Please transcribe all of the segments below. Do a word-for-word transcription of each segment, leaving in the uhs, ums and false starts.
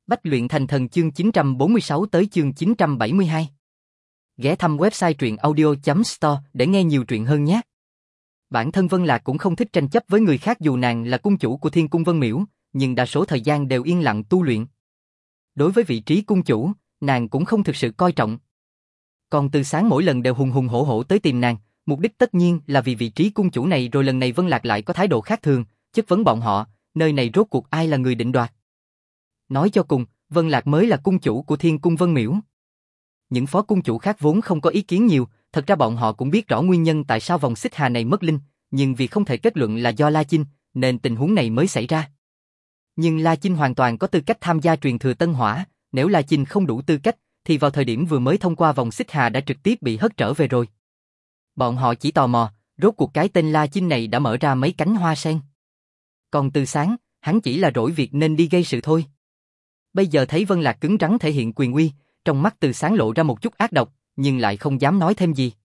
Bách luyện thành thần chương chín trăm bốn mươi sáu tới chương chín trăm bảy mươi hai. Ghé thăm website truyện audio chấm store để nghe nhiều truyện hơn nhé. Bản thân Vân Lạc cũng không thích tranh chấp với người khác dù nàng là cung chủ của Thiên Cung Vân Miễu, nhưng đa số thời gian đều yên lặng tu luyện. Đối với vị trí cung chủ, nàng cũng không thực sự coi trọng. Còn Từ Sáng mỗi lần đều hùng hùng hổ hổ tới tìm nàng, mục đích tất nhiên là vì vị trí cung chủ này, rồi lần này Vân Lạc lại có thái độ khác thường, chất vấn bọn họ, nơi này rốt cuộc ai là người định đoạt. Nói cho cùng, Vân Lạc mới là cung chủ của Thiên Cung Vân Miễu. Những phó cung chủ khác vốn không có ý kiến nhiều, thật ra bọn họ cũng biết rõ nguyên nhân tại sao vòng xích hà này mất linh, nhưng vì không thể kết luận là do La Chinh, nên tình huống này mới xảy ra. Nhưng La Chinh hoàn toàn có tư cách tham gia truyền thừa Tân Hỏa, nếu La Chinh không đủ tư cách, thì vào thời điểm vừa mới thông qua vòng xích hà đã trực tiếp bị hất trở về rồi. Bọn họ chỉ tò mò, rốt cuộc cái tên La Chinh này đã mở ra mấy cánh hoa sen. Còn Từ Sáng, hắn chỉ là rỗi việc nên đi gây sự thôi. Bây giờ thấy Vân Lạc cứng rắn thể hiện quyền uy, trong mắt Từ Sáng lộ ra một chút ác độc, nhưng lại không dám nói thêm gì.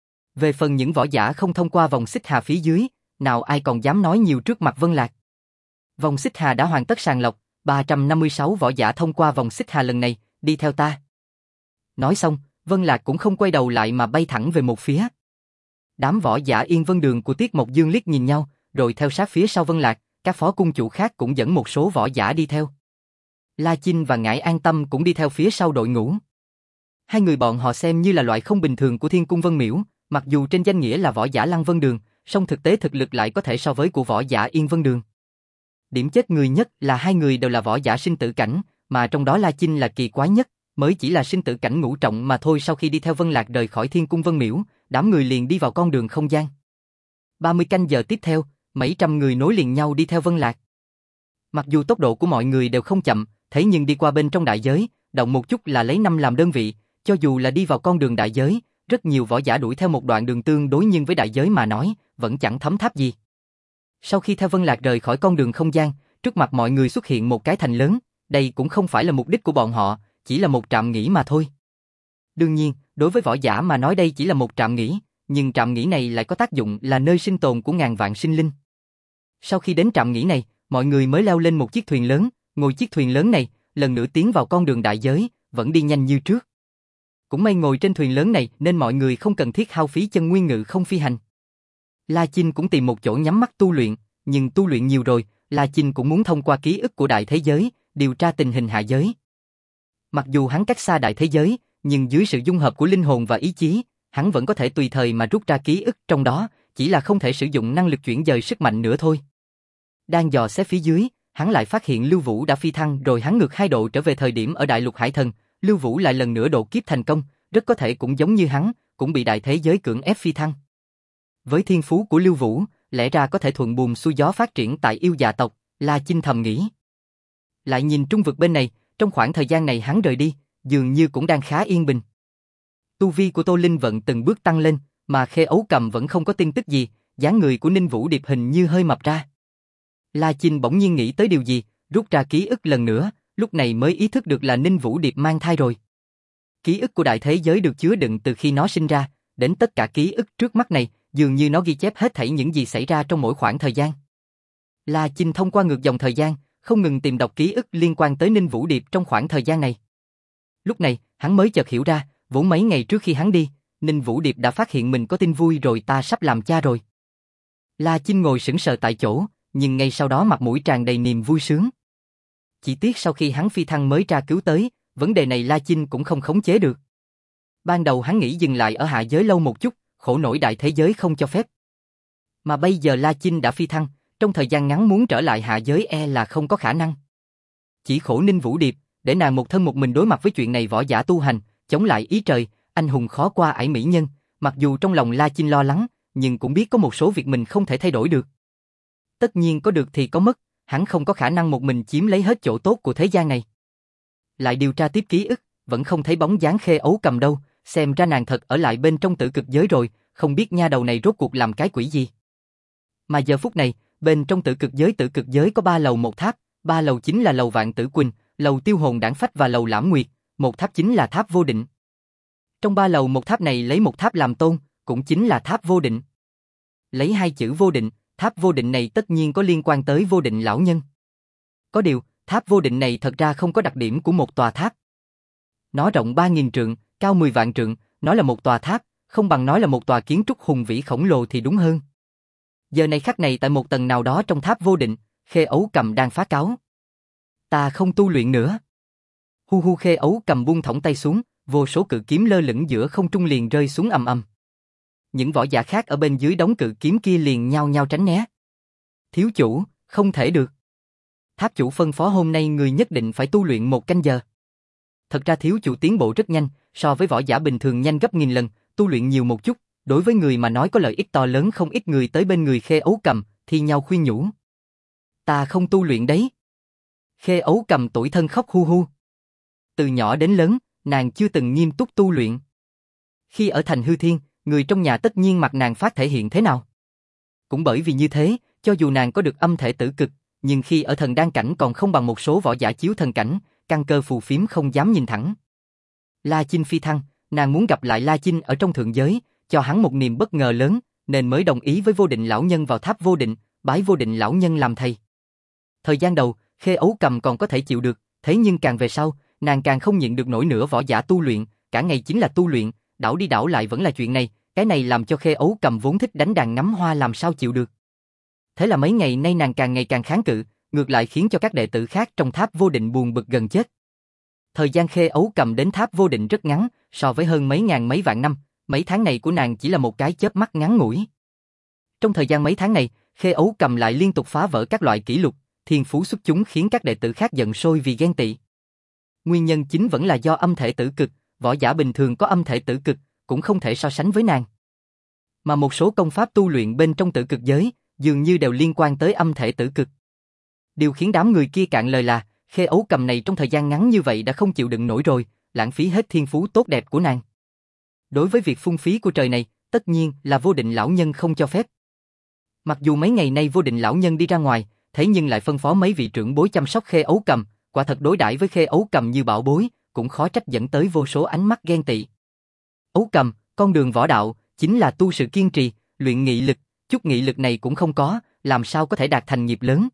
Về phần những võ giả không thông qua vòng xích hà phía dưới, nào ai còn dám nói nhiều trước mặt Vân Lạc. Vòng xích hà đã hoàn tất sàng lọc, ba trăm năm mươi sáu võ giả thông qua vòng xích hà lần này, đi theo ta. Nói xong, Vân Lạc cũng không quay đầu lại mà bay thẳng về một phía. Đám võ giả Yên Vân Đường của Tiết Mộc Dương liếc nhìn nhau, rồi theo sát phía sau Vân Lạc, các phó cung chủ khác cũng dẫn một số võ giả đi theo. La Chinh và Ngải An Tâm cũng đi theo phía sau đội ngũ. Hai người bọn họ xem như là loại không bình thường của Thiên Cung Vân Miễu, mặc dù trên danh nghĩa là võ giả Lăng Vân Đường, song thực tế thực lực lại có thể so với của võ giả Yên Vân Đường. Điểm chết người nhất là hai người đều là võ giả sinh tử cảnh, mà trong đó La Chinh là kỳ quái nhất, mới chỉ là sinh tử cảnh ngũ trọng mà thôi. Sau khi đi theo Vân Lạc rời khỏi Thiên Cung Vân Miễu, đám người liền đi vào con đường không gian. ba mươi canh giờ tiếp theo, mấy trăm người nối liền nhau đi theo Vân Lạc. Mặc dù tốc độ của mọi người đều không chậm, thế nhưng đi qua bên trong đại giới, động một chút là lấy năm làm đơn vị, cho dù là đi vào con đường đại giới, rất nhiều võ giả đuổi theo một đoạn đường tương đối nhưng với đại giới mà nói, vẫn chẳng thấm tháp gì. Sau khi theo Vân Lạc rời khỏi con đường không gian, trước mặt mọi người xuất hiện một cái thành lớn, đây cũng không phải là mục đích của bọn họ, chỉ là một trạm nghỉ mà thôi. Đương nhiên, đối với võ giả mà nói đây chỉ là một trạm nghỉ, nhưng trạm nghỉ này lại có tác dụng là nơi sinh tồn của ngàn vạn sinh linh. Sau khi đến trạm nghỉ này, mọi người mới leo lên một chiếc thuyền lớn, ngồi chiếc thuyền lớn này, lần nữa tiến vào con đường đại giới, vẫn đi nhanh như trước. Cũng may ngồi trên thuyền lớn này nên mọi người không cần thiết hao phí chân nguyên ngự không phi hành. La Chinh cũng tìm một chỗ nhắm mắt tu luyện, nhưng tu luyện nhiều rồi, La Chinh cũng muốn thông qua ký ức của đại thế giới, điều tra tình hình hạ giới. Mặc dù hắn cách xa đại thế giới, nhưng dưới sự dung hợp của linh hồn và ý chí, hắn vẫn có thể tùy thời mà rút ra ký ức trong đó, chỉ là không thể sử dụng năng lực chuyển dời sức mạnh nữa thôi. Đang dò xét phía dưới, hắn lại phát hiện Lưu Vũ đã phi thăng, rồi hắn ngược hai độ trở về thời điểm ở Đại Lục Hải Thần, Lưu Vũ lại lần nữa độ kiếp thành công, rất có thể cũng giống như hắn, cũng bị đại thế giới cưỡng ép phi thăng. Với thiên phú của Lưu Vũ, lẽ ra có thể thuận buồm xuôi gió phát triển tại yêu dạ tộc, La Chinh thầm nghĩ. Lại nhìn trung vực bên này, trong khoảng thời gian này hắn rời đi, dường như cũng đang khá yên bình. Tu vi của Tô Linh Vận từng bước tăng lên, mà Khê Ấu Cầm vẫn không có tin tức gì, dáng người của Ninh Vũ Điệp hình như hơi mập ra. La Chinh bỗng nhiên nghĩ tới điều gì, rút ra ký ức lần nữa, lúc này mới ý thức được là Ninh Vũ Điệp mang thai rồi. Ký ức của đại thế giới được chứa đựng từ khi nó sinh ra, đến tất cả ký ức trước mắt này, dường như nó ghi chép hết thảy những gì xảy ra trong mỗi khoảng thời gian. La Chinh thông qua ngược dòng thời gian, không ngừng tìm đọc ký ức liên quan tới Ninh Vũ Điệp trong khoảng thời gian này. Lúc này, hắn mới chợt hiểu ra, vốn mấy ngày trước khi hắn đi, Ninh Vũ Điệp đã phát hiện mình có tin vui rồi, ta sắp làm cha rồi. La Chinh ngồi sững sờ tại chỗ, nhưng ngay sau đó mặt mũi tràn đầy niềm vui sướng. Chỉ tiếc sau khi hắn phi thăng mới tra cứu tới, vấn đề này La Chinh cũng không khống chế được. Ban đầu hắn nghĩ dừng lại ở hạ giới lâu một chút, khổ nổi đại thế giới không cho phép. Mà bây giờ La Chinh đã phi thăng, trong thời gian ngắn muốn trở lại hạ giới e là không có khả năng. Chỉ khổ Ninh Vũ Điệp, để nàng một thân một mình đối mặt với chuyện này, võ giả tu hành, chống lại ý trời, anh hùng khó qua ải mỹ nhân, mặc dù trong lòng La Chinh lo lắng, nhưng cũng biết có một số việc mình không thể thay đổi được. Tất nhiên có được thì có mất, hắn không có khả năng một mình chiếm lấy hết chỗ tốt của thế gian này. Lại điều tra tiếp ký ức, vẫn không thấy bóng dáng Khê Ấu Cầm đâu, xem ra nàng thật ở lại bên trong tử cực giới rồi, không biết nha đầu này rốt cuộc làm cái quỷ gì. Mà giờ phút này, bên trong tử cực giới tử cực giới có ba lầu một tháp, ba lầu chính là lầu Vạn Tử Quỳnh, lầu Tiêu Hồn Đản Phách và lầu Lãm Nguyệt, một tháp chính là tháp Vô Định. Trong ba lầu một tháp này lấy một tháp làm tôn, cũng chính là tháp Vô Định. Lấy hai chữ Vô Định, tháp Vô Định này tất nhiên có liên quan tới Vô Định lão nhân. Có điều, Tháp vô định này thật ra không có đặc điểm của một tòa tháp. Nó rộng ba nghìn trượng, cao mười vạn trượng, nó là một tòa tháp, không bằng nói là một tòa kiến trúc hùng vĩ khổng lồ thì đúng hơn. Giờ này khắc này tại một tầng nào đó trong tháp vô định, Khê Ấu Cầm đang phát cáo. Ta không tu luyện nữa. Hu hu Khê Ấu Cầm buông thõng tay xuống, vô số cự kiếm lơ lửng giữa không trung liền rơi xuống ầm ầm. Những võ giả khác ở bên dưới đống cự kiếm kia liền nhao nhao tránh né. Thiếu chủ, không thể được. Tháp chủ phân phó hôm nay người nhất định phải tu luyện một canh giờ. Thật ra thiếu chủ tiến bộ rất nhanh, so với võ giả bình thường nhanh gấp nghìn lần, tu luyện nhiều một chút, đối với người mà nói có lợi ích to lớn. Không ít người tới bên người Khê Ấu Cầm, thì nhau khuyên nhủ. Ta không tu luyện đấy. Khê Ấu Cầm tủi thân khóc hu hu. Từ nhỏ đến lớn, nàng chưa từng nghiêm túc tu luyện. Khi ở thành Hư Thiên, người trong nhà tất nhiên mặt nàng phát thể hiện thế nào. Cũng bởi vì như thế, cho dù nàng có được âm thể tử cực, nhưng khi ở thần đan cảnh còn không bằng một số võ giả chiếu thần cảnh, căn cơ phù phiếm không dám nhìn thẳng. La Chinh phi thăng, nàng muốn gặp lại La Chinh ở trong thượng giới, cho hắn một niềm bất ngờ lớn, nên mới đồng ý với Vô Định lão nhân vào tháp vô định, bái Vô Định lão nhân làm thầy. Thời gian đầu, Khê Ấu Cầm còn có thể chịu được, thế nhưng càng về sau, nàng càng không nhịn được nổi nữa. Võ giả tu luyện, cả ngày chính là tu luyện, đảo đi đảo lại vẫn là chuyện này, cái này làm cho Khê Ấu Cầm vốn thích đánh đàn ngắm hoa làm sao chịu được. Thế là mấy ngày nay nàng càng ngày càng kháng cự, ngược lại khiến cho các đệ tử khác trong tháp vô định buồn bực gần chết. Thời gian Khê Ấu Cầm đến tháp vô định rất ngắn, so với hơn mấy ngàn mấy vạn năm, mấy tháng này của nàng chỉ là một cái chớp mắt ngắn ngủi. Trong thời gian mấy tháng này, Khê Ấu Cầm lại liên tục phá vỡ các loại kỷ lục, thiên phú xuất chúng khiến các đệ tử khác giận sôi vì ghen tị. Nguyên nhân chính vẫn là do âm thể tử cực, võ giả bình thường có âm thể tử cực, cũng không thể so sánh với nàng. Mà một số công pháp tu luyện bên trong tử cực giới, dường như đều liên quan tới âm thể tử cực. Điều khiến đám người kia cạn lời là, Khê Ấu Cầm này trong thời gian ngắn như vậy đã không chịu đựng nổi rồi, lãng phí hết thiên phú tốt đẹp của nàng. Đối với việc phung phí của trời này, tất nhiên là Vô Định lão nhân không cho phép. Mặc dù mấy ngày nay Vô Định lão nhân đi ra ngoài, thế nhưng lại phân phó mấy vị trưởng bối chăm sóc Khê Ấu Cầm, quả thật đối đãi với Khê Ấu Cầm như bảo bối, cũng khó trách dẫn tới vô số ánh mắt ghen tị. Ấu Cầm, con đường võ đạo chính là tu sự kiên trì, luyện nghị lực, chút nghị lực này cũng không có, làm sao có thể đạt thành nghiệp lớn?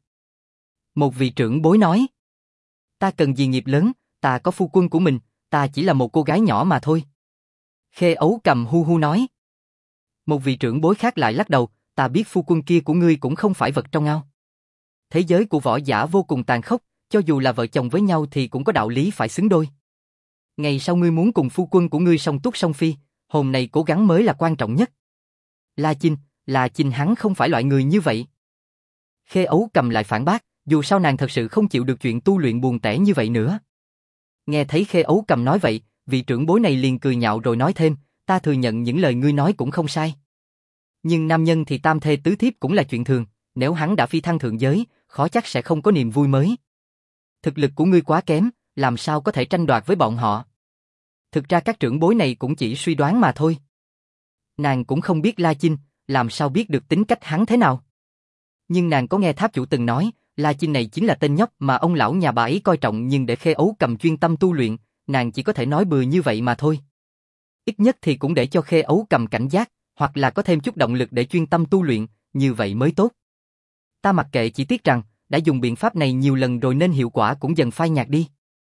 Một vị trưởng bối nói, ta cần gì nghiệp lớn, ta có phu quân của mình, ta chỉ là một cô gái nhỏ mà thôi. Khê Ấu Cầm hu hu nói. Một vị trưởng bối khác lại lắc đầu, ta biết phu quân kia của ngươi cũng không phải vật trong ao. Thế giới của võ giả vô cùng tàn khốc, cho dù là vợ chồng với nhau thì cũng có đạo lý phải xứng đôi. Ngày sau ngươi muốn cùng phu quân của ngươi song túc song phi, hôm nay cố gắng mới là quan trọng nhất. La Chinh, La Chinh hắn không phải loại người như vậy. Khê Ấu Cầm lại phản bác, dù sao nàng thật sự không chịu được chuyện tu luyện buồn tẻ như vậy nữa. Nghe thấy Khê Ấu Cầm nói vậy, vị trưởng bối này liền cười nhạo rồi nói thêm, ta thừa nhận những lời ngươi nói cũng không sai. Nhưng nam nhân thì tam thê tứ thiếp cũng là chuyện thường, nếu hắn đã phi thăng thượng giới, khó chắc sẽ không có niềm vui mới. Thực lực của ngươi quá kém, làm sao có thể tranh đoạt với bọn họ. Thực ra các trưởng bối này cũng chỉ suy đoán mà thôi. Nàng cũng không biết La Chinh, làm sao biết được tính cách hắn thế nào. Nhưng nàng có nghe tháp chủ từng nói, La Chinh này chính là tên nhóc mà ông lão nhà bà ấy coi trọng, nhưng để Khê Ấu Cầm chuyên tâm tu luyện, nàng chỉ có thể nói bừa như vậy mà thôi. Ít nhất thì cũng để cho Khê Ấu Cầm cảnh giác, hoặc là có thêm chút động lực để chuyên tâm tu luyện, như vậy mới tốt. Ta mặc kệ, chỉ tiếc rằng, đã dùng biện pháp này nhiều lần rồi nên hiệu quả cũng dần phai nhạt đi.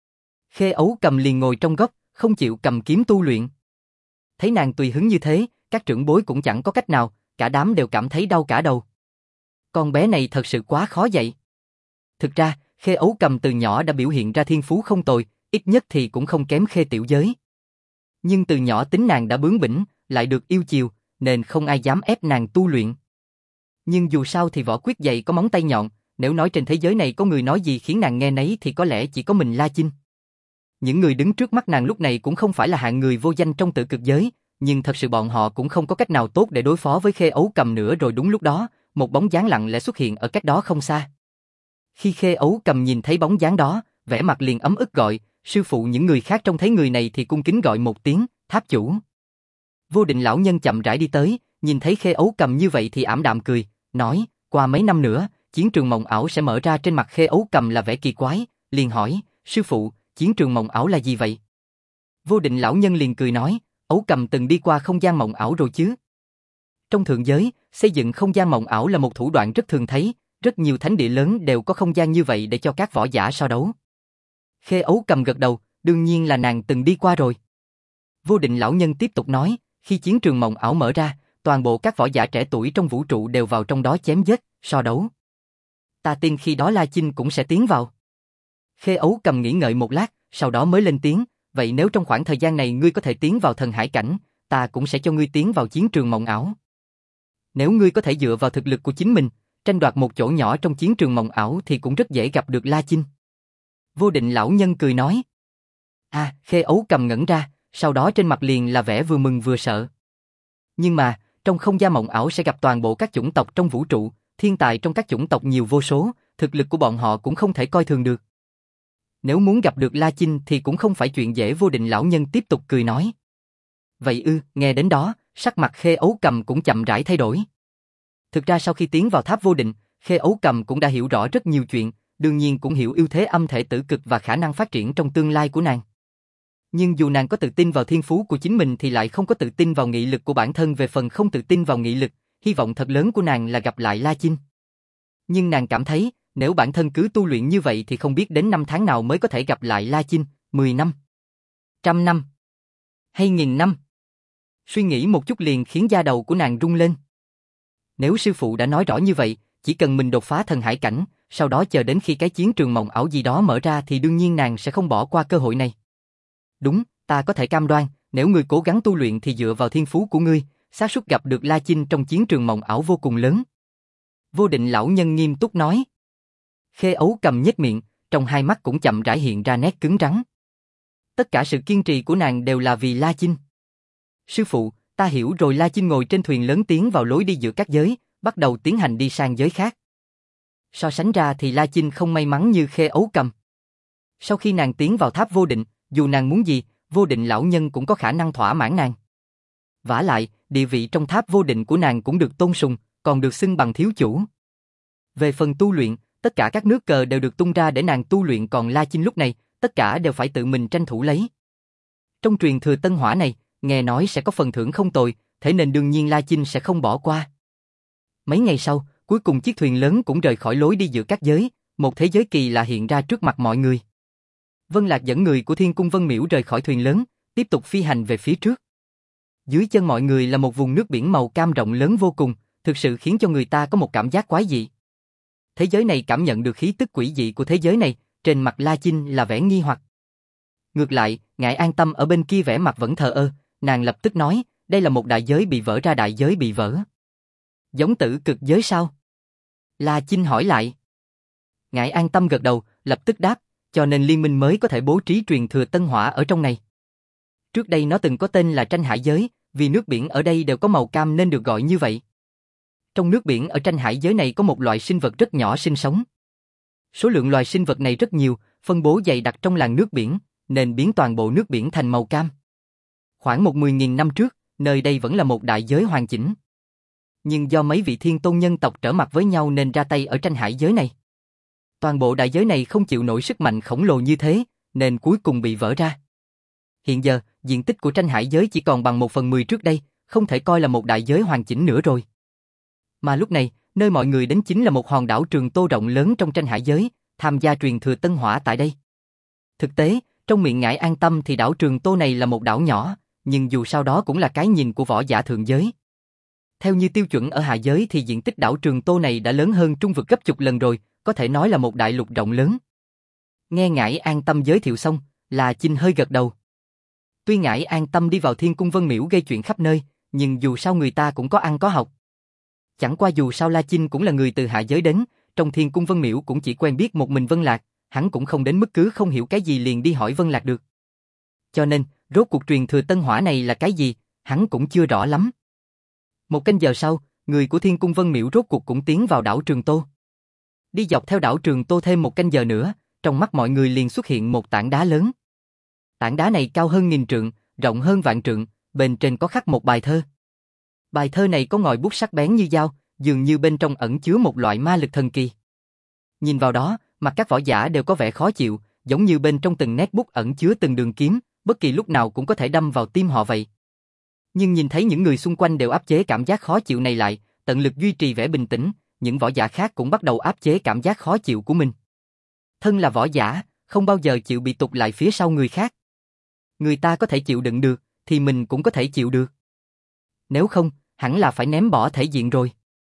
Khê Ấu Cầm liền ngồi trong góc, không chịu cầm kiếm tu luyện. Thấy nàng tùy hứng như thế, các trưởng bối cũng chẳng có cách nào, cả đám đều cảm thấy đau cả đầu. Con bé này thật sự quá khó dạy. Thực ra, Khê Ấu Cầm từ nhỏ đã biểu hiện ra thiên phú không tồi, ít nhất thì cũng không kém Khê Tiểu Giới. Nhưng từ nhỏ tính nàng đã bướng bỉnh, lại được yêu chiều, nên không ai dám ép nàng tu luyện. Nhưng dù sao thì võ quyết dày có móng tay nhọn, nếu nói trên thế giới này có người nói gì khiến nàng nghe nấy thì có lẽ chỉ có mình La Chinh. Những người đứng trước mắt nàng lúc này cũng không phải là hạng người vô danh trong tử cực giới, nhưng thật sự bọn họ cũng không có cách nào tốt để đối phó với Khê Ấu Cầm nữa. Rồi đúng lúc đó, một bóng dáng lặng lẽ xuất hiện ở cách đó không xa. Khi Khê Ấu Cầm nhìn thấy bóng dáng đó, vẻ mặt liền ấm ức gọi, sư phụ. Những người khác trông thấy người này thì cung kính gọi một tiếng, tháp chủ. Vô Định lão nhân chậm rãi đi tới, nhìn thấy Khê Ấu Cầm như vậy thì ảm đạm cười, nói, qua mấy năm nữa, chiến trường mộng ảo sẽ mở ra. Trên mặt Khê Ấu Cầm là vẻ kỳ quái, liền hỏi, sư phụ, chiến trường mộng ảo là gì vậy? Vô Định lão nhân liền cười nói, Ấu Cầm từng đi qua không gian mộng ảo rồi chứ? Trong thượng giới, xây dựng không gian mộng ảo là một thủ đoạn rất thường thấy, Rất nhiều thánh địa lớn đều có không gian như vậy để cho các võ giả so đấu. Khê Ấu Cầm gật đầu, đương nhiên là nàng từng đi qua rồi. Vô Định lão nhân tiếp tục nói, khi chiến trường mộng ảo mở ra, toàn bộ các võ giả trẻ tuổi trong vũ trụ đều vào trong đó chém giết, so đấu. Ta tin khi đó La Chinh cũng sẽ tiến vào. Khê Ấu Cầm nghĩ ngợi một lát, sau đó mới lên tiếng, vậy nếu trong khoảng thời gian này ngươi có thể tiến vào thần hải cảnh, ta cũng sẽ cho ngươi tiến vào chiến trường mộng ảo. Nếu ngươi có thể dựa vào thực lực của chính mình, tranh đoạt một chỗ nhỏ trong chiến trường mộng ảo thì cũng rất dễ gặp được La Chinh. Vô Định lão nhân cười nói. À, Khê Ấu Cầm ngẩn ra, sau đó trên mặt liền là vẻ vừa mừng vừa sợ. Nhưng mà, trong không gian mộng ảo sẽ gặp toàn bộ các chủng tộc trong vũ trụ, thiên tài trong các chủng tộc nhiều vô số, thực lực của bọn họ cũng không thể coi thường được. Nếu muốn gặp được La Chinh thì cũng không phải chuyện dễ. Vô Định lão nhân tiếp tục cười nói. Vậy ư, nghe đến đó, sắc mặt Khê Ấu Cầm cũng chậm rãi thay đổi. Thực ra sau khi tiến vào tháp vô định, Khê Ấu Cầm cũng đã hiểu rõ rất nhiều chuyện, đương nhiên cũng hiểu ưu thế âm thể tử cực và khả năng phát triển trong tương lai của nàng. Nhưng dù nàng có tự tin vào thiên phú của chính mình thì lại không có tự tin vào nghị lực của bản thân. Về phần không tự tin vào nghị lực, hy vọng thật lớn của nàng là gặp lại La Chinh. Nhưng nàng cảm thấy, nếu bản thân cứ tu luyện như vậy thì không biết đến năm tháng nào mới có thể gặp lại La Chinh, mười năm, trăm năm, hay nghìn năm. Suy nghĩ một chút liền khiến da đầu của nàng rung lên. Nếu sư phụ đã nói rõ như vậy, chỉ cần mình đột phá thần hải cảnh, sau đó chờ đến khi cái chiến trường mộng ảo gì đó mở ra thì đương nhiên nàng sẽ không bỏ qua cơ hội này. Đúng, ta có thể cam đoan, nếu ngươi cố gắng tu luyện thì dựa vào thiên phú của ngươi, xác suất gặp được La Chinh trong chiến trường mộng ảo vô cùng lớn. Vô Định lão nhân nghiêm túc nói. Khê Ấu Cầm nhếch miệng, trong hai mắt cũng chậm rãi hiện ra nét cứng rắn. Tất cả sự kiên trì của nàng đều là vì La Chinh. Sư phụ, ta hiểu rồi. La Chinh ngồi trên thuyền lớn tiến vào lối đi giữa các giới, bắt đầu tiến hành đi sang giới khác. So sánh ra thì La Chinh không may mắn như Khê Ấu Cầm. Sau khi nàng tiến vào tháp vô định, dù nàng muốn gì, Vô Định lão nhân cũng có khả năng thỏa mãn nàng. Vả lại, địa vị trong tháp vô định của nàng cũng được tôn sùng, còn được xưng bằng thiếu chủ. Về phần tu luyện, tất cả các nước cờ đều được tung ra để nàng tu luyện, còn La Chinh lúc này, tất cả đều phải tự mình tranh thủ lấy. Trong truyền thừa Tân Hỏa này, nghe nói sẽ có phần thưởng không tồi, thế nên đương nhiên La Chinh sẽ không bỏ qua. Mấy ngày sau, cuối cùng chiếc thuyền lớn cũng rời khỏi lối đi giữa các giới, một thế giới kỳ lạ hiện ra trước mặt mọi người. Vân Lạc dẫn người của Thiên Cung Vân Miễu rời khỏi thuyền lớn, tiếp tục phi hành về phía trước. Dưới chân mọi người là một vùng nước biển màu cam rộng lớn vô cùng, thực sự khiến cho người ta có một cảm giác quái dị. Thế giới này cảm nhận được khí tức quỷ dị của thế giới này, trên mặt La Chinh là vẻ nghi hoặc. Ngược lại, Ngải An Tâm ở bên kia vẻ mặt vẫn thờ ơ, nàng lập tức nói, đây là một đại giới bị vỡ ra. Đại giới bị vỡ? Giống tử cực giới sao? La Chinh hỏi lại. Ngải An Tâm gật đầu, lập tức đáp, cho nên liên minh mới có thể bố trí truyền thừa Tân Hỏa ở trong này. Trước đây nó từng có tên là Tranh Hải Giới, vì nước biển ở đây đều có màu cam nên được gọi như vậy. Trong nước biển ở Tranh Hải Giới này có một loại sinh vật rất nhỏ sinh sống. Số lượng loài sinh vật này rất nhiều, phân bố dày đặc trong làn nước biển, nên biến toàn bộ nước biển thành màu cam. Khoảng một mười nghìn năm trước, nơi đây vẫn là một đại giới hoàn chỉnh. Nhưng do mấy vị thiên tôn nhân tộc trở mặt với nhau nên ra tay ở Tranh Hải Giới này. Toàn bộ đại giới này không chịu nổi sức mạnh khổng lồ như thế, nên cuối cùng bị vỡ ra. Hiện giờ, diện tích của Tranh Hải Giới chỉ còn bằng một phần mười trước đây, không thể coi là một đại giới hoàn chỉnh nữa rồi. Mà lúc này, nơi mọi người đến chính là một hòn đảo Trường Tô rộng lớn trong Tranh Hải Giới, tham gia truyền thừa Tân Hỏa tại đây. Thực tế, trong miệng Ngải An Tâm thì đảo Trường Tô này là một đảo nhỏ, nhưng dù sao đó cũng là cái nhìn của võ giả thượng giới. Theo như tiêu chuẩn ở hạ giới thì diện tích đảo Trường Tô này đã lớn hơn Trung vực gấp chục lần rồi, có thể nói là một đại lục rộng lớn. Nghe Ngải An Tâm giới thiệu xong, La Chinh hơi gật đầu. Tuy Ngải An Tâm đi vào Thiên Cung Vân Miễu gây chuyện khắp nơi, nhưng dù sao người ta cũng có ăn có học. Chẳng qua dù sao La Chinh cũng là người từ hạ giới đến, trong Thiên Cung Vân Miễu cũng chỉ quen biết một mình Vân Lạc, hắn cũng không đến mức cứ không hiểu cái gì liền đi hỏi Vân Lạc được. Cho nên, rốt cuộc truyền thừa Tân Hỏa này là cái gì, hắn cũng chưa rõ lắm. Một canh giờ sau, người của Thiên Cung Vân Miễu rốt cuộc cũng tiến vào đảo Trường Tô. Đi dọc theo đảo Trường Tô thêm một canh giờ nữa, trong mắt mọi người liền xuất hiện một tảng đá lớn. Tảng đá này cao hơn nghìn trượng, rộng hơn vạn trượng, bên trên có khắc một bài thơ. Bài thơ này có ngòi bút sắc bén như dao, dường như bên trong ẩn chứa một loại ma lực thần kỳ. Nhìn vào đó, mặt các võ giả đều có vẻ khó chịu, giống như bên trong từng nét bút ẩn chứa từng đường kiếm, bất kỳ lúc nào cũng có thể đâm vào tim họ vậy. Nhưng nhìn thấy những người xung quanh đều áp chế cảm giác khó chịu này lại, tận lực duy trì vẻ bình tĩnh, những võ giả khác cũng bắt đầu áp chế cảm giác khó chịu của mình. Thân là võ giả, không bao giờ chịu bị tụt lại phía sau người khác. Người ta có thể chịu đựng được, thì mình cũng có thể chịu được. Nếu không, hẳn là phải ném bỏ thể diện rồi.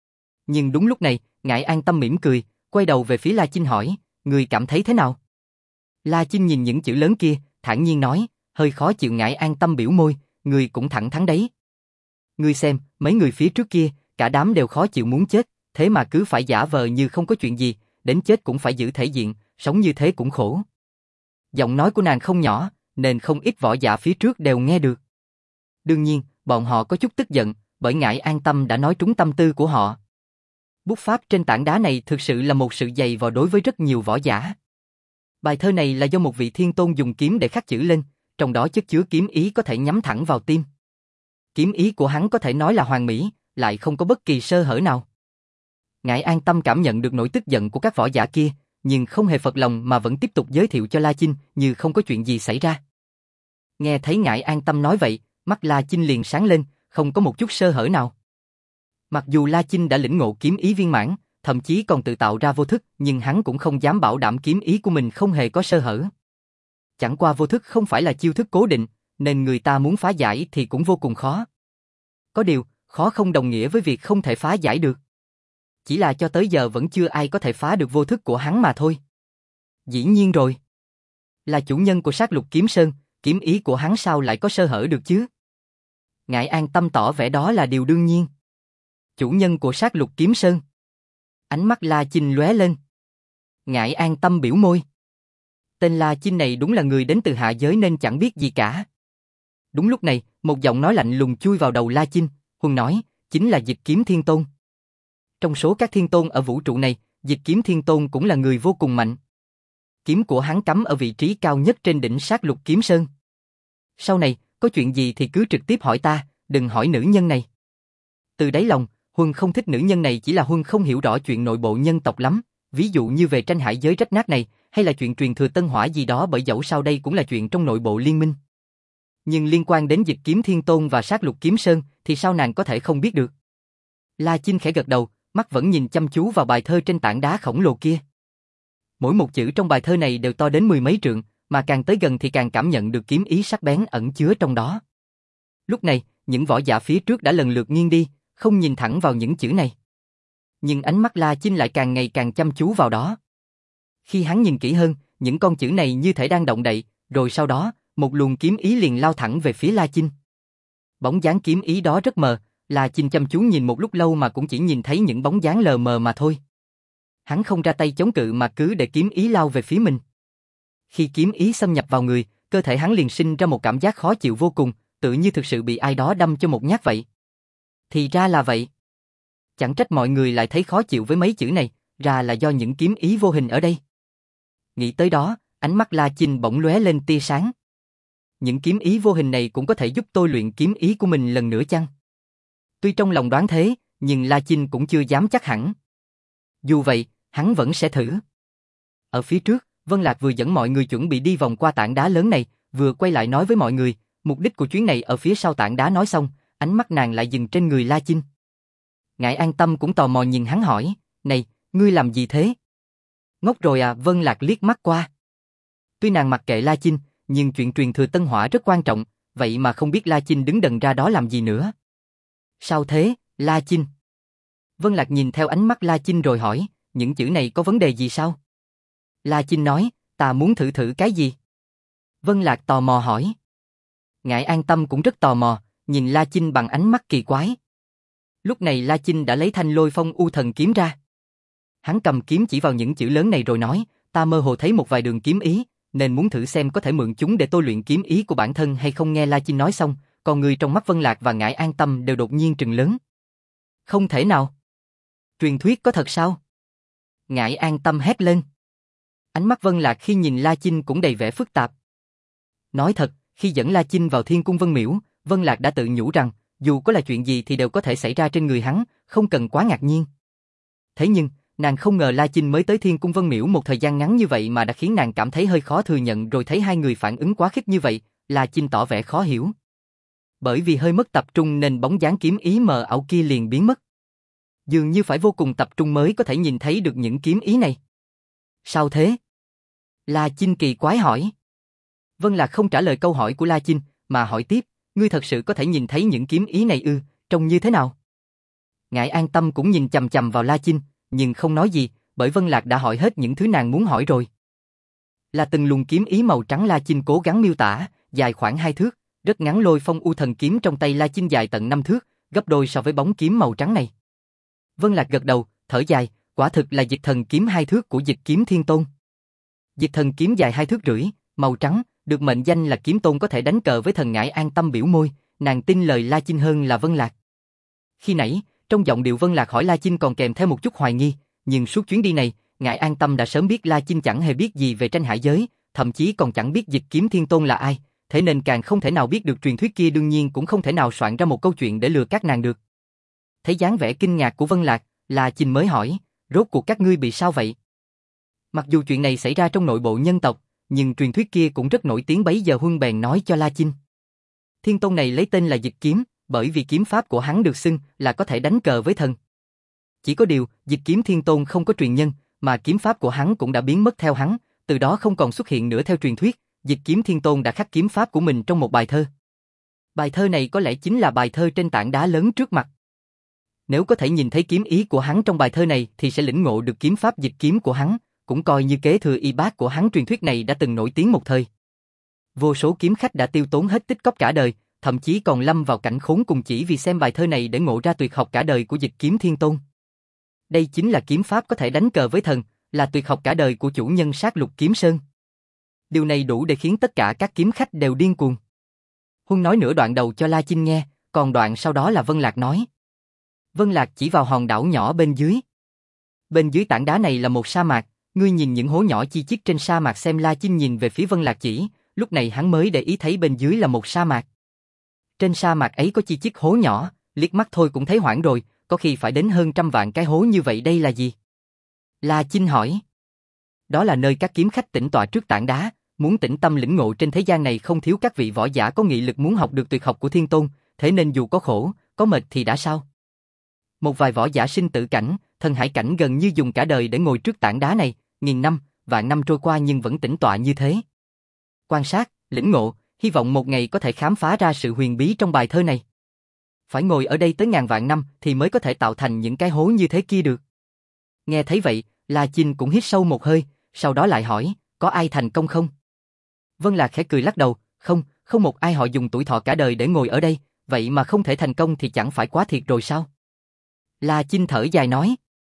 Nhưng đúng lúc này, Ngải An Tâm mỉm cười, quay đầu về phía La Chinh hỏi, người cảm thấy thế nào? La Chinh nhìn những chữ lớn kia, thản nhiên nói, hơi khó chịu. Ngải An Tâm biểu môi, người cũng thẳng thắn đấy. Ngươi xem, mấy người phía trước kia, cả đám đều khó chịu muốn chết, thế mà cứ phải giả vờ như không có chuyện gì, đến chết cũng phải giữ thể diện, sống như thế cũng khổ. Giọng nói của nàng không nhỏ, nên không ít võ giả phía trước đều nghe được. Đương nhiên, bọn họ có chút tức giận, bởi Ngải An Tâm đã nói trúng tâm tư của họ. Bút pháp trên tảng đá này thực sự là một sự dày vò đối với rất nhiều võ giả. Bài thơ này là do một vị thiên tôn dùng kiếm để khắc chữ lên, trong đó chất chứa kiếm ý có thể nhắm thẳng vào tim. Kiếm ý của hắn có thể nói là hoàn mỹ, lại không có bất kỳ sơ hở nào. Ngải An Tâm cảm nhận được nỗi tức giận của các võ giả kia, nhưng không hề phật lòng mà vẫn tiếp tục giới thiệu cho La Chinh như không có chuyện gì xảy ra. Nghe thấy Ngải An Tâm nói vậy, mắt La Chinh liền sáng lên, không có một chút sơ hở nào. Mặc dù La Chinh đã lĩnh ngộ kiếm ý viên mãn, thậm chí còn tự tạo ra vô thức, nhưng hắn cũng không dám bảo đảm kiếm ý của mình không hề có sơ hở. Chẳng qua vô thức không phải là chiêu thức cố định, nên người ta muốn phá giải thì cũng vô cùng khó. Có điều, khó không đồng nghĩa với việc không thể phá giải được. Chỉ là cho tới giờ vẫn chưa ai có thể phá được vô thức của hắn mà thôi. Dĩ nhiên rồi. Là chủ nhân của sát lục kiếm sơn, kiếm ý của hắn sao lại có sơ hở được chứ? Ngải An Tâm tỏ vẻ đó là điều đương nhiên. Chủ nhân của sát lục kiếm sơn. Ánh mắt La Chinh lóe lên. Ngải An Tâm biểu môi. Tên La Chinh này đúng là người đến từ hạ giới nên chẳng biết gì cả. Đúng lúc này, một giọng nói lạnh lùng chui vào đầu La Chinh, huân nói, chính là Dịch Kiếm Thiên Tôn. Trong số các thiên tôn ở vũ trụ này, Dịch Kiếm Thiên Tôn cũng là người vô cùng mạnh. Kiếm của hắn cắm ở vị trí cao nhất trên đỉnh sát lục kiếm sơn. Sau này, có chuyện gì thì cứ trực tiếp hỏi ta, đừng hỏi nữ nhân này. Từ đáy lòng, Huân không thích nữ nhân này, chỉ là Huân không hiểu rõ chuyện nội bộ nhân tộc lắm, ví dụ như về tranh hải giới rách nát này, hay là chuyện truyền thừa Tân Hỏa gì đó, bởi dẫu sao đây cũng là chuyện trong nội bộ liên minh. Nhưng liên quan đến Dịch Kiếm Thiên Tôn và sát lục kiếm sơn thì sao nàng có thể không biết được? La Chinh khẽ gật đầu, mắt vẫn nhìn chăm chú vào bài thơ trên tảng đá khổng lồ kia. Mỗi một chữ trong bài thơ này đều to đến mười mấy trượng, mà càng tới gần thì càng cảm nhận được kiếm ý sắc bén ẩn chứa trong đó. Lúc này, những võ giả phía trước đã lần lượt nghiêng đi, không nhìn thẳng vào những chữ này. Nhưng ánh mắt La Chinh lại càng ngày càng chăm chú vào đó. Khi hắn nhìn kỹ hơn, những con chữ này như thể đang động đậy, rồi sau đó, một luồng kiếm ý liền lao thẳng về phía La Chinh. Bóng dáng kiếm ý đó rất mờ, La Chinh chăm chú nhìn một lúc lâu mà cũng chỉ nhìn thấy những bóng dáng lờ mờ mà thôi. Hắn không ra tay chống cự mà cứ để kiếm ý lao về phía mình. Khi kiếm ý xâm nhập vào người, cơ thể hắn liền sinh ra một cảm giác khó chịu vô cùng, tự như thực sự bị ai đó đâm cho một nhát vậy. Thì ra là vậy. Chẳng trách mọi người lại thấy khó chịu với mấy chữ này, ra là do những kiếm ý vô hình ở đây. Nghĩ tới đó, ánh mắt La Chinh bỗng lóe lên tia sáng. Những kiếm ý vô hình này cũng có thể giúp tôi luyện kiếm ý của mình lần nữa chăng? Tuy trong lòng đoán thế, nhưng La Chinh cũng chưa dám chắc hẳn. Dù vậy, hắn vẫn sẽ thử. Ở phía trước, Vân Lạc vừa dẫn mọi người chuẩn bị đi vòng qua tảng đá lớn này, vừa quay lại nói với mọi người, mục đích của chuyến này ở phía sau tảng đá. Nói xong, ánh mắt nàng lại dừng trên người La Chinh. Ngải An Tâm cũng tò mò nhìn hắn hỏi, này, ngươi làm gì thế? Ngốc rồi à? Vân Lạc liếc mắt qua. Tuy nàng mặc kệ La Chinh, nhưng chuyện truyền thừa Tân Hỏa rất quan trọng, vậy mà không biết La Chinh đứng đần ra đó làm gì nữa. Sao thế, La Chinh? Vân Lạc nhìn theo ánh mắt La Chinh rồi hỏi, những chữ này có vấn đề gì sao? La Chinh nói, ta muốn thử thử cái gì? Vân Lạc tò mò hỏi. Ngải An Tâm cũng rất tò mò, nhìn La Chinh bằng ánh mắt kỳ quái. Lúc này La Chinh đã lấy thanh Lôi Phong U Thần kiếm ra. Hắn cầm kiếm chỉ vào những chữ lớn này rồi nói, ta mơ hồ thấy một vài đường kiếm ý, nên muốn thử xem có thể mượn chúng để tôi luyện kiếm ý của bản thân hay không. Nghe La Chinh nói xong, con người trong mắt Vân Lạc và Ngải An Tâm đều đột nhiên trừng lớn. Không thể nào. Truyền thuyết có thật sao? Ngải An Tâm hét lên. Ánh mắt Vân Lạc khi nhìn La Chinh cũng đầy vẻ phức tạp. Nói thật, khi dẫn La Chinh vào Thiên Cung Vân Miễu, Vân Lạc đã tự nhủ rằng, dù có là chuyện gì thì đều có thể xảy ra trên người hắn, không cần quá ngạc nhiên. Thế nhưng, nàng không ngờ La Chinh mới tới Thiên Cung Vân Miễu một thời gian ngắn như vậy mà đã khiến nàng cảm thấy hơi khó thừa nhận. Rồi thấy hai người phản ứng quá khích như vậy, La Chinh tỏ vẻ khó hiểu. Bởi vì hơi mất tập trung nên bóng dáng kiếm ý mờ ảo kia liền biến mất. Dường như phải vô cùng tập trung mới có thể nhìn thấy được những kiếm ý này. Sao thế? La Chinh kỳ quái hỏi. Vân Lạc không trả lời câu hỏi của La Chinh, mà hỏi tiếp, ngươi thật sự có thể nhìn thấy những kiếm ý này ư, trông như thế nào? Ngải An Tâm cũng nhìn chằm chằm vào La Chinh, nhưng không nói gì, bởi Vân Lạc đã hỏi hết những thứ nàng muốn hỏi rồi. Là từng luồng kiếm ý màu trắng. La Chinh cố gắng miêu tả, dài khoảng hai thước, rất ngắn. Lôi Phong U Thần kiếm trong tay La Chinh dài tận năm thước, gấp đôi so với bóng kiếm màu trắng này. Vân Lạc gật đầu, thở dài, quả thực là Dịch Thần kiếm hai thước của Dịch Kiếm Thiên Tôn. Dịch Thần kiếm dài hai thước rưỡi, màu trắng, được mệnh danh là kiếm tôn có thể đánh cờ với thần. Ngải An Tâm biểu môi, nàng tin lời La Chinh hơn là Vân Lạc. Khi nãy, trong giọng điệu Vân Lạc hỏi La Chinh còn kèm theo một chút hoài nghi, nhưng suốt chuyến đi này, Ngải An Tâm đã sớm biết La Chinh chẳng hề biết gì về tranh hải giới, thậm chí còn chẳng biết Dịch Kiếm Thiên Tôn là ai, thế nên càng không thể nào biết được truyền thuyết kia, đương nhiên cũng không thể nào soạn ra một câu chuyện để lừa các nàng được. Thấy dáng vẻ kinh ngạc của Vân Lạc, La Chinh mới hỏi, rốt cuộc các ngươi bị sao vậy? Mặc dù chuyện này xảy ra trong nội bộ nhân tộc, nhưng truyền thuyết kia cũng rất nổi tiếng. Bấy giờ Huân bèn nói cho La Chinh. Thiên Tôn này lấy tên là Dịch Kiếm, bởi vì kiếm pháp của hắn được xưng là có thể đánh cờ với thần. Chỉ có điều, Dịch Kiếm Thiên Tôn không có truyền nhân, mà kiếm pháp của hắn cũng đã biến mất theo hắn, từ đó không còn xuất hiện nữa. Theo truyền thuyết, Dịch Kiếm Thiên Tôn đã khắc kiếm pháp của mình trong một bài thơ. Bài thơ này có lẽ chính là bài thơ trên tảng đá lớn trước mặt. Nếu có thể nhìn thấy kiếm ý của hắn trong bài thơ này thì sẽ lĩnh ngộ được kiếm pháp dịch kiếm của hắn, cũng coi như kế thừa y bác của hắn. Truyền thuyết này đã từng nổi tiếng một thời. Vô số kiếm khách đã tiêu tốn hết tích cóp cả đời, thậm chí còn lâm vào cảnh khốn cùng chỉ vì xem bài thơ này để ngộ ra tuyệt học cả đời của Dịch Kiếm Thiên Tôn. Đây chính là kiếm pháp có thể đánh cờ với thần, là tuyệt học cả đời của chủ nhân Sát Lục Kiếm Sơn. Điều này đủ để khiến tất cả các kiếm khách đều điên cuồng. Huân nói nửa đoạn đầu cho La Chinh nghe, còn đoạn sau đó là Vân Lạc nói. Vân Lạc chỉ vào hòn đảo nhỏ bên dưới. Bên dưới tảng đá này là một sa mạc, ngươi nhìn những hố nhỏ chi chít trên sa mạc xem. La Chinh nhìn về phía Vân Lạc chỉ, lúc này hắn mới để ý thấy bên dưới là một sa mạc. Trên sa mạc ấy có chi chít hố nhỏ, liếc mắt thôi cũng thấy hoảng rồi, có khi phải đến hơn trăm vạn cái hố như vậy. Đây là gì? La Chinh hỏi. Đó là nơi các kiếm khách tĩnh tọa trước tảng đá, muốn tĩnh tâm lĩnh ngộ. Trên thế gian này không thiếu các vị võ giả có nghị lực muốn học được tuyệt học của Thiên Tôn, thế nên dù có khổ, có mệt thì đã sao? Một vài võ giả sinh tử cảnh, thần hải cảnh gần như dùng cả đời để ngồi trước tảng đá này, nghìn năm, vạn năm trôi qua nhưng vẫn tĩnh tọa như thế. Quan sát, lĩnh ngộ, hy vọng một ngày có thể khám phá ra sự huyền bí trong bài thơ này. Phải ngồi ở đây tới ngàn vạn năm thì mới có thể tạo thành những cái hố như thế kia được. Nghe thấy vậy, La Chinh cũng hít sâu một hơi, sau đó lại hỏi, có ai thành công không? Vân Lạc khẽ cười lắc đầu, không, không một ai. Họ dùng tuổi thọ cả đời để ngồi ở đây, vậy mà không thể thành công thì chẳng phải quá thiệt rồi sao? La Chinh thở dài nói.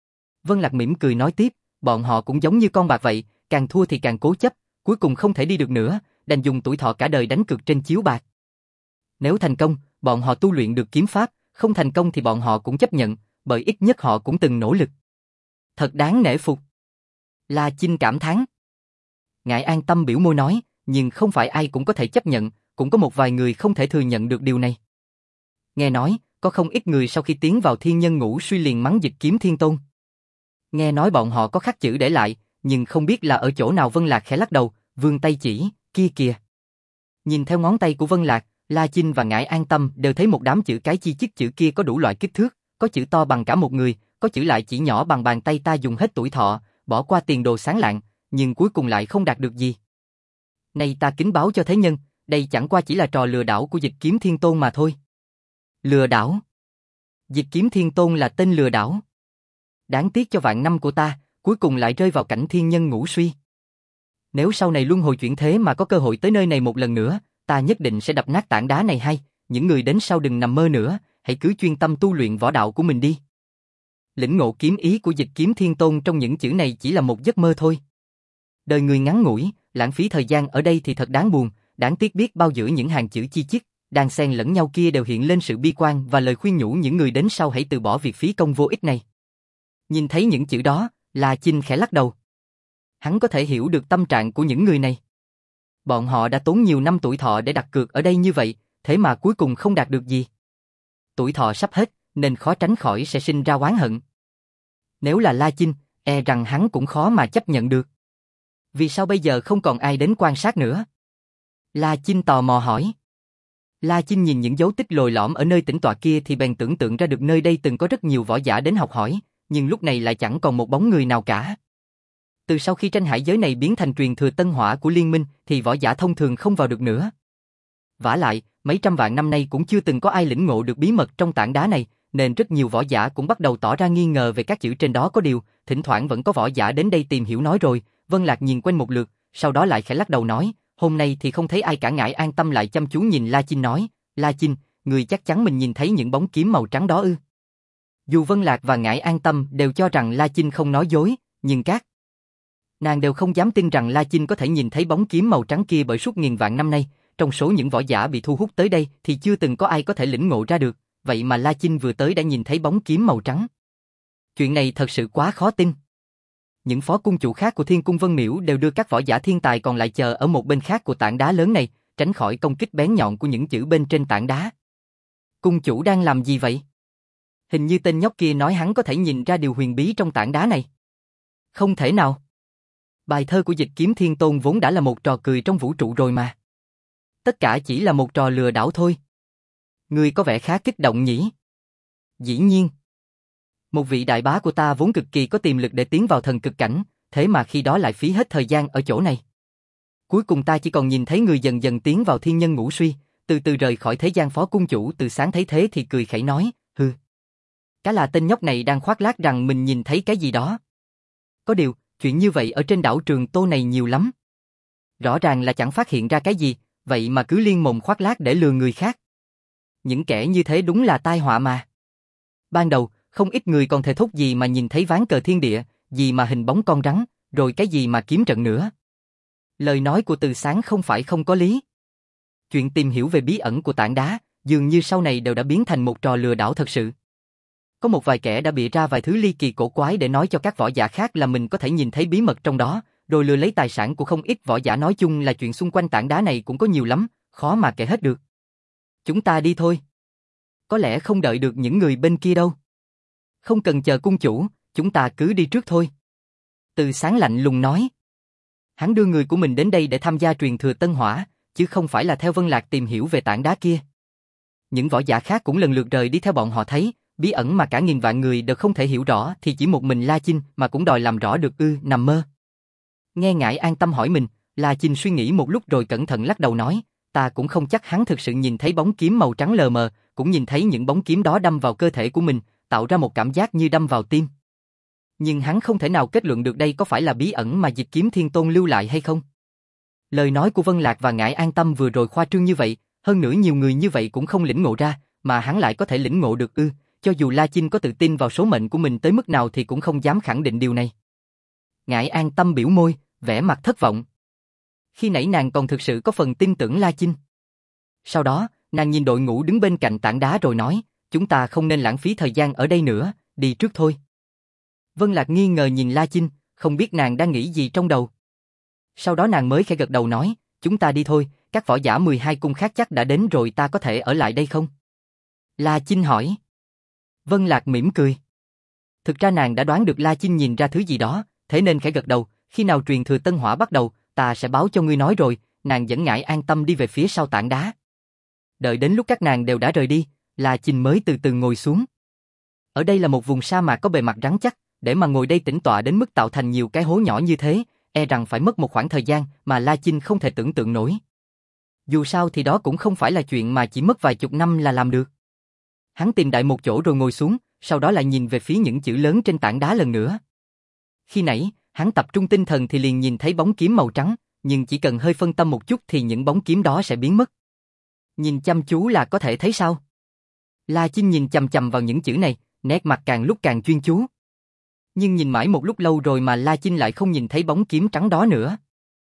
Vân Lạc mỉm cười nói tiếp, bọn họ cũng giống như con bạc vậy, càng thua thì càng cố chấp, cuối cùng không thể đi được nữa, đành dùng tuổi thọ cả đời đánh cược trên chiếu bạc. Nếu thành công, bọn họ tu luyện được kiếm pháp, không thành công thì bọn họ cũng chấp nhận, bởi ít nhất họ cũng từng nỗ lực. Thật đáng nể phục. La Chinh cảm thán. Ngải An Tâm biểu môi nói, nhưng không phải ai cũng có thể chấp nhận, cũng có một vài người không thể thừa nhận được điều này. Nghe nói, có không ít người sau khi tiến vào thiên nhân ngũ suy liền mắng Dịch Kiếm Thiên Tôn. Nghe nói bọn họ có khắc chữ để lại, nhưng không biết là ở chỗ nào. Vân Lạc khẽ lắc đầu, vươn tay chỉ, kia kìa. Nhìn theo ngón tay của Vân Lạc, La Chinh và Ngải An Tâm đều thấy một đám chữ cái chi chít. Chữ kia có đủ loại kích thước, có chữ to bằng cả một người, có chữ lại chỉ nhỏ bằng bàn tay. Ta dùng hết tuổi thọ, bỏ qua tiền đồ sáng lạng, nhưng cuối cùng lại không đạt được gì. Nay ta kính báo cho thế nhân, đây chẳng qua chỉ là trò lừa đảo của Dịch Kiếm Thiên Tôn mà thôi. Lừa đảo? Dịch Kiếm Thiên Tôn là tên lừa đảo. Đáng tiếc cho vạn năm của ta, cuối cùng lại rơi vào cảnh thiên nhân ngũ suy. Nếu sau này luân hồi chuyển thế mà có cơ hội tới nơi này một lần nữa, ta nhất định sẽ đập nát tảng đá này. Hay, những người đến sau đừng nằm mơ nữa, hãy cứ chuyên tâm tu luyện võ đạo của mình đi. Lĩnh ngộ kiếm ý của Dịch Kiếm Thiên Tôn trong những chữ này chỉ là một giấc mơ thôi. Đời người ngắn ngủi, lãng phí thời gian ở đây thì thật đáng buồn, đáng tiếc biết bao giữa những hàng chữ chi chít, đang xen lẫn nhau kia đều hiện lên sự bi quan và lời khuyên nhủ những người đến sau hãy từ bỏ việc phí công vô ích này. Nhìn thấy những chữ đó, La Chinh khẽ lắc đầu. Hắn có thể hiểu được tâm trạng của những người này. Bọn họ đã tốn nhiều năm tuổi thọ để đặt cược ở đây như vậy, thế mà cuối cùng không đạt được gì. Tuổi thọ sắp hết, nên khó tránh khỏi sẽ sinh ra oán hận. Nếu là La Chinh, e rằng hắn cũng khó mà chấp nhận được. Vì sao bây giờ không còn ai đến quan sát nữa? La Chinh tò mò hỏi. La Chinh nhìn những dấu tích lồi lõm ở nơi tĩnh tọa kia thì bèn tưởng tượng ra được nơi đây từng có rất nhiều võ giả đến học hỏi, nhưng lúc này lại chẳng còn một bóng người nào cả. Từ sau khi tranh hải giới này biến thành truyền thừa tân hỏa của liên minh thì võ giả thông thường không vào được nữa. Vả lại, mấy trăm vạn năm nay cũng chưa từng có ai lĩnh ngộ được bí mật trong tảng đá này, nên rất nhiều võ giả cũng bắt đầu tỏ ra nghi ngờ về các chữ trên đó. Có điều, thỉnh thoảng vẫn có võ giả đến đây tìm hiểu nói rồi. Vân Lạc nhìn quanh một lượt, sau đó lại khẽ lắc đầu nói, hôm nay thì không thấy ai cả. Ngải An Tâm lại chăm chú nhìn La Chinh nói, La Chinh, người chắc chắn mình nhìn thấy những bóng kiếm màu trắng đó ư? Dù Vân Lạc và Ngải An Tâm đều cho rằng La Chinh không nói dối, nhưng các nàng đều không dám tin rằng La Chinh có thể nhìn thấy bóng kiếm màu trắng kia, bởi suốt nghìn vạn năm nay, trong số những võ giả bị thu hút tới đây thì chưa từng có ai có thể lĩnh ngộ ra được, vậy mà La Chinh vừa tới đã nhìn thấy bóng kiếm màu trắng. Chuyện này thật sự quá khó tin. Những phó cung chủ khác của Thiên Cung Vân Miễu đều đưa các võ giả thiên tài còn lại chờ ở một bên khác của tảng đá lớn này, tránh khỏi công kích bén nhọn của những chữ bên trên tảng đá. Cung chủ đang làm gì vậy? Hình như tên nhóc kia nói hắn có thể nhìn ra điều huyền bí trong tảng đá này. Không thể nào. Bài thơ của Dịch Kiếm Thiên Tôn vốn đã là một trò cười trong vũ trụ rồi mà. Tất cả chỉ là một trò lừa đảo thôi. Ngươi có vẻ khá kích động nhỉ? Dĩ nhiên. Một vị đại bá của ta vốn cực kỳ có tiềm lực để tiến vào thần cực cảnh, thế mà khi đó lại phí hết thời gian ở chỗ này. Cuối cùng ta chỉ còn nhìn thấy người dần dần tiến vào thiên nhân ngũ suy, từ từ rời khỏi thế gian. Phó cung chủ Từ Sáng thấy thế thì cười khẩy nói, hừ. Cá là tên nhóc này đang khoác lác rằng mình nhìn thấy cái gì đó. Có điều, chuyện như vậy ở trên đảo Trường Tô này nhiều lắm. Rõ ràng là chẳng phát hiện ra cái gì, vậy mà cứ liên mồm khoác lác để lừa người khác. Những kẻ như thế đúng là tai họa mà. Ban đầu, không ít người còn thề thốt gì mà nhìn thấy ván cờ thiên địa, gì mà hình bóng con rắn, rồi cái gì mà kiếm trận nữa. Lời nói của Từ Sáng không phải không có lý. Chuyện tìm hiểu về bí ẩn của tảng đá, dường như sau này đều đã biến thành một trò lừa đảo thật sự. Có một vài kẻ đã bịa ra vài thứ ly kỳ cổ quái để nói cho các võ giả khác là mình có thể nhìn thấy bí mật trong đó, rồi lừa lấy tài sản của không ít võ giả. Nói chung là chuyện xung quanh tảng đá này cũng có nhiều lắm, khó mà kể hết được. Chúng ta đi thôi. Có lẽ không đợi được những người bên kia đâu. Không cần chờ cung chủ, chúng ta cứ đi trước thôi. Từ Sáng lạnh lùng nói. Hắn đưa người của mình đến đây để tham gia truyền thừa Tân Hỏa, chứ không phải là theo Vân Lạc tìm hiểu về tảng đá kia. Những võ giả khác cũng lần lượt rời đi theo bọn họ. Thấy bí ẩn mà cả nghìn vạn người đều không thể hiểu rõ thì chỉ một mình La Chinh mà cũng đòi làm rõ được ư? Nằm mơ. Nghe Ngải An Tâm hỏi mình, La Chinh suy nghĩ một lúc rồi cẩn thận lắc đầu nói, ta cũng không chắc hắn thực sự nhìn thấy bóng kiếm màu trắng lờ mờ, cũng nhìn thấy những bóng kiếm đó đâm vào cơ thể của mình, tạo ra một cảm giác như đâm vào tim. Nhưng hắn không thể nào kết luận được đây có phải là bí ẩn mà Dịch Kiếm Thiên Tôn lưu lại hay không. Lời nói của Vân Lạc và Ngải An Tâm vừa rồi khoa trương như vậy, hơn nữa nhiều người như vậy cũng không lĩnh ngộ ra, mà hắn lại có thể lĩnh ngộ được ư? Cho dù La Chinh có tự tin vào số mệnh của mình tới mức nào thì cũng không dám khẳng định điều này. Ngải An Tâm biểu môi, vẻ mặt thất vọng. Khi nãy nàng còn thực sự có phần tin tưởng La Chinh. Sau đó, nàng nhìn đội ngũ đứng bên cạnh tảng đá rồi nói, chúng ta không nên lãng phí thời gian ở đây nữa, đi trước thôi. Vân Lạc nghi ngờ nhìn La Chinh, không biết nàng đang nghĩ gì trong đầu. Sau đó nàng mới khẽ gật đầu nói, chúng ta đi thôi, các võ giả mười hai cung khác chắc đã đến rồi, ta có thể ở lại đây không? La Chinh hỏi. Vân Lạc mỉm cười. Thực ra nàng đã đoán được La Chinh nhìn ra thứ gì đó, thế nên khẽ gật đầu, khi nào truyền thừa Tân Hỏa bắt đầu, ta sẽ báo cho ngươi. Nói rồi, nàng dẫn Ngải An Tâm đi về phía sau tảng đá. Đợi đến lúc các nàng đều đã rời đi, La Chinh mới từ từ ngồi xuống. Ở đây là một vùng sa mạc có bề mặt rắn chắc, để mà ngồi đây tĩnh tọa đến mức tạo thành nhiều cái hố nhỏ như thế, e rằng phải mất một khoảng thời gian mà La Chinh không thể tưởng tượng nổi. Dù sao thì đó cũng không phải là chuyện mà chỉ mất vài chục năm là làm được. Hắn tìm đại một chỗ rồi ngồi xuống, sau đó lại nhìn về phía những chữ lớn trên tảng đá lần nữa. Khi nãy, hắn tập trung tinh thần thì liền nhìn thấy bóng kiếm màu trắng, nhưng chỉ cần hơi phân tâm một chút thì những bóng kiếm đó sẽ biến mất. Nhìn chăm chú là có thể thấy sao? La Chinh nhìn chằm chằm vào những chữ này, nét mặt càng lúc càng chuyên chú. Nhưng nhìn mãi một lúc lâu rồi mà La Chinh lại không nhìn thấy bóng kiếm trắng đó nữa.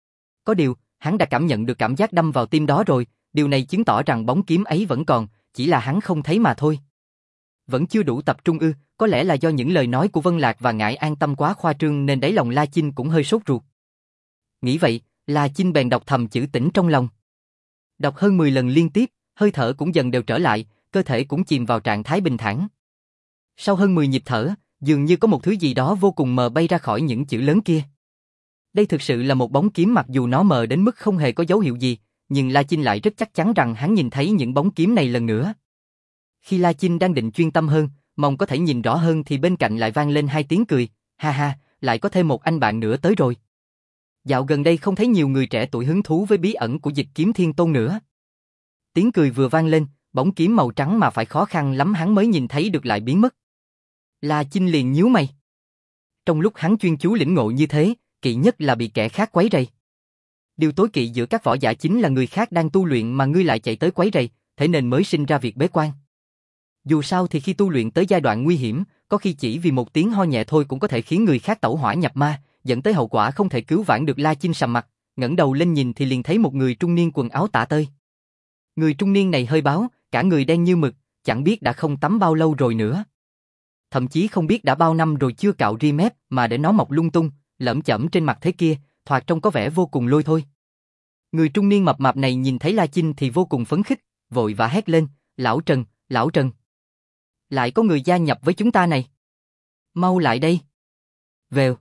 Có điều, hắn đã cảm nhận được cảm giác đâm vào tim đó rồi, điều này chứng tỏ rằng bóng kiếm ấy vẫn còn, chỉ là hắn không thấy mà thôi. Vẫn chưa đủ tập trung ư? Có lẽ là do những lời nói của Vân Lạc và Ngải An Tâm quá khoa trương nên đáy lòng La Chinh cũng hơi sốt ruột. Nghĩ vậy, La Chinh bèn đọc thầm chữ tĩnh trong lòng. Đọc hơn mười lần liên tiếp, hơi thở cũng dần đều trở lại, cơ thể cũng chìm vào trạng thái bình thản. Sau hơn mười nhịp thở, dường như có một thứ gì đó vô cùng mờ bay ra khỏi những chữ lớn kia. Đây thực sự là một bóng kiếm, mặc dù nó mờ đến mức không hề có dấu hiệu gì, nhưng La Chinh lại rất chắc chắn rằng hắn nhìn thấy những bóng kiếm này lần nữa. Khi La Chinh đang định chuyên tâm hơn, mong có thể nhìn rõ hơn thì bên cạnh lại vang lên hai tiếng cười, ha ha, lại có thêm một anh bạn nữa tới rồi. Dạo gần đây không thấy nhiều người trẻ tuổi hứng thú với bí ẩn của Dịch Kiếm Thiên Tôn nữa. Tiếng cười vừa vang lên, bóng kiếm màu trắng mà phải khó khăn lắm hắn mới nhìn thấy được lại biến mất. La Chinh liền nhíu mày. Trong lúc hắn chuyên chú lĩnh ngộ như thế, kỵ nhất là bị kẻ khác quấy rầy. Điều tối kỵ giữa các võ giả chính là người khác đang tu luyện mà ngươi lại chạy tới quấy rầy, thế nên mới sinh ra việc bế quan. Dù sao thì khi tu luyện tới giai đoạn nguy hiểm, có khi chỉ vì một tiếng ho nhẹ thôi cũng có thể khiến người khác tẩu hỏa nhập ma, dẫn tới hậu quả không thể cứu vãn được. La Chinh sầm mặt, ngẩng đầu lên nhìn thì liền thấy một người trung niên quần áo tả tơi. Người trung niên này hơi báo, cả người đen như mực, chẳng biết đã không tắm bao lâu rồi nữa. Thậm chí không biết đã bao năm rồi chưa cạo ria mép mà để nó mọc lung tung, lởm chởm trên mặt thế kia, thoạt trông có vẻ vô cùng lôi thôi. Người trung niên mập mạp này nhìn thấy La Chinh thì vô cùng phấn khích, vội vã hét lên, lão Trần, lão Trần. Lại có người gia nhập với chúng ta này. Mau lại đây. Vèo.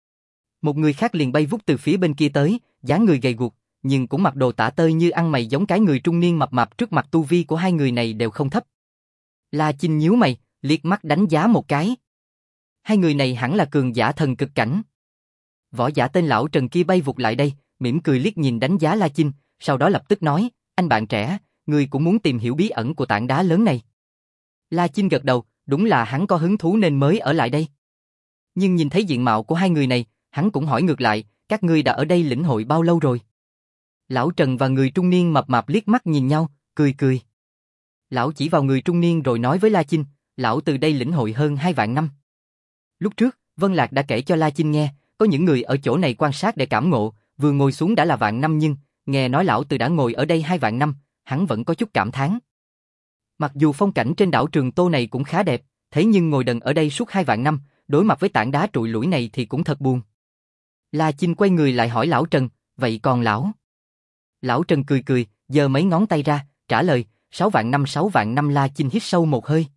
Một người khác liền bay vút từ phía bên kia tới, dáng người gầy guộc, nhưng cũng mặc đồ tả tơi như ăn mày giống cái người trung niên mập mạp. Trước mặt tu vi của hai người này đều không thấp. La Chinh nhíu mày, liếc mắt đánh giá một cái. Hai người này hẳn là cường giả thần cực cảnh. Võ giả tên lão Trần kia bay vụt lại đây, mỉm cười liếc nhìn đánh giá La Chinh, sau đó lập tức nói, anh bạn trẻ, ngươi cũng muốn tìm hiểu bí ẩn của tảng đá lớn này. La Chinh gật đầu, đúng là hắn có hứng thú nên mới ở lại đây. Nhưng nhìn thấy diện mạo của hai người này, hắn cũng hỏi ngược lại, các ngươi đã ở đây lĩnh hội bao lâu rồi? Lão Trần và người trung niên mập mạp liếc mắt nhìn nhau, cười cười. Lão chỉ vào người trung niên rồi nói với La Chinh, lão từ đây lĩnh hội hơn hai vạn năm. Lúc trước, Vân Lạc đã kể cho La Chinh nghe, có những người ở chỗ này quan sát để cảm ngộ, vừa ngồi xuống đã là vạn năm nhưng, nghe nói lão từ đã ngồi ở đây hai vạn năm, hắn vẫn có chút cảm thán. Mặc dù phong cảnh trên đảo Trường Tô này cũng khá đẹp, thế nhưng ngồi đần ở đây suốt hai vạn năm, đối mặt với tảng đá trụi lủi này thì cũng thật buồn. La Chinh quay người lại hỏi lão Trần, vậy còn lão? Lão Trần cười cười, giơ mấy ngón tay ra, trả lời, sáu vạn năm sáu vạn năm. La Chinh hít sâu một hơi.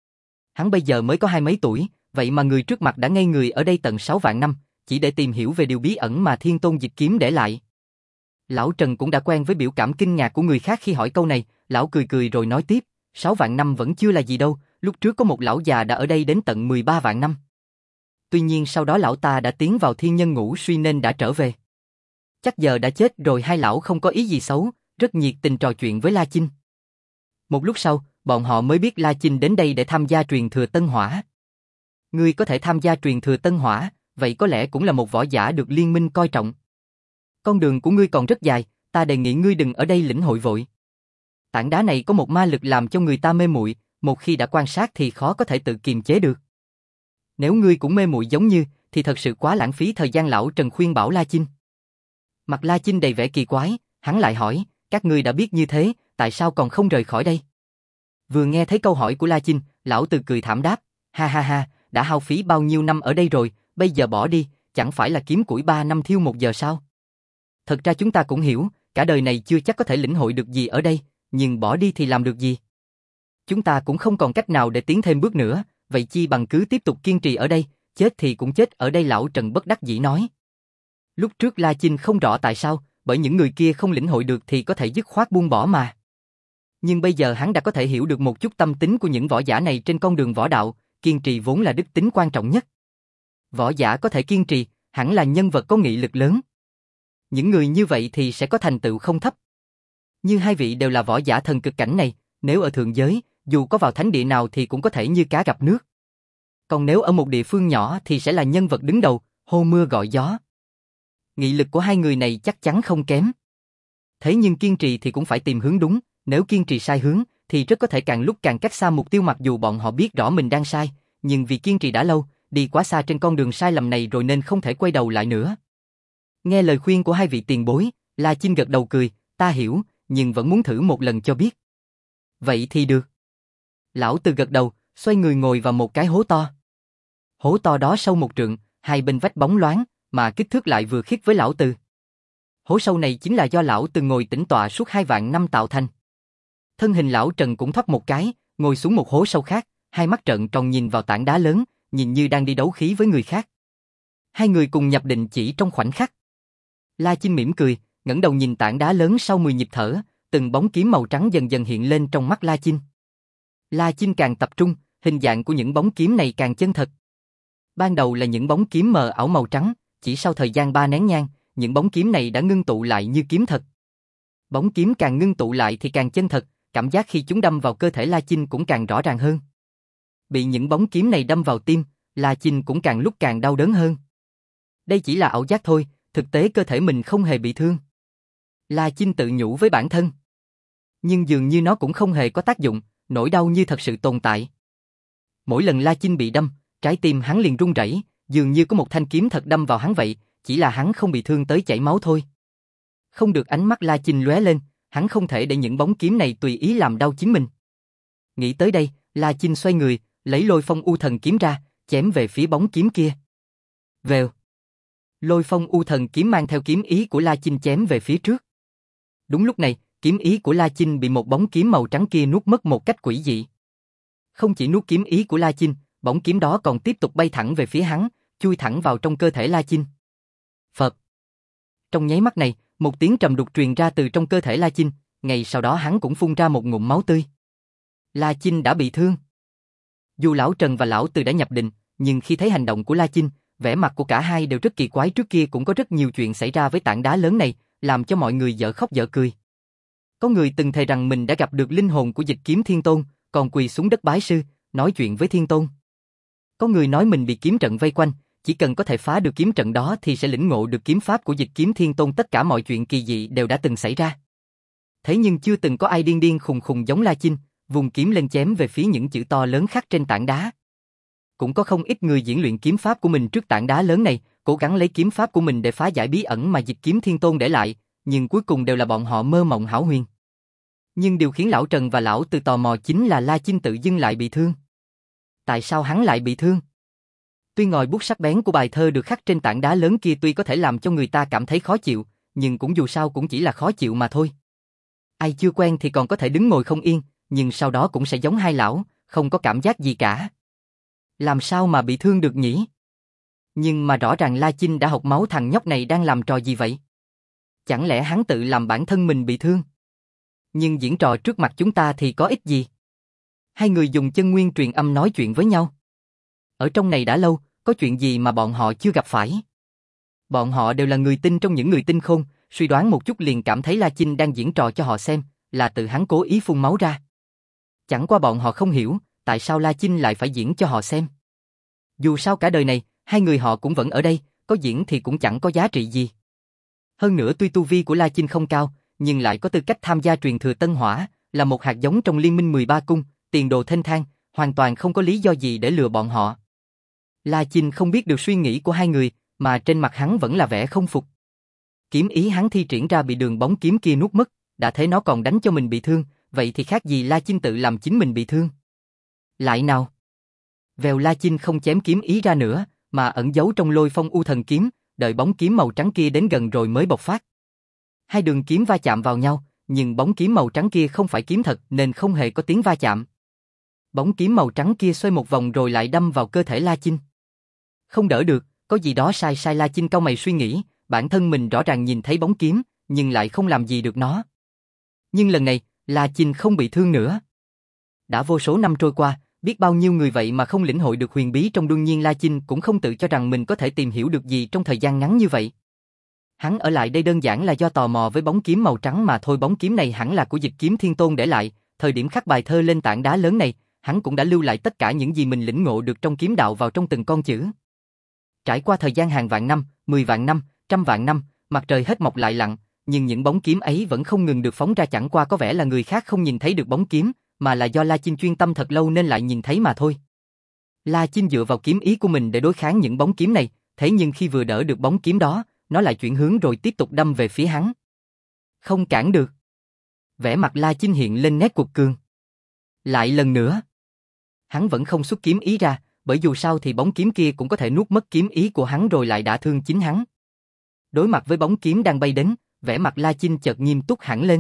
Hắn bây giờ mới có hai mấy tuổi, vậy mà người trước mặt đã ngây người ở đây tận sáu vạn năm, chỉ để tìm hiểu về điều bí ẩn mà Thiên Tôn Dịch Kiếm để lại. Lão Trần cũng đã quen với biểu cảm kinh ngạc của người khác khi hỏi câu này, lão cười cười rồi nói tiếp, sáu vạn năm vẫn chưa là gì đâu, lúc trước có một lão già đã ở đây đến tận mười ba vạn năm. Tuy nhiên sau đó lão ta đã tiến vào thiên nhân ngũ suy nên đã trở về. Chắc giờ đã chết rồi. Hai lão không có ý gì xấu, rất nhiệt tình trò chuyện với La Chinh. Một lúc sau, bọn họ mới biết La Chinh đến đây để tham gia truyền thừa Tân Hỏa. Ngươi có thể tham gia truyền thừa Tân Hỏa, vậy có lẽ cũng là một võ giả được liên minh coi trọng. Con đường của ngươi còn rất dài, ta đề nghị ngươi đừng ở đây lĩnh hội vội. Tảng đá này có một ma lực làm cho người ta mê muội, một khi đã quan sát thì khó có thể tự kiềm chế được. Nếu ngươi cũng mê muội giống như, thì thật sự quá lãng phí thời gian. Lão Trần khuyên bảo La Chinh. Mặt La Chinh đầy vẻ kỳ quái, hắn lại hỏi, các ngươi đã biết như thế, tại sao còn không rời khỏi đây? Vừa nghe thấy câu hỏi của La Chinh, lão từ cười thảm đáp, ha ha ha, đã hao phí bao nhiêu năm ở đây rồi, bây giờ bỏ đi, chẳng phải là kiếm củi ba năm thiêu một giờ sao? Thật ra chúng ta cũng hiểu, cả đời này chưa chắc có thể lĩnh hội được gì ở đây, nhưng bỏ đi thì làm được gì? Chúng ta cũng không còn cách nào để tiến thêm bước nữa, vậy chi bằng cứ tiếp tục kiên trì ở đây, chết thì cũng chết ở đây. Lão Trần bất đắc dĩ nói. Lúc trước La Chinh không rõ tại sao, bởi những người kia không lĩnh hội được thì có thể dứt khoát buông bỏ mà. Nhưng bây giờ hắn đã có thể hiểu được một chút tâm tính của những võ giả này trên con đường võ đạo, kiên trì vốn là đức tính quan trọng nhất. Võ giả có thể kiên trì, hẳn là nhân vật có nghị lực lớn. Những người như vậy thì sẽ có thành tựu không thấp. Như hai vị đều là võ giả thần cực cảnh này, nếu ở thượng giới, dù có vào thánh địa nào thì cũng có thể như cá gặp nước. Còn nếu ở một địa phương nhỏ thì sẽ là nhân vật đứng đầu, hô mưa gọi gió. Nghị lực của hai người này chắc chắn không kém. Thế nhưng kiên trì thì cũng phải tìm hướng đúng, nếu kiên trì sai hướng thì rất có thể càng lúc càng cách xa mục tiêu. Mặc dù bọn họ biết rõ mình đang sai, nhưng vì kiên trì đã lâu, đi quá xa trên con đường sai lầm này rồi nên không thể quay đầu lại nữa. Nghe lời khuyên của hai vị tiền bối, La Chinh gật đầu cười, ta hiểu, nhưng vẫn muốn thử một lần cho biết. Vậy thì được. Lão Từ gật đầu, xoay người ngồi vào một cái hố to. Hố to đó sâu một trượng, hai bên vách bóng loáng, mà kích thước lại vừa khít với lão Từ. Hố sâu này chính là do lão Từ ngồi tĩnh tọa suốt hai vạn năm tạo thành. Thân hình lão Trần cũng thoát một cái, ngồi xuống một hố sâu khác, hai mắt trợn tròn nhìn vào tảng đá lớn, nhìn như đang đi đấu khí với người khác. Hai người cùng nhập định chỉ trong khoảnh khắc. La Chinh mỉm cười, ngẩng đầu nhìn tảng đá lớn sau mười nhịp thở, từng bóng kiếm màu trắng dần dần hiện lên trong mắt La Chinh. La Chinh càng tập trung, hình dạng của những bóng kiếm này càng chân thật. Ban đầu là những bóng kiếm mờ ảo màu trắng, chỉ sau thời gian ba nén nhang, những bóng kiếm này đã ngưng tụ lại như kiếm thật. Bóng kiếm càng ngưng tụ lại thì càng chân thật, cảm giác khi chúng đâm vào cơ thể La Chinh cũng càng rõ ràng hơn. Bị những bóng kiếm này đâm vào tim, La Chinh cũng càng lúc càng đau đớn hơn. Đây chỉ là ảo giác thôi, thực tế cơ thể mình không hề bị thương. La Chinh tự nhủ với bản thân. Nhưng dường như nó cũng không hề có tác dụng, nỗi đau như thật sự tồn tại. Mỗi lần La Chinh bị đâm, trái tim hắn liền run rẩy, dường như có một thanh kiếm thật đâm vào hắn vậy, chỉ là hắn không bị thương tới chảy máu thôi. Không được, ánh mắt La Chinh lóe lên, hắn không thể để những bóng kiếm này tùy ý làm đau chính mình. Nghĩ tới đây, La Chinh xoay người, lấy Lôi Phong U Thần kiếm ra, chém về phía bóng kiếm kia. Vèo. Lôi Phong U Thần kiếm mang theo kiếm ý của La Chinh chém về phía trước. Đúng lúc này, kiếm ý của La Chinh bị một bóng kiếm màu trắng kia nuốt mất một cách quỷ dị. Không chỉ nuốt kiếm ý của La Chinh, bóng kiếm đó còn tiếp tục bay thẳng về phía hắn, chui thẳng vào trong cơ thể La Chinh. Phật. Trong nháy mắt này, một tiếng trầm đục truyền ra từ trong cơ thể La Chinh, ngay sau đó hắn cũng phun ra một ngụm máu tươi. La Chinh đã bị thương. Dù lão Trần và lão Từ đã nhập định, nhưng khi thấy hành động của La Chinh, vẻ mặt của cả hai đều rất kỳ quái. Trước kia cũng có rất nhiều chuyện xảy ra với tảng đá lớn này, làm cho mọi người dở khóc dở cười. Có người từng thề rằng mình đã gặp được linh hồn của Dịch Kiếm Thiên Tôn, còn quỳ xuống đất bái sư, nói chuyện với Thiên Tôn. Có người nói mình bị kiếm trận vây quanh, chỉ cần có thể phá được kiếm trận đó thì sẽ lĩnh ngộ được kiếm pháp của Dịch Kiếm Thiên Tôn. Tất cả mọi chuyện kỳ dị đều đã từng xảy ra. Thế nhưng chưa từng có ai điên điên khùng khùng giống La Chinh, vùng kiếm lên chém về phía những chữ to lớn khắc trên tảng đá. Cũng có không ít người diễn luyện kiếm pháp của mình trước tảng đá lớn này, cố gắng lấy kiếm pháp của mình để phá giải bí ẩn mà Dịch Kiếm Thiên Tôn để lại, nhưng cuối cùng đều là bọn họ mơ mộng hão huyền. Nhưng điều khiến lão Trần và lão Từ tò mò chính là La Chinh tự dưng lại bị thương. Tại sao hắn lại bị thương? Tuy ngòi bút sắc bén của bài thơ được khắc trên tảng đá lớn kia tuy có thể làm cho người ta cảm thấy khó chịu, nhưng cũng dù sao cũng chỉ là khó chịu mà thôi. Ai chưa quen thì còn có thể đứng ngồi không yên, nhưng sau đó cũng sẽ giống hai lão, không có cảm giác gì cả. Làm sao mà bị thương được nhỉ? Nhưng mà rõ ràng La Chinh đã học máu, thằng nhóc này đang làm trò gì vậy? Chẳng lẽ hắn tự làm bản thân mình bị thương? Nhưng diễn trò trước mặt chúng ta thì có ích gì? Hai người dùng chân nguyên truyền âm nói chuyện với nhau. Ở trong này đã lâu, có chuyện gì mà bọn họ chưa gặp phải? Bọn họ đều là người tinh trong những người tinh khôn, suy đoán một chút liền cảm thấy La Chinh đang diễn trò cho họ xem, là tự hắn cố ý phun máu ra. Chẳng qua bọn họ không hiểu, tại sao La Chinh lại phải diễn cho họ xem. Dù sao cả đời này, hai người họ cũng vẫn ở đây, có diễn thì cũng chẳng có giá trị gì. Hơn nữa tuy tu vi của La Chinh không cao, nhưng lại có tư cách tham gia truyền thừa Tân Hỏa, là một hạt giống trong liên minh mười ba cung, tiền đồ thênh thang, hoàn toàn không có lý do gì để lừa bọn họ. La Chinh không biết được suy nghĩ của hai người, mà trên mặt hắn vẫn là vẻ không phục. Kiếm ý hắn thi triển ra bị đường bóng kiếm kia nuốt mất, đã thế nó còn đánh cho mình bị thương, vậy thì khác gì La Chinh tự làm chính mình bị thương. Lại nào. Vèo, La Chinh không chém kiếm ý ra nữa, mà ẩn giấu trong Lôi Phong U Thần kiếm, đợi bóng kiếm màu trắng kia đến gần rồi mới bộc phát. Hai đường kiếm va chạm vào nhau, nhưng bóng kiếm màu trắng kia không phải kiếm thật nên không hề có tiếng va chạm. Bóng kiếm màu trắng kia xoay một vòng rồi lại đâm vào cơ thể La Chinh. Không đỡ được, có gì đó sai sai. La Chinh cau mày suy nghĩ, bản thân mình rõ ràng nhìn thấy bóng kiếm, nhưng lại không làm gì được nó. Nhưng lần này, La Chinh không bị thương nữa. Đã vô số năm trôi qua, biết bao nhiêu người vậy mà không lĩnh hội được huyền bí trong. Đương nhiên La Chinh cũng không tự cho rằng mình có thể tìm hiểu được gì trong thời gian ngắn như vậy. Hắn ở lại đây đơn giản là do tò mò với bóng kiếm màu trắng mà thôi. Bóng kiếm này hẳn là của Dịch Kiếm Thiên Tôn để lại, thời điểm khắc bài thơ lên tảng đá lớn này, hắn cũng đã lưu lại tất cả những gì mình lĩnh ngộ được trong kiếm đạo vào trong từng con chữ. Trải qua thời gian hàng vạn năm, mười vạn năm, trăm vạn năm, mặt trời hết mọc lại lặn, nhưng những bóng kiếm ấy vẫn không ngừng được phóng ra. Chẳng qua có vẻ là người khác không nhìn thấy được bóng kiếm, mà là do La Chinh chuyên tâm thật lâu nên lại nhìn thấy mà thôi. La Chinh dựa vào kiếm ý của mình để đối kháng những bóng kiếm này, thế nhưng khi vừa đỡ được bóng kiếm đó, nó lại chuyển hướng rồi tiếp tục đâm về phía hắn. Không cản được. Vẻ mặt La Chinh hiện lên nét cuột cường. Lại lần nữa. Hắn vẫn không xuất kiếm ý ra, bởi dù sao thì bóng kiếm kia cũng có thể nuốt mất kiếm ý của hắn rồi lại đả thương chính hắn. Đối mặt với bóng kiếm đang bay đến, vẻ mặt La Chinh chợt nghiêm túc hẳn lên.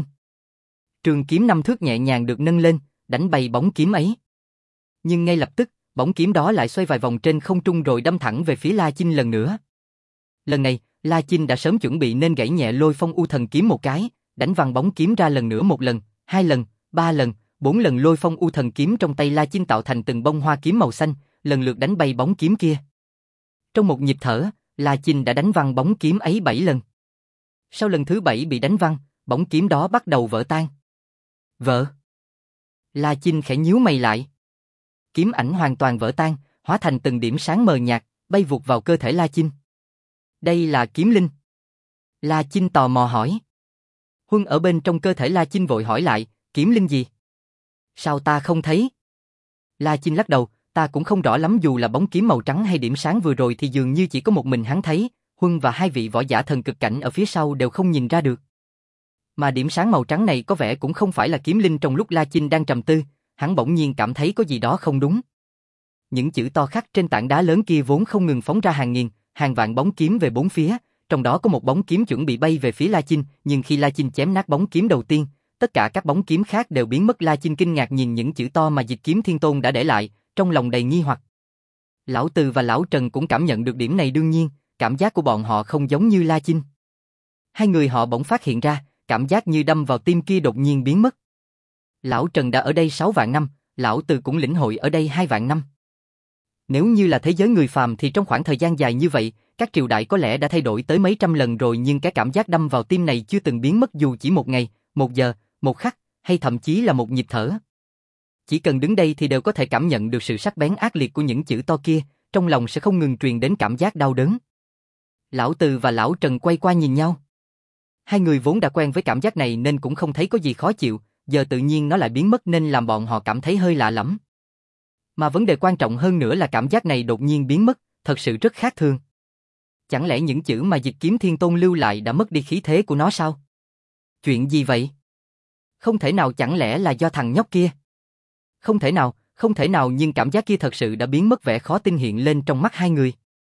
Trường kiếm năm thước nhẹ nhàng được nâng lên, đánh bay bóng kiếm ấy. Nhưng ngay lập tức, bóng kiếm đó lại xoay vài vòng trên không trung rồi đâm thẳng về phía La Chinh lần nữa. Lần này, La Chinh đã sớm chuẩn bị nên gãy nhẹ Lôi Phong U Thần Kiếm một cái, đánh văng bóng kiếm ra lần nữa, một lần, hai lần, ba lần, bốn lần. Lôi Phong U Thần Kiếm trong tay La Chinh tạo thành từng bông hoa kiếm màu xanh, lần lượt đánh bay bóng kiếm kia. Trong một nhịp thở, La Chinh đã đánh văng bóng kiếm ấy bảy lần. Sau lần thứ bảy bị đánh văng, bóng kiếm đó bắt đầu vỡ tan. Vỡ? La Chinh khẽ nhíu mày lại. Kiếm ảnh hoàn toàn vỡ tan, hóa thành từng điểm sáng mờ nhạt, bay vụt vào cơ thể La Chinh. Đây là kiếm linh. La Chinh tò mò hỏi. Huân ở bên trong cơ thể La Chinh vội hỏi lại, kiếm linh gì? Sao ta không thấy? La Chinh lắc đầu, ta cũng không rõ lắm, dù là bóng kiếm màu trắng hay điểm sáng vừa rồi thì dường như chỉ có một mình hắn thấy, Huân và hai vị võ giả thần cực cảnh ở phía sau đều không nhìn ra được. Mà điểm sáng màu trắng này có vẻ cũng không phải là kiếm linh. Trong lúc La Chinh đang trầm tư, hắn bỗng nhiên cảm thấy có gì đó không đúng. Những chữ to khắc trên tảng đá lớn kia vốn không ngừng phóng ra hàng nghìn, hàng vạn bóng kiếm về bốn phía, trong đó có một bóng kiếm chuẩn bị bay về phía La Chinh, nhưng khi La Chinh chém nát bóng kiếm đầu tiên, tất cả các bóng kiếm khác đều biến mất. La Chinh kinh ngạc nhìn những chữ to mà Dịch Kiếm Thiên Tôn đã để lại, trong lòng đầy nghi hoặc. Lão Từ và Lão Trần cũng cảm nhận được điểm này, đương nhiên, cảm giác của bọn họ không giống như La Chinh. Hai người họ bỗng phát hiện ra, cảm giác như đâm vào tim kia đột nhiên biến mất. Lão Trần đã ở đây sáu vạn năm, Lão Từ cũng lĩnh hội ở đây hai vạn năm. Nếu như là thế giới người phàm thì trong khoảng thời gian dài như vậy, các triều đại có lẽ đã thay đổi tới mấy trăm lần rồi, nhưng cái cảm giác đâm vào tim này chưa từng biến mất dù chỉ một ngày, một giờ, một khắc, hay thậm chí là một nhịp thở. Chỉ cần đứng đây thì đều có thể cảm nhận được sự sắc bén ác liệt của những chữ to kia, trong lòng sẽ không ngừng truyền đến cảm giác đau đớn. Lão Từ và Lão Trần quay qua nhìn nhau. Hai người vốn đã quen với cảm giác này nên cũng không thấy có gì khó chịu, giờ tự nhiên nó lại biến mất nên làm bọn họ cảm thấy hơi lạ lẫm. Mà vấn đề quan trọng hơn nữa là cảm giác này đột nhiên biến mất, thật sự rất khác thường. Chẳng lẽ những chữ mà Dịch Kiếm Thiên Tôn lưu lại đã mất đi khí thế của nó sao? Chuyện gì vậy? Không thể nào, chẳng lẽ là do thằng nhóc kia? Không thể nào, không thể nào, nhưng cảm giác kia thật sự đã biến mất. Vẻ khó tin hiện lên trong mắt hai người.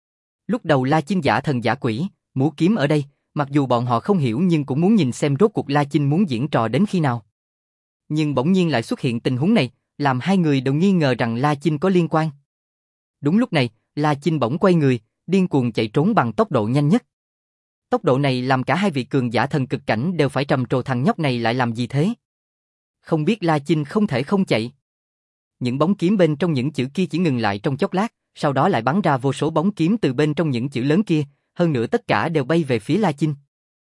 Lúc đầu La Chinh giả thần giả quỷ, múa kiếm ở đây, mặc dù bọn họ không hiểu nhưng cũng muốn nhìn xem rốt cuộc La Chinh muốn diễn trò đến khi nào. Nhưng bỗng nhiên lại xuất hiện tình huống này, làm hai người đều nghi ngờ rằng La Chinh có liên quan. Đúng lúc này, La Chinh bỗng quay người, điên cuồng chạy trốn bằng tốc độ nhanh nhất. Tốc độ này làm cả hai vị cường giả thần cực cảnh đều phải trầm trồ, thằng nhóc này lại làm gì thế? Không biết La Chinh không thể không chạy. Những bóng kiếm bên trong những chữ kia chỉ ngừng lại trong chốc lát, sau đó lại bắn ra vô số bóng kiếm từ bên trong những chữ lớn kia, hơn nữa tất cả đều bay về phía La Chinh.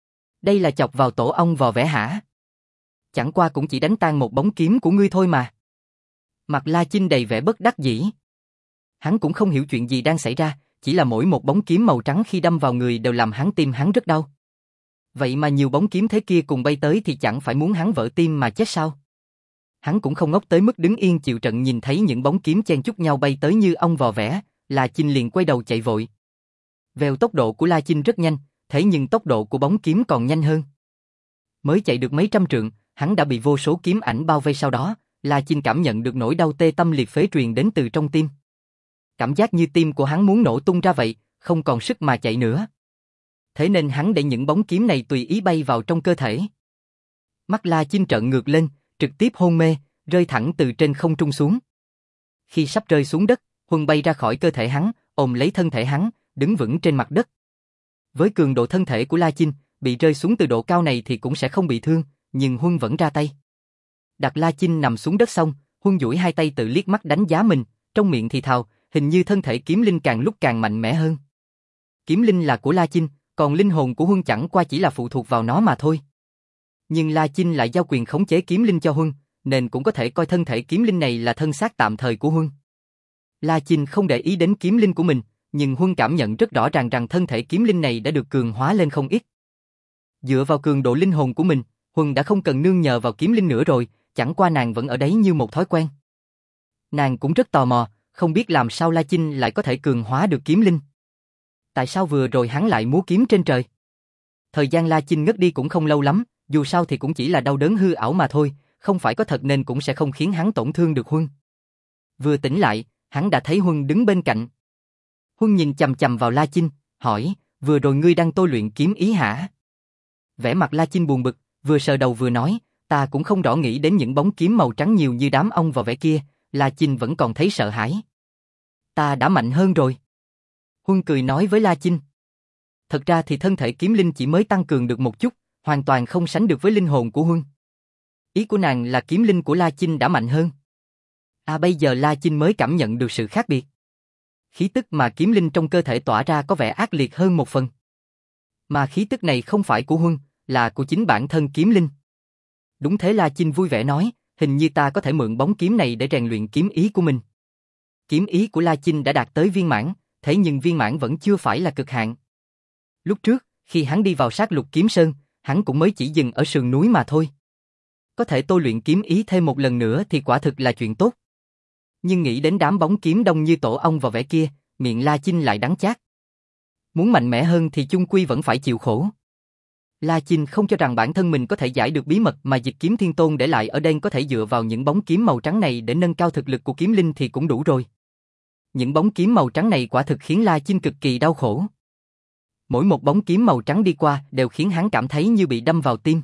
Đây là chọc vào tổ ong vò vẽ hả? Chẳng qua cũng chỉ đánh tan một bóng kiếm của ngươi thôi mà. Mặt La Chinh đầy vẻ bất đắc dĩ. Hắn cũng không hiểu chuyện gì đang xảy ra, chỉ là mỗi một bóng kiếm màu trắng khi đâm vào người đều làm hắn tim hắn rất đau. Vậy mà nhiều bóng kiếm thế kia cùng bay tới thì chẳng phải muốn hắn vỡ tim mà chết sao? Hắn cũng không ngốc tới mức đứng yên chịu trận, nhìn thấy những bóng kiếm chen chúc nhau bay tới như ong vò vẽ, La Chinh liền quay đầu chạy vội. Vèo, tốc độ của La Chinh rất nhanh, thế nhưng tốc độ của bóng kiếm còn nhanh hơn. Mới chạy được mấy trăm trượng, hắn đã bị vô số kiếm ảnh bao vây. Sau đó, La Chinh cảm nhận được nỗi đau tê tâm liệt phế truyền đến từ trong tim. Cảm giác như tim của hắn muốn nổ tung ra vậy, không còn sức mà chạy nữa. Thế nên hắn để những bóng kiếm này tùy ý bay vào trong cơ thể. Mắt La Chinh trợn ngược lên, trực tiếp hôn mê, rơi thẳng từ trên không trung xuống. Khi sắp rơi xuống đất, Huân bay ra khỏi cơ thể hắn, ôm lấy thân thể hắn, đứng vững trên mặt đất. Với cường độ thân thể của La Chinh, bị rơi xuống từ độ cao này thì cũng sẽ không bị thương, nhưng Huân vẫn ra tay. Đặt La Chinh nằm xuống đất xong, Huân duỗi hai tay tự liếc mắt đánh giá mình, trong miệng thì thào, hình như thân thể kiếm linh càng lúc càng mạnh mẽ hơn. Kiếm linh là của La Chinh, còn linh hồn của Huân chẳng qua chỉ là phụ thuộc vào nó mà thôi. Nhưng La Chinh lại giao quyền khống chế kiếm linh cho Huân, nên cũng có thể coi thân thể kiếm linh này là thân xác tạm thời của Huân. La Chinh không để ý đến kiếm linh của mình, nhưng Huân cảm nhận rất rõ ràng rằng thân thể kiếm linh này đã được cường hóa lên không ít. Dựa vào cường độ linh hồn của mình, Huân đã không cần nương nhờ vào kiếm linh nữa rồi, chẳng qua nàng vẫn ở đấy như một thói quen. Nàng cũng rất tò mò, không biết làm sao La Chinh lại có thể cường hóa được kiếm linh. Tại sao vừa rồi hắn lại múa kiếm trên trời? Thời gian La Chinh ngất đi cũng không lâu lắm, dù sao thì cũng chỉ là đau đớn hư ảo mà thôi, không phải có thật nên cũng sẽ không khiến hắn tổn thương được Huân. Vừa tỉnh lại, hắn đã thấy Huân đứng bên cạnh. Huân nhìn chằm chằm vào La Chinh, hỏi, vừa rồi ngươi đang tôi luyện kiếm ý hả? Vẻ mặt La Chinh buồn bực, vừa sờ đầu vừa nói, ta cũng không rõ, nghĩ đến những bóng kiếm màu trắng nhiều như đám ong vào vẻ kia, La Chinh vẫn còn thấy sợ hãi. Ta đã mạnh hơn rồi. Huân cười nói với La Chinh. thật ra thì thân thể kiếm linh chỉ mới tăng cường được một chút, hoàn toàn không sánh được với linh hồn của Huân. Ý của nàng là kiếm linh của La Chinh đã mạnh hơn. À bây giờ La Chinh mới cảm nhận được sự khác biệt. Khí tức mà kiếm linh trong cơ thể tỏa ra có vẻ ác liệt hơn một phần. Mà khí tức này không phải của Huân, là của chính bản thân kiếm linh. Đúng thế, La Chinh vui vẻ nói, hình như ta có thể mượn bóng kiếm này để rèn luyện kiếm ý của mình. Kiếm ý của La Chinh đã đạt tới viên mãn, thế nhưng viên mãn vẫn chưa phải là cực hạn. Lúc trước, khi hắn đi vào sát lục kiếm sơn, hắn cũng mới chỉ dừng ở sườn núi mà thôi. Có thể tôi luyện kiếm ý thêm một lần nữa thì quả thực là chuyện tốt. Nhưng nghĩ đến đám bóng kiếm đông như tổ ong vào vẻ kia, miệng La Chinh lại đắng chát. Muốn mạnh mẽ hơn thì chung quy vẫn phải chịu khổ. La Chinh không cho rằng bản thân mình có thể giải được bí mật mà Dịch Kiếm Thiên Tôn để lại ở đây, có thể dựa vào những bóng kiếm màu trắng này để nâng cao thực lực của kiếm linh thì cũng đủ rồi. Những bóng kiếm màu trắng này quả thực khiến La Chinh cực kỳ đau khổ. Mỗi một bóng kiếm màu trắng đi qua đều khiến hắn cảm thấy như bị đâm vào tim.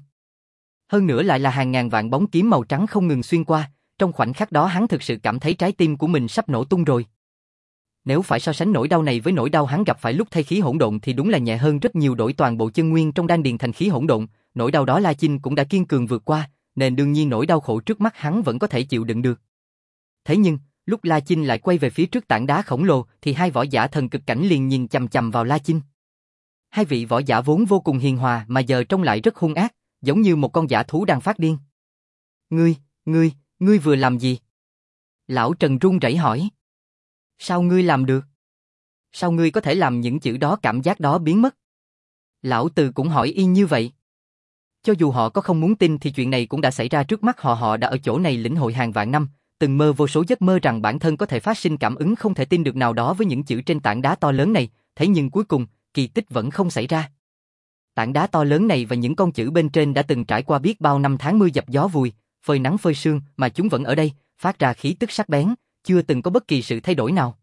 Hơn nữa lại là hàng ngàn vạn bóng kiếm màu trắng không ngừng xuyên qua, trong khoảnh khắc đó hắn thực sự cảm thấy trái tim của mình sắp nổ tung rồi. Nếu phải so sánh nỗi đau này với nỗi đau hắn gặp phải lúc thay khí hỗn độn thì đúng là nhẹ hơn rất nhiều. Đổi toàn bộ chân nguyên trong đan điền thành khí hỗn độn, nỗi đau đó La Chinh cũng đã kiên cường vượt qua, nên đương nhiên nỗi đau khổ trước mắt hắn vẫn có thể chịu đựng được. Thế nhưng, lúc La Chinh lại quay về phía trước tảng đá khổng lồ thì hai võ giả thần cực cảnh liền nhìn chằm chằm vào La Chinh. Hai vị võ giả vốn vô cùng hiền hòa mà giờ trông lại rất hung ác, giống như một con dã thú đang phát điên. Ngươi, ngươi, ngươi vừa làm gì? Lão Trần run rẩy hỏi. Sao ngươi làm được? Sao ngươi có thể làm những chữ đó, cảm giác đó biến mất? Lão Từ cũng hỏi y như vậy. Cho dù họ có không muốn tin thì chuyện này cũng đã xảy ra trước mắt họ, họ đã ở chỗ này lĩnh hội hàng vạn năm, từng mơ vô số giấc mơ rằng bản thân có thể phát sinh cảm ứng không thể tin được nào đó với những chữ trên tảng đá to lớn này, thế nhưng cuối cùng, kỳ tích vẫn không xảy ra. Tảng đá to lớn này và những con chữ bên trên đã từng trải qua biết bao năm tháng mưa dập gió vùi, phơi nắng phơi sương mà chúng vẫn ở đây, phát ra khí tức sắc bén, chưa từng có bất kỳ sự thay đổi nào.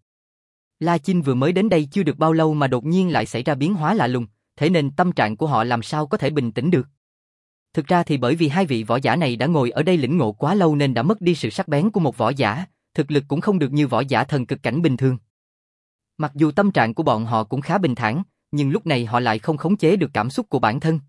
La Chinh vừa mới đến đây chưa được bao lâu mà đột nhiên lại xảy ra biến hóa lạ lùng, thế nên tâm trạng của họ làm sao có thể bình tĩnh được. Thực ra thì bởi vì hai vị võ giả này đã ngồi ở đây lĩnh ngộ quá lâu nên đã mất đi sự sắc bén của một võ giả, thực lực cũng không được như võ giả thần cực cảnh bình thường. Mặc dù tâm trạng của bọn họ cũng khá bình thản, nhưng lúc này họ lại không khống chế được cảm xúc của bản thân.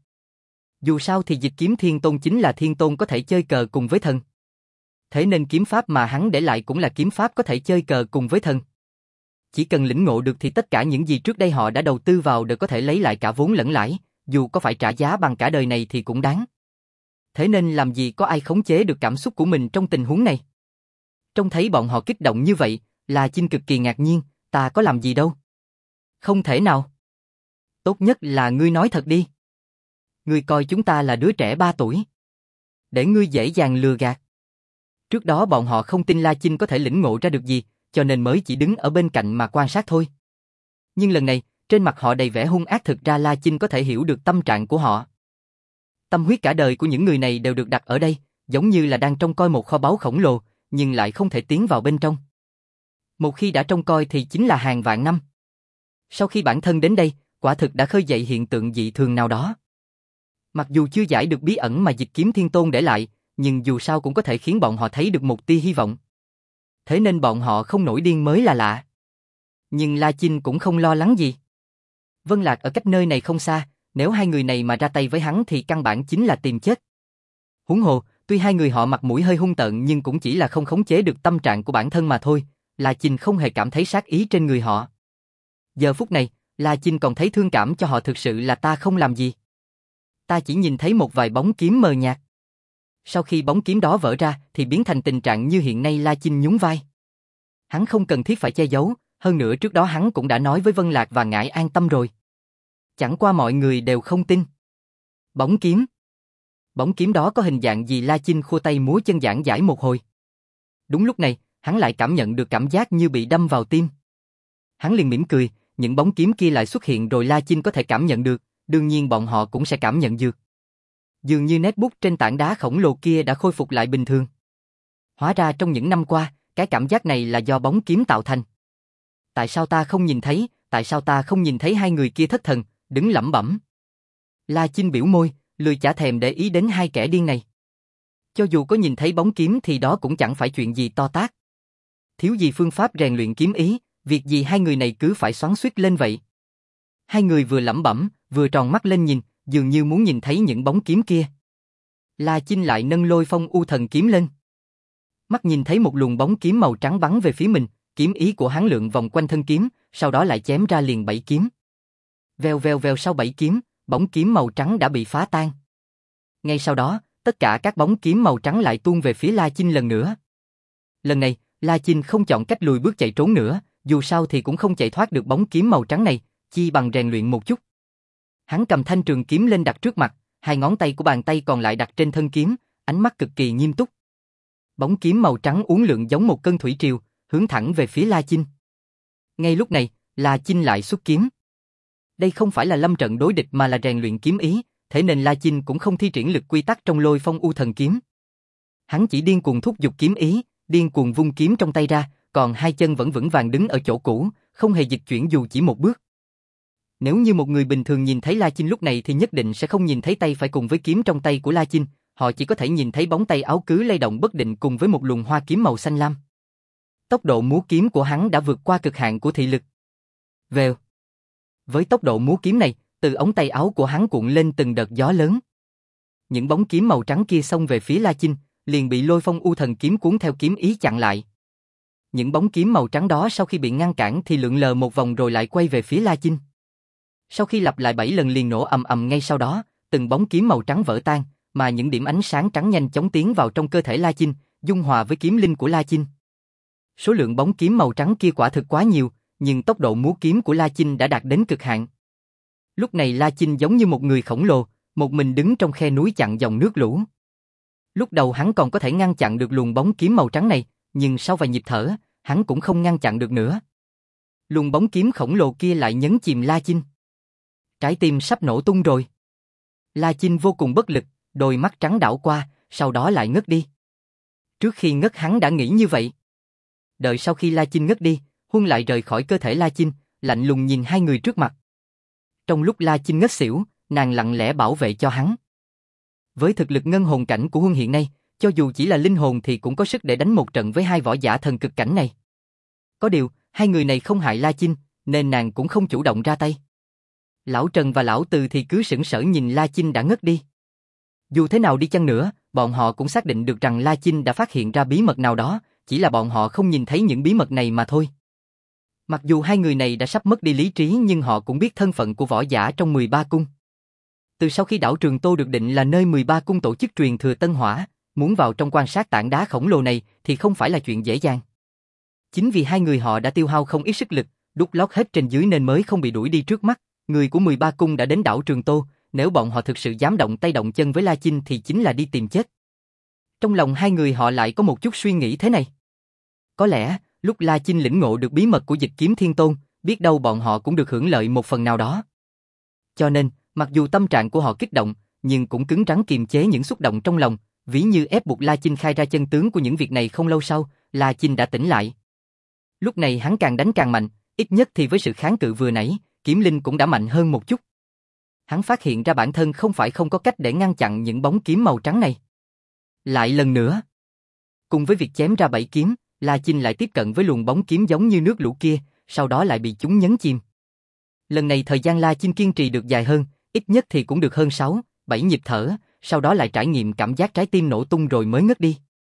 Dù sao thì Dịch Kiếm Thiên Tôn chính là thiên tôn có thể chơi cờ cùng với thần. Thế nên kiếm pháp mà hắn để lại cũng là kiếm pháp có thể chơi cờ cùng với thần. Chỉ cần lĩnh ngộ được thì tất cả những gì trước đây họ đã đầu tư vào đều có thể lấy lại cả vốn lẫn lãi, dù có phải trả giá bằng cả đời này thì cũng đáng. Thế nên làm gì có ai khống chế được cảm xúc của mình trong tình huống này. Trông thấy bọn họ kích động như vậy, La Chinh cực kỳ ngạc nhiên, ta có làm gì đâu. Không thể nào. Tốt nhất là ngươi nói thật đi. Ngươi coi chúng ta là đứa trẻ ba tuổi. Để ngươi dễ dàng lừa gạt. Trước đó bọn họ không tin La Chinh có thể lĩnh ngộ ra được gì, cho nên mới chỉ đứng ở bên cạnh mà quan sát thôi. Nhưng lần này, trên mặt họ đầy vẻ hung ác, thực ra La Chinh có thể hiểu được tâm trạng của họ. Tâm huyết cả đời của những người này đều được đặt ở đây, giống như là đang trông coi một kho báu khổng lồ, nhưng lại không thể tiến vào bên trong. Một khi đã trông coi thì chính là hàng vạn năm. Sau khi bản thân đến đây, quả thực đã khơi dậy hiện tượng dị thường nào đó. Mặc dù chưa giải được bí ẩn mà Dịch Kiếm Thiên Tôn để lại, nhưng dù sao cũng có thể khiến bọn họ thấy được một tia hy vọng. Thế nên bọn họ không nổi điên mới là lạ. Nhưng La Chinh cũng không lo lắng gì. Vân Lạc ở cách nơi này không xa, nếu hai người này mà ra tay với hắn thì căn bản chính là tìm chết. Huống hồ, tuy hai người họ mặt mũi hơi hung tợn nhưng cũng chỉ là không khống chế được tâm trạng của bản thân mà thôi, La Chinh không hề cảm thấy sát ý trên người họ. Giờ phút này, La Chinh còn thấy thương cảm cho họ, thực sự là ta không làm gì. Ta chỉ nhìn thấy một vài bóng kiếm mờ nhạt. Sau khi bóng kiếm đó vỡ ra thì biến thành tình trạng như hiện nay. La Chinh nhún vai. Hắn không cần thiết phải che giấu, hơn nữa trước đó hắn cũng đã nói với Vân Lạc và Ngải an tâm rồi. Chẳng qua mọi người đều không tin. Bóng kiếm. Bóng kiếm đó có hình dạng gì? La Chinh khua tay múa chân giảng giải một hồi. Đúng lúc này, hắn lại cảm nhận được cảm giác như bị đâm vào tim. Hắn liền mỉm cười, những bóng kiếm kia lại xuất hiện rồi. La Chinh có thể cảm nhận được, đương nhiên bọn họ cũng sẽ cảm nhận được. Dường như nét bút trên tảng đá khổng lồ kia đã khôi phục lại bình thường. Hóa ra trong những năm qua, cái cảm giác này là do bóng kiếm tạo thành. Tại sao ta không nhìn thấy, tại sao ta không nhìn thấy hai người kia thất thần, đứng lẩm bẩm. La Chinh biểu môi, lười chả thèm để ý đến hai kẻ điên này. Cho dù có nhìn thấy bóng kiếm thì đó cũng chẳng phải chuyện gì to tát. Thiếu gì phương pháp rèn luyện kiếm ý, việc gì hai người này cứ phải xoắn xuýt lên vậy. Hai người vừa lẩm bẩm, vừa tròn mắt lên nhìn, dường như muốn nhìn thấy những bóng kiếm kia. La Chinh lại nâng Lôi Phong U Thần kiếm lên. Mắt nhìn thấy một luồng bóng kiếm màu trắng bắn về phía mình, kiếm ý của hắn lượn vòng quanh thân kiếm, sau đó lại chém ra liền bảy kiếm. Vèo vèo vèo, sau bảy kiếm, bóng kiếm màu trắng đã bị phá tan. Ngay sau đó, tất cả các bóng kiếm màu trắng lại tuôn về phía La Chinh lần nữa. Lần này, La Chinh không chọn cách lùi bước chạy trốn nữa, dù sao thì cũng không chạy thoát được bóng kiếm màu trắng này, chi bằng rèn luyện một chút. Hắn cầm thanh trường kiếm lên đặt trước mặt, hai ngón tay của bàn tay còn lại đặt trên thân kiếm, ánh mắt cực kỳ nghiêm túc. Bóng kiếm màu trắng uốn lượn giống một cơn thủy triều, hướng thẳng về phía La Chinh. Ngay lúc này, La Chinh lại xuất kiếm. Đây không phải là lâm trận đối địch mà là rèn luyện kiếm ý, thế nên La Chinh cũng không thi triển lực quy tắc trong Lôi Phong U Thần kiếm. Hắn chỉ điên cuồng thúc giục kiếm ý, điên cuồng vung kiếm trong tay ra, còn hai chân vẫn vững vàng đứng ở chỗ cũ, không hề dịch chuyển dù chỉ một bước. Nếu như một người bình thường nhìn thấy La Chinh lúc này thì nhất định sẽ không nhìn thấy tay phải cùng với kiếm trong tay của La Chinh, họ chỉ có thể nhìn thấy bóng tay áo cứ lay động bất định cùng với một luồng hoa kiếm màu xanh lam. Tốc độ múa kiếm của hắn đã vượt qua cực hạn của thị lực. Vèo. Với tốc độ múa kiếm này, từ ống tay áo của hắn cuộn lên từng đợt gió lớn. Những bóng kiếm màu trắng kia xông về phía La Chinh, liền bị Lôi Phong U Thần kiếm cuốn theo kiếm ý chặn lại. Những bóng kiếm màu trắng đó sau khi bị ngăn cản thì lượn lờ một vòng rồi lại quay về phía La Chinh. Sau khi lặp lại bảy lần liền nổ ầm ầm ngay sau đó, từng bóng kiếm màu trắng vỡ tan, mà những điểm ánh sáng trắng nhanh chóng tiến vào trong cơ thể La Chinh, dung hòa với kiếm linh của La Chinh. Số lượng bóng kiếm màu trắng kia quả thực quá nhiều, nhưng tốc độ múa kiếm của La Chinh đã đạt đến cực hạn. Lúc này La Chinh giống như một người khổng lồ, một mình đứng trong khe núi chặn dòng nước lũ. Lúc đầu hắn còn có thể ngăn chặn được luồng bóng kiếm màu trắng này, nhưng sau vài nhịp thở, hắn cũng không ngăn chặn được nữa. Luồng bóng kiếm khổng lồ kia lại nhấn chìm La Chinh. Trái tim sắp nổ tung rồi. La Chinh vô cùng bất lực, đôi mắt trắng đảo qua, sau đó lại ngất đi. Trước khi ngất hắn đã nghĩ như vậy. Đợi sau khi La Chinh ngất đi, Huân lại rời khỏi cơ thể La Chinh, lạnh lùng nhìn hai người trước mặt. Trong lúc La Chinh ngất xỉu, nàng lặng lẽ bảo vệ cho hắn. Với thực lực ngân hồn cảnh của Huân hiện nay, cho dù chỉ là linh hồn thì cũng có sức để đánh một trận với hai võ giả thần cực cảnh này. Có điều, hai người này không hại La Chinh, nên nàng cũng không chủ động ra tay. Lão Trần và Lão Từ thì cứ sững sờ nhìn La Chinh đã ngất đi. Dù thế nào đi chăng nữa, bọn họ cũng xác định được rằng La Chinh đã phát hiện ra bí mật nào đó, chỉ là bọn họ không nhìn thấy những bí mật này mà thôi. Mặc dù hai người này đã sắp mất đi lý trí nhưng họ cũng biết thân phận của võ giả trong mười ba cung. Từ sau khi đảo Trường Tô được định là nơi mười ba cung tổ chức truyền thừa Tân Hỏa, muốn vào trong quan sát tảng đá khổng lồ này thì không phải là chuyện dễ dàng. Chính vì hai người họ đã tiêu hao không ít sức lực, đút lót hết trên dưới nên mới không bị đuổi đi trước mắt. Người của mười ba cung đã đến đảo Trường Tô, nếu bọn họ thực sự dám động tay động chân với La Chinh thì chính là đi tìm chết. Trong lòng hai người họ lại có một chút suy nghĩ thế này. Có lẽ, lúc La Chinh lĩnh ngộ được bí mật của Dịch Kiếm Thiên Tôn, biết đâu bọn họ cũng được hưởng lợi một phần nào đó. Cho nên, mặc dù tâm trạng của họ kích động, nhưng cũng cứng rắn kiềm chế những xúc động trong lòng, ví như ép buộc La Chinh khai ra chân tướng của những việc này. Không lâu sau, La Chinh đã tỉnh lại. Lúc này hắn càng đánh càng mạnh, ít nhất thì với sự kháng cự vừa nãy, kiếm linh cũng đã mạnh hơn một chút. Hắn phát hiện ra bản thân không phải không có cách để ngăn chặn những bóng kiếm màu trắng này. Lại lần nữa, cùng với việc chém ra bảy kiếm, La Chinh lại tiếp cận với luồng bóng kiếm giống như nước lũ kia, sau đó lại bị chúng nhấn chìm. Lần này thời gian La Chinh kiên trì được dài hơn, ít nhất thì cũng được hơn sáu, bảy nhịp thở, sau đó lại trải nghiệm cảm giác trái tim nổ tung rồi mới ngất đi.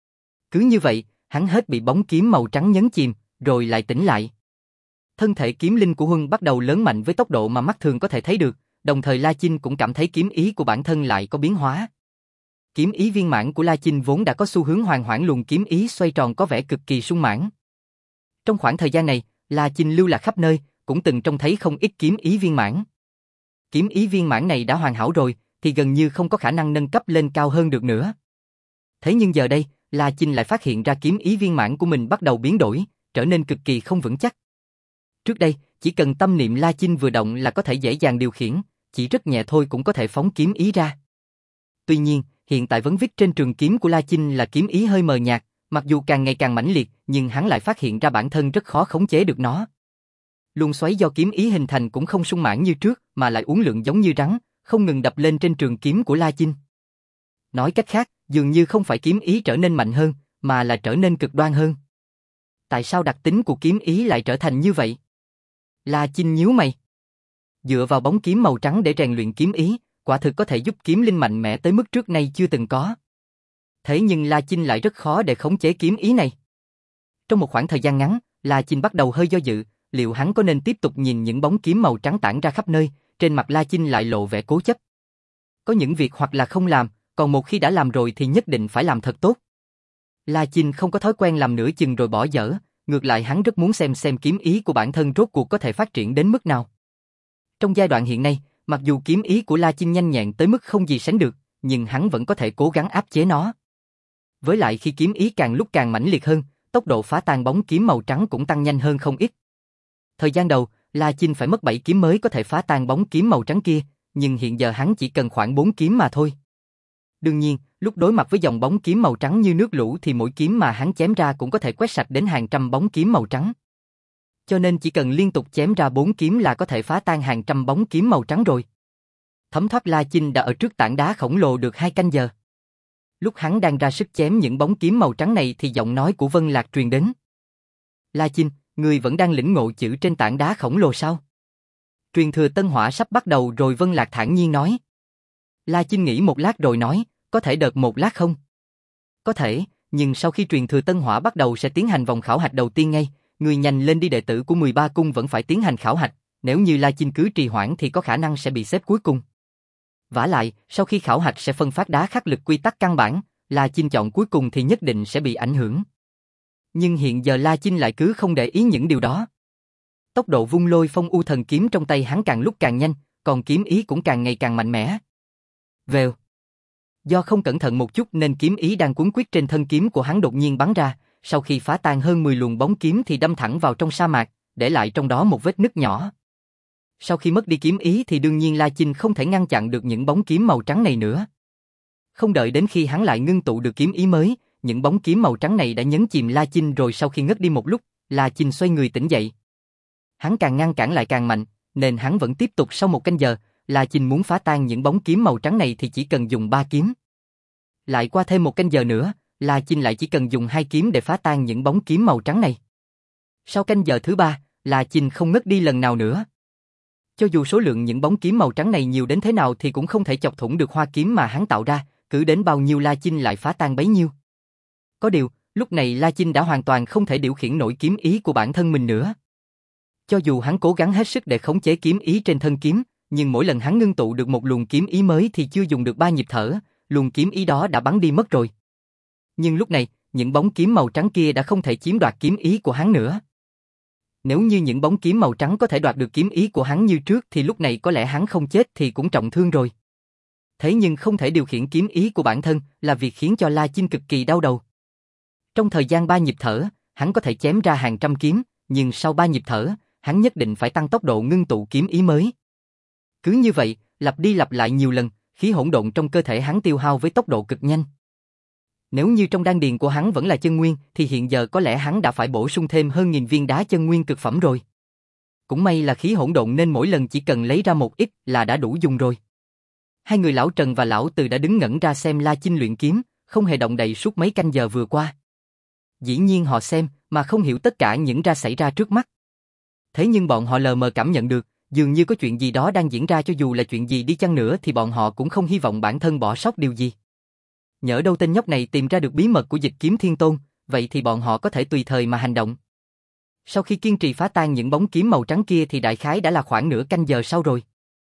Cứ như vậy, hắn hết bị bóng kiếm màu trắng nhấn chìm, rồi lại tỉnh lại. Thân thể kiếm linh của Huân bắt đầu lớn mạnh với tốc độ mà mắt thường có thể thấy được, đồng thời La Chinh cũng cảm thấy kiếm ý của bản thân lại có biến hóa. Kiếm ý viên mãn của La Chinh vốn đã có xu hướng hoàn hoãn, luồng kiếm ý xoay tròn có vẻ cực kỳ sung mãn. Trong khoảng thời gian này, La Chinh lưu lạc khắp nơi, cũng từng trông thấy không ít kiếm ý viên mãn. Kiếm ý viên mãn này đã hoàn hảo rồi, thì gần như không có khả năng nâng cấp lên cao hơn được nữa. Thế nhưng giờ đây, La Chinh lại phát hiện ra kiếm ý viên mãn của mình bắt đầu biến đổi, trở nên cực kỳ không vững chắc. Trước đây, chỉ cần tâm niệm La Chinh vừa động là có thể dễ dàng điều khiển, chỉ rất nhẹ thôi cũng có thể phóng kiếm ý ra. Tuy nhiên, hiện tại vấn vít trên trường kiếm của La Chinh là kiếm ý hơi mờ nhạt, mặc dù càng ngày càng mãnh liệt, nhưng hắn lại phát hiện ra bản thân rất khó khống chế được nó. Luồng xoáy do kiếm ý hình thành cũng không sung mãn như trước, mà lại uốn lượn giống như rắn, không ngừng đập lên trên trường kiếm của La Chinh. Nói cách khác, dường như không phải kiếm ý trở nên mạnh hơn, mà là trở nên cực đoan hơn. Tại sao đặc tính của kiếm ý lại trở thành như vậy? La Chinh nhíu mày. Dựa vào bóng kiếm màu trắng để rèn luyện kiếm ý, quả thực có thể giúp kiếm linh mạnh mẽ tới mức trước nay chưa từng có. Thế nhưng La Chinh lại rất khó để khống chế kiếm ý này. Trong một khoảng thời gian ngắn, La Chinh bắt đầu hơi do dự, liệu hắn có nên tiếp tục nhìn những bóng kiếm màu trắng tản ra khắp nơi, trên mặt La Chinh lại lộ vẻ cố chấp. Có những việc hoặc là không làm, còn một khi đã làm rồi thì nhất định phải làm thật tốt. La Chinh không có thói quen làm nửa chừng rồi bỏ dở, ngược lại hắn rất muốn xem xem kiếm ý của bản thân rốt cuộc có thể phát triển đến mức nào. Trong giai đoạn hiện nay, mặc dù kiếm ý của La Chinh nhanh nhẹn tới mức không gì sánh được, nhưng hắn vẫn có thể cố gắng áp chế nó. Với lại khi kiếm ý càng lúc càng mãnh liệt hơn, tốc độ phá tan bóng kiếm màu trắng cũng tăng nhanh hơn không ít. Thời gian đầu, La Chinh phải mất bảy kiếm mới có thể phá tan bóng kiếm màu trắng kia, nhưng hiện giờ hắn chỉ cần khoảng bốn kiếm mà thôi. Đương nhiên, lúc đối mặt với dòng bóng kiếm màu trắng như nước lũ thì mỗi kiếm mà hắn chém ra cũng có thể quét sạch đến hàng trăm bóng kiếm màu trắng. Cho nên chỉ cần liên tục chém ra bốn kiếm là có thể phá tan hàng trăm bóng kiếm màu trắng rồi. Thấm thoát La Chinh đã ở trước tảng đá khổng lồ được hai canh giờ. Lúc hắn đang ra sức chém những bóng kiếm màu trắng này thì giọng nói của Vân Lạc truyền đến. La Chinh, ngươi vẫn đang lĩnh ngộ chữ trên tảng đá khổng lồ sao? Truyền thừa Tân Hỏa sắp bắt đầu rồi, Vân Lạc thản nhiên nói. La Chinh nghĩ một lát rồi nói, có thể đợi một lát không? Có thể, nhưng sau khi truyền thừa Tân Hỏa bắt đầu sẽ tiến hành vòng khảo hạch đầu tiên ngay, ngươi nhanh lên đi, đệ tử của mười ba cung vẫn phải tiến hành khảo hạch, nếu như La Chinh cứ trì hoãn thì có khả năng sẽ bị xếp cuối cùng. Vả lại, sau khi khảo hạch sẽ phân phát đá khắc lực quy tắc căn bản, La Chinh chọn cuối cùng thì nhất định sẽ bị ảnh hưởng. Nhưng hiện giờ La Chinh lại cứ không để ý những điều đó. Tốc độ vung Lôi Phong U Thần kiếm trong tay hắn càng lúc càng nhanh, còn kiếm ý cũng càng ngày càng mạnh mẽ. Vèo. Do không cẩn thận một chút nên kiếm ý đang cuốn quýt trên thân kiếm của hắn đột nhiên bắn ra, sau khi phá tan hơn mười luồng bóng kiếm thì đâm thẳng vào trong sa mạc, để lại trong đó một vết nứt nhỏ. Sau khi mất đi kiếm ý thì đương nhiên La Chinh không thể ngăn chặn được những bóng kiếm màu trắng này nữa. Không đợi đến khi hắn lại ngưng tụ được kiếm ý mới, những bóng kiếm màu trắng này đã nhấn chìm La Chinh rồi. Sau khi ngất đi một lúc, La Chinh xoay người tỉnh dậy. Hắn càng ngăn cản lại càng mạnh, nên hắn vẫn tiếp tục. Sau một canh giờ, La Chinh muốn phá tan những bóng kiếm màu trắng này thì chỉ cần dùng ba kiếm. Lại qua thêm một canh giờ nữa, La Chinh lại chỉ cần dùng hai kiếm để phá tan những bóng kiếm màu trắng này. Sau canh giờ thứ ba, La Chinh không ngất đi lần nào nữa. Cho dù số lượng những bóng kiếm màu trắng này nhiều đến thế nào thì cũng không thể chọc thủng được hoa kiếm mà hắn tạo ra, cứ đến bao nhiêu La Chinh lại phá tan bấy nhiêu. Có điều, lúc này La Chinh đã hoàn toàn không thể điều khiển nổi kiếm ý của bản thân mình nữa. Cho dù hắn cố gắng hết sức để khống chế kiếm ý trên thân kiếm, nhưng mỗi lần hắn ngưng tụ được một luồng kiếm ý mới thì chưa dùng được ba nhịp thở, luồng kiếm ý đó đã bắn đi mất rồi. Nhưng lúc này, những bóng kiếm màu trắng kia đã không thể chiếm đoạt kiếm ý của hắn nữa. Nếu như những bóng kiếm màu trắng có thể đoạt được kiếm ý của hắn như trước thì lúc này có lẽ hắn không chết thì cũng trọng thương rồi. Thế nhưng không thể điều khiển kiếm ý của bản thân là việc khiến cho La Chinh cực kỳ đau đầu. Trong thời gian ba nhịp thở, hắn có thể chém ra hàng trăm kiếm, nhưng sau ba nhịp thở, hắn nhất định phải tăng tốc độ ngưng tụ kiếm ý mới. Cứ như vậy, lặp đi lặp lại nhiều lần, khí hỗn độn trong cơ thể hắn tiêu hao với tốc độ cực nhanh. Nếu như trong đan điền của hắn vẫn là chân nguyên thì hiện giờ có lẽ hắn đã phải bổ sung thêm hơn nghìn viên đá chân nguyên cực phẩm rồi. Cũng may là khí hỗn độn nên mỗi lần chỉ cần lấy ra một ít là đã đủ dùng rồi. Hai người lão Trần và lão Từ đã đứng ngẩn ra xem La Chinh luyện kiếm, không hề động đậy suốt mấy canh giờ vừa qua. Dĩ nhiên họ xem mà không hiểu tất cả những ra xảy ra trước mắt. Thế nhưng bọn họ lờ mờ cảm nhận được, dường như có chuyện gì đó đang diễn ra, cho dù là chuyện gì đi chăng nữa thì bọn họ cũng không hy vọng bản thân bỏ sót điều gì. Nhỡ đâu tên nhóc này tìm ra được bí mật của Dịch Kiếm Thiên Tôn, vậy thì bọn họ có thể tùy thời mà hành động. Sau khi kiên trì phá tan những bóng kiếm màu trắng kia thì đại khái đã là khoảng nửa canh giờ sau rồi.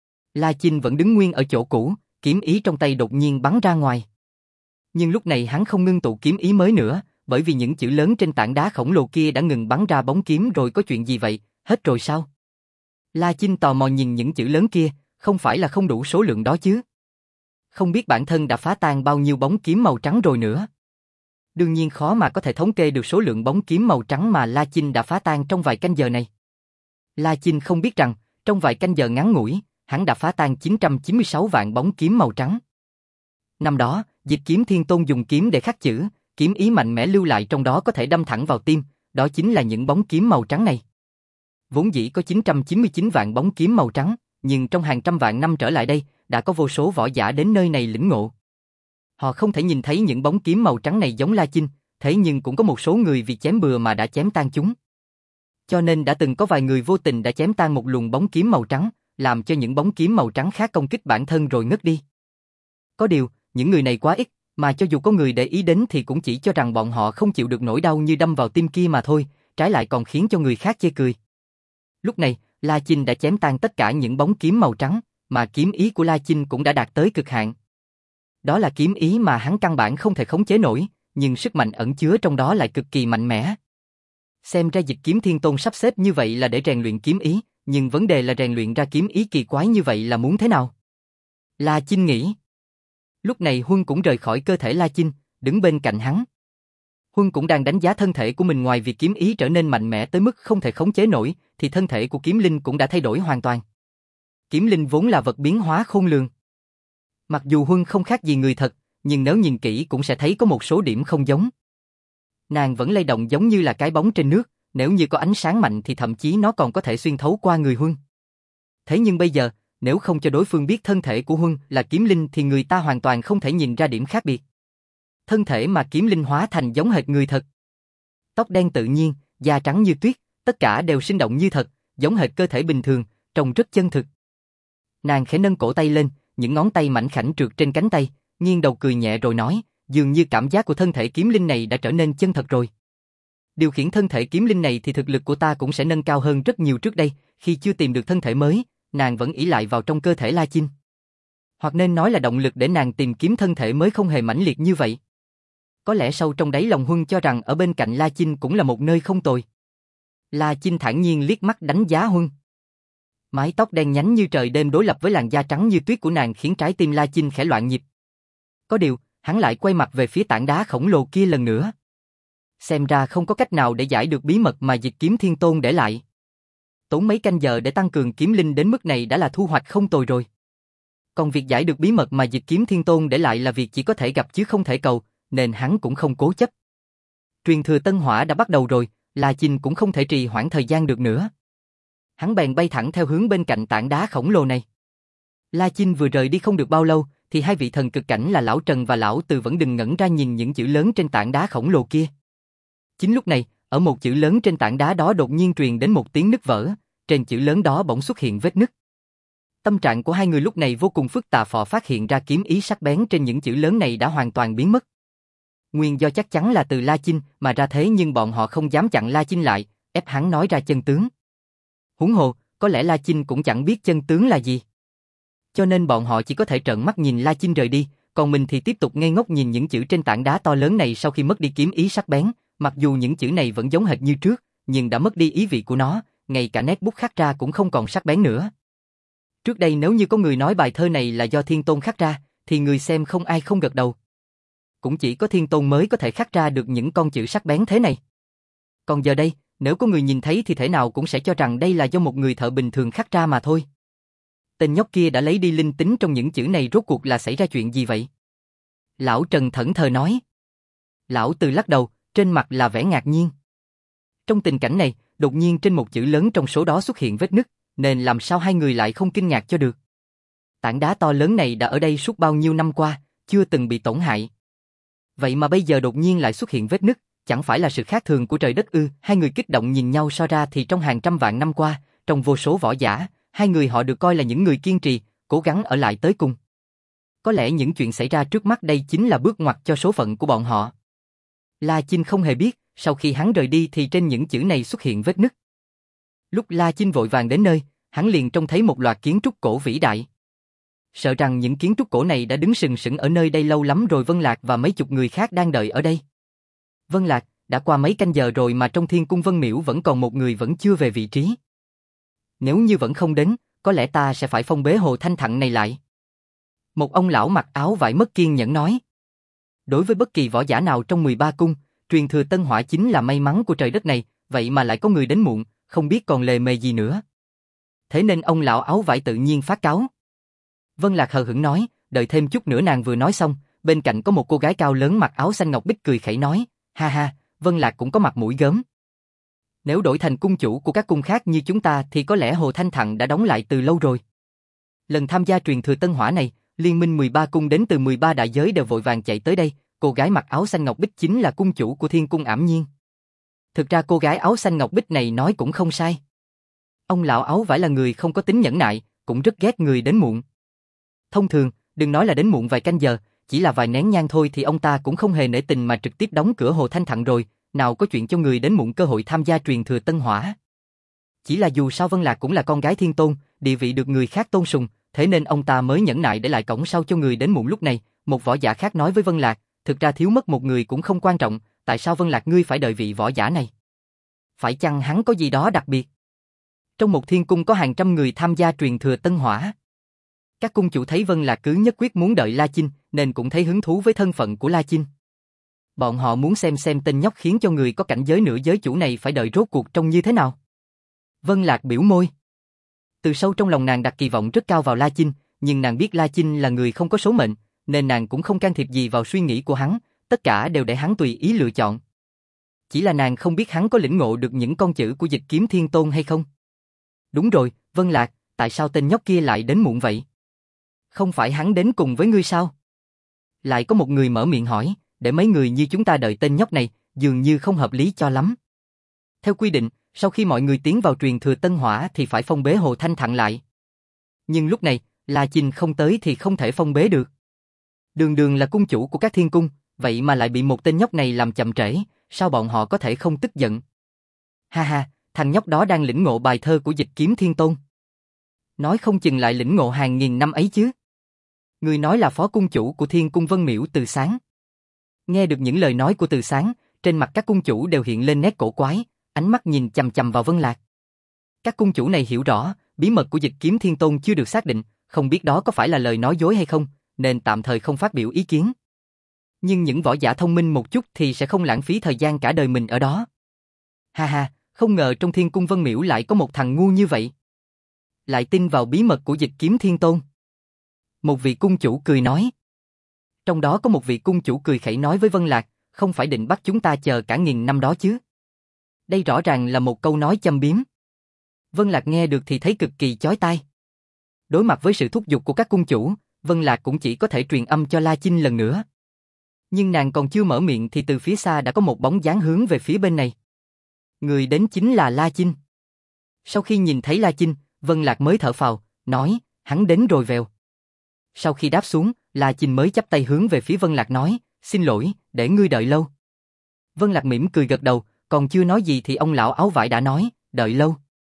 La Chinh vẫn đứng nguyên ở chỗ cũ, kiếm ý trong tay đột nhiên bắn ra ngoài. Nhưng lúc này hắn không ngưng tụ kiếm ý mới nữa, bởi vì những chữ lớn trên tảng đá khổng lồ kia đã ngừng bắn ra bóng kiếm rồi. Có chuyện gì vậy, hết rồi sao? La Chinh tò mò nhìn những chữ lớn kia, không phải là không đủ số lượng đó chứ? Không biết bản thân đã phá tan bao nhiêu bóng kiếm màu trắng rồi nữa. Đương nhiên khó mà có thể thống kê được số lượng bóng kiếm màu trắng mà La Chinh đã phá tan trong vài canh giờ này. La Chinh không biết rằng, trong vài canh giờ ngắn ngủi, hắn đã phá tan chín trăm chín mươi sáu vạn bóng kiếm màu trắng. Năm đó, Dịch Kiếm Thiên Tôn dùng kiếm để khắc chữ, kiếm ý mạnh mẽ lưu lại trong đó có thể đâm thẳng vào tim, đó chính là những bóng kiếm màu trắng này. Vốn dĩ có chín trăm chín mươi chín vạn bóng kiếm màu trắng, nhưng trong hàng trăm vạn năm trở lại đây, đã có vô số võ giả đến nơi này lĩnh ngộ. Họ không thể nhìn thấy những bóng kiếm màu trắng này giống La Chinh, thế nhưng cũng có một số người vì chém bừa mà đã chém tan chúng. Cho nên đã từng có vài người vô tình đã chém tan một luồng bóng kiếm màu trắng, làm cho những bóng kiếm màu trắng khác công kích bản thân rồi ngất đi. Có điều, những người này quá ít, mà cho dù có người để ý đến thì cũng chỉ cho rằng bọn họ không chịu được nỗi đau như đâm vào tim kia mà thôi, trái lại còn khiến cho người khác chê cười. Lúc này, La Chinh đã chém tan tất cả những bóng kiếm màu trắng, mà kiếm ý của La Chinh cũng đã đạt tới cực hạn. Đó là kiếm ý mà hắn căn bản không thể khống chế nổi, nhưng sức mạnh ẩn chứa trong đó lại cực kỳ mạnh mẽ. Xem ra Dịch Kiếm Thiên Tôn sắp xếp như vậy là để rèn luyện kiếm ý, nhưng vấn đề là rèn luyện ra kiếm ý kỳ quái như vậy là muốn thế nào? La Chinh nghĩ. Lúc này Huân cũng rời khỏi cơ thể La Chinh, đứng bên cạnh hắn. Huân cũng đang đánh giá thân thể của mình, ngoài việc kiếm ý trở nên mạnh mẽ tới mức không thể khống chế nổi, thì thân thể của kiếm linh cũng đã thay đổi hoàn toàn. Kiếm linh vốn là vật biến hóa khôn lường. Mặc dù Huân không khác gì người thật, nhưng nếu nhìn kỹ cũng sẽ thấy có một số điểm không giống. Nàng vẫn lay động giống như là cái bóng trên nước, nếu như có ánh sáng mạnh thì thậm chí nó còn có thể xuyên thấu qua người Huân. Thế nhưng bây giờ, nếu không cho đối phương biết thân thể của Huân là kiếm linh thì người ta hoàn toàn không thể nhìn ra điểm khác biệt. Thân thể mà kiếm linh hóa thành giống hệt người thật. Tóc đen tự nhiên, da trắng như tuyết, tất cả đều sinh động như thật, giống hệt cơ thể bình thường, trông rất chân thực. Nàng khẽ nâng cổ tay lên, những ngón tay mảnh khảnh trượt trên cánh tay, nghiêng đầu cười nhẹ rồi nói, dường như cảm giác của thân thể kiếm linh này đã trở nên chân thật rồi. Điều khiển thân thể kiếm linh này thì thực lực của ta cũng sẽ nâng cao hơn rất nhiều trước đây, khi chưa tìm được thân thể mới, nàng vẫn ỷ lại vào trong cơ thể La Chinh. Hoặc nên nói là động lực để nàng tìm kiếm thân thể mới không hề mãnh liệt như vậy. Có lẽ sâu trong đáy lòng Huân cho rằng ở bên cạnh La Chinh cũng là một nơi không tồi. La Chinh thản nhiên liếc mắt đánh giá Huân. Mái tóc đen nhánh như trời đêm đối lập với làn da trắng như tuyết của nàng khiến trái tim La Chinh khẽ loạn nhịp. Có điều, hắn lại quay mặt về phía tảng đá khổng lồ kia lần nữa. Xem ra không có cách nào để giải được bí mật mà Dịch Kiếm Thiên Tôn để lại. Tốn mấy canh giờ để tăng cường kiếm linh đến mức này đã là thu hoạch không tồi rồi. Còn việc giải được bí mật mà Dịch Kiếm Thiên Tôn để lại là việc chỉ có thể gặp chứ không thể cầu, nên hắn cũng không cố chấp. Truyền thừa Tân Hỏa đã bắt đầu rồi, La Chinh cũng không thể trì hoãn thời gian được nữa. Hắn bèn bay thẳng theo hướng bên cạnh tảng đá khổng lồ này. La Chinh vừa rời đi không được bao lâu, thì hai vị thần cực cảnh là Lão Trần và Lão Từ vẫn đừng ngẩn ra nhìn những chữ lớn trên tảng đá khổng lồ kia. Chính lúc này, ở một chữ lớn trên tảng đá đó đột nhiên truyền đến một tiếng nứt vỡ, trên chữ lớn đó bỗng xuất hiện vết nứt. Tâm trạng của hai người lúc này vô cùng phức tạp, họ phát hiện ra kiếm ý sắc bén trên những chữ lớn này đã hoàn toàn biến mất. Nguyên do chắc chắn là từ La Chinh mà ra thế, nhưng bọn họ không dám chặn La Chinh lại, ép hắn nói ra chân tướng. Huống hồ, có lẽ La Chinh cũng chẳng biết chân tướng là gì. Cho nên bọn họ chỉ có thể trợn mắt nhìn La Chinh rời đi, còn mình thì tiếp tục ngây ngốc nhìn những chữ trên tảng đá to lớn này. Sau khi mất đi kiếm ý sắc bén, mặc dù những chữ này vẫn giống hệt như trước, nhưng đã mất đi ý vị của nó, ngay cả nét bút khắc ra cũng không còn sắc bén nữa. Trước đây nếu như có người nói bài thơ này là do Thiên Tôn khắc ra, thì người xem không ai không gật đầu. Cũng chỉ có Thiên Tôn mới có thể khắc ra được những con chữ sắc bén thế này. Còn giờ đây, nếu có người nhìn thấy thì thể nào cũng sẽ cho rằng đây là do một người thợ bình thường khắc ra mà thôi. Tên nhóc kia đã lấy đi linh tính trong những chữ này, rốt cuộc là xảy ra chuyện gì vậy? Lão Trần thẫn thờ nói. Lão Từ lắc đầu, trên mặt là vẻ ngạc nhiên. Trong tình cảnh này, đột nhiên trên một chữ lớn trong số đó xuất hiện vết nứt, nên làm sao hai người lại không kinh ngạc cho được. Tảng đá to lớn này đã ở đây suốt bao nhiêu năm qua, chưa từng bị tổn hại. Vậy mà bây giờ đột nhiên lại xuất hiện vết nứt, chẳng phải là sự khác thường của trời đất ư? Hai người kích động nhìn nhau, so ra thì trong hàng trăm vạn năm qua, trong vô số võ giả, hai người họ được coi là những người kiên trì, cố gắng ở lại tới cùng. Có lẽ những chuyện xảy ra trước mắt đây chính là bước ngoặt cho số phận của bọn họ. La Chinh không hề biết, sau khi hắn rời đi thì trên những chữ này xuất hiện vết nứt. Lúc La Chinh vội vàng đến nơi, hắn liền trông thấy một loạt kiến trúc cổ vĩ đại. Sợ rằng những kiến trúc cổ này đã đứng sừng sững ở nơi đây lâu lắm rồi. Vân Lạc và mấy chục người khác đang đợi ở đây. Vân Lạc, đã qua mấy canh giờ rồi mà trong Thiên Cung Vân Miễu vẫn còn một người vẫn chưa về vị trí. Nếu như vẫn không đến, có lẽ ta sẽ phải phong bế Hồ Thanh Thặng này lại. Một ông lão mặc áo vải mất kiên nhẫn nói. Đối với bất kỳ võ giả nào trong mười ba cung, truyền thừa Tân Hỏa chính là may mắn của trời đất này, vậy mà lại có người đến muộn, không biết còn lề mề gì nữa. Thế nên ông lão áo vải tự nhiên phát cáo. Vân Lạc hờ hững nói, đợi thêm chút nữa. Nàng vừa nói xong, bên cạnh có một cô gái cao lớn mặc áo xanh ngọc bích cười khẩy nói, ha ha, Vân Lạc cũng có mặt mũi gớm. Nếu đổi thành cung chủ của các cung khác như chúng ta thì có lẽ Hồ Thanh Thặng đã đóng lại từ lâu rồi. Lần tham gia truyền thừa Tân Hỏa này, liên minh mười ba cung đến từ mười ba đại giới đều vội vàng chạy tới đây. Cô gái mặc áo xanh ngọc bích chính là cung chủ của Thiên Cung Ảm Nhiên. Thực ra cô gái áo xanh ngọc bích này nói cũng không sai. Ông lão áo vải là người không có tính nhẫn nại, cũng rất ghét người đến muộn. Thông thường, đừng nói là đến muộn vài canh giờ, chỉ là vài nén nhang thôi thì ông ta cũng không hề nể tình mà trực tiếp đóng cửa Hồ Thanh Thận rồi, nào có chuyện cho người đến muộn cơ hội tham gia truyền thừa Tân Hỏa. Chỉ là dù sao Vân Lạc cũng là con gái thiên tôn, địa vị được người khác tôn sùng, thế nên ông ta mới nhẫn nại để lại cổng sau cho người đến muộn lúc này. Một võ giả khác nói với Vân Lạc, thực ra thiếu mất một người cũng không quan trọng, tại sao Vân Lạc ngươi phải đợi vị võ giả này? Phải chăng hắn có gì đó đặc biệt? Trong một thiên cung có hàng trăm người tham gia truyền thừa Tân Hỏa. Các cung chủ thấy Vân Lạc cứ nhất quyết muốn đợi La Chinh, nên cũng thấy hứng thú với thân phận của La Chinh. Bọn họ muốn xem xem tên nhóc khiến cho người có cảnh giới nửa giới chủ này phải đợi rốt cuộc trông như thế nào. Vân Lạc biểu môi. Từ sâu trong lòng nàng đặt kỳ vọng rất cao vào La Chinh, nhưng nàng biết La Chinh là người không có số mệnh, nên nàng cũng không can thiệp gì vào suy nghĩ của hắn, tất cả đều để hắn tùy ý lựa chọn. Chỉ là nàng không biết hắn có lĩnh ngộ được những con chữ của Dịch Kiếm Thiên Tôn hay không. Đúng rồi, Vân Lạc, tại sao tên nhóc kia lại đến muộn vậy? Không phải hắn đến cùng với ngươi sao? Lại có một người mở miệng hỏi, để mấy người như chúng ta đợi tên nhóc này, dường như không hợp lý cho lắm. Theo quy định, sau khi mọi người tiến vào truyền thừa Tân Hỏa thì phải phong bế Hồ Thanh Thận lại. Nhưng lúc này, La Chinh không tới thì không thể phong bế được. Đường đường là cung chủ của các thiên cung, vậy mà lại bị một tên nhóc này làm chậm trễ, sao bọn họ có thể không tức giận? Ha ha, thằng nhóc đó đang lĩnh ngộ bài thơ của Dịch Kiếm Thiên Tôn. Nói không chừng lại lĩnh ngộ hàng nghìn năm ấy chứ. Người nói là phó cung chủ của Thiên Cung Vân Miễu Từ Sáng. Nghe được những lời nói của Từ Sáng, trên mặt các cung chủ đều hiện lên nét cổ quái, ánh mắt nhìn chằm chằm vào Vân Lạc. Các cung chủ này hiểu rõ, bí mật của Dịch Kiếm Thiên Tôn chưa được xác định, không biết đó có phải là lời nói dối hay không, nên tạm thời không phát biểu ý kiến. Nhưng những võ giả thông minh một chút thì sẽ không lãng phí thời gian cả đời mình ở đó. Ha ha, không ngờ trong Thiên Cung Vân Miễu lại có một thằng ngu như vậy. Lại tin vào bí mật của Dịch Kiếm Thiên Tôn. Một vị cung chủ cười nói. Trong đó có một vị cung chủ cười khẩy nói với Vân Lạc, không phải định bắt chúng ta chờ cả nghìn năm đó chứ. Đây rõ ràng là một câu nói châm biếm. Vân Lạc nghe được thì thấy cực kỳ chói tai. Đối mặt với sự thúc giục của các cung chủ, Vân Lạc cũng chỉ có thể truyền âm cho La Chinh lần nữa. Nhưng nàng còn chưa mở miệng thì từ phía xa đã có một bóng dáng hướng về phía bên này. Người đến chính là La Chinh. Sau khi nhìn thấy La Chinh, Vân Lạc mới thở phào, nói, hắn đến rồi vèo. Sau khi đáp xuống, La Chinh mới chắp tay hướng về phía Vân Lạc nói, xin lỗi, để ngươi đợi lâu. Vân Lạc mỉm cười gật đầu, còn chưa nói gì thì ông lão áo vải đã nói, đợi lâu.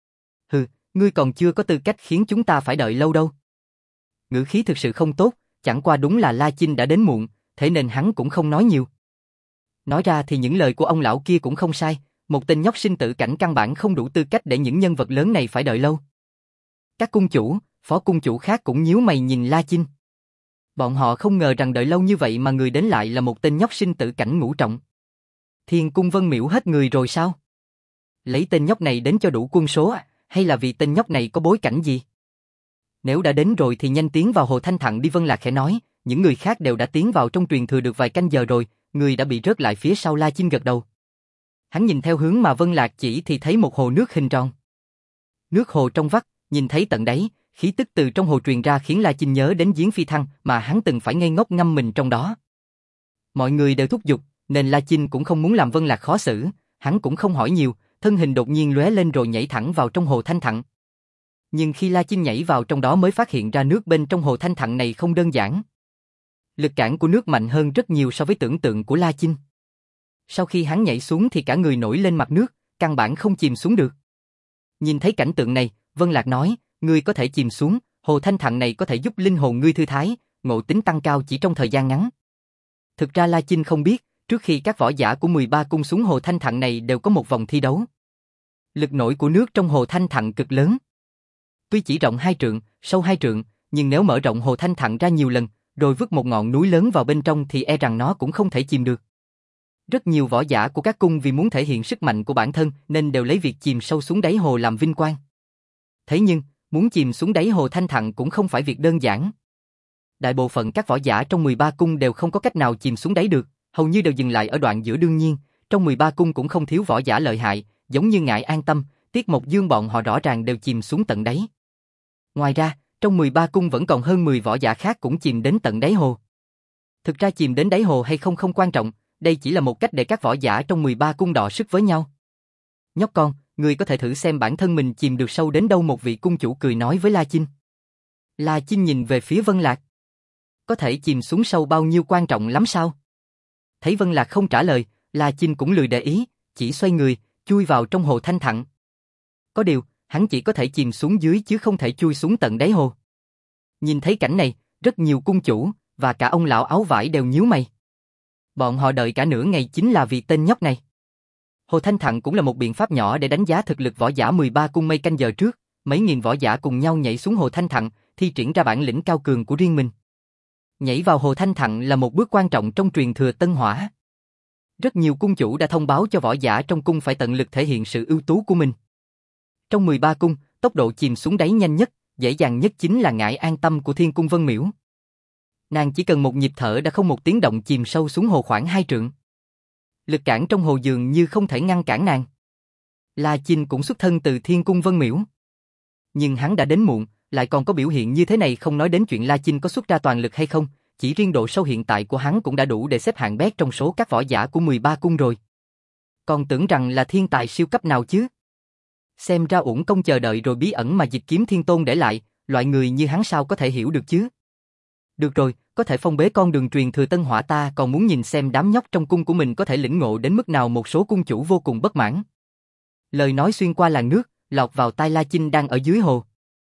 Hừ, ngươi còn chưa có tư cách khiến chúng ta phải đợi lâu đâu. Ngữ khí thực sự không tốt, chẳng qua đúng là La Chinh đã đến muộn, thế nên hắn cũng không nói nhiều. Nói ra thì những lời của ông lão kia cũng không sai, một tên nhóc sinh tử cảnh căn bản không đủ tư cách để những nhân vật lớn này phải đợi lâu. Các cung chủ, phó cung chủ khác cũng nhíu mày nhìn La Chinh. Bọn họ không ngờ rằng đợi lâu như vậy mà người đến lại là một tên nhóc sinh tử cảnh ngũ trọng. Thiên Cung Vân Miễu hết người rồi sao? Lấy tên nhóc này đến cho đủ quân số à? Hay là vì tên nhóc này có bối cảnh gì? Nếu đã đến rồi thì nhanh tiến vào Hồ Thanh Thận đi, Vân Lạc khẽ nói, những người khác đều đã tiến vào trong truyền thừa được vài canh giờ rồi, người đã bị rớt lại phía sau. La Chinh gật đầu. Hắn nhìn theo hướng mà Vân Lạc chỉ thì thấy một hồ nước hình tròn. Nước hồ trong vắt, nhìn thấy tận đáy, khí tức từ trong hồ truyền ra khiến La Chinh nhớ đến giếng phi thăng mà hắn từng phải ngây ngốc ngâm mình trong đó. Mọi người đều thúc giục, nên La Chinh cũng không muốn làm Vân Lạc khó xử, hắn cũng không hỏi nhiều, thân hình đột nhiên lóe lên rồi nhảy thẳng vào trong Hồ Thanh Thận. Nhưng khi La Chinh nhảy vào trong đó mới phát hiện ra nước bên trong Hồ Thanh Thận này không đơn giản. Lực cản của nước mạnh hơn rất nhiều so với tưởng tượng của La Chinh. Sau khi hắn nhảy xuống thì cả người nổi lên mặt nước, căn bản không chìm xuống được. Nhìn thấy cảnh tượng này, Vân Lạc nói, ngươi có thể chìm xuống, Hồ Thanh Thận này có thể giúp linh hồn ngươi thư thái, ngộ tính tăng cao chỉ trong thời gian ngắn. Thực ra La Chinh không biết, trước khi các võ giả của mười ba cung xuống Hồ Thanh Thận này đều có một vòng thi đấu. Lực nổi của nước trong Hồ Thanh Thận cực lớn. Tuy chỉ rộng hai trượng, sâu hai trượng, nhưng nếu mở rộng Hồ Thanh Thận ra nhiều lần, rồi vứt một ngọn núi lớn vào bên trong thì e rằng nó cũng không thể chìm được. Rất nhiều võ giả của các cung vì muốn thể hiện sức mạnh của bản thân nên đều lấy việc chìm sâu xuống đáy hồ làm vinh quang. Thế nhưng, muốn chìm xuống đáy Hồ Thanh Thận cũng không phải việc đơn giản. Đại bộ phận các võ giả trong mười ba cung đều không có cách nào chìm xuống đáy được, hầu như đều dừng lại ở đoạn giữa. Đương nhiên, trong mười ba cung cũng không thiếu võ giả lợi hại, giống như Ngải An Tâm, Tiết Mộc Dương, bọn họ rõ ràng đều chìm xuống tận đáy. Ngoài ra, trong mười ba cung vẫn còn hơn mười võ giả khác cũng chìm đến tận đáy hồ. Thực ra chìm đến đáy hồ hay không không quan trọng, đây chỉ là một cách để các võ giả trong mười ba cung đọ sức với nhau. Nhóc con, ngươi có thể thử xem bản thân mình chìm được sâu đến đâu, một vị cung chủ cười nói với La Chinh. La Chinh nhìn về phía Vân Lạc. Có thể chìm xuống sâu bao nhiêu quan trọng lắm sao? Thấy Vân Lạc không trả lời, La Chinh cũng lười để ý, chỉ xoay người, chui vào trong hồ thanh thặng. Có điều, hắn chỉ có thể chìm xuống dưới chứ không thể chui xuống tận đáy hồ. Nhìn thấy cảnh này, rất nhiều cung chủ, và cả ông lão áo vải đều nhíu mày. Bọn họ đợi cả nửa ngày chính là vì tên nhóc này. Hồ thanh thặng cũng là một biện pháp nhỏ để đánh giá thực lực võ giả mười ba cung mây canh giờ trước, mấy nghìn võ giả cùng nhau nhảy xuống hồ thanh thặng, thi triển ra bản lĩnh cao cường của riêng mình. Nhảy vào hồ thanh thặng là một bước quan trọng trong truyền thừa Tân Hỏa. Rất nhiều cung chủ đã thông báo cho võ giả trong cung phải tận lực thể hiện sự ưu tú của mình. Trong mười ba cung, tốc độ chìm xuống đáy nhanh nhất, dễ dàng nhất chính là Ngải An Tâm của Thiên Cung Vân Miễu. Nàng chỉ cần một nhịp thở đã không một tiếng động chìm sâu xuống hồ khoảng hai trượng. Lực cản trong hồ dường như không thể ngăn cản nàng. La Chinh cũng xuất thân từ Thiên Cung Vân Miễu. Nhưng hắn đã đến muộn, lại còn có biểu hiện như thế này, không nói đến chuyện La Chinh có xuất ra toàn lực hay không, chỉ riêng độ sâu hiện tại của hắn cũng đã đủ để xếp hạng bét trong số các võ giả của mười ba cung rồi. Còn tưởng rằng là thiên tài siêu cấp nào chứ? Xem ra uổng công chờ đợi rồi bí ẩn mà Dịch Kiếm Thiên Tôn để lại, loại người như hắn sao có thể hiểu được chứ? Được rồi, có thể phong bế con đường truyền thừa Tân Hỏa, ta còn muốn nhìn xem đám nhóc trong cung của mình có thể lĩnh ngộ đến mức nào. Một số cung chủ vô cùng bất mãn. Lời nói xuyên qua làn nước, lọt vào tai La Chinh đang ở dưới hồ.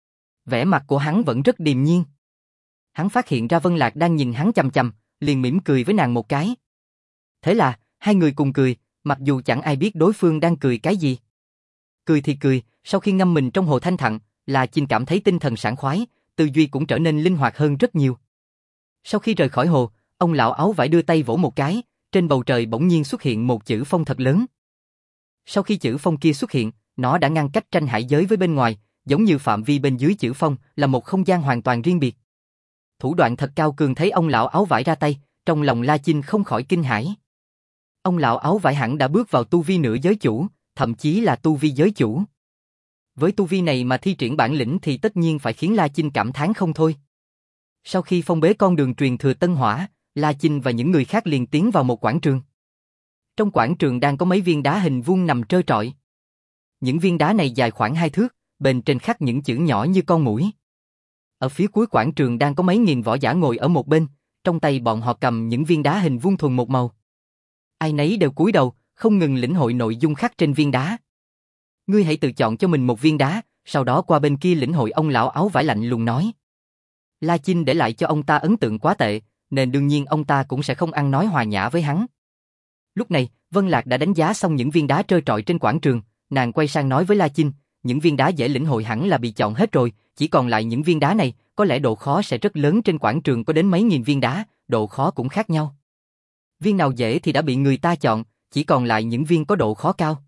Vẻ mặt của hắn vẫn rất điềm nhiên. Hắn phát hiện ra Vân Lạc đang nhìn hắn chằm chằm, liền mỉm cười với nàng một cái. Thế là, hai người cùng cười, mặc dù chẳng ai biết đối phương đang cười cái gì. Cười thì cười, sau khi ngâm mình trong hồ thanh thặng, La Chinh cảm thấy tinh thần sảng khoái, tư duy cũng trở nên linh hoạt hơn rất nhiều. Sau khi rời khỏi hồ, ông lão áo vải đưa tay vỗ một cái, trên bầu trời bỗng nhiên xuất hiện một chữ phong thật lớn. Sau khi chữ phong kia xuất hiện, nó đã ngăn cách tranh hải giới với bên ngoài, giống như phạm vi bên dưới chữ phong là một không gian hoàn toàn riêng biệt. Thủ đoạn thật cao cường. Thấy ông lão áo vải ra tay, trong lòng La Chinh không khỏi kinh hãi. Ông lão áo vải hẳn đã bước vào tu vi nửa giới chủ, thậm chí là tu vi giới chủ. Với tu vi này mà thi triển bản lĩnh thì tất nhiên phải khiến La Chinh cảm thán không thôi. Sau khi phong bế con đường truyền thừa Tân Hỏa, La Chinh và những người khác liền tiến vào một quảng trường. Trong quảng trường đang có mấy viên đá hình vuông nằm trơ trọi. Những viên đá này dài khoảng hai thước, bên trên khắc những chữ nhỏ như con muỗi. Ở phía cuối quảng trường đang có mấy nghìn võ giả ngồi ở một bên, trong tay bọn họ cầm những viên đá hình vuông thuần một màu. Ai nấy đều cúi đầu, không ngừng lĩnh hội nội dung khắc trên viên đá. Ngươi hãy tự chọn cho mình một viên đá, sau đó qua bên kia lĩnh hội, ông lão áo vải lạnh lùng nói. La Chinh để lại cho ông ta ấn tượng quá tệ, nên đương nhiên ông ta cũng sẽ không ăn nói hòa nhã với hắn. Lúc này, Vân Lạc đã đánh giá xong những viên đá trơ trọi trên quảng trường, nàng quay sang nói với La Chinh, những viên đá dễ lĩnh hội hẳn là bị chọn hết rồi, chỉ còn lại những viên đá này, có lẽ độ khó sẽ rất lớn. Trên quảng trường có đến mấy nghìn viên đá, độ khó cũng khác nhau. Viên nào dễ thì đã bị người ta chọn, chỉ còn lại những viên có độ khó cao.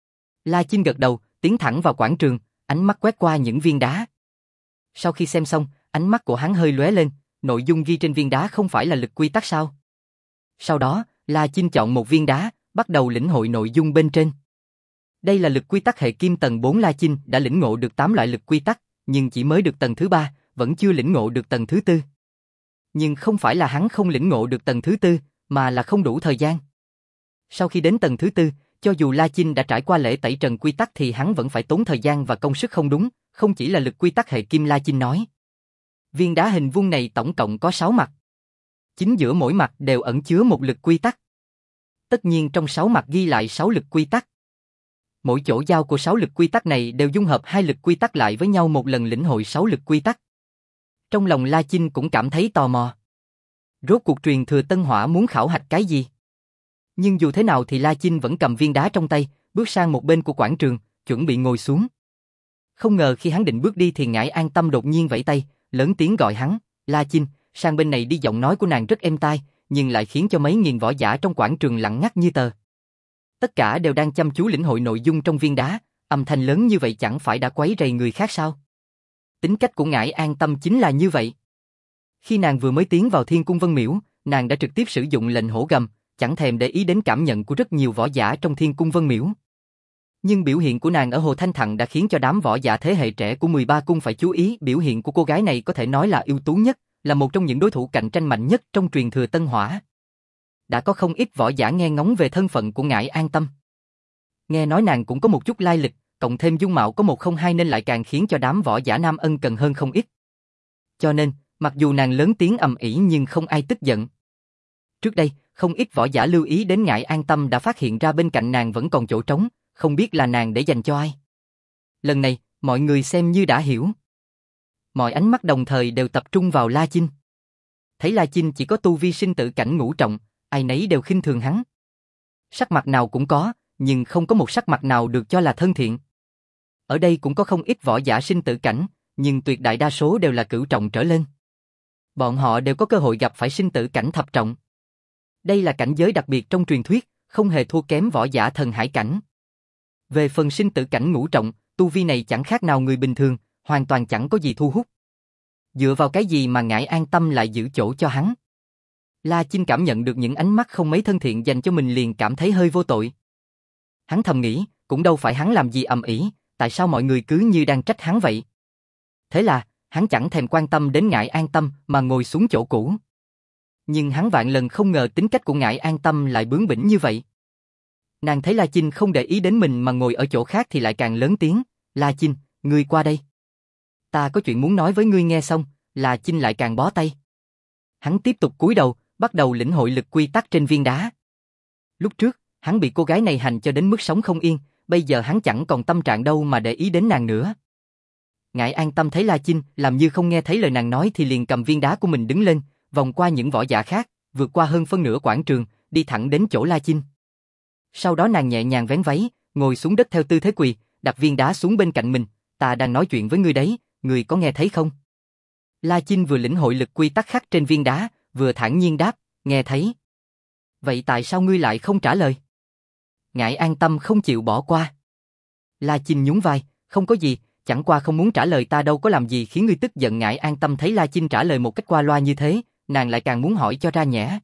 La Chinh gật đầu, tiến thẳng vào quảng trường, ánh mắt quét qua những viên đá. Sau khi xem xong, ánh mắt của hắn hơi lóe lên, nội dung ghi trên viên đá không phải là lực quy tắc sao? Sau đó, La Chinh chọn một viên đá, bắt đầu lĩnh hội nội dung bên trên. Đây là lực quy tắc hệ kim tầng bốn. La Chinh đã lĩnh ngộ được tám loại lực quy tắc, nhưng chỉ mới được tầng thứ ba, vẫn chưa lĩnh ngộ được tầng thứ tư. Nhưng không phải là hắn không lĩnh ngộ được tầng thứ tư, mà là không đủ thời gian. Sau khi đến tầng thứ tư, cho dù La Chinh đã trải qua lễ tẩy trần quy tắc thì hắn vẫn phải tốn thời gian và công sức. Không đúng, không chỉ là lực quy tắc hệ kim. La Chinh nói. Viên đá hình vuông này tổng cộng có sáu mặt. Chính giữa mỗi mặt đều ẩn chứa một lực quy tắc. Tất nhiên trong sáu mặt ghi lại sáu lực quy tắc. Mỗi chỗ giao của sáu lực quy tắc này đều dung hợp hai lực quy tắc lại với nhau một lần, lĩnh hội sáu lực quy tắc. Trong lòng La Chinh cũng cảm thấy tò mò. Rốt cuộc truyền thừa Tân Hỏa muốn khảo hạch cái gì? Nhưng dù thế nào thì La Chinh vẫn cầm viên đá trong tay, bước sang một bên của quảng trường, chuẩn bị ngồi xuống. Không ngờ khi hắn định bước đi thì Ngải An Tâm đột nhiên vẫy tay, lớn tiếng gọi hắn, La Chinh, sang bên này đi. Giọng nói của nàng rất êm tai, nhưng lại khiến cho mấy nghìn võ giả trong quảng trường lặng ngắt như tờ. Tất cả đều đang chăm chú lĩnh hội nội dung trong viên đá, âm thanh lớn như vậy chẳng phải đã quấy rầy người khác sao? Tính cách của Ngải An Tâm chính là như vậy. Khi nàng vừa mới tiến vào Thiên Cung Vân Miễu, nàng đã trực tiếp sử dụng lệnh hổ gầm, chẳng thèm để ý đến cảm nhận của rất nhiều võ giả trong Thiên Cung Vân Miễu. Nhưng biểu hiện của nàng ở Hồ Thanh Thặng đã khiến cho đám võ giả thế hệ trẻ của mười ba cung phải chú ý. Biểu hiện của cô gái này có thể nói là ưu tú nhất, là một trong những đối thủ cạnh tranh mạnh nhất trong truyền thừa Tân Hỏa. Đã có không ít võ giả nghe ngóng về thân phận của Ngải An Tâm. Nghe nói nàng cũng có một chút lai lịch, cộng thêm dung mạo có một không hai nên lại càng khiến cho đám võ giả nam ân cần hơn không ít. Cho nên, mặc dù nàng lớn tiếng ầm ĩ nhưng không ai tức giận. Trước đây, không ít võ giả lưu ý đến Ngải An Tâm đã phát hiện ra bên cạnh nàng vẫn còn chỗ trống, không biết là nàng để dành cho ai. Lần này, mọi người xem như đã hiểu. Mọi ánh mắt đồng thời đều tập trung vào La Chinh. Thấy La Chinh chỉ có tu vi sinh tử cảnh ngũ trọng, ai nấy đều khinh thường hắn. Sắc mặt nào cũng có, nhưng không có một sắc mặt nào được cho là thân thiện. Ở đây cũng có không ít võ giả sinh tử cảnh, nhưng tuyệt đại đa số đều là cửu trọng trở lên. Bọn họ đều có cơ hội gặp phải sinh tử cảnh thập trọng. Đây là cảnh giới đặc biệt trong truyền thuyết, không hề thua kém võ giả thần hải cảnh. Về phần sinh tử cảnh ngũ trọng, tu vi này chẳng khác nào người bình thường, hoàn toàn chẳng có gì thu hút. Dựa vào cái gì mà Ngải An Tâm lại giữ chỗ cho hắn? La Chinh cảm nhận được những ánh mắt không mấy thân thiện dành cho mình liền cảm thấy hơi vô tội. Hắn thầm nghĩ, cũng đâu phải hắn làm gì ầm ĩ, tại sao mọi người cứ như đang trách hắn vậy? Thế là, hắn chẳng thèm quan tâm đến Ngải An Tâm mà ngồi xuống chỗ cũ. Nhưng hắn vạn lần không ngờ tính cách của Ngải An Tâm lại bướng bỉnh như vậy. Nàng thấy La Chinh không để ý đến mình mà ngồi ở chỗ khác thì lại càng lớn tiếng, La Chinh, ngươi qua đây. Ta có chuyện muốn nói với ngươi. Nghe xong, La Chinh lại càng bó tay. Hắn tiếp tục cúi đầu, bắt đầu lĩnh hội lực quy tắc trên viên đá. Lúc trước, hắn bị cô gái này hành cho đến mức sống không yên, bây giờ hắn chẳng còn tâm trạng đâu mà để ý đến nàng nữa. Ngải An Tâm thấy La Chinh làm như không nghe thấy lời nàng nói thì liền cầm viên đá của mình đứng lên, vòng qua những võ giả khác, vượt qua hơn phân nửa quảng trường, đi thẳng đến chỗ La Chinh. Sau đó nàng nhẹ nhàng vén váy, ngồi xuống đất theo tư thế quỳ, đặt viên đá xuống bên cạnh mình. Ta đang nói chuyện với ngươi đấy, ngươi có nghe thấy không? La Chinh vừa lĩnh hội lực quy tắc khắc trên viên đá, vừa thản nhiên đáp, nghe thấy. Vậy tại sao ngươi lại không trả lời? Ngải An Tâm không chịu bỏ qua. La Chinh nhún vai, không có gì, chẳng qua không muốn trả lời. Ta đâu có làm gì khiến ngươi tức giận. Ngải An Tâm thấy La Chinh trả lời một cách qua loa như thế, nàng lại càng muốn hỏi cho ra nhẽ.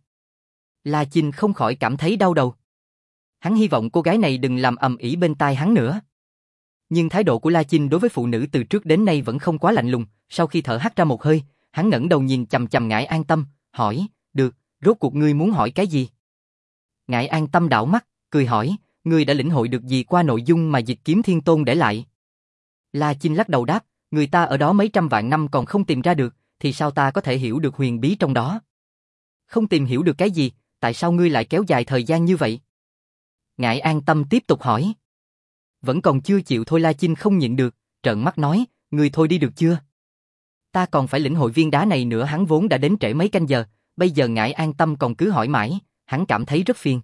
La Chinh không khỏi cảm thấy đau đầu. Hắn hy vọng cô gái này đừng làm ầm ĩ bên tai hắn nữa. Nhưng thái độ của La Chinh đối với phụ nữ từ trước đến nay vẫn không quá lạnh lùng. Sau khi thở hắt ra một hơi, hắn ngẩng đầu nhìn chằm chằm Ngải An Tâm, hỏi, được, rốt cuộc ngươi muốn hỏi cái gì? Ngải An Tâm đảo mắt, cười hỏi, ngươi đã lĩnh hội được gì qua nội dung mà Dịch Kiếm Thiên Tôn để lại? La Chinh lắc đầu đáp, người ta ở đó mấy trăm vạn năm còn không tìm ra được, thì sao ta có thể hiểu được huyền bí trong đó? Không tìm hiểu được cái gì, tại sao ngươi lại kéo dài thời gian như vậy? Ngải An Tâm tiếp tục hỏi. Vẫn còn chưa chịu thôi. La Chinh không nhịn được, trợn mắt nói, ngươi thôi đi được chưa? Ta còn phải lĩnh hội viên đá này nữa. Hắn vốn đã đến trễ mấy canh giờ, bây giờ Ngải An Tâm còn cứ hỏi mãi, hắn cảm thấy rất phiền.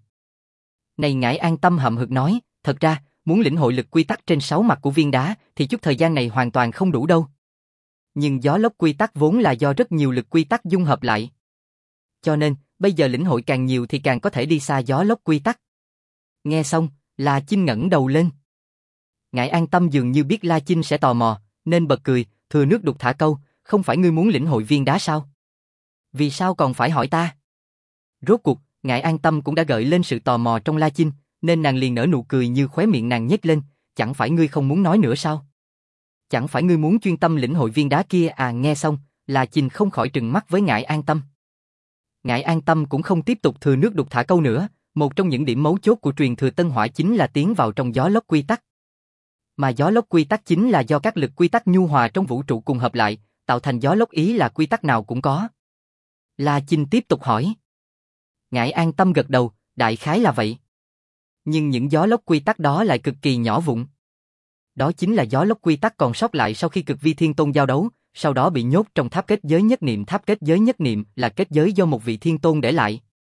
Này Ngải An Tâm hậm hực nói, thật ra, muốn lĩnh hội lực quy tắc trên sáu mặt của viên đá thì chút thời gian này hoàn toàn không đủ đâu. Nhưng gió lốc quy tắc vốn là do rất nhiều lực quy tắc dung hợp lại. Cho nên, bây giờ lĩnh hội càng nhiều thì càng có thể đi xa gió lốc quy tắc. Nghe xong, La Chinh ngẩng đầu lên. Ngải An Tâm dường như biết La Chinh sẽ tò mò, nên bật cười, thừa nước đục thả câu, không phải ngươi muốn lĩnh hội viên đá sao? Vì sao còn phải hỏi ta? Rốt cuộc, Ngải An Tâm cũng đã gợi lên sự tò mò trong La Chinh, nên nàng liền nở nụ cười như khóe miệng nàng nhếch lên, chẳng phải ngươi không muốn nói nữa sao? Chẳng phải ngươi muốn chuyên tâm lĩnh hội viên đá kia à? Nghe xong, La Chinh không khỏi trừng mắt với Ngải An Tâm. Ngải An Tâm cũng không tiếp tục thừa nước đục thả câu nữa, một trong những điểm mấu chốt của truyền thừa Tân Hỏa chính là tiến vào trong gió lốc quy tắc. Mà gió lốc quy tắc chính là do các lực quy tắc nhu hòa trong vũ trụ cùng hợp lại, tạo thành gió lốc. Ý là quy tắc nào cũng có. La Chinh tiếp tục hỏi. Ngải An Tâm gật đầu, đại khái là vậy. Nhưng những gió lốc quy tắc đó lại cực kỳ nhỏ vụn. Đó chính là gió lốc quy tắc còn sót lại sau khi Cực Vi Thiên Tôn giao đấu, sau đó bị nhốt trong tháp kết giới nhất niệm. Tháp kết giới nhất niệm là kết giới do một vị Thiên Tôn để lại.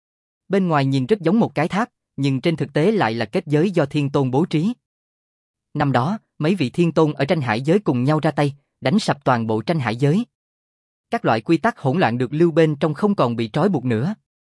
Bên ngoài nhìn rất giống một cái tháp, nhưng trên thực tế lại là kết giới do Thiên Tôn bố trí. Năm đó, mấy vị Thiên Tôn ở tranh hải giới cùng nhau ra tay, đánh sập toàn bộ tranh hải giới. Các loại quy tắc hỗn loạn được lưu bên trong không còn bị trói buộc nữa.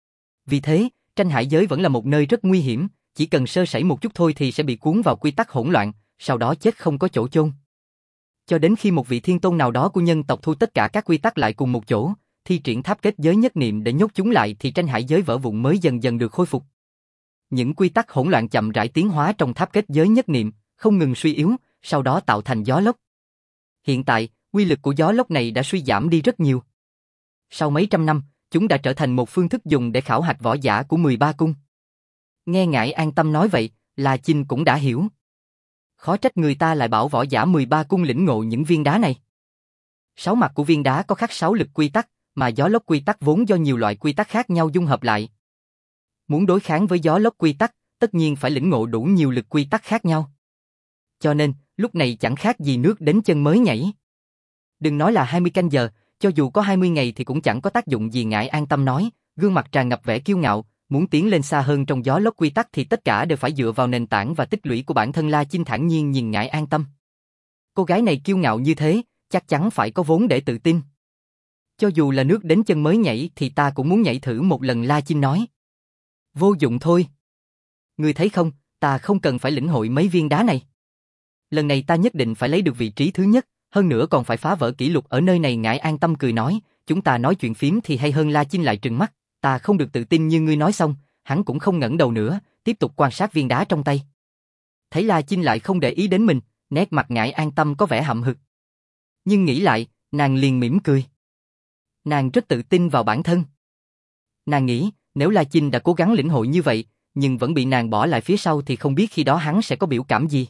Vì thế, tranh hải giới vẫn là một nơi rất nguy hiểm, chỉ cần sơ sẩy một chút thôi thì sẽ bị cuốn vào quy tắc hỗn loạn, sau đó chết không có chỗ chôn. Cho đến khi một vị Thiên Tôn nào đó của nhân tộc thu tất cả các quy tắc lại cùng một chỗ, thi triển tháp kết giới nhất niệm để nhốt chúng lại thì tranh hải giới vỡ vụn mới dần dần được khôi phục. Những quy tắc hỗn loạn chậm rãi tiến hóa trong tháp kết giới nhất niệm, không ngừng suy yếu, sau đó tạo thành gió lốc. Hiện tại, uy lực của gió lốc này đã suy giảm đi rất nhiều. Sau mấy trăm năm, chúng đã trở thành một phương thức dùng để khảo hạch võ giả của mười ba cung. Nghe Ngải An Tâm nói vậy, La Chinh cũng đã hiểu. Khó trách người ta lại bảo võ giả mười ba cung lĩnh ngộ những viên đá này. Sáu mặt của viên đá có khắc sáu lực quy tắc, mà gió lốc quy tắc vốn do nhiều loại quy tắc khác nhau dung hợp lại. Muốn đối kháng với gió lốc quy tắc, tất nhiên phải lĩnh ngộ đủ nhiều lực quy tắc khác nhau. Cho nên, lúc này chẳng khác gì nước đến chân mới nhảy. Đừng nói là hai mươi canh giờ, cho dù có hai mươi ngày thì cũng chẳng có tác dụng gì. Ngải An Tâm nói, gương mặt tràn ngập vẻ kiêu ngạo, muốn tiến lên xa hơn trong gió lốc quy tắc thì tất cả đều phải dựa vào nền tảng và tích lũy của bản thân. La Chinh thản nhiên nhìn Ngải An Tâm. Cô gái này kiêu ngạo như thế, chắc chắn phải có vốn để tự tin. Cho dù là nước đến chân mới nhảy thì ta cũng muốn nhảy thử một lần. La Chinh nói. Vô dụng thôi. Ngươi thấy không, ta không cần phải lĩnh hội mấy viên đá này. Lần này ta nhất định phải lấy được vị trí thứ nhất, hơn nữa còn phải phá vỡ kỷ lục ở nơi này. Ngải An Tâm cười nói, chúng ta nói chuyện phím thì hay hơn. La Chinh lại trừng mắt, ta không được tự tin như ngươi nói. Xong, hắn cũng không ngẩng đầu nữa, tiếp tục quan sát viên đá trong tay. Thấy La Chinh lại không để ý đến mình, nét mặt Ngải An Tâm có vẻ hậm hực. Nhưng nghĩ lại, nàng liền mỉm cười. Nàng rất tự tin vào bản thân. Nàng nghĩ, nếu La Chinh đã cố gắng lĩnh hội như vậy, nhưng vẫn bị nàng bỏ lại phía sau thì không biết khi đó hắn sẽ có biểu cảm gì.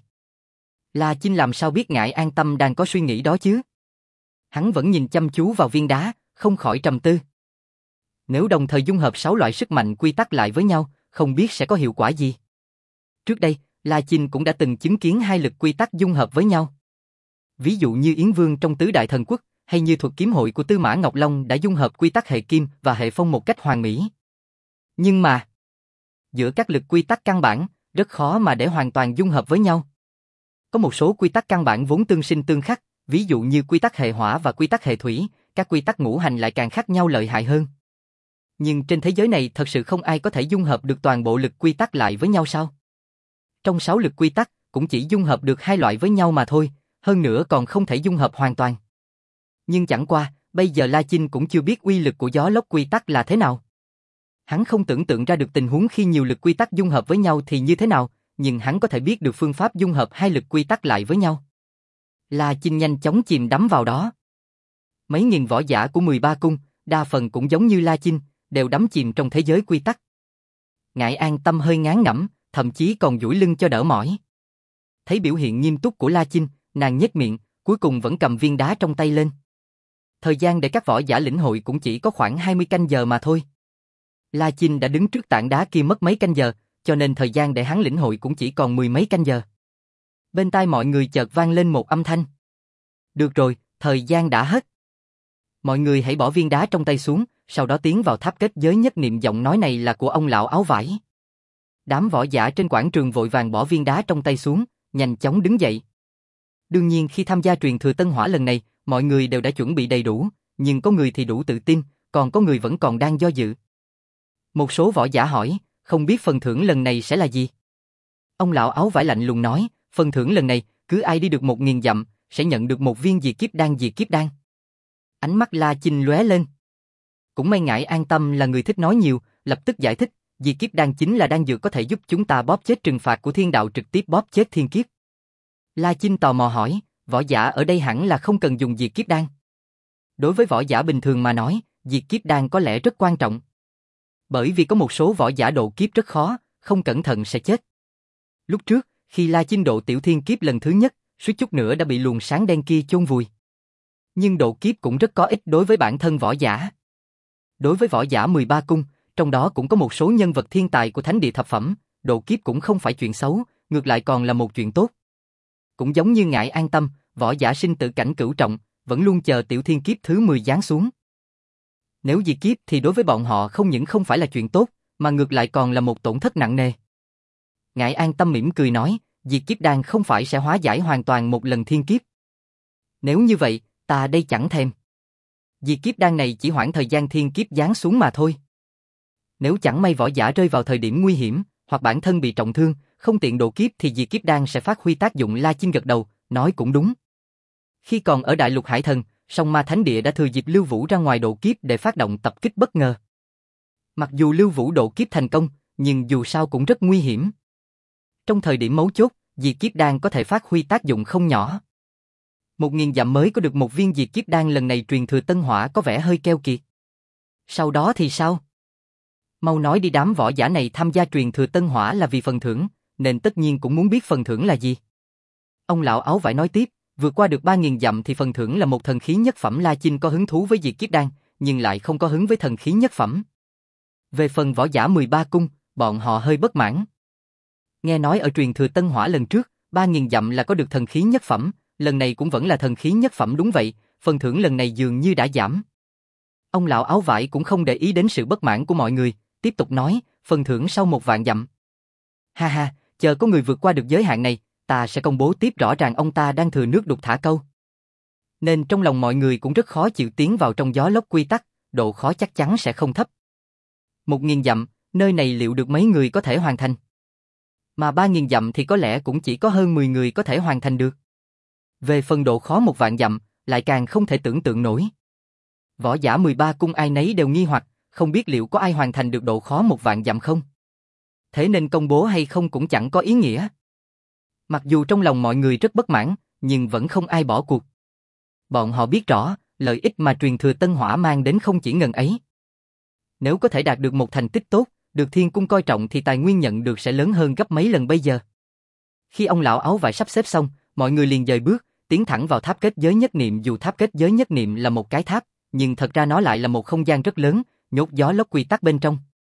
La Chinh làm sao biết Ngải An Tâm đang có suy nghĩ đó chứ? Hắn vẫn nhìn chăm chú vào viên đá, không khỏi trầm tư. Nếu đồng thời dung hợp sáu loại sức mạnh quy tắc lại với nhau, không biết sẽ có hiệu quả gì. Trước đây, La Chinh cũng đã từng chứng kiến hai lực quy tắc dung hợp với nhau. Ví dụ như Yến Vương trong Tứ Đại Thần Quốc, hay như thuật kiếm hội của Tư Mã Ngọc Long đã dung hợp quy tắc hệ kim và hệ phong một cách hoàn mỹ. Nhưng mà, giữa các lực quy tắc căn bản, rất khó mà để hoàn toàn dung hợp với nhau. Có một số quy tắc căn bản vốn tương sinh tương khắc, ví dụ như quy tắc hệ hỏa và quy tắc hệ thủy, các quy tắc ngũ hành lại càng khác nhau lợi hại hơn. Nhưng trên thế giới này thật sự không ai có thể dung hợp được toàn bộ lực quy tắc lại với nhau sao? Trong sáu lực quy tắc, cũng chỉ dung hợp được hai loại với nhau mà thôi, hơn nữa còn không thể dung hợp hoàn toàn. Nhưng chẳng qua, bây giờ La Chinh cũng chưa biết uy lực của gió lốc quy tắc là thế nào. Hắn không tưởng tượng ra được tình huống khi nhiều lực quy tắc dung hợp với nhau thì như thế nào, nhưng hắn có thể biết được phương pháp dung hợp hai lực quy tắc lại với nhau. La Chinh nhanh chóng chìm đắm vào đó. Mấy nghìn võ giả của mười ba cung, đa phần cũng giống như La Chinh, đều đắm chìm trong thế giới quy tắc. Ngải An Tâm hơi ngán ngẩm, thậm chí còn duỗi lưng cho đỡ mỏi. Thấy biểu hiện nghiêm túc của La Chinh, nàng nhếch miệng, cuối cùng vẫn cầm viên đá trong tay lên. Thời gian để các võ giả lĩnh hội cũng chỉ có khoảng hai mươi canh giờ mà thôi. La Chinh đã đứng trước tảng đá kia mất mấy canh giờ, cho nên thời gian để hắn lĩnh hội cũng chỉ còn mười mấy canh giờ. Bên tai mọi người chợt vang lên một âm thanh. Được rồi, thời gian đã hết. Mọi người hãy bỏ viên đá trong tay xuống, sau đó tiến vào tháp kết giới nhất niệm. Giọng nói này là của ông lão áo vải. Đám võ giả trên quảng trường vội vàng bỏ viên đá trong tay xuống, nhanh chóng đứng dậy. Đương nhiên khi tham gia truyền thừa Tân Hỏa lần này, mọi người đều đã chuẩn bị đầy đủ, nhưng có người thì đủ tự tin, còn có người vẫn còn đang do dự. Một số võ giả hỏi, không biết phần thưởng lần này sẽ là gì? Ông lão áo vải lạnh lùng nói, phần thưởng lần này, cứ ai đi được một nghìn dặm, sẽ nhận được một viên diệt kiếp đan. Diệt kiếp đan. Ánh mắt La Chinh lóe lên. Cũng may Ngải An Tâm là người thích nói nhiều, lập tức giải thích, diệt kiếp đan chính là đan dược có thể giúp chúng ta bóp chết trừng phạt của thiên đạo, trực tiếp bóp chết thiên kiếp. La Chinh tò mò hỏi, võ giả ở đây hẳn là không cần dùng diệt kiếp đan. Đối với võ giả bình thường mà nói, diệt kiếp đan có lẽ rất quan trọng. Bởi vì có một số võ giả độ kiếp rất khó, không cẩn thận sẽ chết. Lúc trước, khi La Chinh độ tiểu thiên kiếp lần thứ nhất, suýt chút nữa đã bị luồng sáng đen kia chôn vùi. Nhưng độ kiếp cũng rất có ích đối với bản thân võ giả. Đối với võ giả mười ba cung, trong đó cũng có một số nhân vật thiên tài của thánh địa thập phẩm, độ kiếp cũng không phải chuyện xấu, ngược lại còn là một chuyện tốt. Cũng giống như Ngải An Tâm, võ giả sinh tử cảnh cửu trọng, vẫn luôn chờ tiểu thiên kiếp thứ mười giáng xuống. Nếu diệt kiếp thì đối với bọn họ không những không phải là chuyện tốt, mà ngược lại còn là một tổn thất nặng nề. Ngải An Tâm mỉm cười nói, diệt kiếp đan không phải sẽ hóa giải hoàn toàn một lần thiên kiếp. Nếu như vậy, ta đây chẳng thèm. Diệt kiếp đan này chỉ hoãn thời gian thiên kiếp giáng xuống mà thôi. Nếu chẳng may võ giả rơi vào thời điểm nguy hiểm, hoặc bản thân bị trọng thương, không tiện độ kiếp thì diệt kiếp đan sẽ phát huy tác dụng. La Chinh gật đầu, nói cũng đúng. Khi còn ở Đại Lục Hải Thần, Song Ma Thánh Địa đã thừa dịp Lưu Vũ ra ngoài độ kiếp để phát động tập kích bất ngờ. Mặc dù Lưu Vũ độ kiếp thành công, nhưng dù sao cũng rất nguy hiểm. Trong thời điểm mấu chốt, diệt kiếp đan có thể phát huy tác dụng không nhỏ. Một nghìn dặm mới có được một viên diệt kiếp đan, lần này truyền thừa Tân Hỏa có vẻ hơi keo kiệt. Sau đó thì sao? Mau nói đi, đám võ giả này tham gia truyền thừa Tân Hỏa là vì phần thưởng, nên tất nhiên cũng muốn biết phần thưởng là gì. Ông lão áo vải nói tiếp, Vượt qua được ba nghìn dặm thì phần thưởng là một thần khí nhất phẩm. La Chinh có hứng thú với diệt kiếp đan, nhưng lại không có hứng với thần khí nhất phẩm. Về phần võ giả mười ba cung, bọn họ hơi bất mãn. Nghe nói ở truyền thừa Tân Hỏa lần trước, ba nghìn dặm là có được thần khí nhất phẩm, lần này cũng vẫn là thần khí nhất phẩm. Đúng vậy, phần thưởng lần này dường như đã giảm. Ông lão áo vải cũng không để ý đến sự bất mãn của mọi người, tiếp tục nói, phần thưởng sau một vạn dặm. Ha ha, chờ có người vượt qua được giới hạn này, ta sẽ công bố tiếp rõ ràng ông ta đang thừa nước đục thả câu. Nên trong lòng mọi người cũng rất khó chịu tiến vào trong gió lốc quy tắc, độ khó chắc chắn sẽ không thấp. Một nghìn dặm, nơi này liệu được mấy người có thể hoàn thành? Mà ba nghìn dặm thì có lẽ cũng chỉ có hơn mười người có thể hoàn thành được. Về phần độ khó một vạn dặm, lại càng không thể tưởng tượng nổi. Võ giả mười ba cung ai nấy đều nghi hoặc, không biết liệu có ai hoàn thành được độ khó một vạn dặm không? Thế nên công bố hay không cũng chẳng có ý nghĩa. Mặc dù trong lòng mọi người rất bất mãn, nhưng vẫn không ai bỏ cuộc. Bọn họ biết rõ, lợi ích mà truyền thừa Tân Hỏa mang đến không chỉ ngần ấy. Nếu có thể đạt được một thành tích tốt, được Thiên Cung coi trọng thì tài nguyên nhận được sẽ lớn hơn gấp mấy lần bây giờ. Khi ông lão áo vải sắp xếp xong, mọi người liền dời bước, tiến thẳng vào tháp kết giới nhất niệm. Dù tháp kết giới nhất niệm là một cái tháp, nhưng thật ra nó lại là một không gian rất lớn, nhốt gió lốc quy tắc bên trong.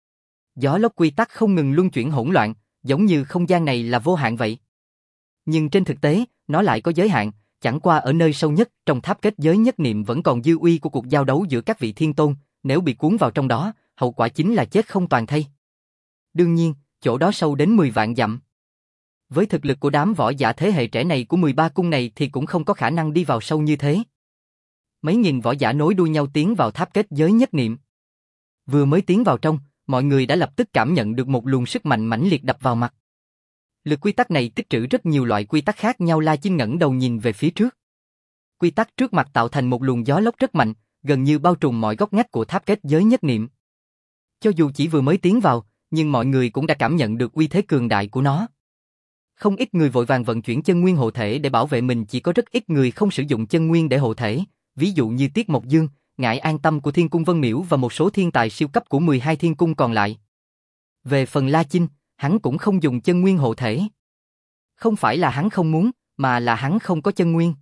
Gió lốc quy tắc không ngừng luân chuyển hỗn loạn, giống như không gian này là vô hạn vậy. Nhưng trên thực tế, nó lại có giới hạn, chẳng qua ở nơi sâu nhất trong tháp kết giới nhất niệm vẫn còn dư uy của cuộc giao đấu giữa các vị thiên tôn, nếu bị cuốn vào trong đó, hậu quả chính là chết không toàn thây. Đương nhiên, chỗ đó sâu đến mười vạn dặm. Với thực lực của đám võ giả thế hệ trẻ này của mười ba cung này thì cũng không có khả năng đi vào sâu như thế. Mấy nghìn võ giả nối đuôi nhau tiến vào tháp kết giới nhất niệm. Vừa mới tiến vào trong, mọi người đã lập tức cảm nhận được một luồng sức mạnh mãnh liệt đập vào mặt. Lực quy tắc này tích trữ rất nhiều loại quy tắc khác nhau. La Chinh ngẩng đầu nhìn về phía trước. Quy tắc trước mặt tạo thành một luồng gió lốc rất mạnh, gần như bao trùm mọi góc ngách của tháp kết giới nhất niệm. Cho dù chỉ vừa mới tiến vào, nhưng mọi người cũng đã cảm nhận được uy thế cường đại của nó. Không ít người vội vàng vận chuyển chân nguyên hộ thể để bảo vệ mình, chỉ có rất ít người không sử dụng chân nguyên để hộ thể, ví dụ như Tiết Mộc Dương, Ngải An Tâm của Thiên Cung Vân Miểu và một số thiên tài siêu cấp của mười hai thiên cung còn lại. Về phần La Chinh, hắn cũng không dùng chân nguyên hộ thể. Không phải là hắn không muốn, mà là hắn không có chân nguyên.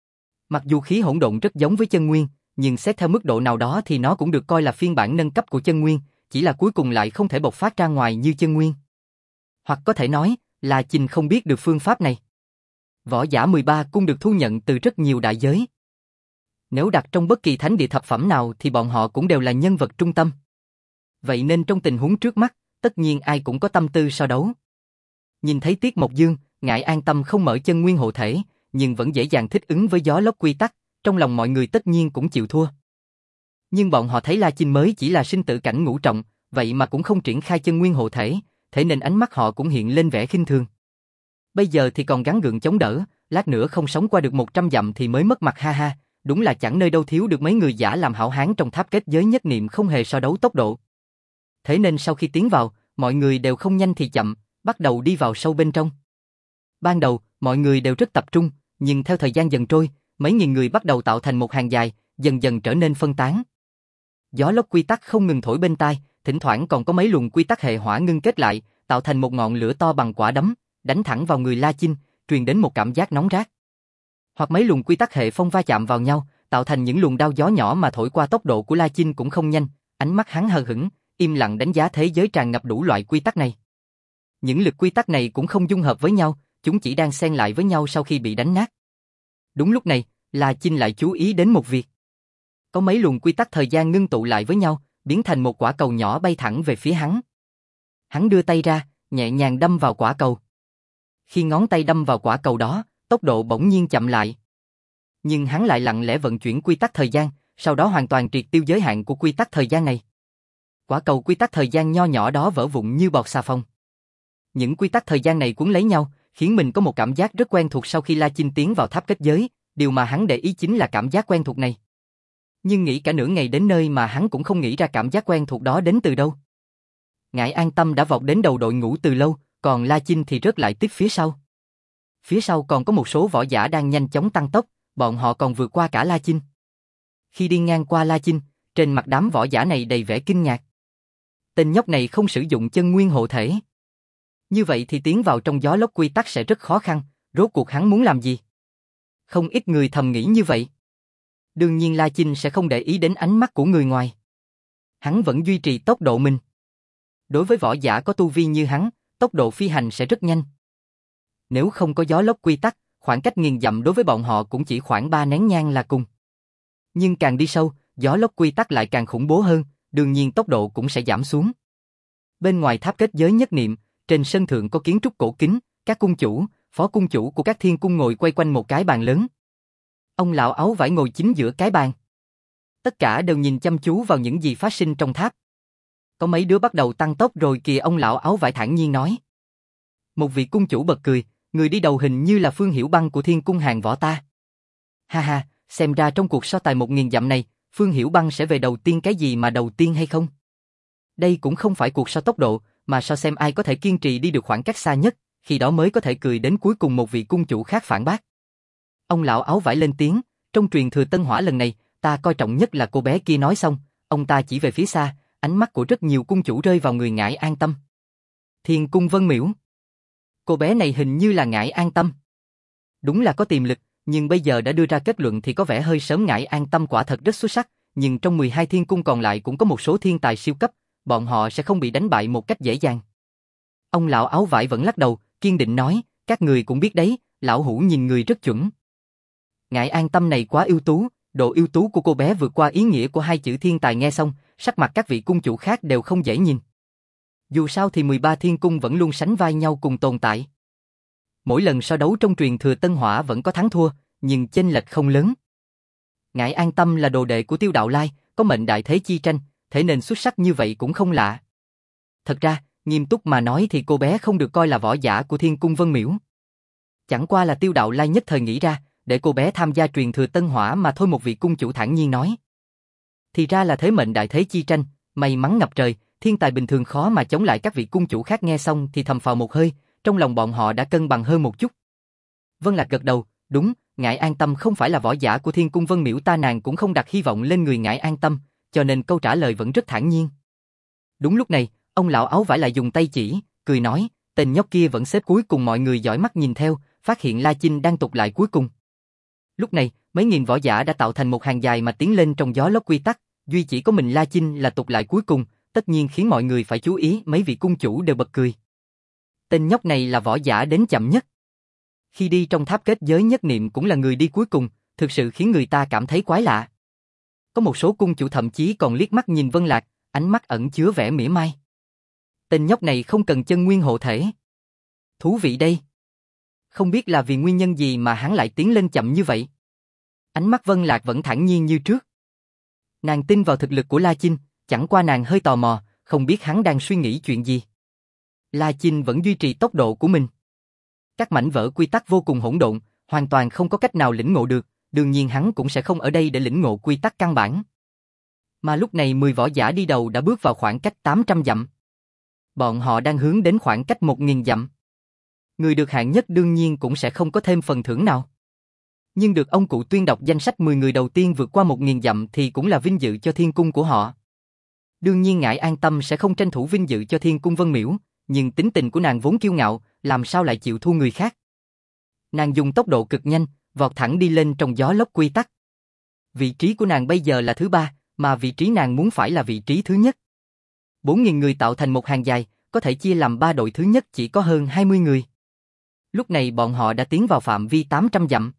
Mặc dù khí hỗn độn rất giống với chân nguyên, nhưng xét theo mức độ nào đó thì nó cũng được coi là phiên bản nâng cấp của chân nguyên, chỉ là cuối cùng lại không thể bộc phát ra ngoài như chân nguyên. Hoặc có thể nói, La Chinh không biết được phương pháp này. Võ giả mười ba cung được thu nhận từ rất nhiều đại giới. Nếu đặt trong bất kỳ thánh địa thập phẩm nào thì bọn họ cũng đều là nhân vật trung tâm. Vậy nên trong tình huống trước mắt, tất nhiên ai cũng có tâm tư so đấu. Nhìn thấy Tiết Mộc Dương, Ngải An Tâm không mở chân nguyên hộ thể, nhưng vẫn dễ dàng thích ứng với gió lốc quy tắc, trong lòng mọi người tất nhiên cũng chịu thua. Nhưng bọn họ thấy La Chinh mới chỉ là sinh tử cảnh ngũ trọng, vậy mà cũng không triển khai chân nguyên hộ thể, thế nên ánh mắt họ cũng hiện lên vẻ khinh thường. Bây giờ thì còn gắng gượng chống đỡ, lát nữa không sống qua được một trăm dặm thì mới mất mặt. Ha ha, đúng là chẳng nơi đâu thiếu được mấy người giả làm hảo hán. Trong tháp kết giới nhất niệm không hề so đấu tốc độ. Thế nên sau khi tiến vào, mọi người đều không nhanh thì chậm, bắt đầu đi vào sâu bên trong. Ban đầu, mọi người đều rất tập trung, nhưng theo thời gian dần trôi, mấy nghìn người bắt đầu tạo thành một hàng dài, dần dần trở nên phân tán. Gió lốc quy tắc không ngừng thổi bên tai, thỉnh thoảng còn có mấy luồng quy tắc hệ hỏa ngưng kết lại, tạo thành một ngọn lửa to bằng quả đấm, đánh thẳng vào người La Chinh, truyền đến một cảm giác nóng rát. Hoặc mấy luồng quy tắc hệ phong va chạm vào nhau, tạo thành những luồng đao gió nhỏ mà thổi qua. Tốc độ của La Chinh cũng không nhanh, ánh mắt hắn hờ hững, im lặng đánh giá thế giới tràn ngập đủ loại quy tắc này. Những lực quy tắc này cũng không dung hợp với nhau, chúng chỉ đang xen lại với nhau sau khi bị đánh nát. Đúng lúc này, La Chinh lại chú ý đến một việc. Có mấy luồng quy tắc thời gian ngưng tụ lại với nhau, biến thành một quả cầu nhỏ bay thẳng về phía hắn. Hắn đưa tay ra, nhẹ nhàng đâm vào quả cầu. Khi ngón tay đâm vào quả cầu đó, tốc độ bỗng nhiên chậm lại. Nhưng hắn lại lặng lẽ vận chuyển quy tắc thời gian, sau đó hoàn toàn triệt tiêu giới hạn của quy tắc thời gian này. Quả cầu quy tắc thời gian nho nhỏ đó vỡ vụn như bọt xà phòng. Những quy tắc thời gian này cuốn lấy nhau, khiến mình có một cảm giác rất quen thuộc. Sau khi La Chinh tiến vào tháp kết giới, điều mà hắn để ý chính là cảm giác quen thuộc này. Nhưng nghĩ cả nửa ngày đến nơi mà hắn cũng không nghĩ ra cảm giác quen thuộc đó đến từ đâu. Ngải An Tâm đã vọt đến đầu đội ngũ từ lâu, còn La Chinh thì rớt lại tiếp phía sau. Phía sau còn có một số võ giả đang nhanh chóng tăng tốc, bọn họ còn vượt qua cả La Chinh. Khi đi ngang qua La Chinh, trên mặt đám võ giả này đầy vẻ kinh ngạc. Tên nhóc này không sử dụng chân nguyên hộ thể. Như vậy thì tiến vào trong gió lốc quy tắc sẽ rất khó khăn, rốt cuộc hắn muốn làm gì? Không ít người thầm nghĩ như vậy. Đương nhiên La Chinh sẽ không để ý đến ánh mắt của người ngoài. Hắn vẫn duy trì tốc độ mình. Đối với võ giả có tu vi như hắn, tốc độ phi hành sẽ rất nhanh. Nếu không có gió lốc quy tắc, khoảng cách nghìn dặm đối với bọn họ cũng chỉ khoảng ba nén nhang là cùng. Nhưng càng đi sâu, gió lốc quy tắc lại càng khủng bố hơn, đương nhiên tốc độ cũng sẽ giảm xuống. Bên ngoài tháp kết giới nhất niệm, trên sân thượng có kiến trúc cổ kính, các cung chủ, phó cung chủ của các thiên cung ngồi quay quanh một cái bàn lớn. Ông lão áo vải ngồi chính giữa cái bàn. Tất cả đều nhìn chăm chú vào những gì phát sinh trong tháp. Có mấy đứa bắt đầu tăng tốc rồi kìa, ông lão áo vải thản nhiên nói. Một vị cung chủ bật cười, người đi đầu hình như là Phương Hiểu Băng của thiên cung hàng võ ta. Ha ha, xem ra trong cuộc so tài một nghìn dặm này, Phương Hiểu Băng sẽ về đầu tiên cái gì mà đầu tiên hay không? Đây cũng không phải cuộc so tốc độ, mà so xem ai có thể kiên trì đi được khoảng cách xa nhất, khi đó mới có thể cười đến cuối cùng, một vị cung chủ khác phản bác. Ông lão áo vải lên tiếng, trong truyền thừa Tân Hỏa lần này, ta coi trọng nhất là cô bé kia. Nói xong, ông ta chỉ về phía xa, ánh mắt của rất nhiều cung chủ rơi vào người Ngải An Tâm. Thiên cung Vân Miễu. Cô bé này hình như là Ngải An Tâm. Đúng là có tiềm lực, nhưng bây giờ đã đưa ra kết luận thì có vẻ hơi sớm. Ngải An Tâm quả thật rất xuất sắc, nhưng trong mười hai thiên cung còn lại cũng có một số thiên tài siêu cấp, bọn họ sẽ không bị đánh bại một cách dễ dàng. Ông lão áo vải vẫn lắc đầu, kiên định nói, các người cũng biết đấy, lão hủ nhìn người rất chuẩn. Ngải An Tâm này quá ưu tú, độ ưu tú của cô bé vượt qua ý nghĩa của hai chữ thiên tài. Nghe xong, sắc mặt các vị cung chủ khác đều không dễ nhìn. Dù sao thì mười ba thiên cung vẫn luôn sánh vai nhau cùng tồn tại. Mỗi lần so đấu trong truyền thừa Tân Hỏa vẫn có thắng thua, nhưng chênh lệch không lớn. Ngải An Tâm là đồ đệ của Tiêu Đạo Lai, có mệnh đại thế chi tranh, thế nên xuất sắc như vậy cũng không lạ. Thật ra, nghiêm túc mà nói thì cô bé không được coi là võ giả của thiên cung Vân Miễu. Chẳng qua là Tiêu Đạo Lai nhất thời nghĩ ra, để cô bé tham gia truyền thừa Tân Hỏa mà thôi. Một vị cung chủ thản nhiên nói. Thì ra là thế, mệnh đại thế chi tranh, may mắn ngập trời, thiên tài bình thường khó mà chống lại. Các vị cung chủ khác nghe xong thì thầm phào một hơi, trong lòng bọn họ đã cân bằng hơn một chút. Vân Lạc gật đầu, đúng, Ngải An Tâm không phải là võ giả của thiên cung Vân Miễu ta, nàng cũng không đặt hy vọng lên người Ngải An Tâm, cho nên câu trả lời vẫn rất thản nhiên. Đúng lúc này, ông lão áo vải lại dùng tay chỉ, cười nói, tên nhóc kia vẫn xếp cuối cùng. Mọi người dõi mắt nhìn theo, phát hiện La Chinh đang tụt lại cuối cùng. Lúc này, mấy nghìn võ giả đã tạo thành một hàng dài mà tiến lên trong gió lốc quy tắc, duy chỉ có mình La Chinh là tụt lại cuối cùng, tất nhiên khiến mọi người phải chú ý. Mấy vị cung chủ đều bật cười. Tên nhóc này là võ giả đến chậm nhất. Khi đi trong tháp kết giới nhất niệm cũng là người đi cuối cùng, thực sự khiến người ta cảm thấy quái lạ. Có một số cung chủ thậm chí còn liếc mắt nhìn Vân Lạc, ánh mắt ẩn chứa vẻ mỉa mai. Tên nhóc này không cần chân nguyên hộ thể. Thú vị đây. Không biết là vì nguyên nhân gì mà hắn lại tiến lên chậm như vậy. Ánh mắt Vân Lạc vẫn thản nhiên như trước. Nàng tin vào thực lực của La Chinh, chẳng qua nàng hơi tò mò, không biết hắn đang suy nghĩ chuyện gì. La Chinh vẫn duy trì tốc độ của mình. Các mảnh vỡ quy tắc vô cùng hỗn độn, hoàn toàn không có cách nào lĩnh ngộ được, đương nhiên hắn cũng sẽ không ở đây để lĩnh ngộ quy tắc căn bản. Mà lúc này mười võ giả đi đầu đã bước vào khoảng cách tám trăm dặm. Bọn họ đang hướng đến khoảng cách một nghìn dặm. Người được hạng nhất đương nhiên cũng sẽ không có thêm phần thưởng nào. Nhưng được ông cụ tuyên đọc danh sách mười người đầu tiên vượt qua một nghìn dặm thì cũng là vinh dự cho thiên cung của họ. Đương nhiên Ngải An Tâm sẽ không tranh thủ vinh dự cho thiên cung Vân Miễu, nhưng tính tình của nàng vốn kiêu ngạo, làm sao lại chịu thua người khác. Nàng dùng tốc độ cực nhanh, vọt thẳng đi lên trong gió lốc quy tắc. Vị trí của nàng bây giờ là thứ ba, mà vị trí nàng muốn phải là vị trí thứ nhất. bốn nghìn người tạo thành một hàng dài, có thể chia làm ba đội, thứ nhất chỉ có hơn hai mươi người. Lúc này bọn họ đã tiến vào phạm vi tám trăm dặm.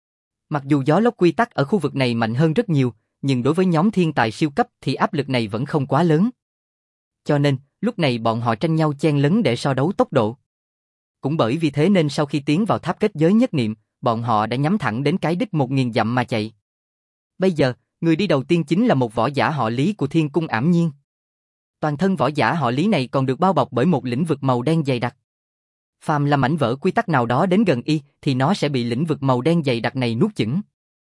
Mặc dù gió lốc quy tắc ở khu vực này mạnh hơn rất nhiều, nhưng đối với nhóm thiên tài siêu cấp thì áp lực này vẫn không quá lớn. Cho nên, lúc này bọn họ tranh nhau chen lấn để so đấu tốc độ. Cũng bởi vì thế nên sau khi tiến vào tháp kết giới nhất niệm, bọn họ đã nhắm thẳng đến cái đích một nghìn dặm mà chạy. Bây giờ, người đi đầu tiên chính là một võ giả họ Lý của thiên cung Ảm Nhiên. Toàn thân võ giả họ Lý này còn được bao bọc bởi một lĩnh vực màu đen dày đặc. Phàm là mảnh vỡ quy tắc nào đó đến gần y thì nó sẽ bị lĩnh vực màu đen dày đặc này nuốt chửng.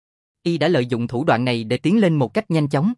Y đã lợi dụng thủ đoạn này để tiến lên một cách nhanh chóng.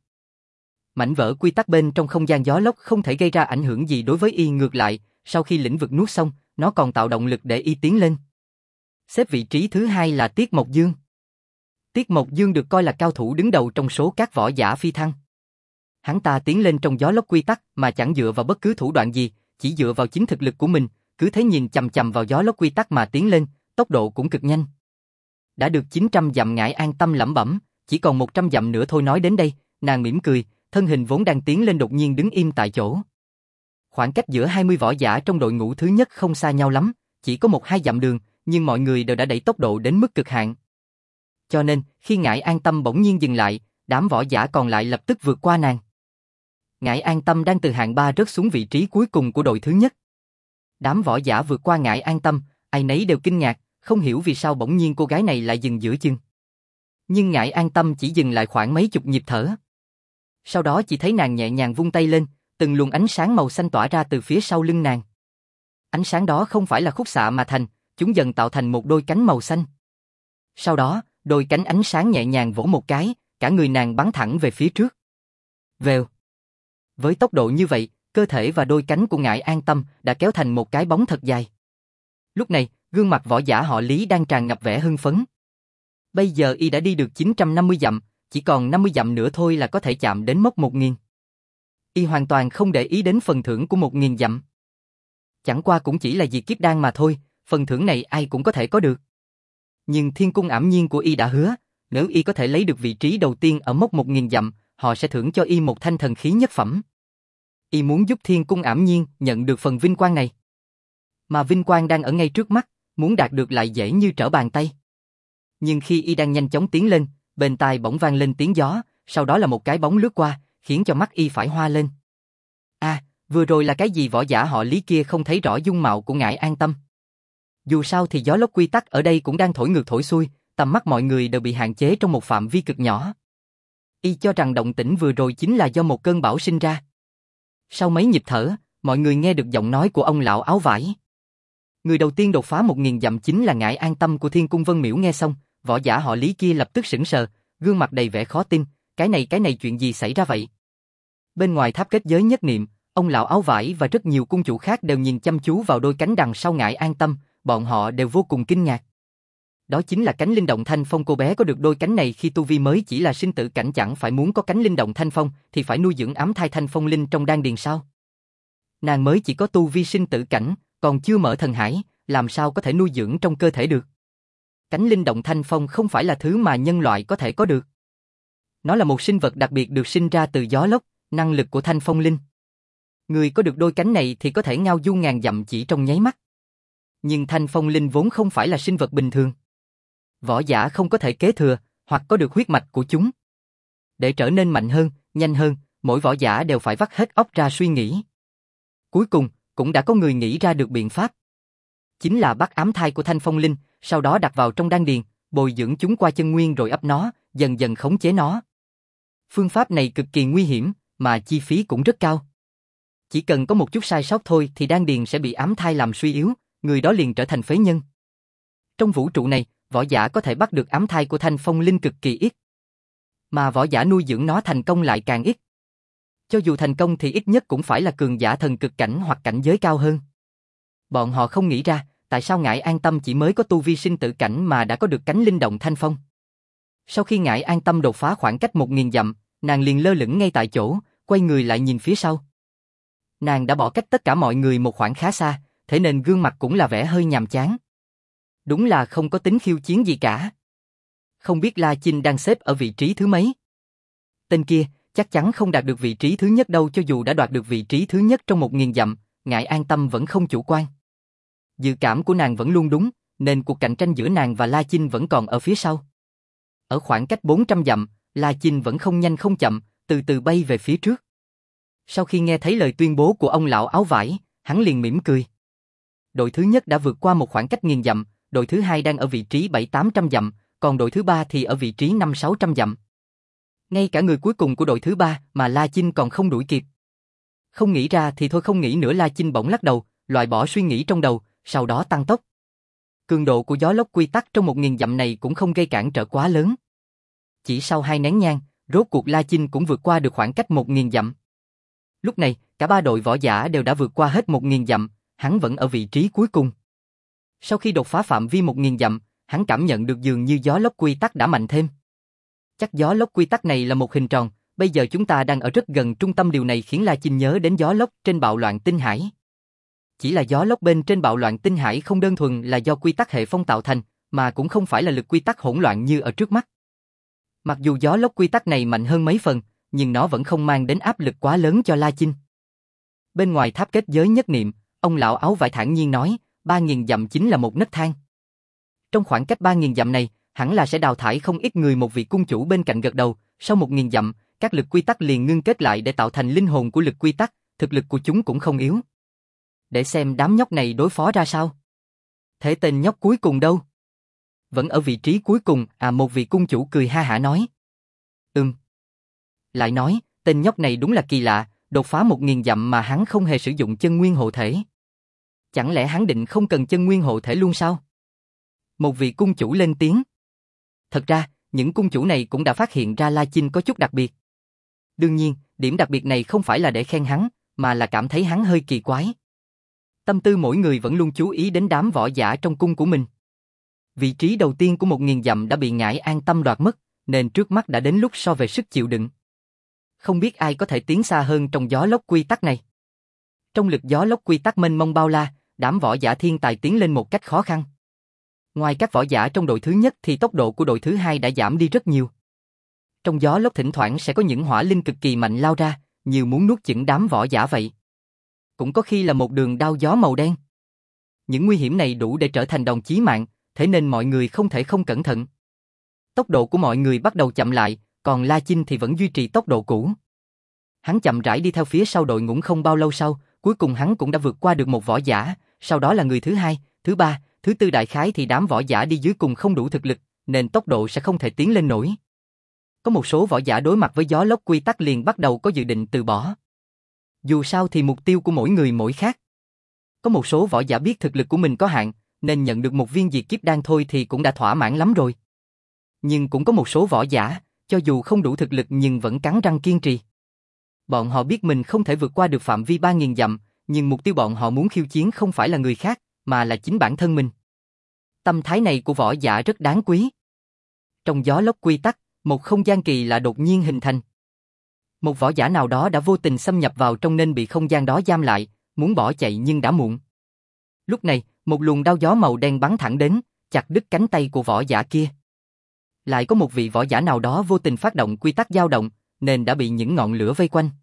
Mảnh vỡ quy tắc bên trong không gian gió lốc không thể gây ra ảnh hưởng gì đối với y, ngược lại, sau khi lĩnh vực nuốt xong, nó còn tạo động lực để y tiến lên. Xếp vị trí thứ hai là Tiết Mộc Dương. Tiết Mộc Dương được coi là cao thủ đứng đầu trong số các võ giả phi thăng. Hắn ta tiến lên trong gió lốc quy tắc mà chẳng dựa vào bất cứ thủ đoạn gì, chỉ dựa vào chính thực lực của mình, cứ thế nhìn chằm chằm vào gió lốc quy tắc mà tiến lên, tốc độ cũng cực nhanh. Đã được chín trăm dặm Ngải An Tâm lẩm bẩm, chỉ còn một trăm dặm nữa thôi. Nói đến đây, nàng mỉm cười, thân hình vốn đang tiến lên đột nhiên đứng im tại chỗ. Khoảng cách giữa hai mươi võ giả trong đội ngũ thứ nhất không xa nhau lắm, chỉ có một hai dặm đường, nhưng mọi người đều đã đẩy tốc độ đến mức cực hạn. Cho nên, khi Ngải An Tâm bỗng nhiên dừng lại, đám võ giả còn lại lập tức vượt qua nàng. Ngải An Tâm đang từ hạng ba rớt xuống vị trí cuối cùng của đội thứ nhất. Đám võ giả vượt qua Ngải An Tâm, ai nấy đều kinh ngạc, không hiểu vì sao bỗng nhiên cô gái này lại dừng giữa chừng. Nhưng Ngải An Tâm chỉ dừng lại khoảng mấy chục nhịp thở. Sau đó chỉ thấy nàng nhẹ nhàng vung tay lên, từng luồng ánh sáng màu xanh tỏa ra từ phía sau lưng nàng. Ánh sáng đó không phải là khúc xạ mà thành, chúng dần tạo thành một đôi cánh màu xanh. Sau đó, đôi cánh ánh sáng nhẹ nhàng vỗ một cái, cả người nàng bắn thẳng về phía trước. Vèo. Với tốc độ như vậy, cơ thể và đôi cánh của Ngải An Tâm đã kéo thành một cái bóng thật dài. Lúc này, gương mặt võ giả họ Lý đang tràn ngập vẻ hưng phấn. Bây giờ y đã đi được chín trăm năm mươi dặm, chỉ còn năm mươi dặm nữa thôi là có thể chạm đến mốc một nghìn. Y hoàn toàn không để ý đến phần thưởng của một nghìn dặm. Chẳng qua cũng chỉ là diệt kiếp đan mà thôi, phần thưởng này ai cũng có thể có được. Nhưng thiên cung ảm nhiên của y đã hứa, nếu y có thể lấy được vị trí đầu tiên ở mốc một nghìn dặm, họ sẽ thưởng cho y một thanh thần khí nhất phẩm. Y muốn giúp thiên cung ảm nhiên nhận được phần vinh quang này. Mà vinh quang đang ở ngay trước mắt, muốn đạt được lại dễ như trở bàn tay. Nhưng khi y đang nhanh chóng tiến lên, bên tai bỗng vang lên tiếng gió, sau đó là một cái bóng lướt qua, khiến cho mắt y phải hoa lên. À, vừa rồi là cái gì? Võ giả họ Lý kia không thấy rõ dung mạo của Ngải An Tâm. Dù sao thì gió lốc quy tắc ở đây cũng đang thổi ngược thổi xuôi, tầm mắt mọi người đều bị hạn chế trong một phạm vi cực nhỏ. Y cho rằng động tĩnh vừa rồi chính là do một cơn bão sinh ra. Sau mấy nhịp thở, mọi người nghe được giọng nói của ông lão áo vải. Người đầu tiên đột phá một nghìn dặm chính là Ngải An Tâm của Thiên Cung Vân Miểu. Nghe xong, võ giả họ Lý kia lập tức sững sờ, gương mặt đầy vẻ khó tin, cái này cái này chuyện gì xảy ra vậy? Bên ngoài tháp kết giới nhất niệm, ông lão áo vải và rất nhiều cung chủ khác đều nhìn chăm chú vào đôi cánh đằng sau Ngải An Tâm, bọn họ đều vô cùng kinh ngạc. Đó chính là cánh linh động thanh phong. Cô bé có được đôi cánh này khi tu vi mới chỉ là sinh tử cảnh, chẳng phải muốn có cánh linh động thanh phong thì phải nuôi dưỡng ám thai thanh phong linh trong đan điền sao? Nàng mới chỉ có tu vi sinh tử cảnh, còn chưa mở thần hải, làm sao có thể nuôi dưỡng trong cơ thể được? Cánh linh động thanh phong không phải là thứ mà nhân loại có thể có được. Nó là một sinh vật đặc biệt được sinh ra từ gió lốc, năng lực của thanh phong linh. Người có được đôi cánh này thì có thể ngao du ngàn dặm chỉ trong nháy mắt. Nhưng thanh phong linh vốn không phải là sinh vật bình thường. Võ giả không có thể kế thừa, hoặc có được huyết mạch của chúng. Để trở nên mạnh hơn, nhanh hơn, mỗi võ giả đều phải vắt hết óc ra suy nghĩ. Cuối cùng, cũng đã có người nghĩ ra được biện pháp. Chính là bắt ám thai của thanh phong linh, sau đó đặt vào trong đan điền, bồi dưỡng chúng qua chân nguyên rồi ấp nó, dần dần khống chế nó. Phương pháp này cực kỳ nguy hiểm, mà chi phí cũng rất cao. Chỉ cần có một chút sai sót thôi thì đan điền sẽ bị ám thai làm suy yếu, người đó liền trở thành phế nhân. Trong vũ trụ này, võ giả có thể bắt được ám thai của thanh phong linh cực kỳ ít. Mà võ giả nuôi dưỡng nó thành công lại càng ít. Cho dù thành công thì ít nhất cũng phải là cường giả thần cực cảnh hoặc cảnh giới cao hơn. Bọn họ không nghĩ ra, tại sao Ngải An Tâm chỉ mới có tu vi sinh tử cảnh mà đã có được cánh linh động thanh phong. Sau khi Ngải An Tâm đột phá khoảng cách một nghìn dặm, nàng liền lơ lửng ngay tại chỗ, quay người lại nhìn phía sau. Nàng đã bỏ cách tất cả mọi người một khoảng khá xa, thế nên gương mặt cũng là vẻ hơi nhàm chán. Đúng là không có tính khiêu chiến gì cả. Không biết La Chinh đang xếp ở vị trí thứ mấy. Tên kia chắc chắn không đạt được vị trí thứ nhất đâu. Cho dù đã đoạt được vị trí thứ nhất trong một nghìn dặm, Ngải An Tâm vẫn không chủ quan. Dự cảm của nàng vẫn luôn đúng, nên cuộc cạnh tranh giữa nàng và La Chinh vẫn còn ở phía sau. Ở khoảng cách bốn trăm dặm, La Chinh vẫn không nhanh không chậm, từ từ bay về phía trước. Sau khi nghe thấy lời tuyên bố của ông lão áo vải, hắn liền mỉm cười. Đội thứ nhất đã vượt qua một khoảng cách nghìn dặm, đội thứ hai đang ở vị trí bảy tám trăm dặm, còn đội thứ ba thì ở vị trí năm sáu trăm dặm. Ngay cả người cuối cùng của đội thứ ba mà La Chinh còn không đuổi kịp. Không nghĩ ra thì thôi không nghĩ nữa. La Chinh bỗng lắc đầu, loại bỏ suy nghĩ trong đầu, sau đó tăng tốc. Cường độ của gió lốc quy tắc trong một nghìn dặm này cũng không gây cản trở quá lớn. Chỉ sau hai nén nhang, rốt cuộc La Chinh cũng vượt qua được khoảng cách một nghìn dặm. Lúc này, cả ba đội võ giả đều đã vượt qua hết một nghìn dặm, hắn vẫn ở vị trí cuối cùng. Sau khi đột phá phạm vi một nghìn dặm, hắn cảm nhận được dường như gió lốc quy tắc đã mạnh thêm. Chắc gió lốc quy tắc này là một hình tròn, bây giờ chúng ta đang ở rất gần trung tâm, điều này khiến La Chinh nhớ đến gió lốc trên bạo loạn tinh hải. Chỉ là gió lốc bên trên bạo loạn tinh hải không đơn thuần là do quy tắc hệ phong tạo thành, mà cũng không phải là lực quy tắc hỗn loạn như ở trước mắt. Mặc dù gió lốc quy tắc này mạnh hơn mấy phần, nhưng nó vẫn không mang đến áp lực quá lớn cho La Chinh. Bên ngoài tháp kết giới nhất niệm, ông lão áo vải thản nhiên nói, ba nghìn dặm chính là một nấc thang. Trong khoảng cách ba nghìn dặm này, hẳn là sẽ đào thải không ít người. Một vị cung chủ bên cạnh gật đầu, sau một nghìn dặm, các lực quy tắc liền ngưng kết lại để tạo thành linh hồn của lực quy tắc, thực lực của chúng cũng không yếu. Để xem đám nhóc này đối phó ra sao. Thế tên nhóc cuối cùng đâu? Vẫn ở vị trí cuối cùng, à một vị cung chủ cười ha hả nói. Ừm. Lại nói, tên nhóc này đúng là kỳ lạ, đột phá một nghìn dặm mà hắn không hề sử dụng chân nguyên hộ thể. Chẳng lẽ hắn định không cần chân nguyên hộ thể luôn sao? Một vị cung chủ lên tiếng. Thật ra, những cung chủ này cũng đã phát hiện ra La Chinh có chút đặc biệt. Đương nhiên, điểm đặc biệt này không phải là để khen hắn, mà là cảm thấy hắn hơi kỳ quái. Tâm tư mỗi người vẫn luôn chú ý đến đám võ giả trong cung của mình. Vị trí đầu tiên của một nghìn dặm đã bị Ngải An Tâm đoạt mất, nên trước mắt đã đến lúc so về sức chịu đựng. Không biết ai có thể tiến xa hơn trong gió lốc quy tắc này. Trong lực gió lốc quy tắc mênh mông bao la, đám võ giả thiên tài tiến lên một cách khó khăn. Ngoài các võ giả trong đội thứ nhất thì tốc độ của đội thứ hai đã giảm đi rất nhiều. Trong gió lốc thỉnh thoảng sẽ có những hỏa linh cực kỳ mạnh lao ra, như muốn nuốt chửng đám võ giả vậy. Cũng có khi là một đường đao gió màu đen. Những nguy hiểm này đủ để trở thành đòn chí mạng, thế nên mọi người không thể không cẩn thận. Tốc độ của mọi người bắt đầu chậm lại, còn La Chinh thì vẫn duy trì tốc độ cũ. Hắn chậm rãi đi theo phía sau đội ngũ, không bao lâu sau, cuối cùng hắn cũng đã vượt qua được một võ giả, sau đó là người thứ hai, thứ ba, thứ tư, đại khái thì đám võ giả đi dưới cùng không đủ thực lực, nên tốc độ sẽ không thể tiến lên nổi. Có một số võ giả đối mặt với gió lốc quy tắc liền bắt đầu có dự định từ bỏ. Dù sao thì mục tiêu của mỗi người mỗi khác. Có một số võ giả biết thực lực của mình có hạn, nên nhận được một viên diệt kiếp đan thôi thì cũng đã thỏa mãn lắm rồi. Nhưng cũng có một số võ giả, cho dù không đủ thực lực nhưng vẫn cắn răng kiên trì. Bọn họ biết mình không thể vượt qua được phạm vi ba nghìn dặm, nhưng mục tiêu bọn họ muốn khiêu chiến không phải là người khác, mà là chính bản thân mình. Tâm thái này của võ giả rất đáng quý. Trong gió lốc quy tắc, một không gian kỳ lạ đột nhiên hình thành. Một võ giả nào đó đã vô tình xâm nhập vào trong nên bị không gian đó giam lại, muốn bỏ chạy nhưng đã muộn. Lúc này, một luồng đao gió màu đen bắn thẳng đến, chặt đứt cánh tay của võ giả kia. Lại có một vị võ giả nào đó vô tình phát động quy tắc dao động, nên đã bị những ngọn lửa vây quanh.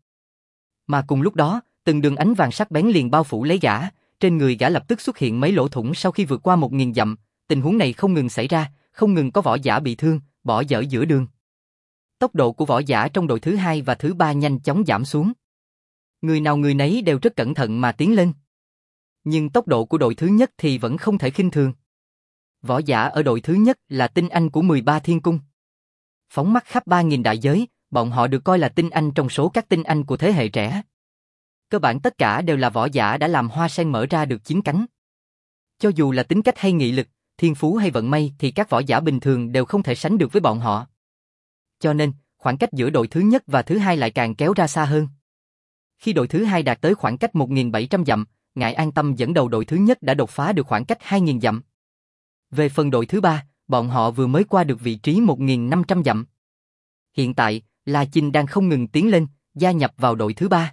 Mà cùng lúc đó, từng đường ánh vàng sắc bén liền bao phủ lấy gã, trên người gã lập tức xuất hiện mấy lỗ thủng sau khi vượt qua một nghìn dặm, tình huống này không ngừng xảy ra, không ngừng có võ giả bị thương, bỏ dở giữa đường. Tốc độ của võ giả trong đội thứ hai và thứ ba nhanh chóng giảm xuống. Người nào người nấy đều rất cẩn thận mà tiến lên. Nhưng tốc độ của đội thứ nhất thì vẫn không thể khinh thường. Võ giả ở đội thứ nhất là tinh anh của mười ba thiên cung. Phóng mắt khắp ba nghìn đại giới, bọn họ được coi là tinh anh trong số các tinh anh của thế hệ trẻ. Cơ bản tất cả đều là võ giả đã làm hoa sen mở ra được chín cánh. Cho dù là tính cách hay nghị lực, thiên phú hay vận may thì các võ giả bình thường đều không thể sánh được với bọn họ. Cho nên, khoảng cách giữa đội thứ nhất và thứ hai lại càng kéo ra xa hơn. Khi đội thứ hai đạt tới khoảng cách một nghìn bảy trăm dặm, Ngải An Tâm dẫn đầu đội thứ nhất đã đột phá được khoảng cách hai nghìn dặm. Về phần đội thứ ba, bọn họ vừa mới qua được vị trí một nghìn năm trăm dặm. Hiện tại, La Chinh đang không ngừng tiến lên, gia nhập vào đội thứ ba.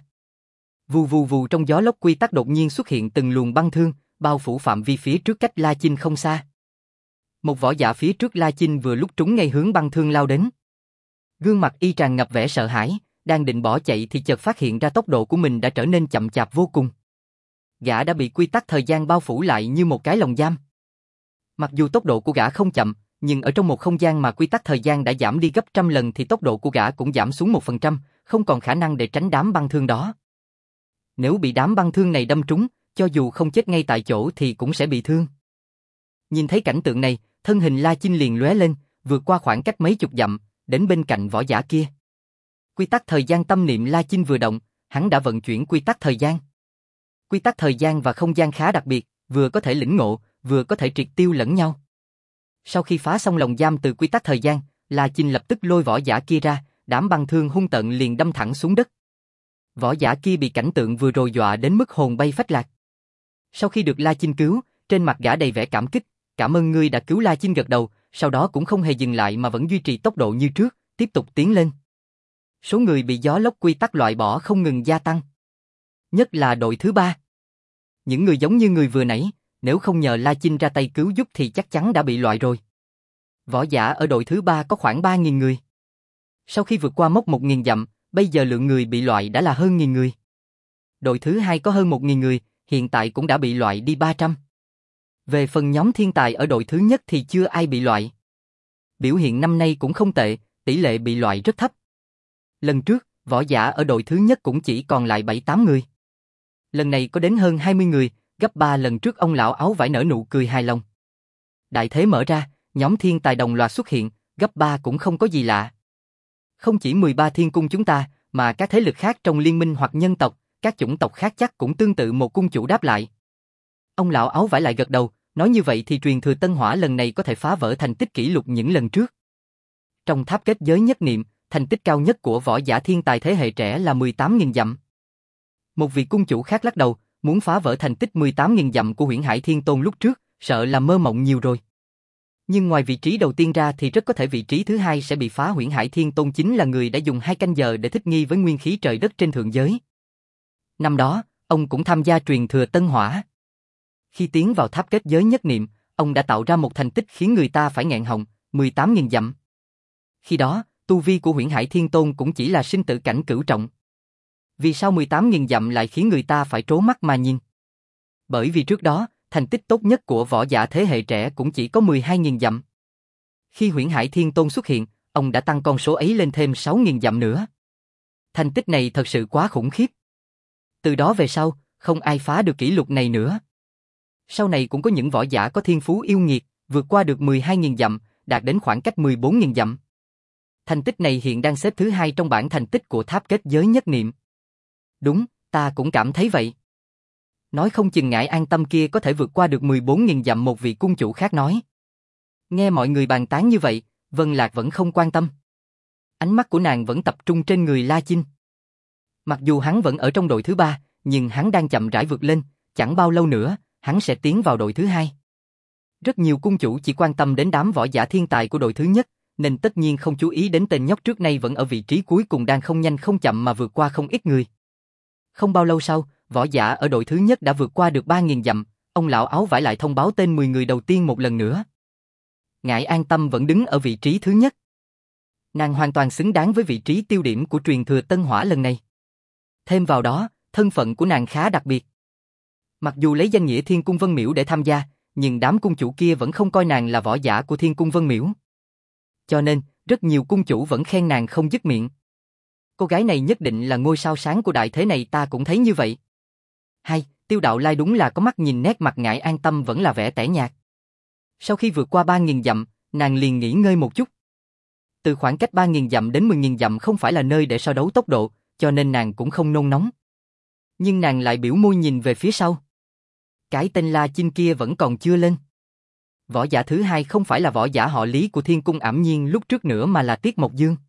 Vù vù vù, trong gió lốc quy tắc đột nhiên xuất hiện từng luồng băng thương, bao phủ phạm vi phía trước cách La Chinh không xa. Một võ giả phía trước La Chinh vừa lúc trúng ngay hướng băng thương lao đến. Gương mặt y tràn ngập vẻ sợ hãi, đang định bỏ chạy thì chợt phát hiện ra tốc độ của mình đã trở nên chậm chạp vô cùng. Gã đã bị quy tắc thời gian bao phủ lại như một cái lồng giam. Mặc dù tốc độ của gã không chậm, nhưng ở trong một không gian mà quy tắc thời gian đã giảm đi gấp trăm lần thì tốc độ của gã cũng giảm xuống một phần trăm, không còn khả năng để tránh đám băng thương đó. Nếu bị đám băng thương này đâm trúng, cho dù không chết ngay tại chỗ thì cũng sẽ bị thương. Nhìn thấy cảnh tượng này, thân hình La Chinh liền lóe lên, vượt qua khoảng cách mấy chục dặm, đến bên cạnh võ giả kia. Quy tắc thời gian tâm niệm La Chinh vừa động, hắn đã vận chuyển quy tắc thời gian. Quy tắc thời gian và không gian khá đặc biệt, vừa có thể lĩnh ngộ, vừa có thể triệt tiêu lẫn nhau. Sau khi phá xong lồng giam từ quy tắc thời gian, La Chinh lập tức lôi võ giả kia ra, đám băng thương hung tợn liền đâm thẳng xuống đất. Võ giả kia bị cảnh tượng vừa rồi dọa đến mức hồn bay phách lạc. Sau khi được La Chinh cứu, trên mặt gã đầy vẻ cảm kích, cảm ơn ngươi đã cứu. La Chinh gật đầu, sau đó cũng không hề dừng lại mà vẫn duy trì tốc độ như trước, tiếp tục tiến lên. Số người bị gió lốc quy tắc loại bỏ không ngừng gia tăng. Nhất là đội thứ ba. Những người giống như người vừa nãy, Nếu không nhờ La Chinh ra tay cứu giúp thì chắc chắn đã bị loại rồi. Võ giả ở đội thứ ba có khoảng ba nghìn người. Sau khi vượt qua mốc một nghìn dặm, bây giờ lượng người bị loại đã là hơn nghìn người. Đội thứ hai có hơn một nghìn người, hiện tại cũng đã bị loại đi ba trăm. Về phần nhóm thiên tài ở đội thứ nhất thì chưa ai bị loại. Biểu hiện năm nay cũng không tệ, tỷ lệ bị loại rất thấp. Lần trước, võ giả ở đội thứ nhất cũng chỉ còn lại bảy tám người. Lần này có đến hơn hai mươi người, gấp ba lần trước. Ông lão áo vải nở nụ cười hài lòng. Đại thế mở ra, nhóm thiên tài đồng loạt xuất hiện, gấp ba cũng không có gì lạ. Không chỉ mười ba thiên cung chúng ta, mà các thế lực khác trong liên minh hoặc nhân tộc, các chủng tộc khác chắc cũng tương tự. Một cung chủ đáp lại. Ông lão áo vải lại gật đầu, nói như vậy thì truyền thừa Tân Hỏa lần này có thể phá vỡ thành tích kỷ lục những lần trước. Trong tháp kết giới nhất niệm, thành tích cao nhất của võ giả thiên tài thế hệ trẻ là mười tám nghìn dặm. Một vị cung chủ khác lắc đầu, muốn phá vỡ thành tích mười tám nghìn dặm của Huyễn Hải Thiên Tôn lúc trước, sợ là mơ mộng nhiều rồi. Nhưng ngoài vị trí đầu tiên ra thì rất có thể vị trí thứ hai sẽ bị phá. Huyễn Hải Thiên Tôn chính là người đã dùng hai canh giờ để thích nghi với nguyên khí trời đất trên thượng giới. Năm đó, ông cũng tham gia truyền thừa Tân Hỏa. Khi tiến vào tháp kết giới nhất niệm, ông đã tạo ra một thành tích khiến người ta phải nghẹn họng, mười tám nghìn dặm. Khi đó, tu vi của Huyễn Hải Thiên Tôn cũng chỉ là sinh tử cảnh cửu trọng. Vì sao mười tám nghìn dặm lại khiến người ta phải trố mắt mà nhìn? Bởi vì trước đó, thành tích tốt nhất của võ giả thế hệ trẻ cũng chỉ có mười hai nghìn dặm. Khi Huyễn Hải Thiên Tôn xuất hiện, ông đã tăng con số ấy lên thêm sáu nghìn dặm nữa. Thành tích này thật sự quá khủng khiếp. Từ đó về sau, không ai phá được kỷ lục này nữa. Sau này cũng có những võ giả có thiên phú yêu nghiệt, vượt qua được mười hai nghìn dặm, đạt đến khoảng cách mười bốn nghìn dặm. Thành tích này hiện đang xếp thứ hai trong bảng thành tích của tháp kết giới nhất niệm. Đúng, ta cũng cảm thấy vậy. Nói không chừng Ngải An Tâm kia có thể vượt qua được mười bốn nghìn dặm, một vị cung chủ khác nói. Nghe mọi người bàn tán như vậy, Vân Lạc vẫn không quan tâm. Ánh mắt của nàng vẫn tập trung trên người La Chinh. Mặc dù hắn vẫn ở trong đội thứ ba, nhưng hắn đang chậm rãi vượt lên, chẳng bao lâu nữa, hắn sẽ tiến vào đội thứ hai. Rất nhiều cung chủ chỉ quan tâm đến đám võ giả thiên tài của đội thứ nhất, nên tất nhiên không chú ý đến tên nhóc trước nay vẫn ở vị trí cuối cùng đang không nhanh không chậm mà vượt qua không ít người. Không bao lâu sau, võ giả ở đội thứ nhất đã vượt qua được ba nghìn dặm, ông lão áo vải lại thông báo tên mười người đầu tiên một lần nữa. Ngải An Tâm vẫn đứng ở vị trí thứ nhất. Nàng hoàn toàn xứng đáng với vị trí tiêu điểm của truyền thừa Tân Hỏa lần này. Thêm vào đó, thân phận của nàng khá đặc biệt. Mặc dù lấy danh nghĩa Thiên Cung Vân Miểu để tham gia, nhưng đám cung chủ kia vẫn không coi nàng là võ giả của Thiên Cung Vân Miểu. Cho nên, rất nhiều cung chủ vẫn khen nàng không dứt miệng. Cô gái này nhất định là ngôi sao sáng của đại thế này, ta cũng thấy như vậy. Hay, Tiêu Đạo Lai đúng là có mắt nhìn. Nét mặt Ngải An Tâm vẫn là vẻ tẻ nhạt. Sau khi vượt qua ba nghìn dặm, nàng liền nghỉ ngơi một chút. Từ khoảng cách ba nghìn dặm đến mười nghìn dặm không phải là nơi để so đấu tốc độ, cho nên nàng cũng không nôn nóng. Nhưng nàng lại biểu môi nhìn về phía sau. Cái tên La Chinh kia vẫn còn chưa lên. Võ giả thứ hai không phải là võ giả họ Lý của Thiên Cung Ảm Nhiên lúc trước nữa mà là Tiết Mộc Dương.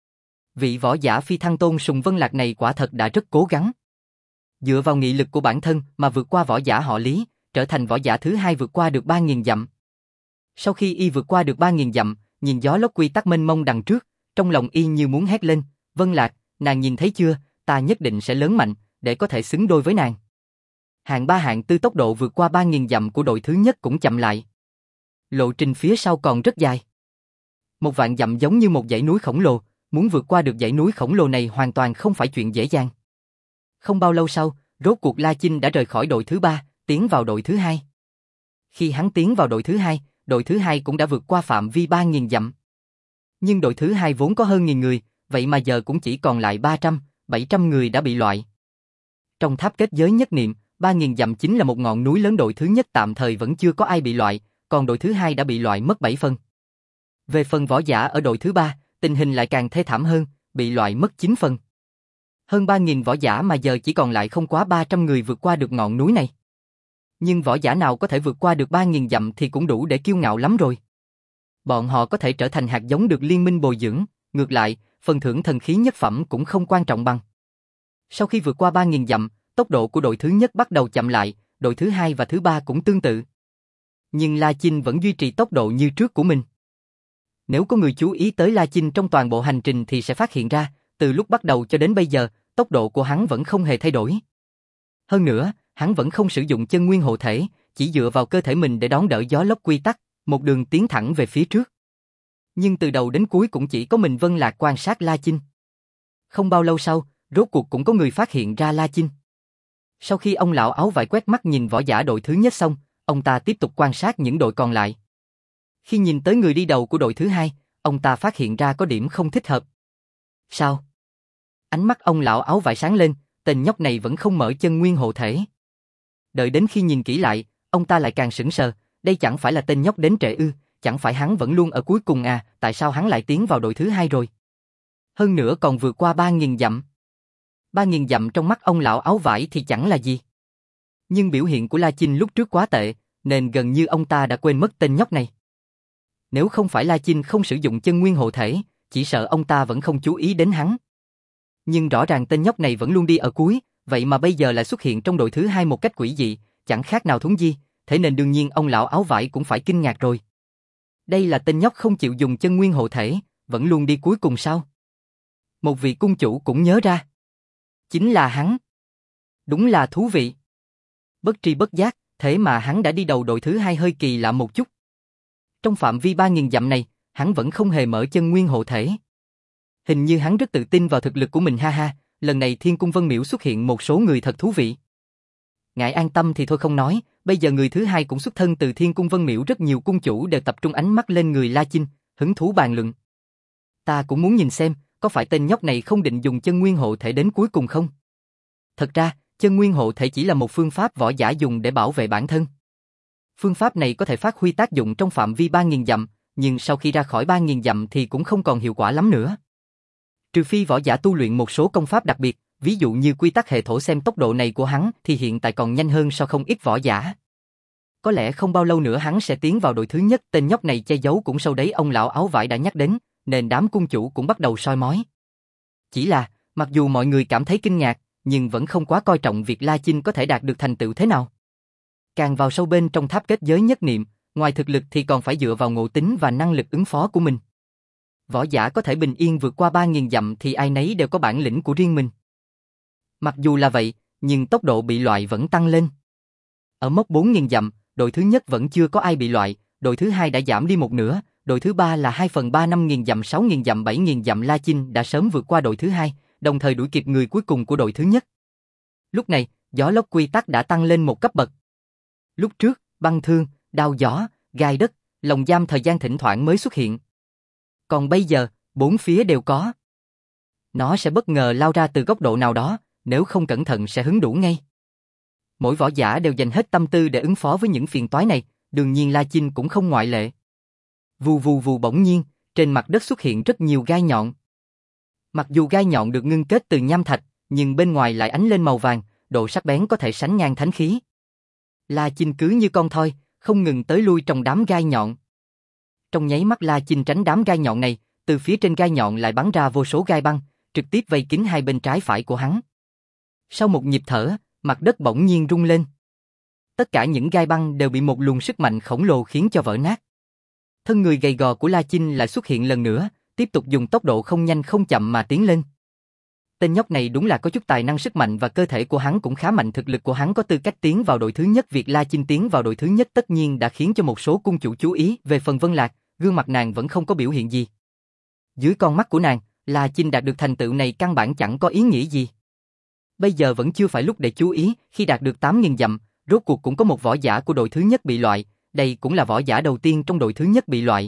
Vị võ giả phi thăng tôn Sùng Vân Lạc này quả thật đã rất cố gắng. Dựa vào nghị lực của bản thân mà vượt qua võ giả họ Lý, trở thành võ giả thứ hai vượt qua được ba nghìn dặm. Sau khi y vượt qua được ba nghìn dặm, nhìn gió lốc quy tắc mênh mông đằng trước, trong lòng y như muốn hét lên, Vân Lạc, nàng nhìn thấy chưa, ta nhất định sẽ lớn mạnh, để có thể xứng đôi với nàng. Hạng ba hạng tư tốc độ vượt qua ba nghìn dặm của đội thứ nhất cũng chậm lại. Lộ trình phía sau còn rất dài. Một vạn dặm giống như một dãy núi khổng lồ, muốn vượt qua được dãy núi khổng lồ này hoàn toàn không phải chuyện dễ dàng. Không bao lâu sau, rốt cuộc La Chinh đã rời khỏi đội thứ ba, tiến vào đội thứ hai. Khi hắn tiến vào đội thứ hai, đội thứ hai cũng đã vượt qua phạm vi ba nghìn dặm. Nhưng đội thứ hai vốn có hơn nghìn người, vậy mà giờ cũng chỉ còn lại ba trăm, bảy trăm người đã bị loại. Trong tháp kết giới nhất niệm, ba nghìn dặm chính là một ngọn núi lớn. Đội thứ nhất tạm thời vẫn chưa có ai bị loại, còn đội thứ hai đã bị loại mất bảy phần. Về phần võ giả ở đội thứ ba, tình hình lại càng thê thảm hơn, bị loại mất chín phần. Hơn ba nghìn võ giả mà giờ chỉ còn lại không quá ba trăm người vượt qua được ngọn núi này. Nhưng võ giả nào có thể vượt qua được ba nghìn dặm thì cũng đủ để kiêu ngạo lắm rồi. Bọn họ có thể trở thành hạt giống được liên minh bồi dưỡng, ngược lại, phần thưởng thần khí nhất phẩm cũng không quan trọng bằng. Sau khi vượt qua ba nghìn dặm, tốc độ của đội thứ nhất bắt đầu chậm lại, đội thứ hai và thứ ba cũng tương tự. Nhưng La Chinh vẫn duy trì tốc độ như trước của mình. Nếu có người chú ý tới La Chinh trong toàn bộ hành trình thì sẽ phát hiện ra, từ lúc bắt đầu cho đến bây giờ, tốc độ của hắn vẫn không hề thay đổi. Hơn nữa, hắn vẫn không sử dụng chân nguyên hộ thể, chỉ dựa vào cơ thể mình để đón đỡ gió lốc quy tắc, một đường tiến thẳng về phía trước. Nhưng từ đầu đến cuối cũng chỉ có mình Vân Lạc quan sát La Chinh. Không bao lâu sau, rốt cuộc cũng có người phát hiện ra La Chinh. Sau khi ông lão áo vải quét mắt nhìn võ giả đội thứ nhất xong, ông ta tiếp tục quan sát những đội còn lại. Khi nhìn tới người đi đầu của đội thứ hai, ông ta phát hiện ra có điểm không thích hợp. Sao? Ánh mắt ông lão áo vải sáng lên, tên nhóc này vẫn không mở chân nguyên hộ thể. Đợi đến khi nhìn kỹ lại, ông ta lại càng sững sờ, đây chẳng phải là tên nhóc đến trễ ư, chẳng phải hắn vẫn luôn ở cuối cùng à, tại sao hắn lại tiến vào đội thứ hai rồi? Hơn nữa còn vượt qua ba nghìn dặm. ba nghìn dặm trong mắt ông lão áo vải thì chẳng là gì. Nhưng biểu hiện của La Chinh lúc trước quá tệ, nên gần như ông ta đã quên mất tên nhóc này. Nếu không phải La Chinh không sử dụng chân nguyên hộ thể, chỉ sợ ông ta vẫn không chú ý đến hắn. Nhưng rõ ràng tên nhóc này vẫn luôn đi ở cuối, vậy mà bây giờ lại xuất hiện trong đội thứ hai một cách quỷ dị, chẳng khác nào thúng di, thế nên đương nhiên ông lão áo vải cũng phải kinh ngạc rồi. Đây là tên nhóc không chịu dùng chân nguyên hộ thể, vẫn luôn đi cuối cùng sao? Một vị cung chủ cũng nhớ ra. Chính là hắn. Đúng là thú vị. Bất tri bất giác, thế mà hắn đã đi đầu đội thứ hai hơi kỳ lạ một chút. Trong phạm vi ba nghìn dặm này, hắn vẫn không hề mở chân nguyên hộ thể. Hình như hắn rất tự tin vào thực lực của mình ha ha, lần này Thiên Cung Vân Miểu xuất hiện một số người thật thú vị. Ngài an tâm thì thôi không nói, bây giờ người thứ hai cũng xuất thân từ Thiên Cung Vân Miểu, rất nhiều cung chủ đều tập trung ánh mắt lên người La Chinh, hứng thú bàn luận. Ta cũng muốn nhìn xem, có phải tên nhóc này không định dùng chân nguyên hộ thể đến cuối cùng không? Thật ra, chân nguyên hộ thể chỉ là một phương pháp võ giả dùng để bảo vệ bản thân. Phương pháp này có thể phát huy tác dụng trong phạm vi ba nghìn dặm, nhưng sau khi ra khỏi ba nghìn dặm thì cũng không còn hiệu quả lắm nữa. Trừ phi võ giả tu luyện một số công pháp đặc biệt, ví dụ như quy tắc hệ thổ, xem tốc độ này của hắn thì hiện tại còn nhanh hơn so không ít võ giả. Có lẽ không bao lâu nữa hắn sẽ tiến vào đội thứ nhất, tên nhóc này che giấu cũng sâu đấy, ông lão áo vải đã nhắc đến, nên đám cung chủ cũng bắt đầu soi mói. Chỉ là, mặc dù mọi người cảm thấy kinh ngạc, nhưng vẫn không quá coi trọng việc La Chinh có thể đạt được thành tựu thế nào. Càng vào sâu bên trong tháp kết giới nhất niệm, ngoài thực lực thì còn phải dựa vào ngộ tính và năng lực ứng phó của mình. Võ giả có thể bình yên vượt qua ba nghìn dặm thì ai nấy đều có bản lĩnh của riêng mình. Mặc dù là vậy, nhưng tốc độ bị loại vẫn tăng lên. Ở mốc bốn nghìn dặm, đội thứ nhất vẫn chưa có ai bị loại, đội thứ hai đã giảm đi một nửa, đội thứ ba là hai phần ba, năm nghìn dặm, sáu nghìn dặm, bảy nghìn dặm, La Chinh đã sớm vượt qua đội thứ hai, đồng thời đuổi kịp người cuối cùng của đội thứ nhất. Lúc này, gió lốc quy tắc đã tăng lên một cấp bậc. Lúc trước, băng thương, đao gió, gai đất, lồng giam thời gian thỉnh thoảng mới xuất hiện. Còn bây giờ, bốn phía đều có. Nó sẽ bất ngờ lao ra từ góc độ nào đó, nếu không cẩn thận sẽ hứng đủ ngay. Mỗi võ giả đều dành hết tâm tư để ứng phó với những phiền toái này, đương nhiên La Chinh cũng không ngoại lệ. Vù vù vù, bỗng nhiên, trên mặt đất xuất hiện rất nhiều gai nhọn. Mặc dù gai nhọn được ngưng kết từ nham thạch, nhưng bên ngoài lại ánh lên màu vàng, độ sắc bén có thể sánh ngang thánh khí. La Chinh cứ như con thoi, không ngừng tới lui trong đám gai nhọn. Trong nháy mắt La Chinh tránh đám gai nhọn này, từ phía trên gai nhọn lại bắn ra vô số gai băng, trực tiếp vây kín hai bên trái phải của hắn. Sau một nhịp thở, mặt đất bỗng nhiên rung lên. Tất cả những gai băng đều bị một luồng sức mạnh khổng lồ khiến cho vỡ nát. Thân người gầy gò của La Chinh lại xuất hiện lần nữa, tiếp tục dùng tốc độ không nhanh không chậm mà tiến lên. Tên nhóc này đúng là có chút tài năng, sức mạnh và cơ thể của hắn cũng khá mạnh, thực lực của hắn có tư cách tiến vào đội thứ nhất. Việc La Chinh tiến vào đội thứ nhất tất nhiên đã khiến cho một số cung chủ chú ý. Về phần Vân Lạc, gương mặt nàng vẫn không có biểu hiện gì. Dưới con mắt của nàng, La Chinh đạt được thành tựu này căn bản chẳng có ý nghĩa gì. Bây giờ vẫn chưa phải lúc để chú ý, khi đạt được tám nghìn dặm, rốt cuộc cũng có một võ giả của đội thứ nhất bị loại, đây cũng là võ giả đầu tiên trong đội thứ nhất bị loại.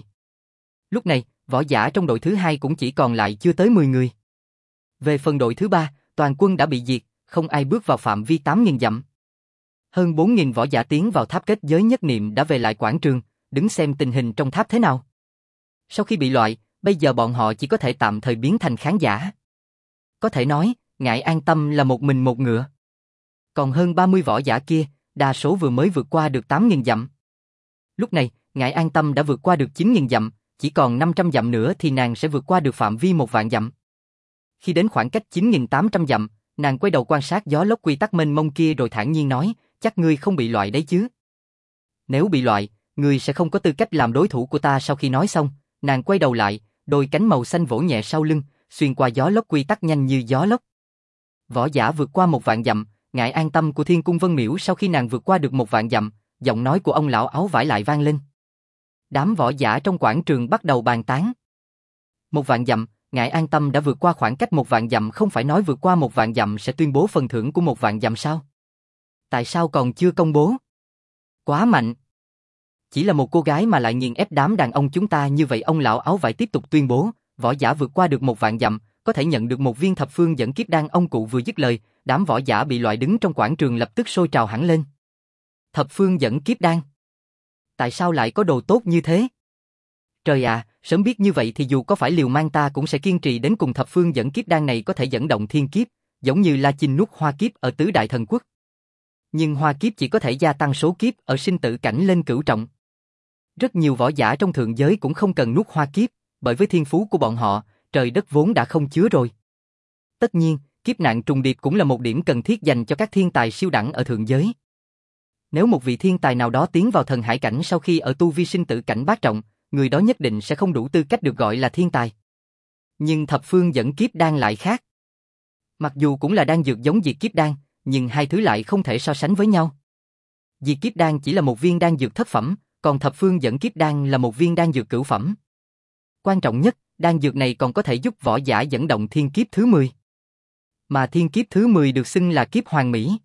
Lúc này, võ giả trong đội thứ hai cũng chỉ còn lại chưa tới mười người. Về phần đội thứ ba, toàn quân đã bị diệt, không ai bước vào phạm vi tám nghìn dặm. Hơn bốn nghìn võ giả tiến vào tháp kết giới nhất niệm đã về lại quảng trường, đứng xem tình hình trong tháp thế nào. Sau khi bị loại, bây giờ bọn họ chỉ có thể tạm thời biến thành khán giả. Có thể nói, ngài an tâm là một mình một ngựa. Còn hơn ba mươi võ giả kia, đa số vừa mới vượt qua được tám nghìn dặm. Lúc này, ngài an tâm đã vượt qua được chín nghìn dặm, chỉ còn năm trăm dặm nữa thì nàng sẽ vượt qua được phạm vi một vạn dặm. Khi đến khoảng cách chín nghìn tám trăm dặm, nàng quay đầu quan sát gió lốc quy tắc mênh mông kia rồi thản nhiên nói, chắc ngươi không bị loại đấy chứ? Nếu bị loại, ngươi sẽ không có tư cách làm đối thủ của ta. Sau khi nói xong, nàng quay đầu lại, đôi cánh màu xanh vỗ nhẹ sau lưng, xuyên qua gió lốc quy tắc nhanh như gió lốc. Võ giả vượt qua một vạn dặm, ngài an tâm của Thiên Cung Vân Miểu. Sau khi nàng vượt qua được một vạn dặm, giọng nói của ông lão áo vải lại vang lên. Đám võ giả trong quảng trường bắt đầu bàn tán. Một vạn dặm, Ngải An Tâm đã vượt qua khoảng cách một vạn dặm, không phải nói vượt qua một vạn dặm sẽ tuyên bố phần thưởng của một vạn dặm sao? Tại sao còn chưa công bố? Quá mạnh. Chỉ là một cô gái mà lại nghiền ép đám đàn ông chúng ta như vậy. Ông lão áo vải tiếp tục tuyên bố, võ giả vượt qua được một vạn dặm, có thể nhận được một viên thập phương dẫn kiếp đan. Ông cụ vừa dứt lời, đám võ giả bị loại đứng trong quảng trường lập tức sôi trào hẳn lên. Thập phương dẫn kiếp đan? Tại sao lại có đồ tốt như thế? Trời à, sớm biết như vậy thì dù có phải liều mang ta cũng sẽ kiên trì đến cùng. Thập phương dẫn kiếp đan này có thể dẫn động thiên kiếp, giống như La Chinh nuốt hoa kiếp ở tứ đại thần quốc. Nhưng hoa kiếp chỉ có thể gia tăng số kiếp ở sinh tử cảnh lên cửu trọng. Rất nhiều võ giả trong thượng giới cũng không cần nuốt hoa kiếp, bởi với thiên phú của bọn họ, trời đất vốn đã không chứa rồi. Tất nhiên, kiếp nạn trùng điệp cũng là một điểm cần thiết dành cho các thiên tài siêu đẳng ở thượng giới. Nếu một vị thiên tài nào đó tiến vào thần hải cảnh sau khi ở tu vi sinh tử cảnh bát trọng, người đó nhất định sẽ không đủ tư cách được gọi là thiên tài. Nhưng thập phương dẫn kiếp đan lại khác. Mặc dù cũng là đan dược giống diệt kiếp đan, nhưng hai thứ lại không thể so sánh với nhau. Diệt kiếp đan chỉ là một viên đan dược thất phẩm, còn thập phương dẫn kiếp đan là một viên đan dược cửu phẩm. Quan trọng nhất, đan dược này còn có thể giúp võ giả dẫn động thiên kiếp thứ mười. Mà thiên kiếp thứ mười được xưng là kiếp hoàn mỹ.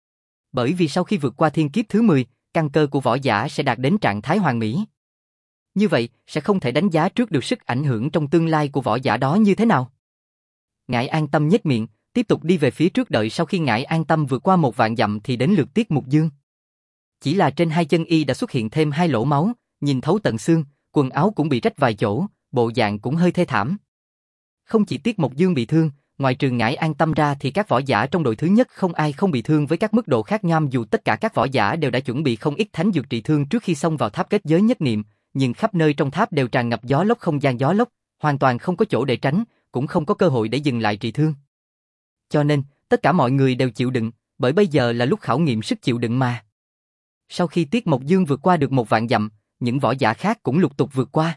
Bởi vì sau khi vượt qua thiên kiếp thứ mười, căn cơ của võ giả sẽ đạt đến trạng thái hoàn mỹ. Như vậy, sẽ không thể đánh giá trước được sức ảnh hưởng trong tương lai của võ giả đó như thế nào. Ngải An Tâm nhếch miệng, tiếp tục đi về phía trước. Đợi sau khi Ngải An Tâm vượt qua một vạn dặm thì đến lượt Tiết Mục Dương. Chỉ là trên hai chân y đã xuất hiện thêm hai lỗ máu, nhìn thấu tận xương, quần áo cũng bị rách vài chỗ, bộ dạng cũng hơi thê thảm. Không chỉ Tiết Mục Dương bị thương, ngoài trừ Ngải An Tâm ra thì các võ giả trong đội thứ nhất không ai không bị thương với các mức độ khác nhau. Dù tất cả các võ giả đều đã chuẩn bị không ít thánh dược trị thương trước khi xông vào tháp kết giới nhất niệm, nhưng khắp nơi trong tháp đều tràn ngập gió lốc, không gian gió lốc, hoàn toàn không có chỗ để tránh, cũng không có cơ hội để dừng lại trị thương. Cho nên, tất cả mọi người đều chịu đựng, bởi bây giờ là lúc khảo nghiệm sức chịu đựng mà. Sau khi Tiết Mộc Dương vượt qua được một vạn dặm, những võ giả khác cũng lục tục vượt qua.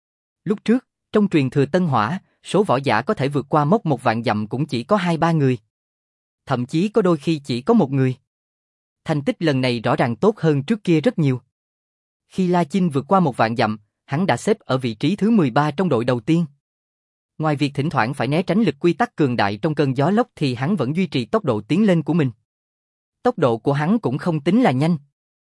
Lúc trước, trong truyền thừa Tân Hỏa, số võ giả có thể vượt qua mốc một vạn dặm cũng chỉ có hai ba người. Thậm chí có đôi khi chỉ có một người. Thành tích lần này rõ ràng tốt hơn trước kia rất nhiều. Khi La Chinh vượt qua một vạn dặm, hắn đã xếp ở vị trí thứ mười ba trong đội đầu tiên. Ngoài việc thỉnh thoảng phải né tránh lực quy tắc cường đại trong cơn gió lốc thì hắn vẫn duy trì tốc độ tiến lên của mình. Tốc độ của hắn cũng không tính là nhanh.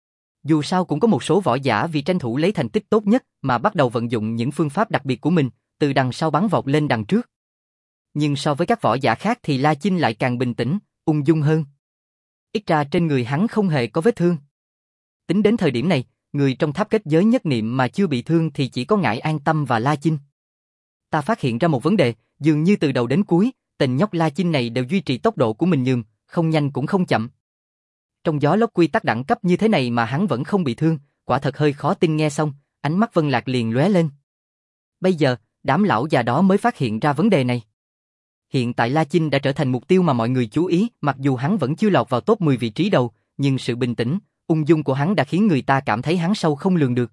Dù sao cũng có một số võ giả vì tranh thủ lấy thành tích tốt nhất mà bắt đầu vận dụng những phương pháp đặc biệt của mình, từ đằng sau bắn vọt lên đằng trước. Nhưng so với các võ giả khác thì La Chinh lại càng bình tĩnh, ung dung hơn. Ít ra trên người hắn không hề có vết thương. Tính đến thời điểm này, người trong tháp kết giới nhất niệm mà chưa bị thương thì chỉ có Ngải An Tâm và La Chinh. Ta phát hiện ra một vấn đề, dường như từ đầu đến cuối, tên nhóc La Chinh này đều duy trì tốc độ của mình nhường, không nhanh cũng không chậm. Trong gió lốc quy tắc đẳng cấp như thế này mà hắn vẫn không bị thương, quả thật hơi khó tin. Nghe xong, ánh mắt Vân Lạc liền lóe lên. Bây giờ, đám lão già đó mới phát hiện ra vấn đề này. Hiện tại La Chinh đã trở thành mục tiêu mà mọi người chú ý, mặc dù hắn vẫn chưa lọt vào top mười vị trí đầu, nhưng sự bình tĩnh, ung dung của hắn đã khiến người ta cảm thấy hắn sâu không lường được.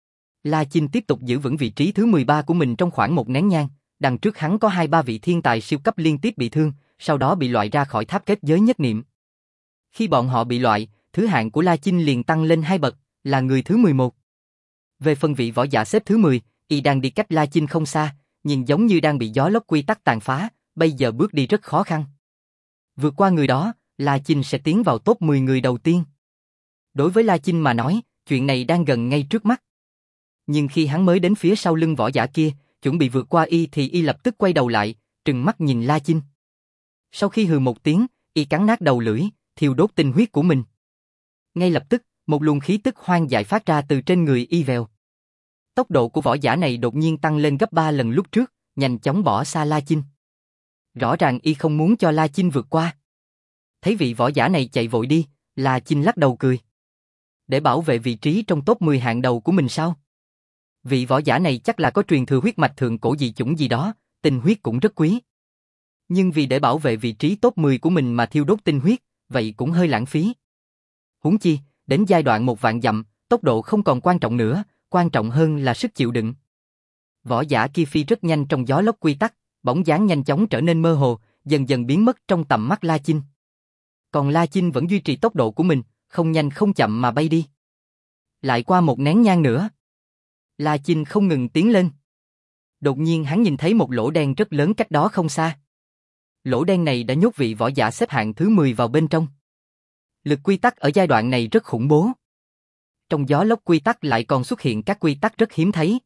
La Chinh tiếp tục giữ vững vị trí thứ mười ba của mình trong khoảng một nén nhang, đằng trước hắn có hai ba vị thiên tài siêu cấp liên tiếp bị thương, sau đó bị loại ra khỏi tháp kết giới nhất niệm. Khi bọn họ bị loại, thứ hạng của La Chinh liền tăng lên hai bậc, là người thứ mười một. Về phần vị võ giả xếp thứ mười, y đang đi cách La Chinh không xa, nhìn giống như đang bị gió lốc quy tắc tàn phá, bây giờ bước đi rất khó khăn. Vượt qua người đó, La Chinh sẽ tiến vào top mười người đầu tiên. Đối với La Chinh mà nói, chuyện này đang gần ngay trước mắt. Nhưng khi hắn mới đến phía sau lưng võ giả kia, chuẩn bị vượt qua y thì y lập tức quay đầu lại, trừng mắt nhìn La Chinh. Sau khi hừ một tiếng, y cắn nát đầu lưỡi, thiêu đốt tinh huyết của mình. Ngay lập tức, một luồng khí tức hoang dại phát ra từ trên người y vèo. Tốc độ của võ giả này đột nhiên tăng lên gấp ba lần lúc trước, nhanh chóng bỏ xa La Chinh. Rõ ràng y không muốn cho La Chinh vượt qua. Thấy vị võ giả này chạy vội đi, La Chinh lắc đầu cười. Để bảo vệ vị trí trong top mười hạng đầu của mình sao? Vị võ giả này chắc là có truyền thừa huyết mạch thượng cổ dị chủng gì đó, tinh huyết cũng rất quý. Nhưng vì để bảo vệ vị trí top mười của mình mà thiêu đốt tinh huyết, vậy cũng hơi lãng phí. Huống chi, đến giai đoạn một vạn dặm, tốc độ không còn quan trọng nữa, quan trọng hơn là sức chịu đựng. Võ giả kia phi rất nhanh trong gió lốc quy tắc, bóng dáng nhanh chóng trở nên mơ hồ, dần dần biến mất trong tầm mắt La Chinh. Còn La Chinh vẫn duy trì tốc độ của mình, không nhanh không chậm mà bay đi. Lại qua một nén nhang nữa. La Chinh không ngừng tiến lên. Đột nhiên hắn nhìn thấy một lỗ đen rất lớn cách đó không xa. Lỗ đen này đã nhốt vị võ giả xếp hạng thứ mười vào bên trong. Lực quy tắc ở giai đoạn này rất khủng bố. Trong gió lốc quy tắc lại còn xuất hiện các quy tắc rất hiếm thấy.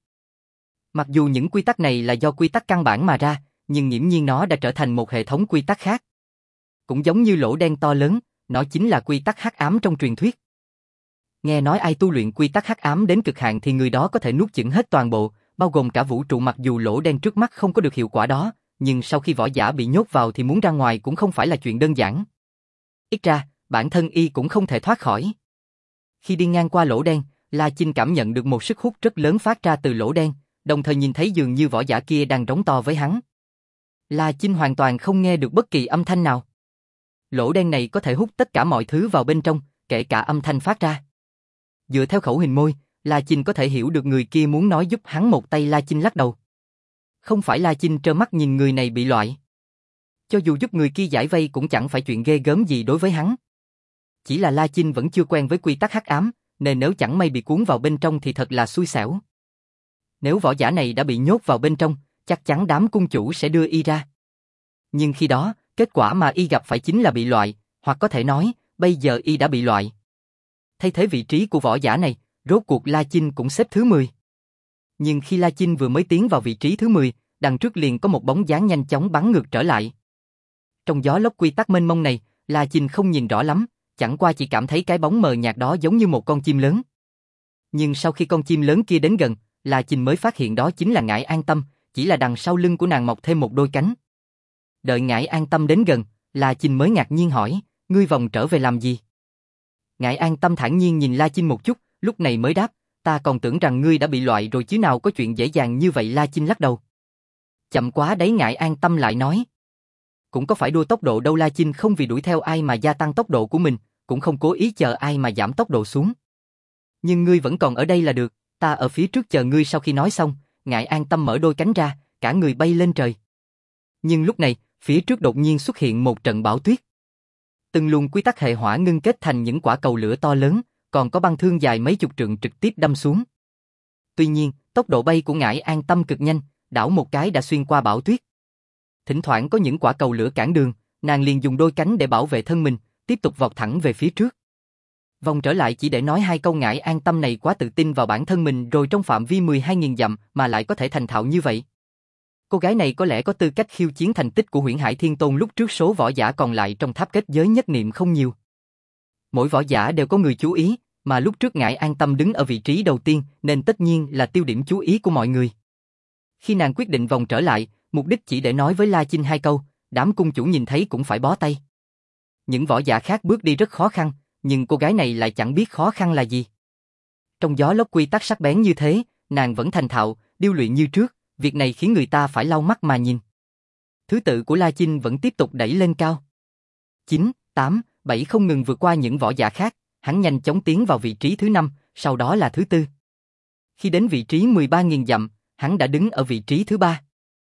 Mặc dù những quy tắc này là do quy tắc căn bản mà ra, nhưng nghiễm nhiên nó đã trở thành một hệ thống quy tắc khác. Cũng giống như lỗ đen to lớn, nó chính là quy tắc hắc ám trong truyền thuyết. Nghe nói ai tu luyện quy tắc hắc ám đến cực hạn thì người đó có thể nuốt chửng hết toàn bộ, bao gồm cả vũ trụ. Mặc dù lỗ đen trước mắt không có được hiệu quả đó, nhưng sau khi võ giả bị nhốt vào thì muốn ra ngoài cũng không phải là chuyện đơn giản. Ít ra, bản thân y cũng không thể thoát khỏi. Khi đi ngang qua lỗ đen, La Chinh cảm nhận được một sức hút rất lớn phát ra từ lỗ đen, đồng thời nhìn thấy dường như võ giả kia đang rống to với hắn. La Chinh hoàn toàn không nghe được bất kỳ âm thanh nào. Lỗ đen này có thể hút tất cả mọi thứ vào bên trong, kể cả âm thanh phát ra. Dựa theo khẩu hình môi, La Chinh có thể hiểu được người kia muốn nói giúp hắn một tay. La Chinh lắc đầu. Không phải La Chinh trơ mắt nhìn người này bị loại. Cho dù giúp người kia giải vây cũng chẳng phải chuyện ghê gớm gì đối với hắn. Chỉ là La Chinh vẫn chưa quen với quy tắc hắc ám, nên nếu chẳng may bị cuốn vào bên trong thì thật là xui xẻo. Nếu võ giả này đã bị nhốt vào bên trong, chắc chắn đám cung chủ sẽ đưa y ra. Nhưng khi đó, kết quả mà y gặp phải chính là bị loại, hoặc có thể nói, bây giờ y đã bị loại. Thay thế vị trí của võ giả này, rốt cuộc La Chinh cũng xếp thứ mười. Nhưng khi La Chinh vừa mới tiến vào vị trí thứ mười, đằng trước liền có một bóng dáng nhanh chóng bắn ngược trở lại. Trong gió lốc quy tắc mênh mông này, La Chinh không nhìn rõ lắm, chẳng qua chỉ cảm thấy cái bóng mờ nhạt đó giống như một con chim lớn. Nhưng sau khi con chim lớn kia đến gần, La Chinh mới phát hiện đó chính là Ngải An Tâm, chỉ là đằng sau lưng của nàng mọc thêm một đôi cánh. Đợi Ngải An Tâm đến gần, La Chinh mới ngạc nhiên hỏi, ngươi vòng trở về làm gì? Ngải An Tâm thản nhiên nhìn La Chinh một chút, lúc này mới đáp, ta còn tưởng rằng ngươi đã bị loại rồi chứ nào có chuyện dễ dàng như vậy. La Chinh lắc đầu. Chậm quá đấy. Ngải An Tâm lại nói. Cũng có phải đua tốc độ đâu. La Chinh không vì đuổi theo ai mà gia tăng tốc độ của mình, cũng không cố ý chờ ai mà giảm tốc độ xuống. Nhưng ngươi vẫn còn ở đây là được, ta ở phía trước chờ ngươi. Sau khi nói xong, Ngải An Tâm mở đôi cánh ra, cả người bay lên trời. Nhưng lúc này, phía trước đột nhiên xuất hiện một trận bão tuyết. Từng luồng quy tắc hệ hỏa ngưng kết thành những quả cầu lửa to lớn, còn có băng thương dài mấy chục trượng trực tiếp đâm xuống. Tuy nhiên, tốc độ bay của Ngải An Tâm cực nhanh, đảo một cái đã xuyên qua bão tuyết. Thỉnh thoảng có những quả cầu lửa cản đường, nàng liền dùng đôi cánh để bảo vệ thân mình, tiếp tục vọt thẳng về phía trước. Vòng trở lại chỉ để nói hai câu. Ngải An Tâm này quá tự tin vào bản thân mình rồi, trong phạm vi mười hai nghìn dặm mà lại có thể thành thạo như vậy. Cô gái này có lẽ có tư cách khiêu chiến thành tích của Huyễn Hải Thiên Tôn lúc trước. Số võ giả còn lại trong tháp kết giới nhất niệm không nhiều. Mỗi võ giả đều có người chú ý, mà lúc trước Ngải An Tâm đứng ở vị trí đầu tiên nên tất nhiên là tiêu điểm chú ý của mọi người. Khi nàng quyết định vòng trở lại, mục đích chỉ để nói với La Chinh hai câu, đám cung chủ nhìn thấy cũng phải bó tay. Những võ giả khác bước đi rất khó khăn, nhưng cô gái này lại chẳng biết khó khăn là gì. Trong gió lốc quy tắc sắc bén như thế, nàng vẫn thành thạo, điêu luyện như trước, việc này khiến người ta phải lau mắt mà nhìn. Thứ tự của La Chinh vẫn tiếp tục đẩy lên cao. chín, tám, bảy không ngừng vượt qua những võ giả khác, hắn nhanh chóng tiến vào vị trí thứ năm, sau đó là thứ tư. Khi đến vị trí mười ba nghìn dặm, hắn đã đứng ở vị trí thứ ba.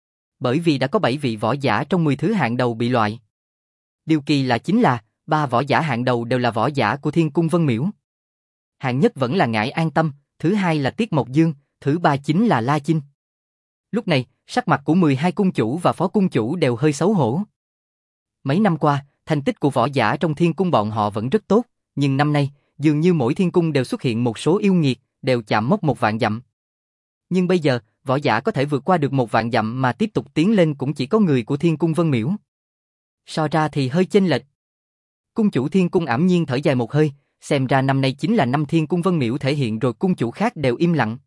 Bởi vì đã có bảy vị võ giả trong mười thứ hạng đầu bị loại. Điều kỳ lạ chính là, ba võ giả hạng đầu đều là võ giả của Thiên Cung Vân Miểu. Hạng nhất vẫn là Ngải An Tâm, thứ hai là Tiết Mộc Dương, thứ ba chính là La Chinh. Lúc này, sắc mặt của mười hai cung chủ và phó cung chủ đều hơi xấu hổ. Mấy năm qua, thành tích của võ giả trong thiên cung bọn họ vẫn rất tốt, nhưng năm nay, dường như mỗi thiên cung đều xuất hiện một số yêu nghiệt, đều chạm mốc một vạn dặm. Nhưng bây giờ, võ giả có thể vượt qua được một vạn dặm mà tiếp tục tiến lên cũng chỉ có người của Thiên Cung Vân Miểu. So ra thì hơi chênh lệch. Cung chủ Thiên Cung ảm nhiên thở dài một hơi, xem ra năm nay chính là năm Thiên Cung Vân Miểu thể hiện rồi. Cung chủ khác đều im lặng.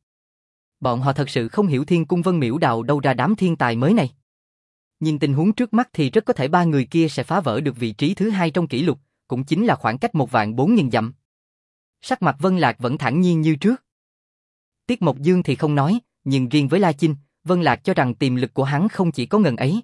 Bọn họ thật sự không hiểu Thiên Cung Vân Miểu đào đâu ra đám thiên tài mới này. Nhìn tình huống trước mắt thì rất có thể ba người kia sẽ phá vỡ được vị trí thứ hai trong kỷ lục, cũng chính là khoảng cách một vạn bốn nghìn dặm. Sắc mặt Vân Lạc vẫn thản nhiên như trước. Tiết Mộc Dương thì không nói, nhưng riêng với La Chinh, Vân Lạc cho rằng tiềm lực của hắn không chỉ có ngần ấy.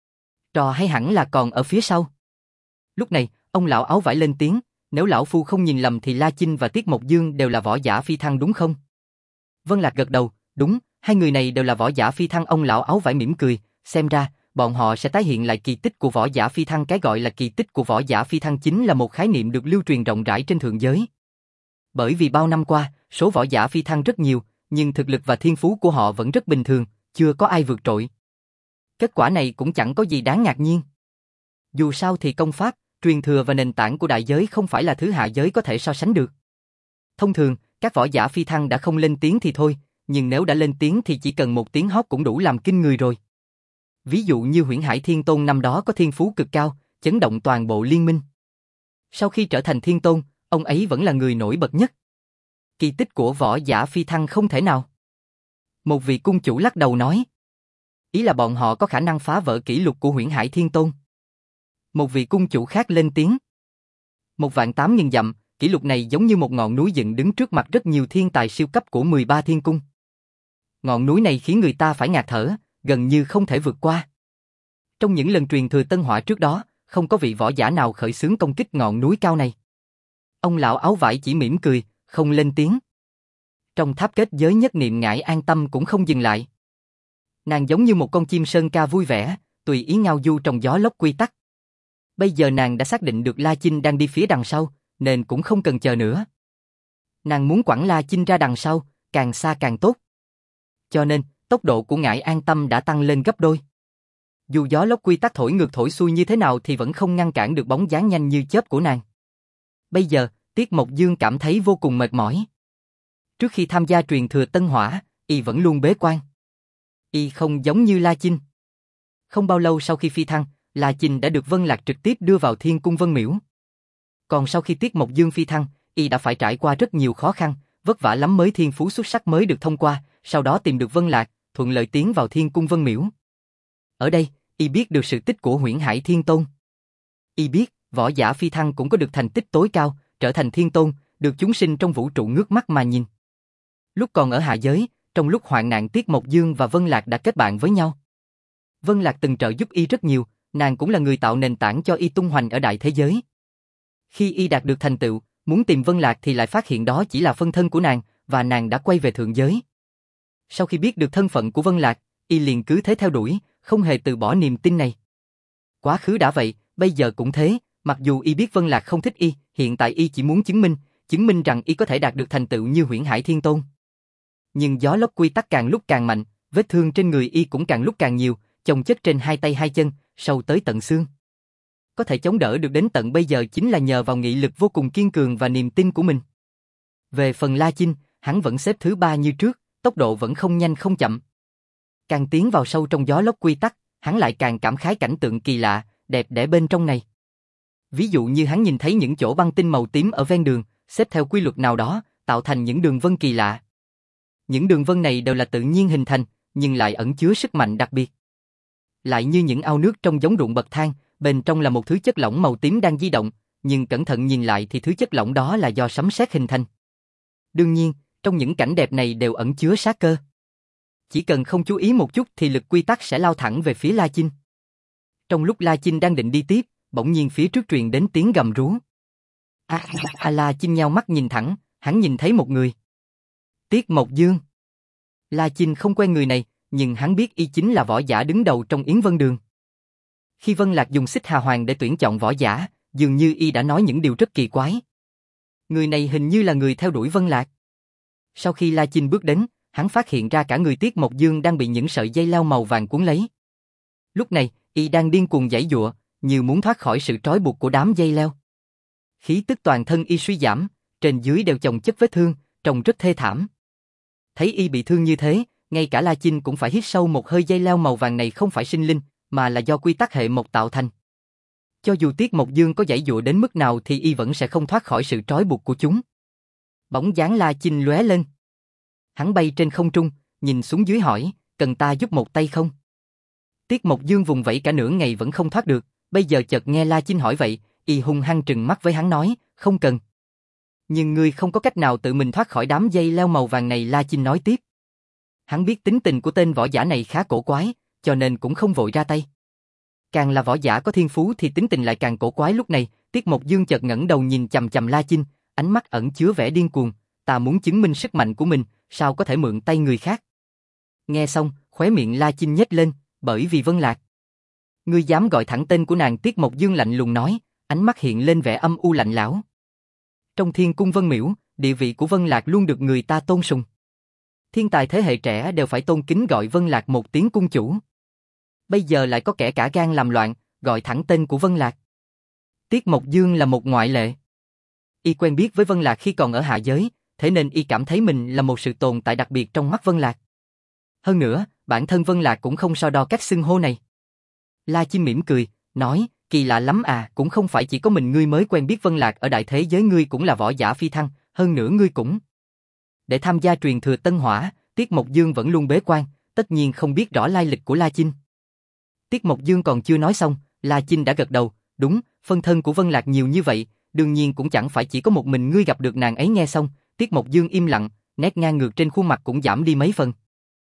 Trò hay hẳn là còn ở phía sau. Lúc này, ông lão áo vải lên tiếng, nếu lão phu không nhìn lầm thì La Chinh và Tiết Mộc Dương đều là võ giả phi thăng đúng không? Vân Lạc gật đầu, đúng, hai người này đều là võ giả phi thăng. Ông lão áo vải mỉm cười, xem ra, bọn họ sẽ tái hiện lại kỳ tích của võ giả phi thăng. Cái gọi là kỳ tích của võ giả phi thăng chính là một khái niệm được lưu truyền rộng rãi trên thượng giới. Bởi vì bao năm qua, số võ giả phi thăng rất nhiều, nhưng thực lực và thiên phú của họ vẫn rất bình thường, chưa có ai vượt trội. Kết quả này cũng chẳng có gì đáng ngạc nhiên. Dù sao thì công pháp, truyền thừa và nền tảng của đại giới không phải là thứ hạ giới có thể so sánh được. Thông thường, các võ giả phi thăng đã không lên tiếng thì thôi, nhưng nếu đã lên tiếng thì chỉ cần một tiếng hót cũng đủ làm kinh người rồi. Ví dụ như Huyễn Hải Thiên Tôn năm đó có thiên phú cực cao, chấn động toàn bộ liên minh. Sau khi trở thành Thiên Tôn, ông ấy vẫn là người nổi bật nhất. Kỳ tích của võ giả phi thăng không thể nào. Một vị cung chủ lắc đầu nói. Ý là bọn họ có khả năng phá vỡ kỷ lục của Huyễn Hải Thiên Tôn. Một vị cung chủ khác lên tiếng. Một vạn tám nghìn dặm, kỷ lục này giống như một ngọn núi dựng đứng trước mặt rất nhiều thiên tài siêu cấp của mười ba thiên cung. Ngọn núi này khiến người ta phải ngạt thở, gần như không thể vượt qua. Trong những lần truyền thừa Tân Hỏa trước đó, không có vị võ giả nào khởi xướng công kích ngọn núi cao này. Ông lão áo vải chỉ mỉm cười, không lên tiếng. Trong tháp kết giới nhất niệm Ngải An Tâm cũng không dừng lại. Nàng giống như một con chim sơn ca vui vẻ, tùy ý ngao du trong gió lốc quy tắc. Bây giờ nàng đã xác định được La Chinh đang đi phía đằng sau, nên cũng không cần chờ nữa. Nàng muốn quẳng La Chinh ra đằng sau, càng xa càng tốt. Cho nên, tốc độ của Ngải An Tâm đã tăng lên gấp đôi. Dù gió lốc quy tắc thổi ngược thổi xuôi như thế nào thì vẫn không ngăn cản được bóng dáng nhanh như chớp của nàng. Bây giờ, Tiết Mộc Dương cảm thấy vô cùng mệt mỏi. Trước khi tham gia truyền thừa Tân Hỏa, y vẫn luôn bế quan. Y không giống như La Chinh. Không bao lâu sau khi phi thăng, La Chinh đã được Vân Lạc trực tiếp đưa vào Thiên Cung Vân Miễu. Còn sau khi Tiết Mộc Dương phi thăng, y đã phải trải qua rất nhiều khó khăn, vất vả lắm mới thiên phú xuất sắc mới được thông qua, sau đó tìm được Vân Lạc, thuận lợi tiến vào Thiên Cung Vân Miễu. Ở đây, y biết được sự tích của Huyễn Hải Thiên Tôn. Y biết, võ giả phi thăng cũng có được thành tích tối cao, trở thành Thiên Tôn, được chúng sinh trong vũ trụ ngước mắt mà nhìn. Lúc còn ở hạ giới, trong lúc hoạn nạn Tiết Mộc Dương và Vân Lạc đã kết bạn với nhau. Vân Lạc từng trợ giúp y rất nhiều, nàng cũng là người tạo nền tảng cho y tung hoành ở đại thế giới. Khi y đạt được thành tựu, muốn tìm Vân Lạc thì lại phát hiện đó chỉ là phân thân của nàng, và nàng đã quay về thượng giới. Sau khi biết được thân phận của Vân Lạc, y liền cứ thế theo đuổi, không hề từ bỏ niềm tin này. Quá khứ đã vậy, bây giờ cũng thế, mặc dù y biết Vân Lạc không thích y, hiện tại y chỉ muốn chứng minh, chứng minh rằng y có thể đạt được thành tựu như Huyễn Hải Thiên Tôn. Nhưng gió lốc quy tắc càng lúc càng mạnh, vết thương trên người y cũng càng lúc càng nhiều, chồng chất trên hai tay hai chân, sâu tới tận xương. Có thể chống đỡ được đến tận bây giờ chính là nhờ vào nghị lực vô cùng kiên cường và niềm tin của mình. Về phần La Chinh, hắn vẫn xếp thứ ba như trước, tốc độ vẫn không nhanh không chậm. Càng tiến vào sâu trong gió lốc quy tắc, hắn lại càng cảm khái cảnh tượng kỳ lạ, đẹp đẽ bên trong này. Ví dụ như hắn nhìn thấy những chỗ băng tinh màu tím ở ven đường, xếp theo quy luật nào đó, tạo thành những đường vân kỳ lạ. Những đường vân này đều là tự nhiên hình thành, nhưng lại ẩn chứa sức mạnh đặc biệt. Lại như những ao nước trong giống ruộng bậc thang, bên trong là một thứ chất lỏng màu tím đang di động, nhưng cẩn thận nhìn lại thì thứ chất lỏng đó là do sấm sét hình thành. Đương nhiên, trong những cảnh đẹp này đều ẩn chứa sát cơ. Chỉ cần không chú ý một chút thì lực quy tắc sẽ lao thẳng về phía La Chinh. Trong lúc La Chinh đang định đi tiếp, bỗng nhiên phía trước truyền đến tiếng gầm rú. À, à, La Chinh nheo mắt nhìn thẳng, hắn nhìn thấy một người. Tiết Mộc Dương. La Chinh không quen người này, nhưng hắn biết y chính là võ giả đứng đầu trong Yến Vân Đường. Khi Vân Lạc dùng xích hà hoàng để tuyển chọn võ giả, dường như y đã nói những điều rất kỳ quái. Người này hình như là người theo đuổi Vân Lạc. Sau khi La Chinh bước đến, hắn phát hiện ra cả người Tiết Mộc Dương đang bị những sợi dây leo màu vàng cuốn lấy. Lúc này, y đang điên cuồng giãy giụa, như muốn thoát khỏi sự trói buộc của đám dây leo. Khí tức toàn thân y suy giảm, trên dưới đều chồng chất vết thương, trông rất thê thảm. Thấy y bị thương như thế, ngay cả La Chinh cũng phải hít sâu một hơi. Dây leo màu vàng này không phải sinh linh, mà là do quy tắc hệ mộc tạo thành. Cho dù Tiết Mộc Dương có giãy giụa đến mức nào thì y vẫn sẽ không thoát khỏi sự trói buộc của chúng. Bóng dáng La Chinh lóe lên. Hắn bay trên không trung, nhìn xuống dưới hỏi, cần ta giúp một tay không? Tiết Mộc Dương vùng vẫy cả nửa ngày vẫn không thoát được, bây giờ chợt nghe La Chinh hỏi vậy, y hung hăng trừng mắt với hắn nói, không cần. Nhưng ngươi không có cách nào tự mình thoát khỏi đám dây leo màu vàng này. La Chinh nói tiếp. Hắn biết tính tình của tên võ giả này khá cổ quái, cho nên cũng không vội ra tay. Càng là võ giả có thiên phú thì tính tình lại càng cổ quái. Lúc này, Tiết Mộc Dương chợt ngẩng đầu nhìn chằm chằm La Chinh, ánh mắt ẩn chứa vẻ điên cuồng, ta muốn chứng minh sức mạnh của mình, sao có thể mượn tay người khác? Nghe xong, khóe miệng La Chinh nhếch lên, bởi vì Vân Lạc. Ngươi dám gọi thẳng tên của nàng? Tiết Mộc Dương lạnh lùng nói, ánh mắt hiện lên vẻ âm u lạnh lẽo. Trong Thiên Cung Vân Miễu, Địa vị của Vân Lạc luôn được người ta tôn sùng. Thiên tài thế hệ trẻ đều phải tôn kính gọi Vân Lạc một tiếng cung chủ. Bây giờ lại có kẻ cả gan làm loạn, gọi thẳng tên của Vân Lạc. Tiết Mộc Dương là một ngoại lệ. Y quen biết với Vân Lạc khi còn ở hạ giới, thế nên y cảm thấy mình là một sự tồn tại đặc biệt trong mắt Vân Lạc. Hơn nữa, bản thân Vân Lạc cũng không so đo cách xưng hô này. La Chim mỉm cười, nói, kỳ lạ lắm à, cũng không phải chỉ có mình ngươi mới quen biết Vân Lạc, ở đại thế giới ngươi cũng là võ giả phi thăng, hơn nữa ngươi cũng. Để tham gia truyền thừa Tân Hỏa, Tiết Mộc Dương vẫn luôn bế quan, tất nhiên không biết rõ lai lịch của La Chinh. Tiết Mộc Dương còn chưa nói xong, La Chinh đã gật đầu, đúng, phân thân của Vân Lạc nhiều như vậy, đương nhiên cũng chẳng phải chỉ có một mình ngươi gặp được nàng ấy. Nghe xong, Tiết Mộc Dương im lặng, nét ngang ngược trên khuôn mặt cũng giảm đi mấy phần.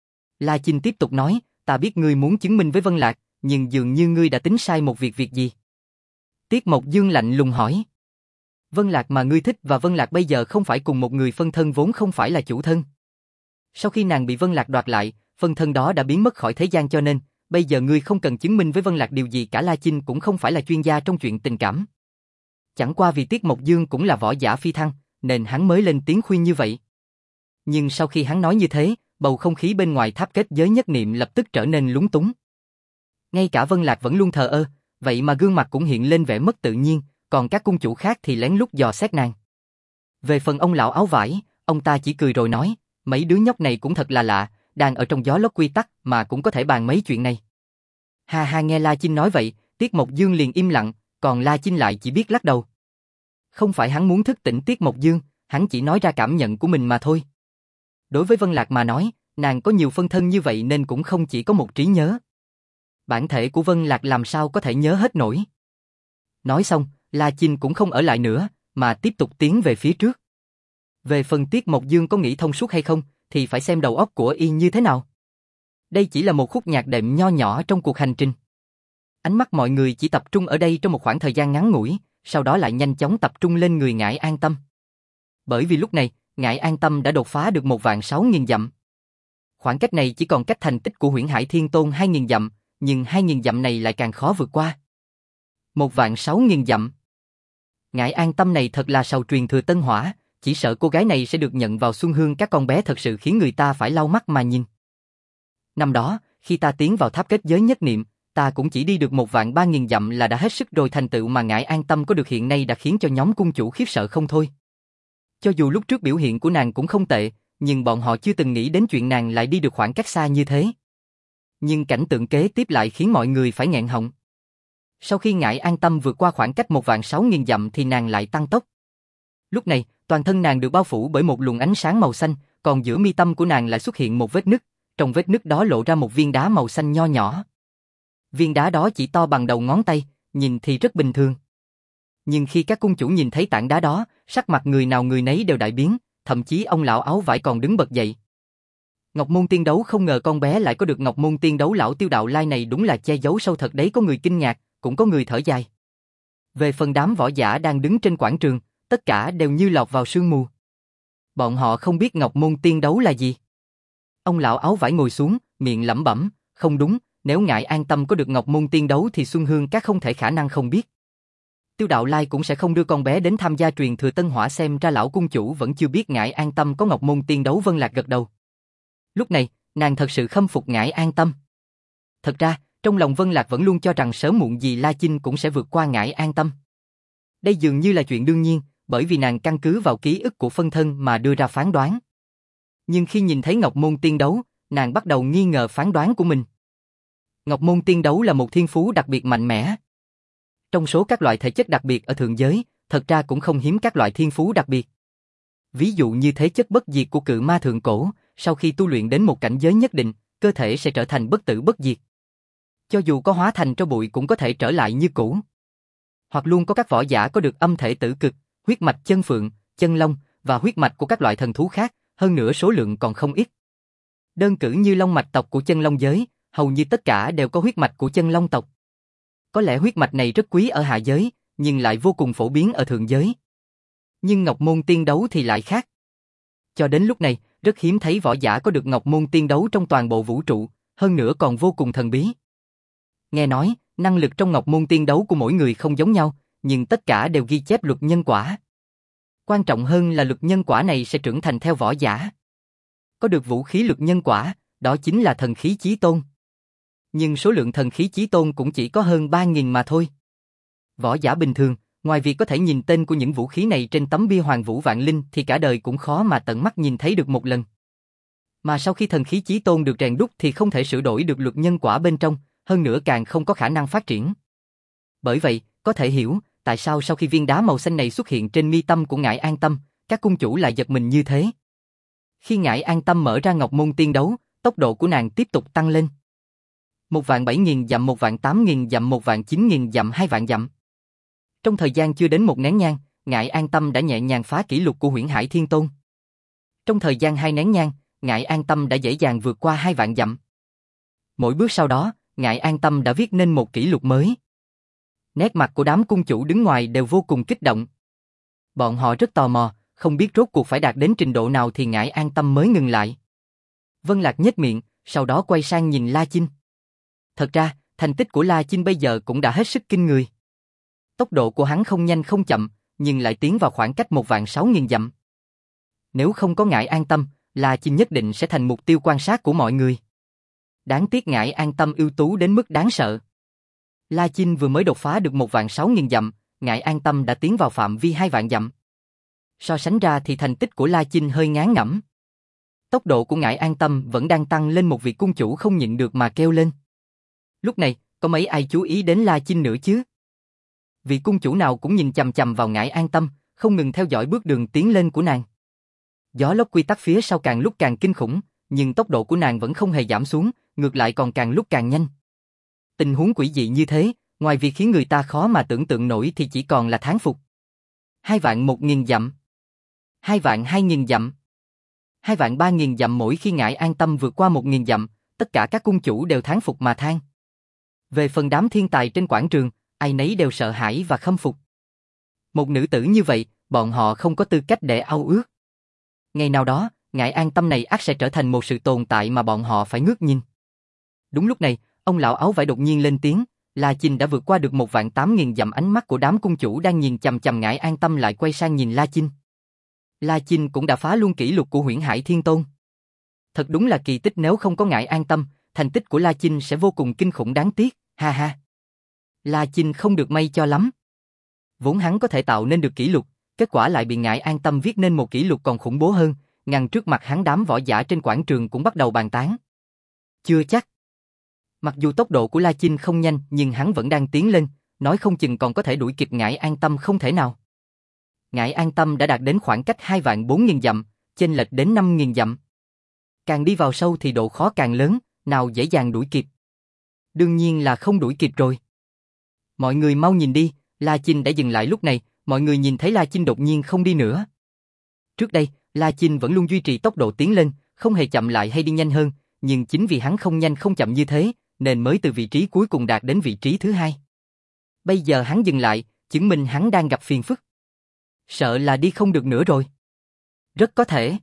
La Chinh tiếp tục nói, ta biết ngươi muốn chứng minh với Vân Lạc, nhưng dường như ngươi đã tính sai một việc. Việc gì? Tiết Mộc Dương lạnh lùng hỏi. Vân Lạc mà ngươi thích và Vân Lạc bây giờ không phải cùng một người, phân thân vốn không phải là chủ thân. Sau khi nàng bị Vân Lạc đoạt lại, phân thân đó đã biến mất khỏi thế gian, cho nên bây giờ ngươi không cần chứng minh với Vân Lạc điều gì cả. La Chinh cũng không phải là chuyên gia trong chuyện tình cảm. Chẳng qua vì Tiết Mộc Dương cũng là võ giả phi thăng, nên hắn mới lên tiếng khuyên như vậy. Nhưng sau khi hắn nói như thế, bầu không khí bên ngoài tháp kết giới nhất niệm lập tức trở nên lúng túng. Ngay cả Vân Lạc vẫn luôn thờ ơ, vậy mà gương mặt cũng hiện lên vẻ mất tự nhiên, còn các cung chủ khác thì lén lút dò xét nàng. Về phần ông lão áo vải, ông ta chỉ cười rồi nói, mấy đứa nhóc này cũng thật là lạ, đang ở trong gió lốc quy tắc mà cũng có thể bàn mấy chuyện này. Ha ha, nghe La Chinh nói vậy, Tiết Mộc Dương liền im lặng, còn La Chinh lại chỉ biết lắc đầu. Không phải hắn muốn thức tỉnh Tiết Mộc Dương, hắn chỉ nói ra cảm nhận của mình mà thôi. Đối với Vân Lạc mà nói, nàng có nhiều phân thân như vậy nên cũng không chỉ có một trí nhớ. Bản thể của Vân Lạc làm sao có thể nhớ hết nổi. Nói xong, La Chinh cũng không ở lại nữa, mà tiếp tục tiến về phía trước. Về phần Tiết Mộc Dương có nghĩ thông suốt hay không, thì phải xem đầu óc của y như thế nào. Đây chỉ là một khúc nhạc đệm nho nhỏ trong cuộc hành trình. Ánh mắt mọi người chỉ tập trung ở đây trong một khoảng thời gian ngắn ngủi, sau đó lại nhanh chóng tập trung lên người Ngải An Tâm. Bởi vì lúc này, Ngải An Tâm đã đột phá được một vạn sáu nghìn dặm. Khoảng cách này chỉ còn cách thành tích của Huyễn Hải Thiên Tôn hai nghìn dặm, nhưng hai nghìn dặm này lại càng khó vượt qua. Một vạn sáu nghìn dặm. Ngải An Tâm này thật là sầu truyền thừa Tân Hỏa, chỉ sợ cô gái này sẽ được nhận vào Xuân Hương các con bé thật sự khiến người ta phải lau mắt mà nhìn. Năm đó, khi ta tiến vào tháp kết giới nhất niệm, ta cũng chỉ đi được một vạn ba nghìn dặm là đã hết sức rồi, thành tựu mà Ngải An Tâm có được hiện nay đã khiến cho nhóm cung chủ khiếp sợ không thôi. Cho dù lúc trước biểu hiện của nàng cũng không tệ, nhưng bọn họ chưa từng nghĩ đến chuyện nàng lại đi được khoảng cách xa như thế. Nhưng cảnh tượng kế tiếp lại khiến mọi người phải nghẹn họng. Sau khi Ngải An Tâm vượt qua khoảng cách một vạn sáu nghìn dặm thì nàng lại tăng tốc. Lúc này, toàn thân nàng được bao phủ bởi một luồng ánh sáng màu xanh, còn giữa mi tâm của nàng lại xuất hiện một vết nứt, trong vết nứt đó lộ ra một viên đá màu xanh nho nhỏ. Viên đá đó chỉ to bằng đầu ngón tay, nhìn thì rất bình thường. Nhưng khi các cung chủ nhìn thấy tảng đá đó, sắc mặt người nào người nấy đều đại biến, thậm chí ông lão áo vải còn đứng bật dậy. Ngọc Môn Tiên Đấu, không ngờ con bé lại có được Ngọc Môn Tiên Đấu, lão Tiêu Đạo Lai này đúng là che giấu sâu thật đấy. Có người kinh ngạc, cũng có người thở dài. Về phần đám võ giả đang đứng trên quảng trường, tất cả đều như lọt vào sương mù. Bọn họ không biết Ngọc Môn Tiên Đấu là gì. Ông lão áo vải ngồi xuống, miệng lẩm bẩm, không đúng, nếu Ngải An Tâm có được Ngọc Môn Tiên Đấu thì Xuân Hương các không thể khả năng không biết. Tiêu Đạo Lai cũng sẽ không đưa con bé đến tham gia truyền thừa Tân Hỏa, xem ra lão cung chủ vẫn chưa biết Ngải An Tâm có Ngọc Môn Tiên Đấu. Vân Lạc gật đầu. Lúc này, nàng thật sự khâm phục Ngải An Tâm. Thật ra, trong lòng Vân Lạc vẫn luôn cho rằng sớm muộn gì La Chinh cũng sẽ vượt qua Ngải An Tâm. Đây dường như là chuyện đương nhiên, bởi vì nàng căn cứ vào ký ức của phân thân mà đưa ra phán đoán. Nhưng khi nhìn thấy Ngọc Môn Tiên Đấu, nàng bắt đầu nghi ngờ phán đoán của mình. Ngọc Môn Tiên Đấu là một thiên phú đặc biệt mạnh mẽ. Trong số các loại thể chất đặc biệt ở thượng giới, thật ra cũng không hiếm các loại thiên phú đặc biệt. Ví dụ như thế chất bất diệt của cự ma thượng cổ, sau khi tu luyện đến một cảnh giới nhất định, cơ thể sẽ trở thành bất tử bất diệt. Cho dù có hóa thành tro bụi cũng có thể trở lại như cũ. Hoặc luôn có các võ giả có được âm thể tử cực, huyết mạch chân phượng, chân long và huyết mạch của các loại thần thú khác, hơn nữa số lượng còn không ít. Đơn cử như long mạch tộc của chân long giới, hầu như tất cả đều có huyết mạch của chân long tộc. Có lẽ huyết mạch này rất quý ở hạ giới, nhưng lại vô cùng phổ biến ở thượng giới. Nhưng Ngọc Môn Tiên Đấu thì lại khác. Cho đến lúc này, rất hiếm thấy võ giả có được Ngọc Môn Tiên Đấu trong toàn bộ vũ trụ, hơn nữa còn vô cùng thần bí. Nghe nói, năng lực trong Ngọc Môn Tiên Đấu của mỗi người không giống nhau, nhưng tất cả đều ghi chép luật nhân quả. Quan trọng hơn là lực nhân quả này sẽ trưởng thành theo võ giả. Có được vũ khí lực nhân quả, đó chính là thần khí chí tôn. Nhưng số lượng thần khí chí tôn cũng chỉ có hơn ba nghìn mà thôi. Võ giả bình thường, ngoài việc có thể nhìn tên của những vũ khí này trên tấm bia Hoàng Vũ Vạn Linh thì cả đời cũng khó mà tận mắt nhìn thấy được một lần. Mà sau khi thần khí chí tôn được rèn đúc thì không thể sửa đổi được luật nhân quả bên trong, hơn nữa càng không có khả năng phát triển. Bởi vậy, có thể hiểu tại sao sau khi viên đá màu xanh này xuất hiện trên mi tâm của Ngải An Tâm, các cung chủ lại giật mình như thế. Khi Ngải An Tâm mở ra Ngọc Môn Tiên Đấu, tốc độ của nàng tiếp tục tăng lên. Một vạn bảy nghìn dặm, một vạn tám nghìn dặm, một vạn chín nghìn dặm, hai vạn dặm. Trong thời gian chưa đến một nén nhang, Ngải An Tâm đã nhẹ nhàng phá kỷ lục của Huyễn Hải Thiên Tôn. Trong thời gian hai nén nhang, Ngải An Tâm đã dễ dàng vượt qua hai vạn dặm. Mỗi bước sau đó, Ngải An Tâm đã viết nên một kỷ lục mới. Nét mặt của đám cung chủ đứng ngoài đều vô cùng kích động. Bọn họ rất tò mò, không biết rốt cuộc phải đạt đến trình độ nào thì Ngải An Tâm mới ngừng lại. Vân Lạc nhếch miệng, sau đó quay sang nhìn La Chinh. Thật ra, thành tích của La Chinh bây giờ cũng đã hết sức kinh người. Tốc độ của hắn không nhanh không chậm, nhưng lại tiến vào khoảng cách một vạn sáu nghìn dặm. Nếu không có Ngải An Tâm, La Chinh nhất định sẽ thành mục tiêu quan sát của mọi người. Đáng tiếc Ngải An Tâm ưu tú đến mức đáng sợ. La Chinh vừa mới đột phá được một vạn sáu nghìn dặm, Ngải An Tâm đã tiến vào phạm vi hai vạn dặm. So sánh ra thì thành tích của La Chinh hơi ngán ngẩm. Tốc độ của Ngải An Tâm vẫn đang tăng lên, một vị cung chủ không nhịn được mà kêu lên. Lúc này, có mấy ai chú ý đến La Chinh nữa chứ? Vị cung chủ nào cũng nhìn chằm chằm vào Ngải An Tâm, không ngừng theo dõi bước đường tiến lên của nàng. Gió lốc quy tắc phía sau càng lúc càng kinh khủng, nhưng tốc độ của nàng vẫn không hề giảm xuống, ngược lại còn càng lúc càng nhanh. Tình huống quỷ dị như thế, ngoài việc khiến người ta khó mà tưởng tượng nổi thì chỉ còn là thán phục. Hai vạn một nghìn dặm, hai vạn hai nghìn dặm, hai vạn ba nghìn dặm. Mỗi khi Ngải An Tâm vượt qua một nghìn dặm, tất cả các cung chủ đều thán phục mà than. Về phần đám thiên tài trên quảng trường, ai nấy đều sợ hãi và khâm phục. Một nữ tử như vậy, bọn họ không có tư cách để ao ước. Ngày nào đó, Ngải An Tâm này ắt sẽ trở thành một sự tồn tại mà bọn họ phải ngước nhìn. Đúng lúc này, ông lão áo vải đột nhiên lên tiếng, La Chinh đã vượt qua được một vạn tám nghìn dặm. Ánh mắt của đám cung chủ đang nhìn chằm chằm Ngải An Tâm lại quay sang nhìn La Chinh. La Chinh cũng đã phá luôn kỷ lục của Huyễn Hải Thiên Tôn. Thật đúng là kỳ tích, nếu không có Ngải An Tâm, thành tích của La Chinh sẽ vô cùng kinh khủng, đáng tiếc, ha ha. La Chinh không được may cho lắm. Vốn hắn có thể tạo nên được kỷ lục, kết quả lại bị Ngải An Tâm viết nên một kỷ lục còn khủng bố hơn, ngăn trước mặt hắn đám võ giả trên quảng trường cũng bắt đầu bàn tán. Chưa chắc. Mặc dù tốc độ của La Chinh không nhanh nhưng hắn vẫn đang tiến lên, nói không chừng còn có thể đuổi kịp Ngải An Tâm, không thể nào. Ngải An Tâm đã đạt đến khoảng cách hai vạn bốn nghìn dặm, chênh lệch đến năm nghìn dặm. Càng đi vào sâu thì độ khó càng lớn, nào dễ dàng đuổi kịp. Đương nhiên là không đuổi kịp rồi. Mọi người mau nhìn đi, La Chinh đã dừng lại. Lúc này, mọi người nhìn thấy La Chinh đột nhiên không đi nữa. Trước đây, La Chinh vẫn luôn duy trì tốc độ tiến lên, không hề chậm lại hay đi nhanh hơn, nhưng chính vì hắn không nhanh không chậm như thế, nên mới từ vị trí cuối cùng đạt đến vị trí thứ hai. Bây giờ hắn dừng lại, chứng minh hắn đang gặp phiền phức. Sợ là đi không được nữa rồi. Rất có thể.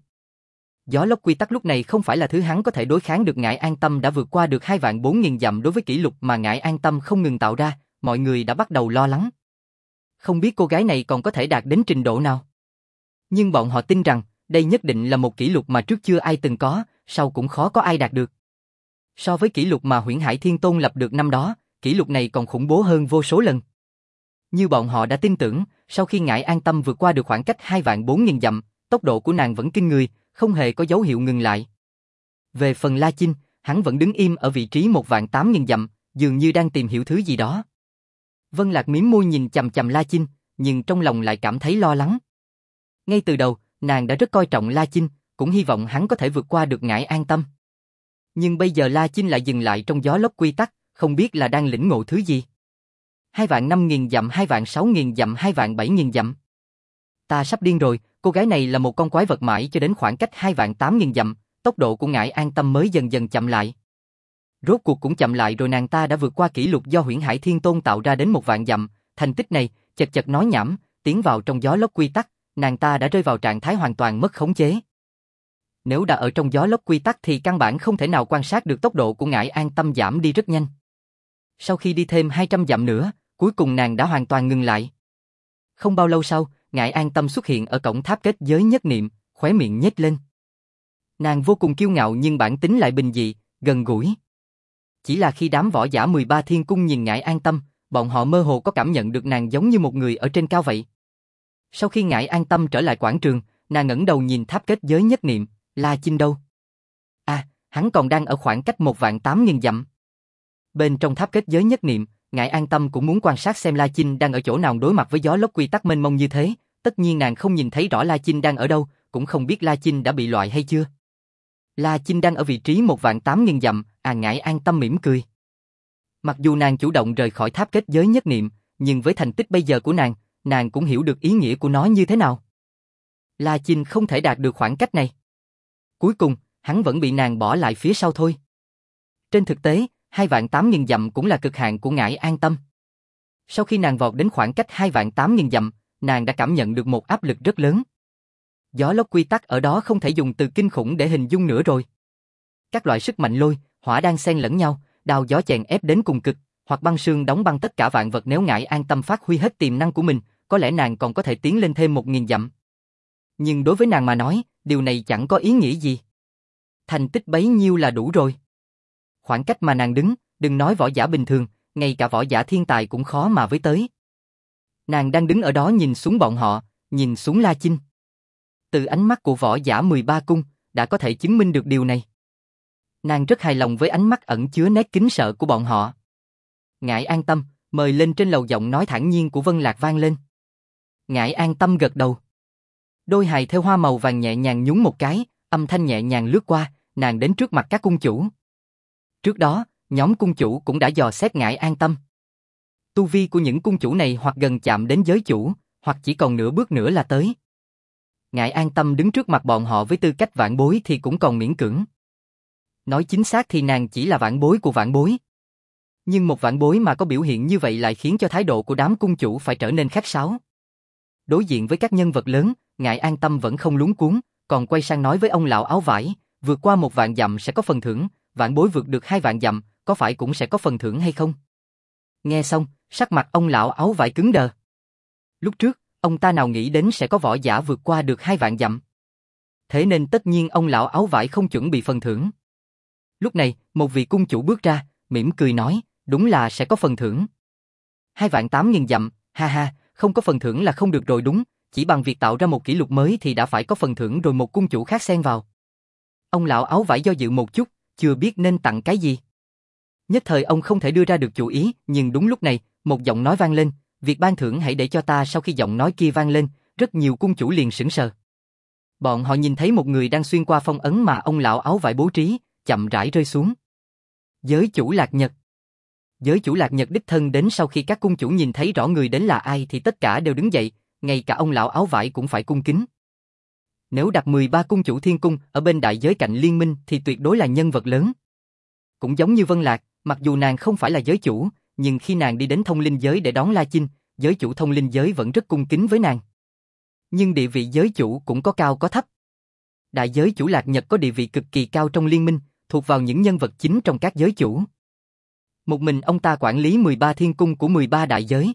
Gió lốc quy tắc lúc này không phải là thứ hắn có thể đối kháng được. Ngải An Tâm đã vượt qua được hai vạn bốn nghìn dặm. Đối với kỷ lục mà Ngải An Tâm không ngừng tạo ra, mọi người đã bắt đầu lo lắng. Không biết cô gái này còn có thể đạt đến trình độ nào. Nhưng bọn họ tin rằng, đây nhất định là một kỷ lục mà trước chưa ai từng có, sau cũng khó có ai đạt được. So với kỷ lục mà Huyễn Hải Thiên Tôn lập được năm đó, kỷ lục này còn khủng bố hơn vô số lần. Như bọn họ đã tin tưởng, sau khi Ngải An Tâm vượt qua được khoảng cách hai vạn bốn nghìn dặm, tốc độ của nàng vẫn kinh người, không hề có dấu hiệu ngừng lại. Về phần La Chinh, hắn vẫn đứng im ở vị trí một vạn tám nghìn dặm, dường như đang tìm hiểu thứ gì đó. Vân Lạc mím môi nhìn chằm chằm La Chinh, nhưng trong lòng lại cảm thấy lo lắng. Ngay từ đầu, nàng đã rất coi trọng La Chinh, cũng hy vọng hắn có thể vượt qua được Ngải An Tâm. Nhưng bây giờ La Chinh lại dừng lại trong gió lốc quy tắc, không biết là đang lĩnh ngộ thứ gì. Hai vạn năm nghìn dặm, hai vạn sáu nghìn dặm, hai vạn bảy nghìn dặm. Ta sắp điên rồi, cô gái này là một con quái vật. Mãi cho đến khoảng cách hai vạn tám nghìn dặm, tốc độ của Ngải An Tâm mới dần dần chậm lại. Rốt cuộc cũng chậm lại rồi, nàng ta đã vượt qua kỷ lục do Huyễn Hải Thiên Tôn tạo ra đến một vạn dặm. Thành tích này, chật chật nói nhảm, tiến vào trong gió lốc quy tắc, nàng ta đã rơi vào trạng thái hoàn toàn mất khống chế. Nếu đã ở trong gió lốc quy tắc thì căn bản không thể nào quan sát được tốc độ của Ngải An Tâm giảm đi rất nhanh. Sau khi đi thêm hai trăm dặm nữa, cuối cùng nàng đã hoàn toàn ngừng lại. Không bao lâu sau, Ngải An Tâm xuất hiện ở cổng tháp kết giới nhất niệm, khóe miệng nhếch lên. Nàng vô cùng kiêu ngạo nhưng bản tính lại bình dị, gần gũi. Chỉ là khi đám võ giả mười ba thiên cung nhìn Ngải An Tâm, bọn họ mơ hồ có cảm nhận được nàng giống như một người ở trên cao vậy. Sau khi Ngải An Tâm trở lại quảng trường, nàng ngẩng đầu nhìn tháp kết giới nhất niệm, La Chinh đâu? À, hắn còn đang ở khoảng cách một vạn tám nghìn dặm. Bên trong tháp kết giới nhất niệm, Ngải An Tâm cũng muốn quan sát xem La Chinh đang ở chỗ nào đối mặt với gió lốc quy tắc mênh mông như thế. Tất nhiên nàng không nhìn thấy rõ La Chinh đang ở đâu, cũng không biết La Chinh đã bị loại hay chưa. La Chinh đang ở vị trí một vạn tám nghìn dặm, à Ngải An Tâm mỉm cười. Mặc dù nàng chủ động rời khỏi tháp kết giới nhất niệm, nhưng với thành tích bây giờ của nàng, nàng cũng hiểu được ý nghĩa của nó như thế nào. La Chinh không thể đạt được khoảng cách này. Cuối cùng, hắn vẫn bị nàng bỏ lại phía sau thôi. Trên thực tế, hai vạn tám nghìn dặm cũng là cực hạn của Ngải An Tâm. Sau khi nàng vọt đến khoảng cách hai vạn tám nghìn dặm, nàng đã cảm nhận được một áp lực rất lớn. Gió lốc quy tắc ở đó không thể dùng từ kinh khủng để hình dung nữa rồi. Các loại sức mạnh lôi, hỏa đang xen lẫn nhau, đao gió chèn ép đến cùng cực, hoặc băng sương đóng băng tất cả vạn vật. Nếu Ngải An Tâm phát huy hết tiềm năng của mình, có lẽ nàng còn có thể tiến lên thêm một nghìn dặm. Nhưng đối với nàng mà nói, điều này chẳng có ý nghĩa gì. Thành tích bấy nhiêu là đủ rồi. Khoảng cách mà nàng đứng, đừng nói võ giả bình thường, ngay cả võ giả thiên tài cũng khó mà với tới. Nàng đang đứng ở đó nhìn xuống bọn họ, nhìn xuống La Chinh. Từ ánh mắt của võ giả mười ba cung, đã có thể chứng minh được điều này. Nàng rất hài lòng với ánh mắt ẩn chứa nét kính sợ của bọn họ. Ngải An Tâm, mời lên trên lầu. Giọng nói thản nhiên của Vân Lạc vang lên. Ngải An Tâm gật đầu. Đôi hài theo hoa màu vàng nhẹ nhàng nhún một cái, âm thanh nhẹ nhàng lướt qua, nàng đến trước mặt các cung chủ. Trước đó, nhóm cung chủ cũng đã dò xét Ngải An Tâm. Tu vi của những cung chủ này hoặc gần chạm đến giới chủ, hoặc chỉ còn nửa bước nữa là tới. Ngải An Tâm đứng trước mặt bọn họ với tư cách vãn bối thì cũng còn miễn cưỡng. Nói chính xác thì nàng chỉ là vãn bối của vãn bối. Nhưng một vãn bối mà có biểu hiện như vậy lại khiến cho thái độ của đám cung chủ phải trở nên khách sáo. Đối diện với các nhân vật lớn, Ngải An Tâm vẫn không luống cuống, còn quay sang nói với ông lão áo vải, vượt qua một vạn dặm sẽ có phần thưởng, vãn bối vượt được hai vạn dặm, có phải cũng sẽ có phần thưởng hay không? Nghe xong, sắc mặt ông lão áo vải cứng đờ. Lúc trước, ông ta nào nghĩ đến sẽ có võ giả vượt qua được hai vạn dặm. Thế nên tất nhiên ông lão áo vải không chuẩn bị phần thưởng. Lúc này, một vị cung chủ bước ra, mỉm cười nói, đúng là sẽ có phần thưởng. Hai vạn tám nghìn dặm, ha ha, không có phần thưởng là không được rồi đúng, chỉ bằng việc tạo ra một kỷ lục mới thì đã phải có phần thưởng rồi. Một cung chủ khác xen vào. Ông lão áo vải do dự một chút, chưa biết nên tặng cái gì. Nhất thời ông không thể đưa ra được chủ ý, nhưng đúng lúc này, một giọng nói vang lên, việc ban thưởng hãy để cho ta. Sau khi giọng nói kia vang lên, rất nhiều cung chủ liền sững sờ. Bọn họ nhìn thấy một người đang xuyên qua phong ấn mà ông lão áo vải bố trí, chậm rãi rơi xuống. Giới chủ Lạc Nhật. Giới chủ Lạc Nhật đích thân đến. Sau khi các cung chủ nhìn thấy rõ người đến là ai thì tất cả đều đứng dậy, ngay cả ông lão áo vải cũng phải cung kính. Nếu đặt mười ba cung chủ thiên cung ở bên đại giới cạnh liên minh thì tuyệt đối là nhân vật lớn. Cũng giống như Vân Lạc, mặc dù nàng không phải là giới chủ, nhưng khi nàng đi đến thông linh giới để đón La Chinh, giới chủ thông linh giới vẫn rất cung kính với nàng. Nhưng địa vị giới chủ cũng có cao có thấp. Đại giới chủ Lạc Nhật có địa vị cực kỳ cao trong liên minh, thuộc vào những nhân vật chính trong các giới chủ. Một mình ông ta quản lý mười ba thiên cung của mười ba đại giới.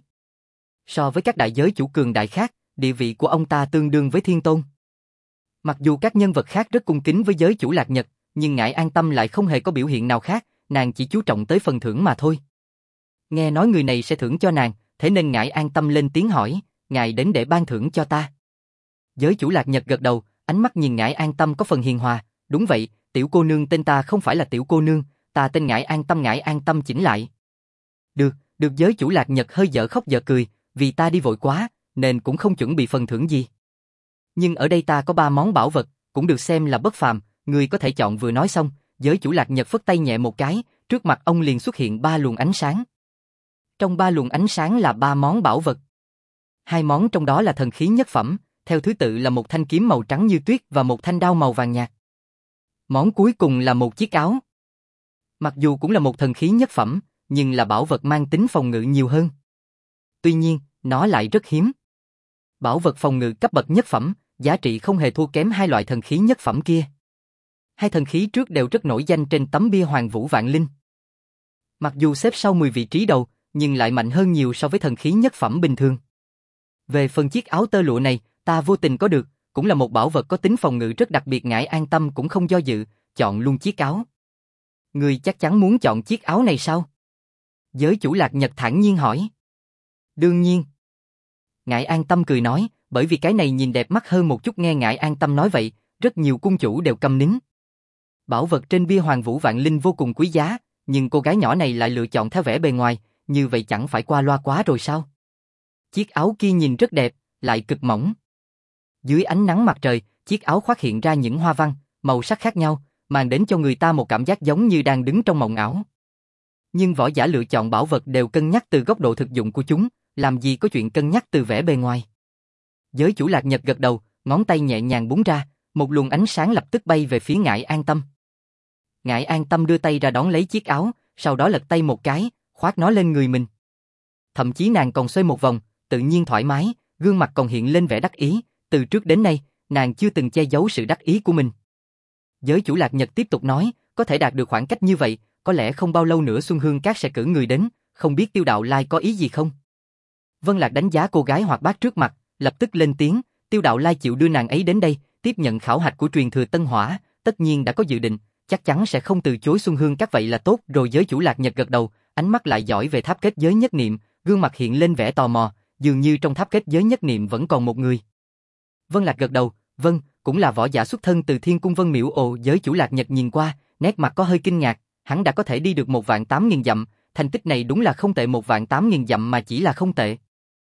So với các đại giới chủ cường đại khác, địa vị của ông ta tương đương với thiên tôn. Mặc dù các nhân vật khác rất cung kính với giới chủ Lạc Nhật, nhưng Ngải An Tâm lại không hề có biểu hiện nào khác, nàng chỉ chú trọng tới phần thưởng mà thôi. Nghe nói người này sẽ thưởng cho nàng, thế nên Ngải An Tâm lên tiếng hỏi, ngài đến để ban thưởng cho ta. Giới chủ Lạc Nhật gật đầu, ánh mắt nhìn Ngải An Tâm có phần hiền hòa, đúng vậy, tiểu cô nương tên ta không phải là tiểu cô nương, ta tên Ngải An Tâm. Ngải An Tâm chỉnh lại. Được, được. Giới chủ Lạc Nhật hơi dở khóc dở cười, vì ta đi vội quá, nên cũng không chuẩn bị phần thưởng gì. Nhưng ở đây ta có ba món bảo vật, cũng được xem là bất phàm, người có thể chọn. Vừa nói xong, giới chủ Lạc Nhật phất tay nhẹ một cái, trước mặt ông liền xuất hiện ba luồng ánh sáng. Trong ba luồng ánh sáng là ba món bảo vật. Hai món trong đó là thần khí nhất phẩm, theo thứ tự là một thanh kiếm màu trắng như tuyết và một thanh đao màu vàng nhạt. Món cuối cùng là một chiếc áo. Mặc dù cũng là một thần khí nhất phẩm, nhưng là bảo vật mang tính phòng ngự nhiều hơn. Tuy nhiên, nó lại rất hiếm. Bảo vật phòng ngự cấp bậc nhất phẩm, giá trị không hề thua kém hai loại thần khí nhất phẩm kia. Hai thần khí trước đều rất nổi danh trên tấm bia Hoàng Vũ Vạn Linh. Mặc dù xếp sau mười vị trí đầu, nhưng lại mạnh hơn nhiều so với thần khí nhất phẩm bình thường. Về phần chiếc áo tơ lụa này, ta vô tình có được, cũng là một bảo vật có tính phòng ngự rất đặc biệt. Ngải An Tâm cũng không do dự, chọn luôn chiếc áo. Ngươi chắc chắn muốn chọn chiếc áo này sao? Giới chủ Lạc Nhật thản nhiên hỏi. Đương nhiên. Ngải An Tâm cười nói, bởi vì cái này nhìn đẹp mắt hơn một chút. Nghe Ngải An Tâm nói vậy, rất nhiều cung chủ đều câm nín. Bảo vật trên bia Hoàng Vũ Vạn Linh vô cùng quý giá, nhưng cô gái nhỏ này lại lựa chọn theo vẻ bề ngoài, như vậy chẳng phải qua loa quá rồi sao? Chiếc áo kia nhìn rất đẹp, lại cực mỏng. Dưới ánh nắng mặt trời, chiếc áo khoác hiện ra những hoa văn, màu sắc khác nhau, mang đến cho người ta một cảm giác giống như đang đứng trong mộng ảo. Nhưng võ giả lựa chọn bảo vật đều cân nhắc từ góc độ thực dụng của chúng, làm gì có chuyện cân nhắc từ vẻ bề ngoài. Giới chủ Lạc Nhật gật đầu, ngón tay nhẹ nhàng búng ra, một luồng ánh sáng lập tức bay về phía Ngải An Tâm. Ngải An Tâm đưa tay ra đón lấy chiếc áo, sau đó lật tay một cái, khoác nó lên người mình. Thậm chí nàng còn xoay một vòng, tự nhiên thoải mái, gương mặt còn hiện lên vẻ đắc ý, từ trước đến nay, nàng chưa từng che giấu sự đắc ý của mình. Giới chủ Lạc Nhật tiếp tục nói, có thể đạt được khoảng cách như vậy, có lẽ không bao lâu nữa Xuân Hương Các sẽ cử người đến, không biết Tiêu Đạo Lai có ý gì không? Vân Lạc đánh giá cô gái hoạt bát trước mặt, lập tức lên tiếng, Tiêu Đạo Lai chịu đưa nàng ấy đến đây, tiếp nhận khảo hạch của truyền thừa Tân Hỏa, tất nhiên đã có dự định, chắc chắn sẽ không từ chối Xuân Hương Các. Vậy là tốt rồi. Giới chủ Lạc Nhật gật đầu, ánh mắt lại dõi về tháp kết giới nhất niệm, gương mặt hiện lên vẻ tò mò, dường như trong tháp kết giới nhất niệm vẫn còn một người. Vân Lạc gật đầu, vâng, cũng là võ giả xuất thân từ Thiên Cung Vân Miểu. Ồ, giới chủ Lạc Nhật nhìn qua, nét mặt có hơi kinh ngạc, hắn đã có thể đi được một vạn tám nghìn dặm, thành tích này đúng là không tệ. Một vạn tám nghìn dặm mà chỉ là không tệ.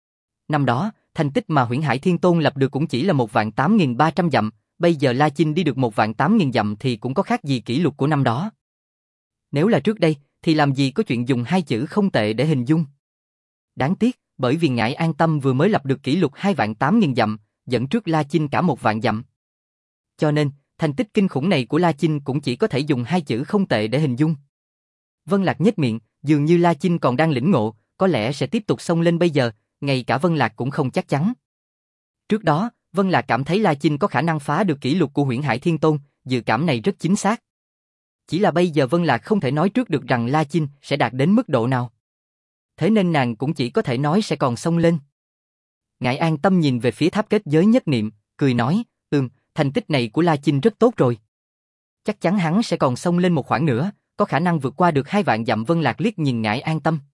Năm đó, thành tích mà Huyễn Hải Thiên Tôn lập được cũng chỉ là một vạn tám nghìn ba trăm dặm, bây giờ La Chinh đi được một vạn tám nghìn dặm thì cũng có khác gì kỷ lục của năm đó. Nếu là trước đây, thì làm gì có chuyện dùng hai chữ không tệ để hình dung. Đáng tiếc, bởi vì Ngải An Tâm vừa mới lập được kỷ lục hai vạn tám nghìn dặm, dẫn trước La Chinh cả một vạn dặm. Cho nên, thành tích kinh khủng này của La Chinh cũng chỉ có thể dùng hai chữ không tệ để hình dung. Vân Lạc nhếch miệng, dường như La Chinh còn đang lĩnh ngộ, có lẽ sẽ tiếp tục xông lên. Bây giờ, ngay cả Vân Lạc cũng không chắc chắn. Trước đó, Vân Lạc cảm thấy La Chinh có khả năng phá được kỷ lục của Huyễn Hải Thiên Tôn, dự cảm này rất chính xác. Chỉ là bây giờ Vân Lạc không thể nói trước được rằng La Chinh sẽ đạt đến mức độ nào. Thế nên nàng cũng chỉ có thể nói sẽ còn xông lên. Ngải An Tâm nhìn về phía tháp kết giới nhất niệm, cười nói, ừm, thành tích này của La Chinh rất tốt rồi. Chắc chắn hắn sẽ còn xông lên một khoảng nữa, có khả năng vượt qua được hai vạn dặm. Vân Lạc liếc nhìn Ngải An Tâm.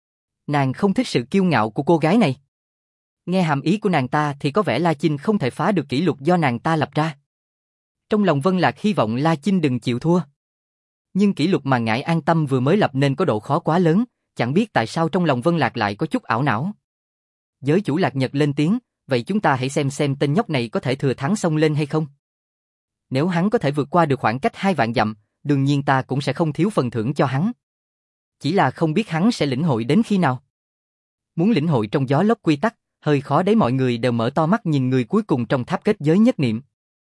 Nàng không thích sự kiêu ngạo của cô gái này. Nghe hàm ý của nàng ta thì có vẻ La Chinh không thể phá được kỷ lục do nàng ta lập ra. Trong lòng Vân Lạc hy vọng La Chinh đừng chịu thua. Nhưng kỷ lục mà Ngải An Tâm vừa mới lập nên có độ khó quá lớn, chẳng biết tại sao trong lòng Vân Lạc lại có chút ảo não. Giới chủ Lạc Nhật lên tiếng, vậy chúng ta hãy xem xem tên nhóc này có thể thừa thắng xông lên hay không. Nếu hắn có thể vượt qua được khoảng cách hai vạn dặm, đương nhiên ta cũng sẽ không thiếu phần thưởng cho hắn. Chỉ là không biết hắn sẽ lĩnh hội đến khi nào. Muốn lĩnh hội trong gió lốc quy tắc, hơi khó đấy. Mọi người đều mở to mắt nhìn người cuối cùng trong tháp kết giới nhất niệm.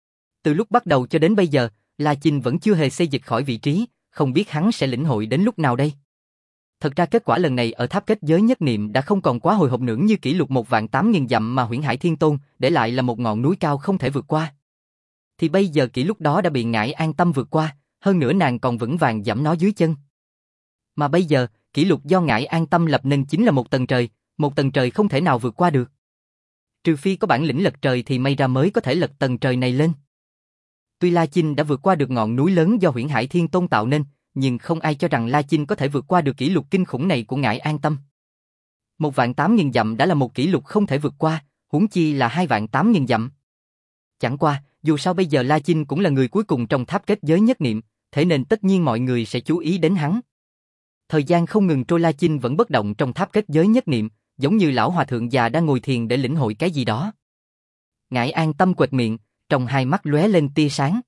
Từ lúc bắt đầu cho đến bây giờ, La Chinh vẫn chưa hề xê dịch khỏi vị trí, không biết hắn sẽ lĩnh hội đến lúc nào đây. Thật ra kết quả lần này ở tháp kết giới nhất niệm đã không còn quá hồi hộp nữa, như kỷ lục một vạn tám nghìn dặm mà Huyễn Hải Thiên Tôn để lại là một ngọn núi cao không thể vượt qua. Thì bây giờ kỷ lục đó đã bị Ngải An Tâm vượt qua, hơn nữa nàng còn vững vàng giẫm nó dưới chân. Mà bây giờ, kỷ lục do Ngải An Tâm lập nên chính là một tầng trời, một tầng trời không thể nào vượt qua được. Trừ phi có bản lĩnh lật trời thì may ra mới có thể lật tầng trời này lên. Tuy La Chinh đã vượt qua được ngọn núi lớn do Huyễn Hải Thiên Tôn tạo nên, nhưng không ai cho rằng La Chinh có thể vượt qua được kỷ lục kinh khủng này của Ngải An Tâm. Một vạn tám nghìn dặm đã là một kỷ lục không thể vượt qua, huống chi là hai vạn tám nghìn dặm. Chẳng qua, dù sao bây giờ La Chinh cũng là người cuối cùng trong tháp kết giới nhất niệm, thế nên tất nhiên mọi người sẽ chú ý đến hắn. Thời gian không ngừng trôi, La Chinh vẫn bất động trong tháp kết giới nhất niệm, giống như lão hòa thượng già đang ngồi thiền để lĩnh hội cái gì đó. Ngải An Tâm quệt miệng, trong hai mắt lóe lên tia sáng.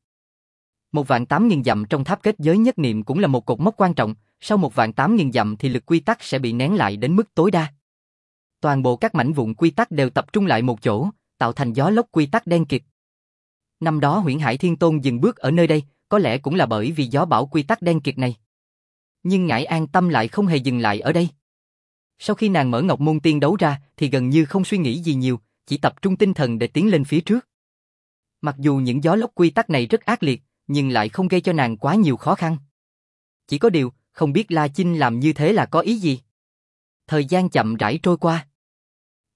Một vạn tám nghìn dặm trong tháp kết giới nhất niệm cũng là một cột mốc quan trọng, sau một vạn tám nghìn dặm thì lực quy tắc sẽ bị nén lại đến mức tối đa. Toàn bộ các mảnh vụn quy tắc đều tập trung lại một chỗ, tạo thành gió lốc quy tắc đen kịt. Năm đó Huyễn Hải Thiên Tôn dừng bước ở nơi đây, có lẽ cũng là bởi vì gió bão quy tắc đen kịt này. Nhưng Ngải An Tâm lại không hề dừng lại ở đây. Sau khi nàng mở Ngọc Môn Tiên đấu ra thì gần như không suy nghĩ gì nhiều, chỉ tập trung tinh thần để tiến lên phía trước. Mặc dù những gió lốc quy tắc này rất ác liệt, nhưng lại không gây cho nàng quá nhiều khó khăn. Chỉ có điều, không biết La Chinh làm như thế là có ý gì. Thời gian chậm rãi trôi qua.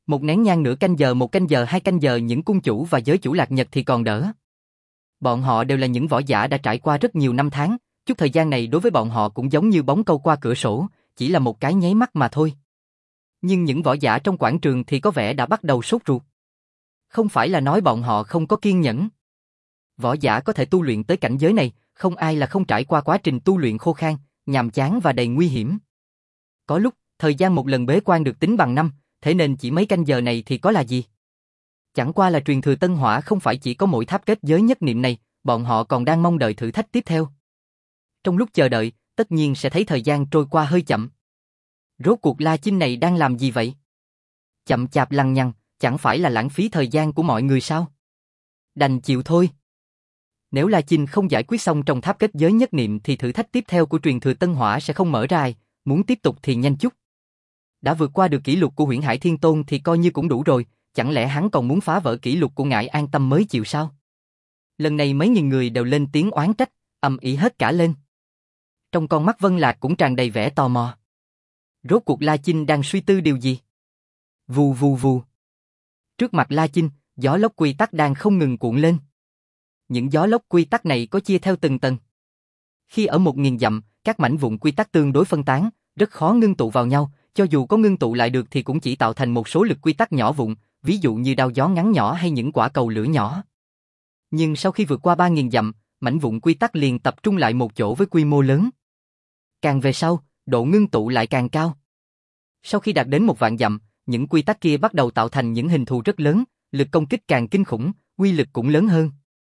Một nén nhang nửa canh giờ, một canh giờ, hai canh giờ, những cung chủ và giới chủ Lạc Nhật thì còn đỡ. Bọn họ đều là những võ giả đã trải qua rất nhiều năm tháng, chút thời gian này đối với bọn họ cũng giống như bóng câu qua cửa sổ, chỉ là một cái nháy mắt mà thôi. Nhưng những võ giả trong quảng trường thì có vẻ đã bắt đầu sốt ruột. Không phải là nói bọn họ không có kiên nhẫn. Võ giả có thể tu luyện tới cảnh giới này, không ai là không trải qua quá trình tu luyện khô khan, nhàm chán và đầy nguy hiểm. Có lúc, thời gian một lần bế quan được tính bằng năm, thế nên chỉ mấy canh giờ này thì có là gì? Chẳng qua là truyền thừa Tân Hỏa không phải chỉ có mỗi tháp kết giới nhất niệm này, bọn họ còn đang mong đợi thử thách tiếp theo. Trong lúc chờ đợi, tất nhiên sẽ thấy thời gian trôi qua hơi chậm. Rốt cuộc La Chinh này đang làm gì vậy? Chậm chạp lằng nhằng, chẳng phải là lãng phí thời gian của mọi người sao? Đành chịu thôi. Nếu La Chinh không giải quyết xong trong tháp kết giới nhất niệm thì thử thách tiếp theo của truyền thừa Tân Hỏa sẽ không mở ra ai, muốn tiếp tục thì nhanh chút. Đã vượt qua được kỷ lục của Huyễn Hải Thiên Tôn thì coi như cũng đủ rồi, chẳng lẽ hắn còn muốn phá vỡ kỷ lục của Ngải An Tâm mới chịu sao? Lần này mấy nghìn người đều lên tiếng oán trách, ầm ĩ hết cả lên. Trong con mắt Vân Lạc cũng tràn đầy vẻ tò mò. Rốt cuộc La Chinh đang suy tư điều gì? Vù vù vù. Trước mặt La Chinh, gió lốc quy tắc đang không ngừng cuộn lên. Những gió lốc quy tắc này có chia theo từng tầng. Khi ở một nghìn dặm, các mảnh vụn quy tắc tương đối phân tán, rất khó ngưng tụ vào nhau, cho dù có ngưng tụ lại được thì cũng chỉ tạo thành một số lực quy tắc nhỏ vụn, ví dụ như đao gió ngắn nhỏ hay những quả cầu lửa nhỏ. Nhưng sau khi vượt qua ba nghìn dặm, mảnh vụn quy tắc liền tập trung lại một chỗ với quy mô lớn. Càng về sau, độ ngưng tụ lại càng cao. Sau khi đạt đến một vạn dặm, những quy tắc kia bắt đầu tạo thành những hình thù rất lớn, lực công kích càng kinh khủng, uy lực cũng lớn hơn.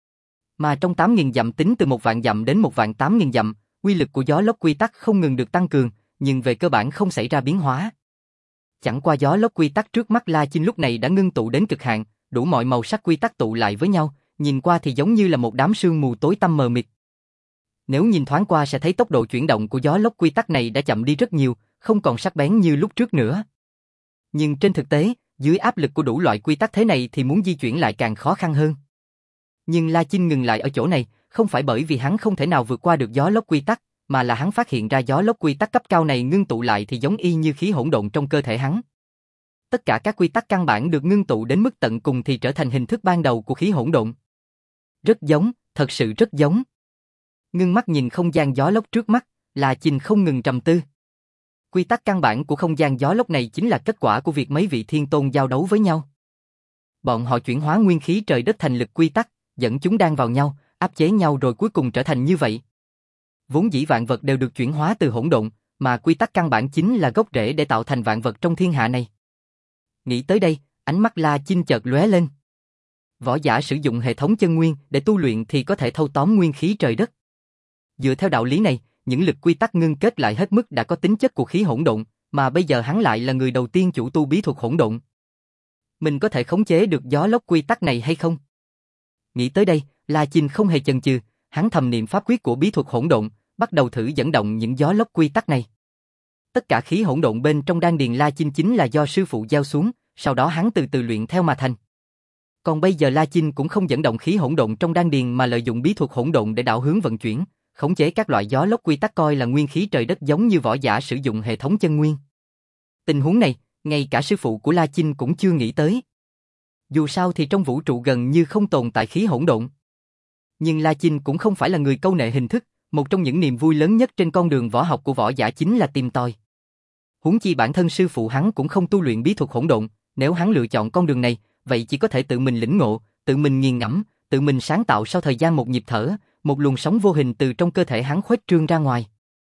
Mà trong tám nghìn dặm tính từ một vạn dặm đến một vạn tám nghìn dặm, uy lực của gió lốc quy tắc không ngừng được tăng cường, nhưng về cơ bản không xảy ra biến hóa. Chẳng qua gió lốc quy tắc trước mắt La Chinh lúc này đã ngưng tụ đến cực hạn, đủ mọi màu sắc quy tắc tụ lại với nhau, nhìn qua thì giống như là một đám sương mù tối tăm mờ mịt. Nếu nhìn thoáng qua sẽ thấy tốc độ chuyển động của gió lốc quy tắc này đã chậm đi rất nhiều, không còn sắc bén như lúc trước nữa. Nhưng trên thực tế, dưới áp lực của đủ loại quy tắc thế này thì muốn di chuyển lại càng khó khăn hơn. Nhưng La Chinh ngừng lại ở chỗ này, không phải bởi vì hắn không thể nào vượt qua được gió lốc quy tắc, mà là hắn phát hiện ra gió lốc quy tắc cấp cao này ngưng tụ lại thì giống y như khí hỗn độn trong cơ thể hắn. Tất cả các quy tắc căn bản được ngưng tụ đến mức tận cùng thì trở thành hình thức ban đầu của khí hỗn độn. Rất giống, thật sự rất giống. Ngưng mắt nhìn không gian gió lốc trước mắt, La Chinh không ngừng trầm tư. Quy tắc căn bản của không gian gió lốc này chính là kết quả của việc mấy vị thiên tôn giao đấu với nhau. Bọn họ chuyển hóa nguyên khí trời đất thành lực quy tắc, dẫn chúng đan vào nhau, áp chế nhau rồi cuối cùng trở thành như vậy. Vốn dĩ vạn vật đều được chuyển hóa từ hỗn độn, mà quy tắc căn bản chính là gốc rễ để tạo thành vạn vật trong thiên hạ này. Nghĩ tới đây, ánh mắt La Chinh chợt lóe lên. Võ giả sử dụng hệ thống chân nguyên để tu luyện thì có thể thâu tóm nguyên khí trời đất. Dựa theo đạo lý này, những lực quy tắc ngưng kết lại hết mức đã có tính chất của khí hỗn độn, mà bây giờ hắn lại là người đầu tiên chủ tu bí thuật hỗn độn. Mình có thể khống chế được gió lốc quy tắc này hay không? Nghĩ tới đây, La Chinh không hề chần chừ, hắn thầm niệm pháp quyết của bí thuật hỗn độn, bắt đầu thử dẫn động những gió lốc quy tắc này. Tất cả khí hỗn độn bên trong đan điền La Chinh chính là do sư phụ giao xuống, sau đó hắn từ từ luyện theo mà thành. Còn bây giờ La Chinh cũng không dẫn động khí hỗn độn trong đan điền mà lợi dụng bí thuật hỗn độn để đảo hướng vận chuyển, khống chế các loại gió lốc quy tắc coi là nguyên khí trời đất giống như võ giả sử dụng hệ thống chân nguyên. Tình huống này, ngay cả sư phụ của La Chinh cũng chưa nghĩ tới. Dù sao thì trong vũ trụ gần như không tồn tại khí hỗn độn. Nhưng La Chinh cũng không phải là người câu nệ hình thức, một trong những niềm vui lớn nhất trên con đường võ học của võ giả chính là tìm tòi. Huống chi bản thân sư phụ hắn cũng không tu luyện bí thuật hỗn độn, nếu hắn lựa chọn con đường này, vậy chỉ có thể tự mình lĩnh ngộ, tự mình nghiền ngẫm, tự mình sáng tạo sau thời gian một nhịp thở, một luồng sóng vô hình từ trong cơ thể hắn khuếch trương ra ngoài.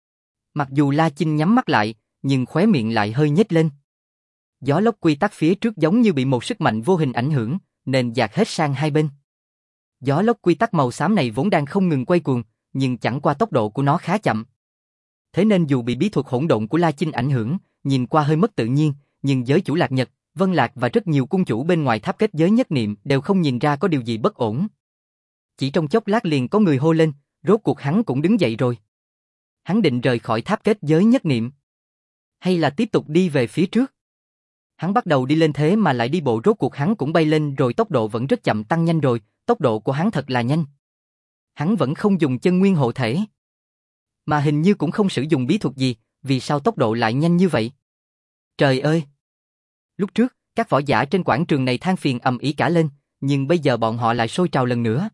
Mặc dù La Chinh nhắm mắt lại, nhưng khóe miệng lại hơi nhếch lên. Gió lốc quy tắc phía trước giống như bị một sức mạnh vô hình ảnh hưởng, nên dạt hết sang hai bên. Gió lốc quy tắc màu xám này vốn đang không ngừng quay cuồng, nhưng chẳng qua tốc độ của nó khá chậm. Thế nên dù bị bí thuật hỗn độn của La Chinh ảnh hưởng, nhìn qua hơi mất tự nhiên, nhưng giới chủ Lạc Nhật, Vân Lạc và rất nhiều cung chủ bên ngoài tháp kết giới nhất niệm đều không nhìn ra có điều gì bất ổn. Chỉ trong chốc lát liền có người hô lên, rốt cuộc hắn cũng đứng dậy rồi. Hắn định rời khỏi tháp kết giới nhất niệm, hay là tiếp tục đi về phía trước? Hắn bắt đầu đi lên thế mà lại đi bộ, rốt cuộc hắn cũng bay lên rồi, tốc độ vẫn rất chậm, tăng nhanh rồi, tốc độ của hắn thật là nhanh. Hắn vẫn không dùng chân nguyên hộ thể, mà hình như cũng không sử dụng bí thuật gì, vì sao tốc độ lại nhanh như vậy? Trời ơi! Lúc trước, Các võ giả trên quảng trường này than phiền ầm ĩ cả lên, nhưng bây giờ bọn họ lại sôi trào lần nữa.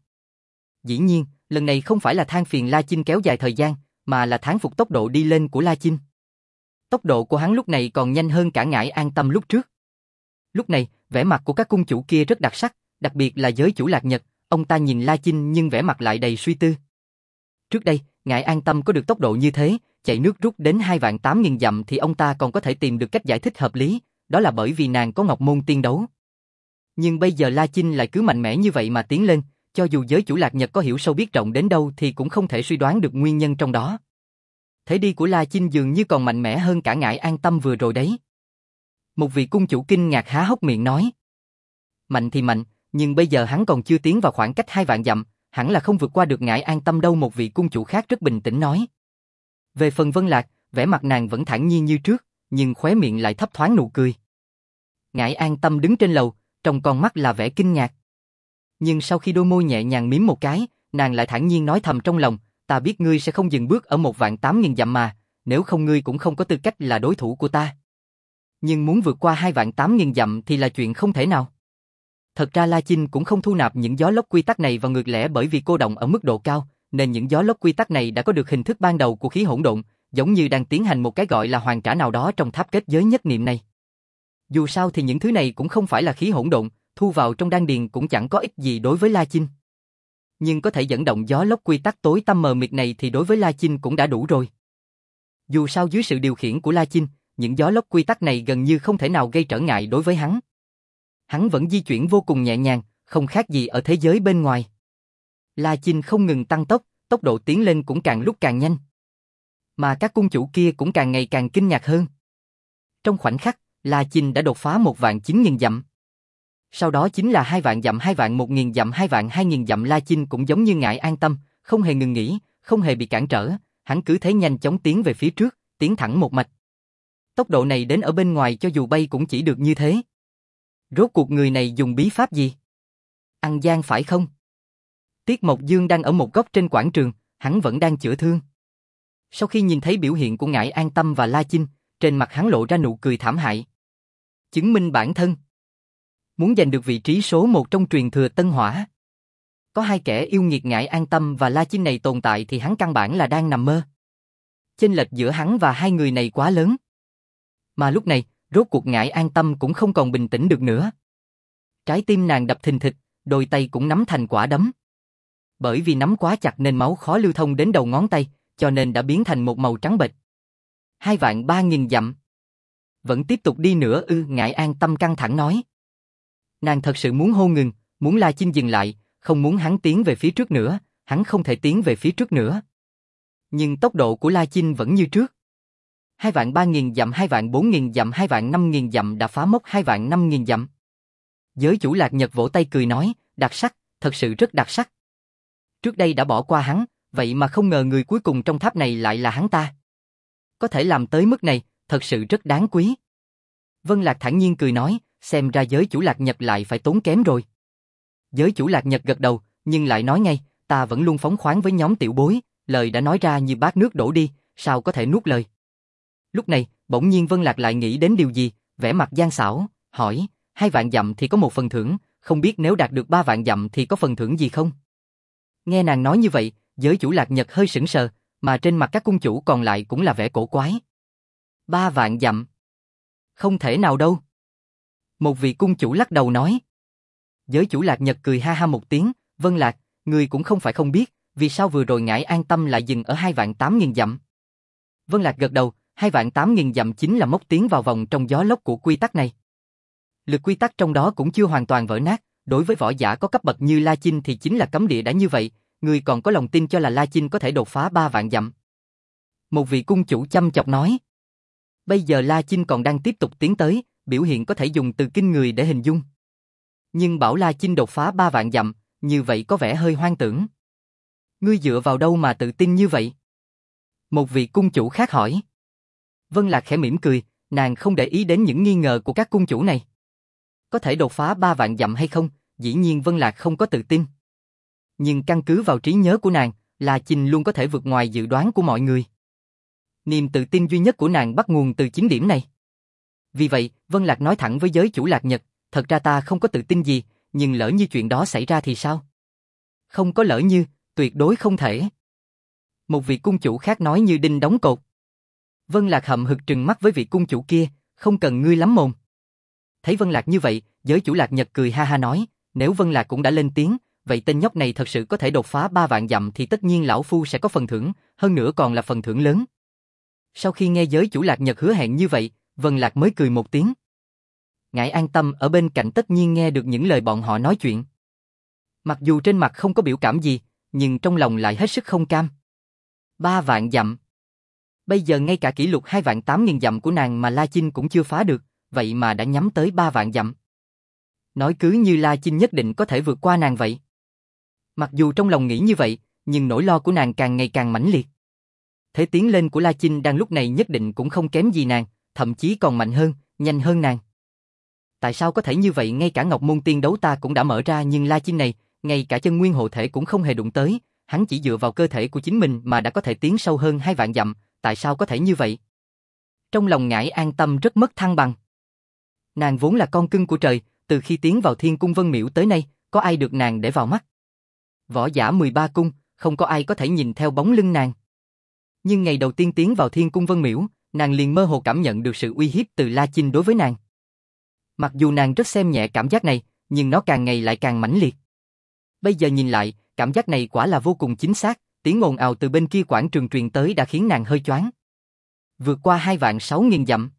Dĩ nhiên, lần này không phải là than phiền La Chinh kéo dài thời gian, mà là thán phục tốc độ đi lên của La Chinh. Tốc độ của hắn lúc này còn nhanh hơn cả Ngải An Tâm lúc trước. Lúc này, vẻ mặt của các cung chủ kia rất đặc sắc, đặc biệt là giới chủ Lạc Nhật, ông ta nhìn La Chinh nhưng vẻ mặt lại đầy suy tư. Trước đây, Ngải An Tâm có được tốc độ như thế, chạy nước rút đến hai vạn tám nghìn dặm thì ông ta còn có thể tìm được cách giải thích hợp lý, đó là bởi vì nàng có Ngọc Môn Tiên Đấu. Nhưng bây giờ La Chinh lại cứ mạnh mẽ như vậy mà tiến lên, cho dù giới chủ Lạc Nhật có hiểu sâu biết rộng đến đâu thì cũng không thể suy đoán được nguyên nhân trong đó. Thế đi của La Chinh dường như còn mạnh mẽ hơn cả Ngải An Tâm vừa rồi đấy. Một vị cung chủ kinh ngạc há hốc miệng nói. Mạnh thì mạnh, nhưng bây giờ hắn còn chưa tiến vào khoảng cách hai vạn dặm, hẳn là không vượt qua được Ngải An Tâm đâu, một vị cung chủ khác rất bình tĩnh nói. Về phần Vân Lạc, vẻ mặt nàng vẫn thản nhiên như trước, nhưng khóe miệng lại thấp thoáng nụ cười. Ngải An Tâm đứng trên lầu, trong con mắt là vẻ kinh ngạc. Nhưng sau khi đôi môi nhẹ nhàng mím một cái, nàng lại thản nhiên nói thầm trong lòng, ta biết ngươi sẽ không dừng bước ở một vạn tám nghìn dặm mà, nếu không ngươi cũng không có tư cách là đối thủ của ta. Nhưng muốn vượt qua hai vạn tám nghìn dặm thì là chuyện không thể nào. Thật ra La Chinh cũng không thu nạp những gió lốc quy tắc này vào ngược lẽ, bởi vì cô động ở mức độ cao, nên những gió lốc quy tắc này đã có được hình thức ban đầu của khí hỗn độn, giống như đang tiến hành một cái gọi là hoàn trả nào đó trong tháp kết giới nhất niệm này. Dù sao thì những thứ này cũng không phải là khí hỗn độn, thu vào trong đan điền cũng chẳng có ích gì đối với La Chinh. Nhưng có thể dẫn động gió lốc quy tắc tối tăm mờ mịt này thì đối với La Chinh cũng đã đủ rồi. Dù sao dưới sự điều khiển của La Chinh, những gió lốc quy tắc này gần như không thể nào gây trở ngại đối với hắn. Hắn vẫn di chuyển vô cùng nhẹ nhàng, không khác gì ở thế giới bên ngoài. La Chinh không ngừng tăng tốc, tốc độ tiến lên cũng càng lúc càng nhanh. Mà các cung chủ kia cũng càng ngày càng kinh ngạc hơn. Trong khoảnh khắc, La Chinh đã đột phá một vạn chín nghìn dặm. Sau đó chính là hai vạn dặm, hai vạn một nghìn dặm, hai vạn hai nghìn dặm. La Chinh cũng giống như Ngải An Tâm, không hề ngừng nghỉ, không hề bị cản trở, hắn cứ thế nhanh chóng tiến về phía trước, tiến thẳng một mạch. Tốc độ này đến ở bên ngoài cho dù bay cũng chỉ được như thế. Rốt cuộc người này dùng bí pháp gì? Ăn gian phải không? Tiết Mộc Dương đang ở một góc trên quảng trường, hắn vẫn đang chữa thương. Sau khi nhìn thấy biểu hiện của Ngải An Tâm và La Chinh, trên mặt hắn lộ ra nụ cười thảm hại. Chứng minh bản thân. Muốn giành được vị trí số một trong truyền thừa Tân Hỏa. Có hai kẻ yêu nghiệt Ngải An Tâm và La Chinh này tồn tại thì hắn căn bản là đang nằm mơ. Chênh lệch giữa hắn và hai người này quá lớn. Mà lúc này, rốt cuộc Ngải An Tâm cũng không còn bình tĩnh được nữa. Trái tim nàng đập thình thịch, đôi tay cũng nắm thành quả đấm. Bởi vì nắm quá chặt nên máu khó lưu thông đến đầu ngón tay, cho nên đã biến thành một màu trắng bệch. Hai vạn ba nghìn dặm. Vẫn tiếp tục đi nữa ư? Ngải An Tâm căng thẳng nói. Nàng thật sự muốn hô ngừng, muốn La Chinh dừng lại, không muốn hắn tiến về phía trước nữa, hắn không thể tiến về phía trước nữa. Nhưng tốc độ của La Chinh vẫn như trước. Hai vạn ba nghìn dặm, hai vạn bốn nghìn dặm, hai vạn năm nghìn dặm đã phá mốc hai vạn năm nghìn dặm. Giới chủ Lạc Nhật vỗ tay cười nói, đặc sắc, thật sự rất đặc sắc. Trước đây đã bỏ qua hắn, vậy mà không ngờ người cuối cùng trong tháp này lại là hắn ta. Có thể làm tới mức này, thật sự rất đáng quý. Vân Lạc thản nhiên cười nói, xem ra giới chủ Lạc Nhật lại phải tốn kém rồi. Giới chủ Lạc Nhật gật đầu, nhưng lại nói ngay, ta vẫn luôn phóng khoáng với nhóm tiểu bối, lời đã nói ra như bát nước đổ đi, sao có thể nuốt lời. Lúc này, bỗng nhiên Vân Lạc lại nghĩ đến điều gì, vẻ mặt gian xảo, hỏi, hai vạn dặm thì có một phần thưởng, không biết nếu đạt được ba vạn dặm thì có phần thưởng gì không? Nghe nàng nói như vậy, giới chủ Lạc Nhật hơi sững sờ, mà trên mặt các cung chủ còn lại cũng là vẻ cổ quái. Ba vạn dặm? Không thể nào đâu. Một vị cung chủ lắc đầu nói. Giới chủ Lạc Nhật cười ha ha một tiếng, Vân Lạc, người cũng không phải không biết, vì sao vừa rồi Ngải An Tâm lại dừng ở hai vạn tám nghìn dặm. Vân Lạc gật đầu, hai vạn tám nghìn dặm chính là mốc tiến vào vòng trong gió lốc của quy tắc này. Lực quy tắc trong đó cũng chưa hoàn toàn vỡ nát, đối với võ giả có cấp bậc như La Chinh thì chính là cấm địa đã như vậy, người còn có lòng tin cho là La Chinh có thể đột phá ba vạn dặm. Một vị cung chủ chăm chọc nói. Bây giờ La Chinh còn đang tiếp tục tiến tới, biểu hiện có thể dùng từ kinh người để hình dung. Nhưng bảo La Chinh đột phá ba vạn dặm, như vậy có vẻ hơi hoang tưởng. Ngươi dựa vào đâu mà tự tin như vậy? Một vị cung chủ khác hỏi. Vân Lạc khẽ mỉm cười, nàng không để ý đến những nghi ngờ của các cung chủ này. Có thể đột phá ba vạn dặm hay không, dĩ nhiên Vân Lạc không có tự tin. Nhưng căn cứ vào trí nhớ của nàng, La Chinh luôn có thể vượt ngoài dự đoán của mọi người. Niềm tự tin duy nhất của nàng bắt nguồn từ chính điểm này. Vì vậy, Vân Lạc nói thẳng với giới chủ Lạc Nhật, thật ra ta không có tự tin gì, nhưng lỡ như chuyện đó xảy ra thì sao? Không có lỡ như, tuyệt đối không thể. Một vị cung chủ khác nói như đinh đóng cột. Vân Lạc hậm hực trừng mắt với vị cung chủ kia, không cần ngươi lắm mồm. Thấy Vân Lạc như vậy, giới chủ Lạc Nhật cười ha ha nói, nếu Vân Lạc cũng đã lên tiếng, vậy tên nhóc này thật sự có thể đột phá ba vạn dặm thì tất nhiên lão phu sẽ có phần thưởng, hơn nữa còn là phần thưởng lớn. Sau khi nghe giới chủ Lạc Nhật hứa hẹn như vậy, Vân Lạc mới cười một tiếng. Ngải An Tâm ở bên cạnh tất nhiên nghe được những lời bọn họ nói chuyện. Mặc dù trên mặt không có biểu cảm gì, nhưng trong lòng lại hết sức không cam. Ba vạn dặm. Bây giờ ngay cả kỷ lục hai vạn tám nghìn dặm của nàng mà La Chinh cũng chưa phá được, vậy mà đã nhắm tới ba vạn dặm. Nói cứ như La Chinh nhất định có thể vượt qua nàng vậy. Mặc dù trong lòng nghĩ như vậy, nhưng nỗi lo của nàng càng ngày càng mãnh liệt. Thế tiến lên của La Chinh đang lúc này nhất định cũng không kém gì nàng, thậm chí còn mạnh hơn, nhanh hơn nàng. Tại sao có thể như vậy, ngay cả Ngọc Môn Tiên Đấu ta cũng đã mở ra nhưng La Chinh này, ngay cả chân nguyên hộ thể cũng không hề đụng tới, hắn chỉ dựa vào cơ thể của chính mình mà đã có thể tiến sâu hơn hai vạn dặm, tại sao có thể như vậy? Trong lòng Ngải An Tâm rất mất thăng bằng. Nàng vốn là con cưng của trời, từ khi tiến vào Thiên Cung Vân Miễu tới nay, có ai được nàng để vào mắt? Võ giả mười ba cung, không có ai có thể nhìn theo bóng lưng nàng. Nhưng ngày đầu tiên tiến vào Thiên Cung Vân Miễu, nàng liền mơ hồ cảm nhận được sự uy hiếp từ La Chinh đối với nàng. Mặc dù nàng rất xem nhẹ cảm giác này, nhưng nó càng ngày lại càng mãnh liệt. Bây giờ nhìn lại, cảm giác này quả là vô cùng chính xác, tiếng ồn ào từ bên kia quảng trường truyền tới đã khiến nàng hơi choáng. Vượt qua hai vạn sáu nghìn dặm.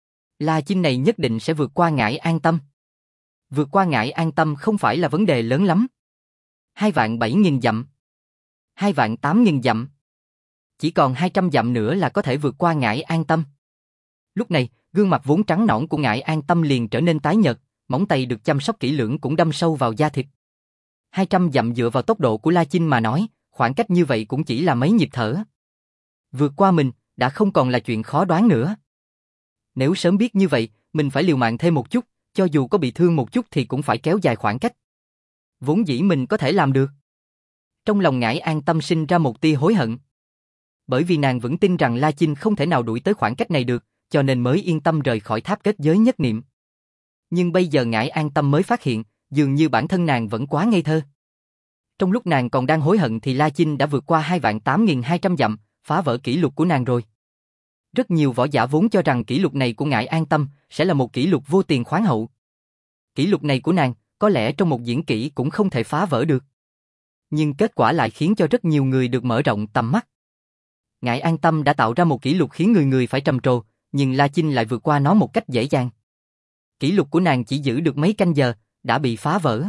La Chinh này nhất định sẽ vượt qua Ngải An Tâm. Vượt qua Ngải An Tâm không phải là vấn đề lớn lắm. Hai vạn bảy nghìn dặm. Hai vạn tám nghìn dặm. Chỉ còn hai trăm dặm nữa là có thể vượt qua Ngải An Tâm. Lúc này, gương mặt vốn trắng nõn của Ngải An Tâm liền trở nên tái nhợt, móng tay được chăm sóc kỹ lưỡng cũng đâm sâu vào da thịt. hai trăm dặm dựa vào tốc độ của La Chinh mà nói, khoảng cách như vậy cũng chỉ là mấy nhịp thở. Vượt qua mình, đã không còn là chuyện khó đoán nữa. Nếu sớm biết như vậy, mình phải liều mạng thêm một chút, cho dù có bị thương một chút thì cũng phải kéo dài khoảng cách. Vốn dĩ mình có thể làm được. Trong lòng Ngải An Tâm sinh ra một tia hối hận. Bởi vì nàng vẫn tin rằng La Chinh không thể nào đuổi tới khoảng cách này được, cho nên mới yên tâm rời khỏi tháp kết giới nhất niệm. Nhưng bây giờ Ngải An Tâm mới phát hiện, dường như bản thân nàng vẫn quá ngây thơ. Trong lúc nàng còn đang hối hận thì La Chinh đã vượt qua hai vạn tám nghìn hai trăm dặm, phá vỡ kỷ lục của nàng rồi. Rất nhiều võ giả vốn cho rằng kỷ lục này của Ngải An Tâm sẽ là một kỷ lục vô tiền khoáng hậu. Kỷ lục này của nàng, có lẽ trong một diễn kỹ cũng không thể phá vỡ được. Nhưng kết quả lại khiến cho rất nhiều người được mở rộng tầm mắt. Ngải An Tâm đã tạo ra một kỷ lục khiến người người phải trầm trồ, nhưng La Chinh lại vượt qua nó một cách dễ dàng. Kỷ lục của nàng chỉ giữ được mấy canh giờ, đã bị phá vỡ.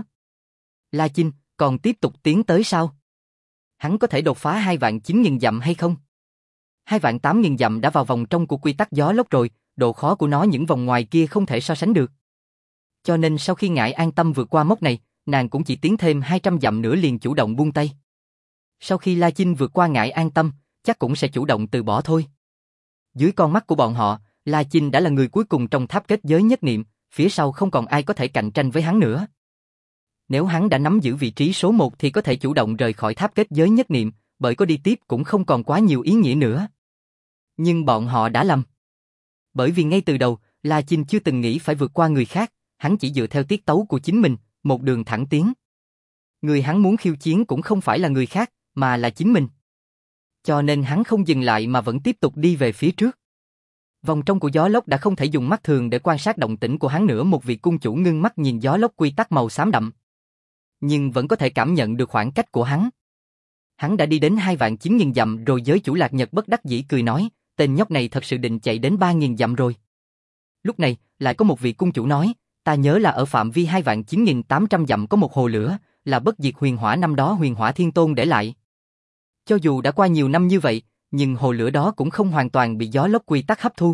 La Chinh còn tiếp tục tiến tới sao? Hắn có thể đột phá hai vạn chín nghìn dặm hay không? hai vạn tám nghìn dặm đã vào vòng trong của quy tắc gió lốc rồi, độ khó của nó những vòng ngoài kia không thể so sánh được. Cho nên sau khi Ngải An Tâm vượt qua mốc này, nàng cũng chỉ tiến thêm hai trăm dặm nữa liền chủ động buông tay. Sau khi La Chinh vượt qua Ngải An Tâm, chắc cũng sẽ chủ động từ bỏ thôi. Dưới con mắt của bọn họ, La Chinh đã là người cuối cùng trong tháp kết giới nhất niệm, phía sau không còn ai có thể cạnh tranh với hắn nữa. Nếu hắn đã nắm giữ vị trí số một thì có thể chủ động rời khỏi tháp kết giới nhất niệm, bởi có đi tiếp cũng không còn quá nhiều ý nghĩa nữa. Nhưng bọn họ đã lầm. Bởi vì ngay từ đầu, La Chinh chưa từng nghĩ phải vượt qua người khác, hắn chỉ dựa theo tiết tấu của chính mình, một đường thẳng tiến. Người hắn muốn khiêu chiến cũng không phải là người khác, mà là chính mình. Cho nên hắn không dừng lại mà vẫn tiếp tục đi về phía trước. Vòng trong của gió lốc đã không thể dùng mắt thường để quan sát động tĩnh của hắn nữa, một vị cung chủ ngưng mắt nhìn gió lốc quy tắc màu xám đậm. Nhưng vẫn có thể cảm nhận được khoảng cách của hắn. Hắn đã đi đến hai vạn chín nghìn dặm rồi, giới chủ Lạc Nhật bất đắc dĩ cười nói, tên nhóc này thật sự định chạy đến ba nghìn dặm rồi. Lúc này, lại có một vị cung chủ nói, ta nhớ là ở phạm vi hai vạn chín nghìn tám trăm dặm có một hồ lửa, là bất diệt huyền hỏa năm đó Huyền Hỏa Thiên Tôn để lại. Cho dù đã qua nhiều năm như vậy, nhưng hồ lửa đó cũng không hoàn toàn bị gió lốc quy tắc hấp thu.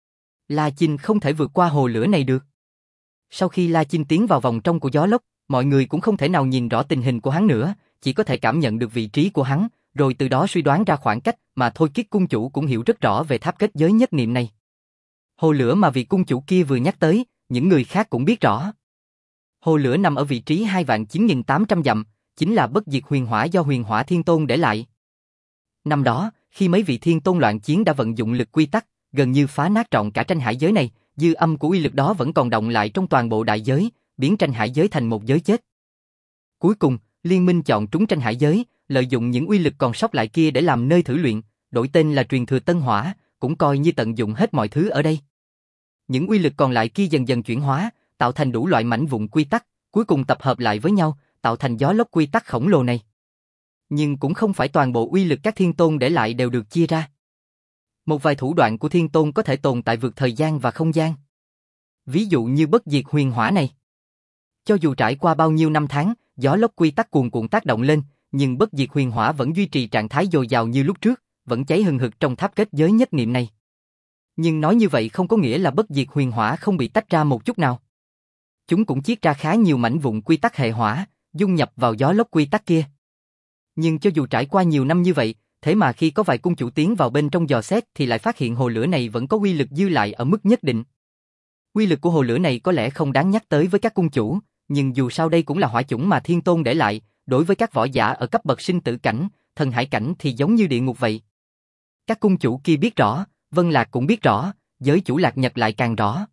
La Chinh không thể vượt qua hồ lửa này được. Sau khi La Chinh tiến vào vòng trong của gió lốc, mọi người cũng không thể nào nhìn rõ tình hình của hắn nữa, chỉ có thể cảm nhận được vị trí của hắn, rồi từ đó suy đoán ra khoảng cách, mà Thôi Kiết cung chủ cũng hiểu rất rõ về tháp kết giới nhất niệm này. Hồ lửa mà vị cung chủ kia vừa nhắc tới, những người khác cũng biết rõ. Hồ lửa nằm ở vị trí hai vạn chín nghìn tám trăm dặm, chính là bất diệt huyền hỏa do Huyền Hỏa Thiên Tôn để lại. Năm đó, khi mấy vị thiên tôn loạn chiến đã vận dụng lực quy tắc, gần như phá nát trọn cả tranh hải giới này, dư âm của uy lực đó vẫn còn đọng lại trong toàn bộ đại giới, biến tranh hải giới thành một giới chết. Cuối cùng, liên minh chọn trúng tranh hải giới, lợi dụng những uy lực còn sót lại kia để làm nơi thử luyện, đổi tên là truyền thừa Tân Hỏa, cũng coi như tận dụng hết mọi thứ ở đây. Những uy lực còn lại kia dần dần chuyển hóa, tạo thành đủ loại mảnh vụn quy tắc, cuối cùng tập hợp lại với nhau, tạo thành gió lốc quy tắc khổng lồ này. Nhưng cũng không phải toàn bộ uy lực các thiên tôn để lại đều được chia ra. Một vài thủ đoạn của thiên tôn có thể tồn tại vượt thời gian và không gian. Ví dụ như bất diệt huyền hỏa này. Cho dù trải qua bao nhiêu năm tháng, gió lốc quy tắc cuồn cuộn tác động lên, nhưng bất diệt huyền hỏa vẫn duy trì trạng thái dồi dào như lúc trước, vẫn cháy hừng hực trong tháp kết giới nhất niệm này. Nhưng nói như vậy không có nghĩa là bất diệt huyền hỏa không bị tách ra một chút nào. Chúng cũng chiết ra khá nhiều mảnh vụn quy tắc hệ hỏa, dung nhập vào gió lốc quy tắc kia. Nhưng cho dù trải qua nhiều năm như vậy, thế mà khi có vài cung chủ tiến vào bên trong dò xét thì lại phát hiện hồ lửa này vẫn có uy lực dư lại ở mức nhất định. Uy lực của hồ lửa này có lẽ không đáng nhắc tới với các cung chủ, nhưng dù sao đây cũng là hỏa chủng mà thiên tôn để lại, đối với các võ giả ở cấp bậc sinh tử cảnh, thần hải cảnh thì giống như địa ngục vậy. Các cung chủ kia biết rõ, Vân Lạc cũng biết rõ, giới chủ Lạc Nhật lại càng rõ.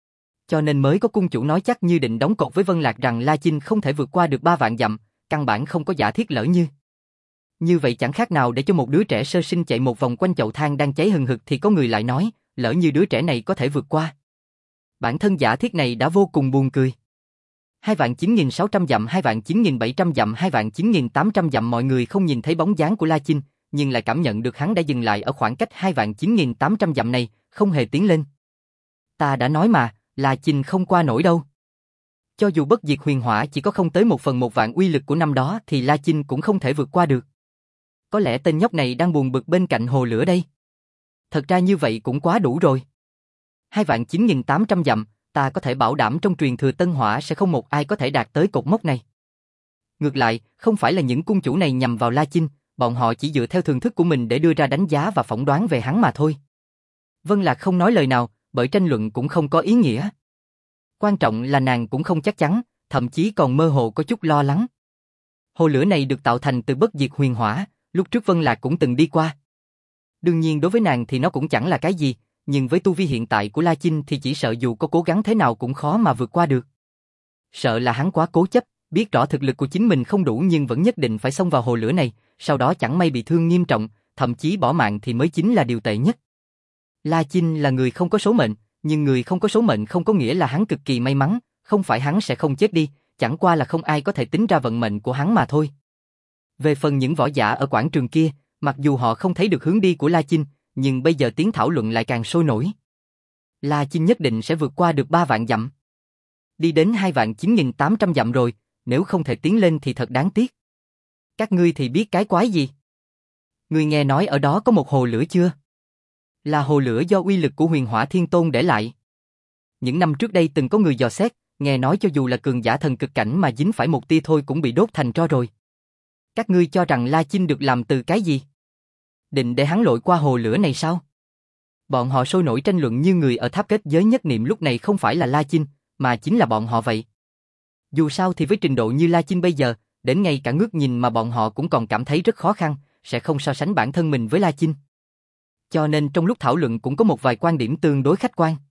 Cho nên mới có cung chủ nói chắc như định đóng cột với Vân Lạc rằng La Chinh không thể vượt qua được ba vạn dặm, căn bản không có giả thiết lỡ như. Như vậy chẳng khác nào để cho một đứa trẻ sơ sinh chạy một vòng quanh chậu than đang cháy hừng hực thì có người lại nói, lỡ như đứa trẻ này có thể vượt qua. Bản thân giả thiết này đã vô cùng buồn cười. Hai vạn chín nghìn sáu trăm dặm, hai vạn chín nghìn bảy trăm dặm, hai vạn chín nghìn tám trăm dặm mọi người không nhìn thấy bóng dáng của La Chinh, nhưng lại cảm nhận được hắn đã dừng lại ở khoảng cách hai vạn chín nghìn tám trăm dặm này, không hề tiến lên. Ta đã nói mà, La Chinh không qua nổi đâu. Cho dù bất diệt huyền hỏa chỉ có không tới một phần một vạn uy lực của năm đó thì La Chinh cũng không thể vượt qua được. Có lẽ tên nhóc này đang buồn bực bên cạnh hồ lửa đây. Thật ra như vậy cũng quá đủ rồi. Hai vạn chín nghìn tám trăm dặm, ta có thể bảo đảm trong truyền thừa Tân Hỏa sẽ không một ai có thể đạt tới cột mốc này. Ngược lại, không phải là những cung chủ này nhằm vào La Chinh, bọn họ chỉ dựa theo thường thức của mình để đưa ra đánh giá và phỏng đoán về hắn mà thôi. Vân Lạc không nói lời nào, bởi tranh luận cũng không có ý nghĩa. Quan trọng là nàng cũng không chắc chắn, thậm chí còn mơ hồ có chút lo lắng. Hồ lửa này được tạo thành từ bất diệt huyền hỏa, lúc trước Vân Lạc cũng từng đi qua. Đương nhiên đối với nàng thì nó cũng chẳng là cái gì, nhưng với tu vi hiện tại của La Chinh thì chỉ sợ dù có cố gắng thế nào cũng khó mà vượt qua được. Sợ là hắn quá cố chấp, biết rõ thực lực của chính mình không đủ nhưng vẫn nhất định phải xông vào hồ lửa này, sau đó chẳng may bị thương nghiêm trọng, thậm chí bỏ mạng thì mới chính là điều tệ nhất. La Chinh là người không có số mệnh, nhưng người không có số mệnh không có nghĩa là hắn cực kỳ may mắn, không phải hắn sẽ không chết đi, chẳng qua là không ai có thể tính ra vận mệnh của hắn mà thôi. Về phần những võ giả ở quảng trường kia, mặc dù họ không thấy được hướng đi của La Chinh, nhưng bây giờ tiếng thảo luận lại càng sôi nổi. La Chinh nhất định sẽ vượt qua được ba vạn dặm. Đi đến hai vạn chín nghìn tám trăm dặm rồi, nếu không thể tiến lên thì thật đáng tiếc. Các ngươi thì biết cái quái gì? Ngươi nghe nói ở đó có một hồ lửa chưa? Là hồ lửa do uy lực của huyền hỏa thiên tôn để lại. Những năm trước đây từng có người dò xét, nghe nói cho dù là cường giả thần cực cảnh mà dính phải một tia thôi cũng bị đốt thành tro rồi. Các ngươi cho rằng La Chinh được làm từ cái gì? Định để hắn lội qua hồ lửa này sao? Bọn họ sôi nổi tranh luận như người ở tháp kết giới nhất niệm lúc này không phải là La Chinh, mà chính là bọn họ vậy. Dù sao thì với trình độ như La Chinh bây giờ, đến ngay cả ngước nhìn mà bọn họ cũng còn cảm thấy rất khó khăn, sẽ không so sánh bản thân mình với La Chinh. Cho nên trong lúc thảo luận cũng có một vài quan điểm tương đối khách quan.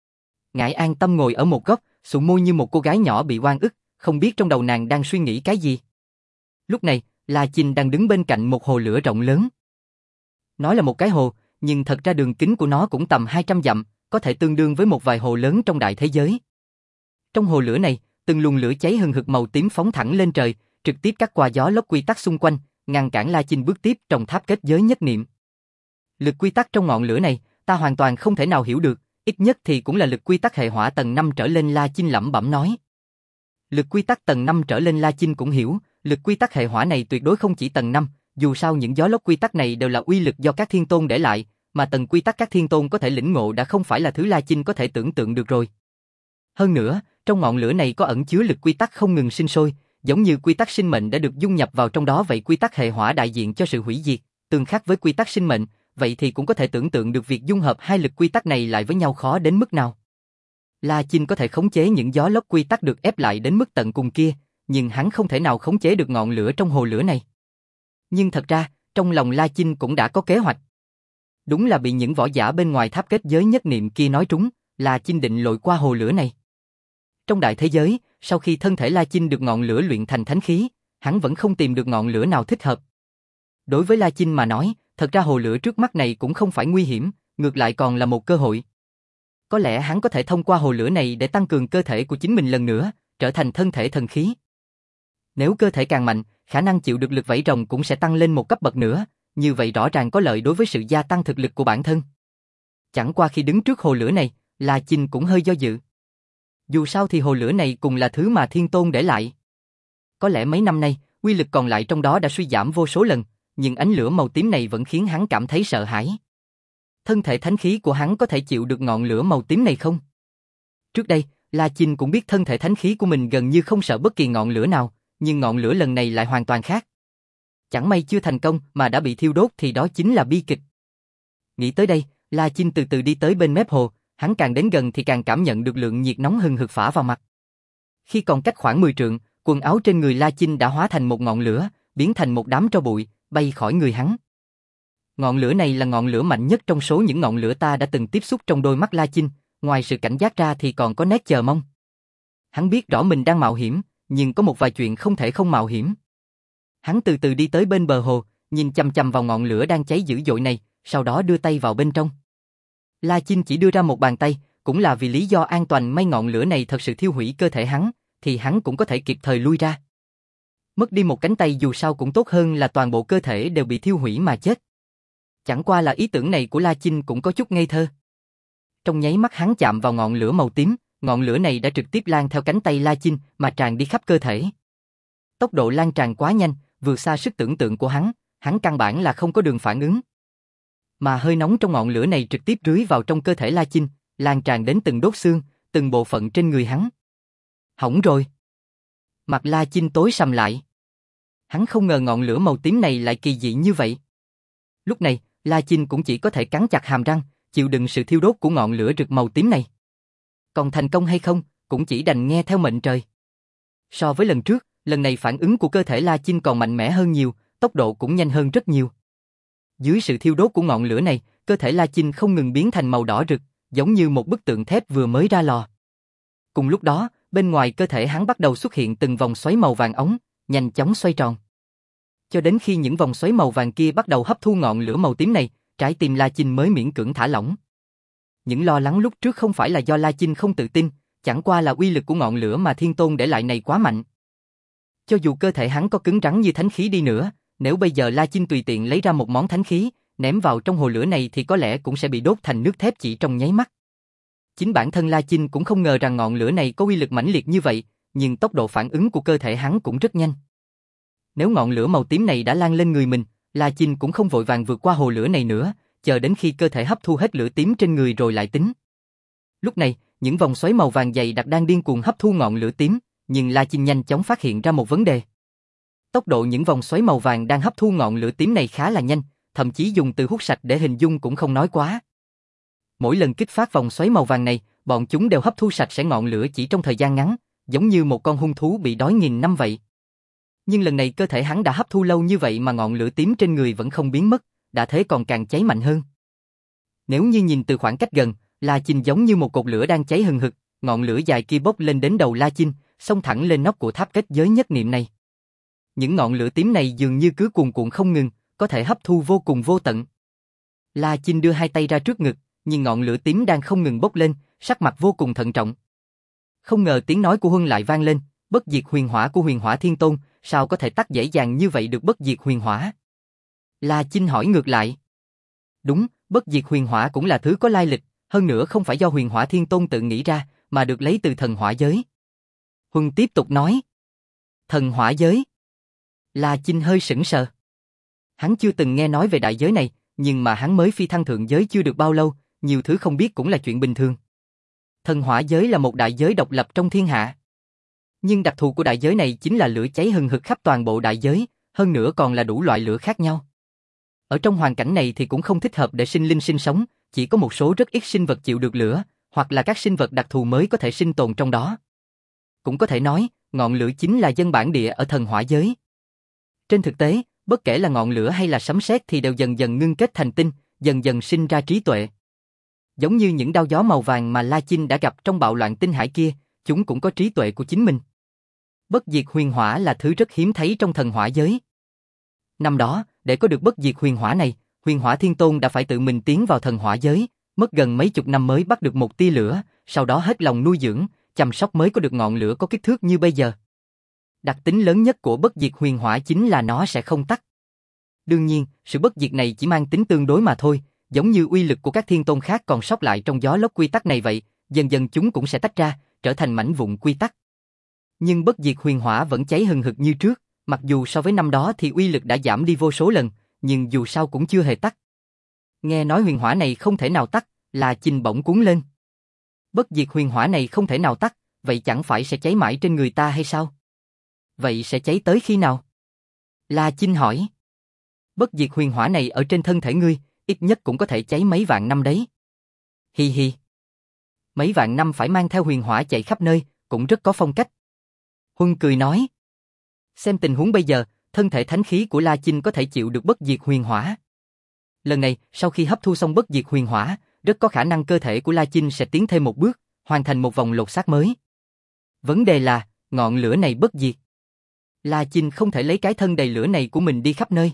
Ngải an tâm ngồi ở một góc, sụn môi như một cô gái nhỏ bị oan ức, không biết trong đầu nàng đang suy nghĩ cái gì. Lúc này, La Chinh đang đứng bên cạnh một hồ lửa rộng lớn. Nói là một cái hồ, nhưng thật ra đường kính của nó cũng tầm hai trăm dặm, có thể tương đương với một vài hồ lớn trong đại thế giới. Trong hồ lửa này, từng luồng lửa cháy hừng hực màu tím phóng thẳng lên trời, trực tiếp cắt qua gió lốc quy tắc xung quanh, ngăn cản La Chinh bước tiếp trong tháp kết giới nhất niệm. Lực quy tắc trong ngọn lửa này, ta hoàn toàn không thể nào hiểu được, ít nhất thì cũng là lực quy tắc hệ hỏa tầng năm trở lên. La Chinh lẩm bẩm nói. Lực quy tắc tầng năm trở lên La Chinh cũng hiểu, lực quy tắc hệ hỏa này tuyệt đối không chỉ tầng năm, dù sao những gió lốc quy tắc này đều là uy lực do các thiên tôn để lại, mà tầng quy tắc các thiên tôn có thể lĩnh ngộ đã không phải là thứ La Chinh có thể tưởng tượng được rồi. Hơn nữa, trong ngọn lửa này có ẩn chứa lực quy tắc không ngừng sinh sôi, giống như quy tắc sinh mệnh đã được dung nhập vào trong đó vậy. Quy tắc hệ hỏa đại diện cho sự hủy diệt, tương khắc với quy tắc sinh mệnh, vậy thì cũng có thể tưởng tượng được việc dung hợp hai lực quy tắc này lại với nhau khó đến mức nào. La Chinh có thể khống chế những gió lốc quy tắc được ép lại đến mức tận cùng kia, nhưng hắn không thể nào khống chế được ngọn lửa trong hồ lửa này. Nhưng thật ra, trong lòng La Chinh cũng đã có kế hoạch. Đúng là bị những võ giả bên ngoài tháp kết giới nhất niệm kia nói trúng, La Chinh định lội qua hồ lửa này. Trong đại thế giới, sau khi thân thể La Chinh được ngọn lửa luyện thành thánh khí, hắn vẫn không tìm được ngọn lửa nào thích hợp. Đối với La Chinh mà nói, thật ra hồ lửa trước mắt này cũng không phải nguy hiểm, ngược lại còn là một cơ hội. Có lẽ hắn có thể thông qua hồ lửa này để tăng cường cơ thể của chính mình lần nữa, trở thành thân thể thần khí. Nếu cơ thể càng mạnh, khả năng chịu được lực vảy rồng cũng sẽ tăng lên một cấp bậc nữa, như vậy rõ ràng có lợi đối với sự gia tăng thực lực của bản thân. Chẳng qua khi đứng trước hồ lửa này, La Chinh cũng hơi do dự. Dù sao thì hồ lửa này cùng là thứ mà Thiên Tôn để lại. Có lẽ mấy năm nay, uy lực còn lại trong đó đã suy giảm vô số lần, nhưng ánh lửa màu tím này vẫn khiến hắn cảm thấy sợ hãi. Thân thể thánh khí của hắn có thể chịu được ngọn lửa màu tím này không? Trước đây, La Chinh cũng biết thân thể thánh khí của mình gần như không sợ bất kỳ ngọn lửa nào, nhưng ngọn lửa lần này lại hoàn toàn khác. Chẳng may chưa thành công mà đã bị thiêu đốt thì đó chính là bi kịch. Nghĩ tới đây, La Chinh từ từ đi tới bên mép hồ, hắn càng đến gần thì càng cảm nhận được lượng nhiệt nóng hừng hực phả vào mặt. Khi còn cách khoảng mười trượng, quần áo trên người La Chinh đã hóa thành một ngọn lửa, biến thành một đám tro bụi, bay khỏi người hắn. Ngọn lửa này là ngọn lửa mạnh nhất trong số những ngọn lửa ta đã từng tiếp xúc. Trong đôi mắt La Chinh, ngoài sự cảnh giác ra thì còn có nét chờ mong. Hắn biết rõ mình đang mạo hiểm, nhưng có một vài chuyện không thể không mạo hiểm. Hắn từ từ đi tới bên bờ hồ, nhìn chằm chằm vào ngọn lửa đang cháy dữ dội này, sau đó đưa tay vào bên trong. La Chinh chỉ đưa ra một bàn tay, cũng là vì lý do an toàn. May ngọn lửa này thật sự thiêu hủy cơ thể hắn, thì hắn cũng có thể kịp thời lui ra. Mất đi một cánh tay dù sao cũng tốt hơn là toàn bộ cơ thể đều bị thiêu hủy mà chết. Chẳng qua là ý tưởng này của La Chinh cũng có chút ngây thơ. Trong nháy mắt hắn chạm vào ngọn lửa màu tím, ngọn lửa này đã trực tiếp lan theo cánh tay La Chinh mà tràn đi khắp cơ thể. Tốc độ lan tràn quá nhanh, vượt xa sức tưởng tượng của hắn, hắn căn bản là không có đường phản ứng. Mà hơi nóng trong ngọn lửa này trực tiếp rưới vào trong cơ thể La Chinh, lan tràn đến từng đốt xương, từng bộ phận trên người hắn. Hỏng rồi. Mặt La Chinh tối sầm lại. Hắn không ngờ ngọn lửa màu tím này lại kỳ dị như vậy. Lúc này, La Chinh cũng chỉ có thể cắn chặt hàm răng, chịu đựng sự thiêu đốt của ngọn lửa rực màu tím này. Còn thành công hay không, cũng chỉ đành nghe theo mệnh trời. So với lần trước, lần này phản ứng của cơ thể La Chinh còn mạnh mẽ hơn nhiều, tốc độ cũng nhanh hơn rất nhiều. Dưới sự thiêu đốt của ngọn lửa này, cơ thể La Chinh không ngừng biến thành màu đỏ rực, giống như một bức tượng thép vừa mới ra lò. Cùng lúc đó, bên ngoài cơ thể hắn bắt đầu xuất hiện từng vòng xoáy màu vàng óng, nhanh chóng xoay tròn. Cho đến khi những vòng xoáy màu vàng kia bắt đầu hấp thu ngọn lửa màu tím này, trái tim La Chinh mới miễn cưỡng thả lỏng. Những lo lắng lúc trước không phải là do La Chinh không tự tin, chẳng qua là uy lực của ngọn lửa mà Thiên Tôn để lại này quá mạnh. Cho dù cơ thể hắn có cứng rắn như thánh khí đi nữa, nếu bây giờ La Chinh tùy tiện lấy ra một món thánh khí, ném vào trong hồ lửa này thì có lẽ cũng sẽ bị đốt thành nước thép chỉ trong nháy mắt. Chính bản thân La Chinh cũng không ngờ rằng ngọn lửa này có uy lực mãnh liệt như vậy, nhưng tốc độ phản ứng của cơ thể hắn cũng rất nhanh. Nếu ngọn lửa màu tím này đã lan lên người mình, La Chinh cũng không vội vàng vượt qua hồ lửa này nữa, chờ đến khi cơ thể hấp thu hết lửa tím trên người rồi lại tính. Lúc này, những vòng xoáy màu vàng dày đặc đang điên cuồng hấp thu ngọn lửa tím, nhưng La Chinh nhanh chóng phát hiện ra một vấn đề. Tốc độ những vòng xoáy màu vàng đang hấp thu ngọn lửa tím này khá là nhanh, thậm chí dùng từ hút sạch để hình dung cũng không nói quá. Mỗi lần kích phát vòng xoáy màu vàng này, bọn chúng đều hấp thu sạch sẽ ngọn lửa chỉ trong thời gian ngắn, giống như một con hung thú bị đói nghìn năm vậy. Nhưng lần này cơ thể hắn đã hấp thu lâu như vậy mà ngọn lửa tím trên người vẫn không biến mất, đã thế còn càng cháy mạnh hơn. Nếu như nhìn từ khoảng cách gần, La Chinh giống như một cột lửa đang cháy hừng hực, ngọn lửa dài kia bốc lên đến đầu La Chinh, xông thẳng lên nóc của tháp kết giới nhất niệm này. Những ngọn lửa tím này dường như cứ cuồn cuộn không ngừng, có thể hấp thu vô cùng vô tận. La Chinh đưa hai tay ra trước ngực, nhìn ngọn lửa tím đang không ngừng bốc lên, sắc mặt vô cùng thận trọng. Không ngờ tiếng nói của Huân lại vang lên, bất diệt huyền hỏa của Huyền Hỏa Thiên Tôn, sao có thể tắt dễ dàng như vậy được bất diệt huyền hỏa? La Chinh hỏi ngược lại. Đúng, bất diệt huyền hỏa cũng là thứ có lai lịch, hơn nữa không phải do Huyền Hỏa Thiên Tôn tự nghĩ ra, mà được lấy từ thần hỏa giới. Huân tiếp tục nói. Thần hỏa giới? La Chinh hơi sững sờ. Hắn chưa từng nghe nói về đại giới này, nhưng mà hắn mới phi thăng thượng giới chưa được bao lâu, nhiều thứ không biết cũng là chuyện bình thường. Thần hỏa giới là một đại giới độc lập trong thiên hạ. Nhưng đặc thù của đại giới này chính là lửa cháy hừng hực khắp toàn bộ đại giới, hơn nữa còn là đủ loại lửa khác nhau. Ở trong hoàn cảnh này thì cũng không thích hợp để sinh linh sinh sống, chỉ có một số rất ít sinh vật chịu được lửa, hoặc là các sinh vật đặc thù mới có thể sinh tồn trong đó. Cũng có thể nói, ngọn lửa chính là dân bản địa ở thần hỏa giới. Trên thực tế, bất kể là ngọn lửa hay là sấm sét thì đều dần dần ngưng kết thành tinh, dần dần sinh ra trí tuệ. Giống như những đao gió màu vàng mà La Chinh đã gặp trong bạo loạn tinh hải kia, chúng cũng có trí tuệ của chính mình. Bất diệt huyền hỏa là thứ rất hiếm thấy trong thần hỏa giới. Năm đó, để có được bất diệt huyền hỏa này, Huyền Hỏa Thiên Tôn đã phải tự mình tiến vào thần hỏa giới, mất gần mấy chục năm mới bắt được một tia lửa, sau đó hết lòng nuôi dưỡng, chăm sóc mới có được ngọn lửa có kích thước như bây giờ. Đặc tính lớn nhất của bất diệt huyền hỏa chính là nó sẽ không tắt. Đương nhiên, sự bất diệt này chỉ mang tính tương đối mà thôi, giống như uy lực của các thiên tôn khác còn sót lại trong gió lốc quy tắc này vậy, dần dần chúng cũng sẽ tách ra, trở thành mảnh vụn quy tắc. Nhưng bất diệt huyền hỏa vẫn cháy hừng hực như trước, mặc dù so với năm đó thì uy lực đã giảm đi vô số lần, nhưng dù sao cũng chưa hề tắt. Nghe nói huyền hỏa này không thể nào tắt, La Chinh bỗng cuốn lên. Bất diệt huyền hỏa này không thể nào tắt, vậy chẳng phải sẽ cháy mãi trên người ta hay sao? Vậy sẽ cháy tới khi nào? La Chinh hỏi. Bất diệt huyền hỏa này ở trên thân thể ngươi, ít nhất cũng có thể cháy mấy vạn năm đấy. Hi hi. Mấy vạn năm phải mang theo huyền hỏa chạy khắp nơi, cũng rất có phong cách. Huân cười nói. Xem tình huống bây giờ, thân thể thánh khí của La Chinh có thể chịu được bất diệt huyền hỏa. Lần này, sau khi hấp thu xong bất diệt huyền hỏa, rất có khả năng cơ thể của La Chinh sẽ tiến thêm một bước, hoàn thành một vòng lột xác mới. Vấn đề là, ngọn lửa này bất diệt. La Chinh không thể lấy cái thân đầy lửa này của mình đi khắp nơi.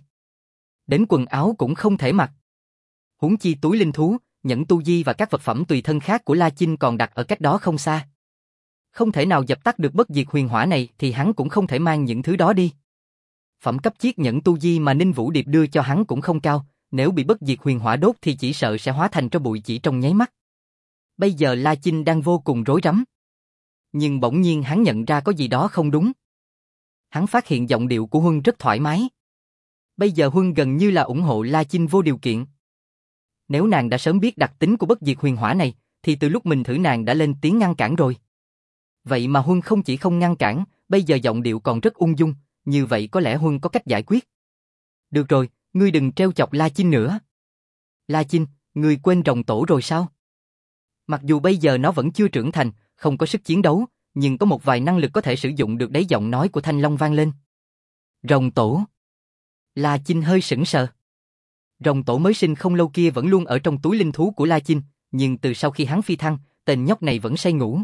Đến quần áo cũng không thể mặc. Huống chi túi linh thú, nhẫn tu di và các vật phẩm tùy thân khác của La Chinh còn đặt ở cách đó không xa. Không thể nào dập tắt được bất diệt huyền hỏa này thì hắn cũng không thể mang những thứ đó đi. Phẩm cấp chiết nhẫn tu di mà Ninh Vũ Điệp đưa cho hắn cũng không cao, nếu bị bất diệt huyền hỏa đốt thì chỉ sợ sẽ hóa thành tro bụi chỉ trong nháy mắt. Bây giờ La Chinh đang vô cùng rối rắm. Nhưng bỗng nhiên hắn nhận ra có gì đó không đúng. Hắn phát hiện giọng điệu của Huân rất thoải mái. Bây giờ Huân gần như là ủng hộ La Chinh vô điều kiện. Nếu nàng đã sớm biết đặc tính của bất diệt huyền hỏa này, thì từ lúc mình thử nàng đã lên tiếng ngăn cản rồi. Vậy mà Huân không chỉ không ngăn cản, bây giờ giọng điệu còn rất ung dung, như vậy có lẽ Huân có cách giải quyết. Được rồi, ngươi đừng trêu chọc La Chinh nữa. La Chinh, ngươi quên rồng tổ rồi sao? Mặc dù bây giờ nó vẫn chưa trưởng thành, không có sức chiến đấu, nhưng có một vài năng lực có thể sử dụng được đấy. Giọng nói của Thanh Long vang lên. Rồng tổ. La Chinh hơi sững sờ. Rồng tổ mới sinh không lâu kia vẫn luôn ở trong túi linh thú của La Chinh, nhưng từ sau khi hắn phi thăng, tên nhóc này vẫn say ngủ.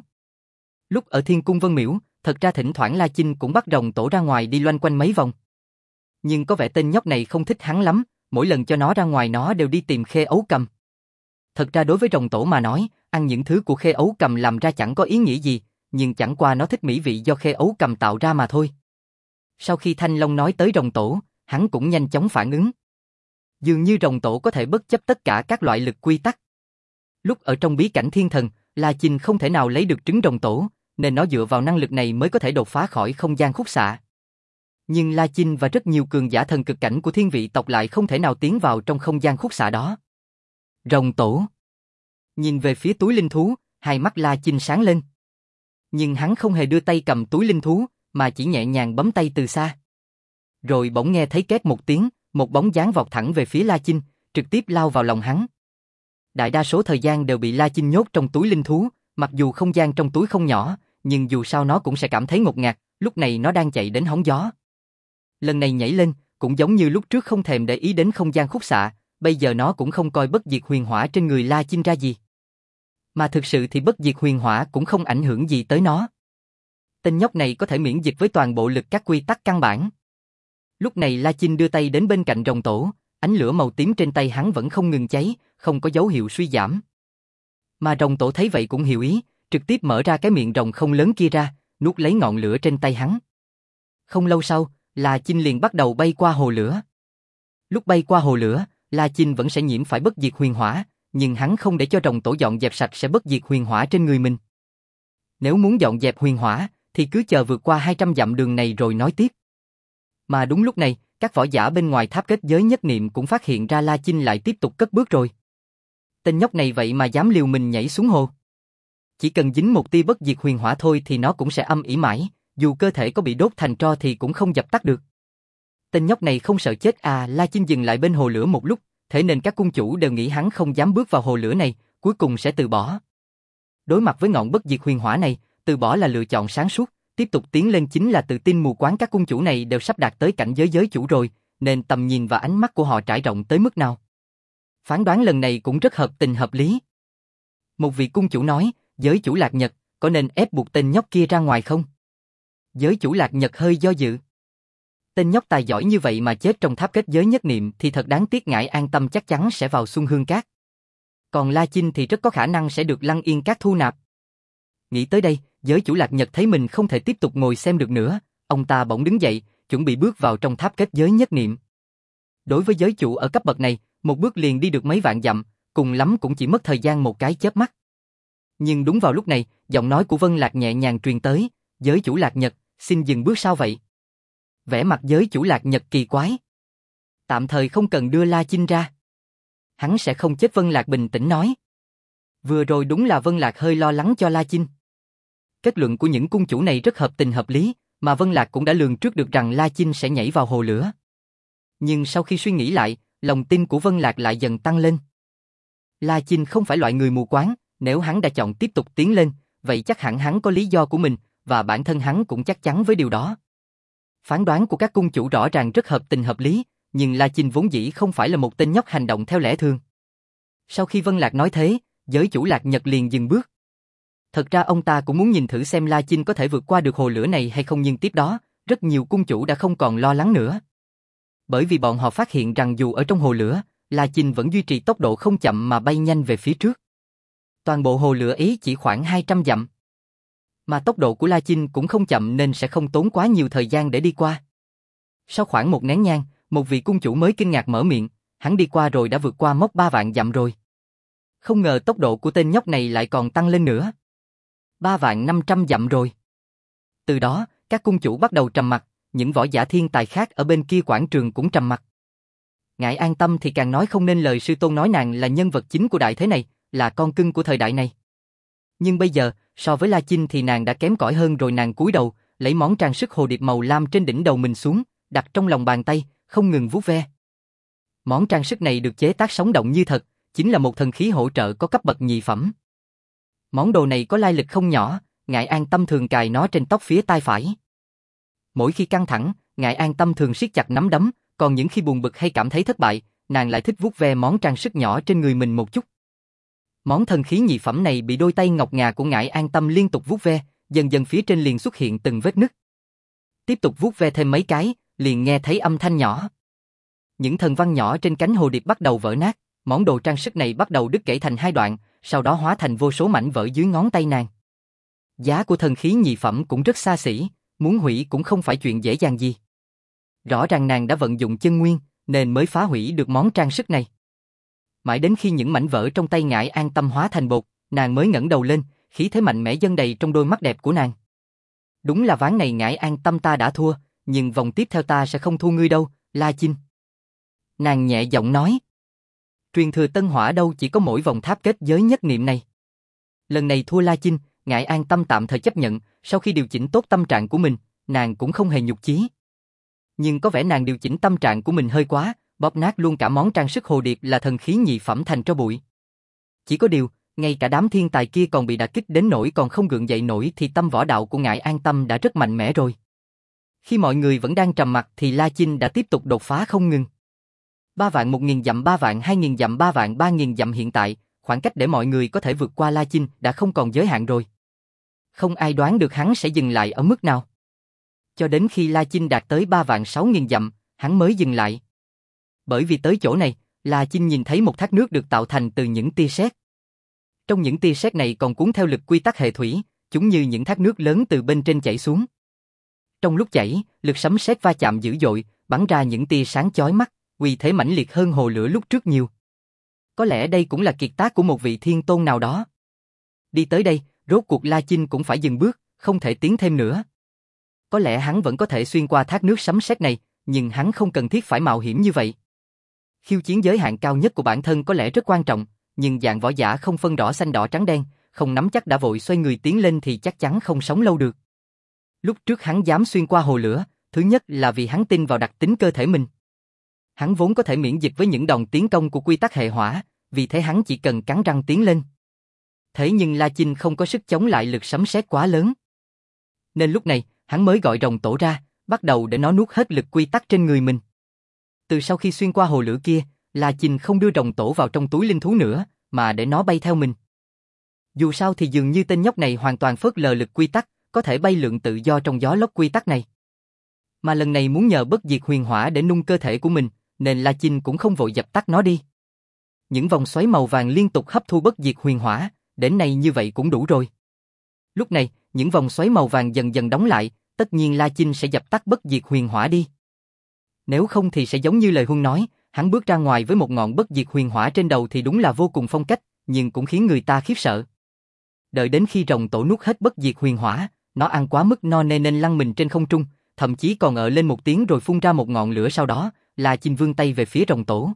Lúc ở Thiên Cung Vân Miễu, thật ra thỉnh thoảng La Chinh cũng bắt rồng tổ ra ngoài đi loanh quanh mấy vòng. Nhưng có vẻ tên nhóc này không thích hắn lắm, mỗi lần cho nó ra ngoài nó đều đi tìm Khê Ấu Cầm. Thật ra đối với rồng tổ mà nói, ăn những thứ của Khê Ấu Cầm làm ra chẳng có ý nghĩa gì, nhưng chẳng qua nó thích mỹ vị do Khê Ấu Cầm tạo ra mà thôi. Sau khi Thanh Long nói tới rồng tổ, hắn cũng nhanh chóng phản ứng. Dường như rồng tổ có thể bất chấp tất cả các loại lực quy tắc. Lúc ở trong bí cảnh thiên thần, La Chinh không thể nào lấy được trứng rồng tổ, nên nó dựa vào năng lực này mới có thể đột phá khỏi không gian khúc xạ. Nhưng La Chinh và rất nhiều cường giả thần cực cảnh của thiên vị tộc lại không thể nào tiến vào trong không gian khúc xạ đó. Rồng tổ. Nhìn về phía túi linh thú, hai mắt La Chinh sáng lên. Nhưng hắn không hề đưa tay cầm túi linh thú, mà chỉ nhẹ nhàng bấm tay từ xa. Rồi bỗng nghe thấy két một tiếng, một bóng dáng vọt thẳng về phía La Chinh, trực tiếp lao vào lòng hắn. Đại đa số thời gian đều bị La Chinh nhốt trong túi linh thú, mặc dù không gian trong túi không nhỏ, nhưng dù sao nó cũng sẽ cảm thấy ngột ngạt, lúc này nó đang chạy đến hóng gió. Lần này nhảy lên, cũng giống như lúc trước không thèm để ý đến không gian khúc xạ, bây giờ nó cũng không coi bất diệt huyền hỏa trên người La Chinh ra gì. Mà thực sự thì bất diệt huyền hỏa cũng không ảnh hưởng gì tới nó. Tên nhóc này có thể miễn dịch với toàn bộ lực các quy tắc căn bản. Lúc này La Chinh đưa tay đến bên cạnh rồng tổ, ánh lửa màu tím trên tay hắn vẫn không ngừng cháy, không có dấu hiệu suy giảm. Mà rồng tổ thấy vậy cũng hiểu ý, trực tiếp mở ra cái miệng rồng không lớn kia ra, nuốt lấy ngọn lửa trên tay hắn. Không lâu sau, La Chinh liền bắt đầu bay qua hồ lửa. Lúc bay qua hồ lửa, La Chinh vẫn sẽ nhiễm phải bất diệt huyền hỏa, nhưng hắn không để cho rồng tổ dọn dẹp sạch sẽ bất diệt huyền hỏa trên người mình. Nếu muốn dọn dẹp huyền hỏa, thì cứ chờ vượt qua hai trăm dặm đường này rồi nói tiếp. Mà đúng lúc này, các võ giả bên ngoài tháp kết giới nhất niệm cũng phát hiện ra La Chinh lại tiếp tục cất bước rồi. Tên nhóc này vậy mà dám liều mình nhảy xuống hồ. Chỉ cần dính một tia bất diệt huyền hỏa thôi thì nó cũng sẽ âm ỉ mãi, dù cơ thể có bị đốt thành tro thì cũng không dập tắt được. Tên nhóc này không sợ chết à? La Chinh dừng lại bên hồ lửa một lúc, thế nên các cung chủ đều nghĩ hắn không dám bước vào hồ lửa này, cuối cùng sẽ từ bỏ. Đối mặt với ngọn bất diệt huyền hỏa này, từ bỏ là lựa chọn sáng suốt, tiếp tục tiến lên chính là tự tin mù quáng. Các cung chủ này đều sắp đạt tới cảnh giới giới chủ rồi, nên tầm nhìn và ánh mắt của họ trải rộng tới mức nào. Phán đoán lần này cũng rất hợp tình hợp lý. Một vị cung chủ nói, giới chủ Lạc Nhật, có nên ép buộc tên nhóc kia ra ngoài không? Giới chủ Lạc Nhật hơi do dự. Tên nhóc tài giỏi như vậy mà chết trong tháp kết giới nhất niệm thì thật đáng tiếc, ngài an tâm chắc chắn sẽ vào Xuân Hương Cát. Còn La Chinh thì rất có khả năng sẽ được Lăng Yên Cát thu nạp. Nghĩ tới đây, giới chủ Lạc Nhật thấy mình không thể tiếp tục ngồi xem được nữa, ông ta bỗng đứng dậy, chuẩn bị bước vào trong tháp kết giới nhất niệm. Đối với giới chủ ở cấp bậc này, một bước liền đi được mấy vạn dặm, cùng lắm cũng chỉ mất thời gian một cái chớp mắt. Nhưng đúng vào lúc này, giọng nói của Vân Lạc nhẹ nhàng truyền tới, giới chủ Lạc Nhật, xin dừng bước sao vậy? Vẻ mặt giới chủ Lạc Nhật kỳ quái. Tạm thời không cần đưa La Chinh ra. Hắn sẽ không chết, Vân Lạc bình tĩnh nói. Vừa rồi đúng là Vân Lạc hơi lo lắng cho La Chinh. Kết luận của những cung chủ này rất hợp tình hợp lý, mà Vân Lạc cũng đã lường trước được rằng La Chinh sẽ nhảy vào hồ lửa. Nhưng sau khi suy nghĩ lại, lòng tin của Vân Lạc lại dần tăng lên. La Chinh không phải loại người mù quáng, nếu hắn đã chọn tiếp tục tiến lên, vậy chắc hẳn hắn có lý do của mình, và bản thân hắn cũng chắc chắn với điều đó. Phán đoán của các cung chủ rõ ràng rất hợp tình hợp lý, nhưng La Chinh vốn dĩ không phải là một tên nhóc hành động theo lẽ thường. Sau khi Vân Lạc nói thế, giới chủ Lạc Nhật liền dừng bước. Thật ra ông ta cũng muốn nhìn thử xem La Chinh có thể vượt qua được hồ lửa này hay không, nhưng tiếp đó, rất nhiều cung chủ đã không còn lo lắng nữa. Bởi vì bọn họ phát hiện rằng dù ở trong hồ lửa, La Chinh vẫn duy trì tốc độ không chậm mà bay nhanh về phía trước. Toàn bộ hồ lửa ấy chỉ khoảng hai trăm dặm. Mà tốc độ của La Chinh cũng không chậm nên sẽ không tốn quá nhiều thời gian để đi qua. Sau khoảng một nén nhang, một vị cung chủ mới kinh ngạc mở miệng, hắn đi qua rồi đã vượt qua mốc ba vạn dặm rồi. Không ngờ tốc độ của tên nhóc này lại còn tăng lên nữa. Ba vạn năm trăm dặm rồi. Từ đó, các cung chủ bắt đầu trầm mặc, những võ giả thiên tài khác ở bên kia quảng trường cũng trầm mặc. Ngài An Tâm thì càng nói không nên lời, sư tôn nói nàng là nhân vật chính của đại thế này, là con cưng của thời đại này. Nhưng bây giờ, so với La Chinh thì nàng đã kém cỏi hơn rồi. Nàng cúi đầu, lấy món trang sức hồ điệp màu lam trên đỉnh đầu mình xuống, đặt trong lòng bàn tay, không ngừng vuốt ve. Món trang sức này được chế tác sống động như thật, chính là một thần khí hỗ trợ có cấp bậc nhị phẩm. Món đồ này có lai lịch không nhỏ, ngài An Tâm thường cài nó trên tóc phía tai phải. Mỗi khi căng thẳng, ngài An Tâm thường siết chặt nắm đấm, còn những khi buồn bực hay cảm thấy thất bại, nàng lại thích vuốt ve món trang sức nhỏ trên người mình một chút. Món thần khí nhị phẩm này bị đôi tay ngọc ngà của ngài An Tâm liên tục vuốt ve, dần dần phía trên liền xuất hiện từng vết nứt. Tiếp tục vuốt ve thêm mấy cái, liền nghe thấy âm thanh nhỏ. Những thần văn nhỏ trên cánh hồ điệp bắt đầu vỡ nát, món đồ trang sức này bắt đầu đứt gãy thành hai đoạn, sau đó hóa thành vô số mảnh vỡ dưới ngón tay nàng. Giá của thần khí nhị phẩm cũng rất xa xỉ, muốn hủy cũng không phải chuyện dễ dàng gì. Rõ ràng nàng đã vận dụng chân nguyên, nên mới phá hủy được món trang sức này. Mãi đến khi những mảnh vỡ trong tay ngải An Tâm hóa thành bột, nàng mới ngẩng đầu lên, khí thế mạnh mẽ dâng đầy trong đôi mắt đẹp của nàng. Đúng là ván này ngải An Tâm ta đã thua, nhưng vòng tiếp theo ta sẽ không thua ngươi đâu, La Chinh. Nàng nhẹ giọng nói. Truyền thừa Tân Hỏa đâu chỉ có mỗi vòng tháp kết giới nhất niệm này. Lần này thua La Chinh, ngải An Tâm tạm thời chấp nhận, sau khi điều chỉnh tốt tâm trạng của mình, nàng cũng không hề nhục chí. Nhưng có vẻ nàng điều chỉnh tâm trạng của mình hơi quá, bóp nát luôn cả món trang sức hồ điệp là thần khí nhị phẩm thành tro bụi. Chỉ có điều, ngay cả đám thiên tài kia còn bị đả kích đến nỗi còn không gượng dậy nổi thì tâm võ đạo của ngải An Tâm đã rất mạnh mẽ rồi. Khi mọi người vẫn đang trầm mặc thì La Chinh đã tiếp tục đột phá không ngừng. Ba vạn một nghìn dặm, ba vạn hai nghìn dặm, ba vạn ba nghìn dặm, hiện tại, khoảng cách để mọi người có thể vượt qua La Chinh đã không còn giới hạn rồi. Không ai đoán được hắn sẽ dừng lại ở mức nào. Cho đến khi La Chinh đạt tới ba vạn sáu nghìn dặm, hắn mới dừng lại. Bởi vì tới chỗ này, La Chinh nhìn thấy một thác nước được tạo thành từ những tia sét. Trong những tia sét này còn cuốn theo lực quy tắc hệ thủy, chúng như những thác nước lớn từ bên trên chảy xuống. Trong lúc chảy, lực sấm sét va chạm dữ dội, bắn ra những tia sáng chói mắt, uy thế mãnh liệt hơn hồ lửa lúc trước nhiều. Có lẽ đây cũng là kiệt tác của một vị thiên tôn nào đó. Đi tới đây, rốt cuộc La Chinh cũng phải dừng bước, không thể tiến thêm nữa. Có lẽ hắn vẫn có thể xuyên qua thác nước sấm sét này, nhưng hắn không cần thiết phải mạo hiểm như vậy. Khiêu chiến giới hạn cao nhất của bản thân có lẽ rất quan trọng, nhưng dạng võ giả không phân rõ xanh đỏ trắng đen, không nắm chắc đã vội xoay người tiến lên thì chắc chắn không sống lâu được. Lúc trước hắn dám xuyên qua hồ lửa, thứ nhất là vì hắn tin vào đặc tính cơ thể mình. Hắn vốn có thể miễn dịch với những đòn tiến công của quy tắc hệ hỏa, vì thế hắn chỉ cần cắn răng tiến lên. Thế nhưng La Chinh không có sức chống lại lực sấm sét quá lớn. Nên lúc này, hắn mới gọi rồng tổ ra, bắt đầu để nó nuốt hết lực quy tắc trên người mình. Từ sau khi xuyên qua hồ lửa kia, La Chinh không đưa rồng tổ vào trong túi linh thú nữa, mà để nó bay theo mình. Dù sao thì dường như tên nhóc này hoàn toàn phớt lờ lực quy tắc, có thể bay lượn tự do trong gió lốc quy tắc này. Mà lần này muốn nhờ bất diệt huyền hỏa để nung cơ thể của mình, nên La Chinh cũng không vội dập tắt nó đi. Những vòng xoáy màu vàng liên tục hấp thu bất diệt huyền hỏa, đến nay như vậy cũng đủ rồi. Lúc này, những vòng xoáy màu vàng dần dần đóng lại, tất nhiên La Chinh sẽ dập tắt bất diệt huyền hỏa đi. Nếu không thì sẽ giống như lời Huân nói, hắn bước ra ngoài với một ngọn bất diệt huyền hỏa trên đầu thì đúng là vô cùng phong cách, nhưng cũng khiến người ta khiếp sợ. Đợi đến khi rồng tổ nuốt hết bất diệt huyền hỏa, nó ăn quá mức no nê nên lăn mình trên không trung, thậm chí còn ợ lên một tiếng rồi phun ra một ngọn lửa sau đó, La Chinh vươn tay về phía rồng tổ.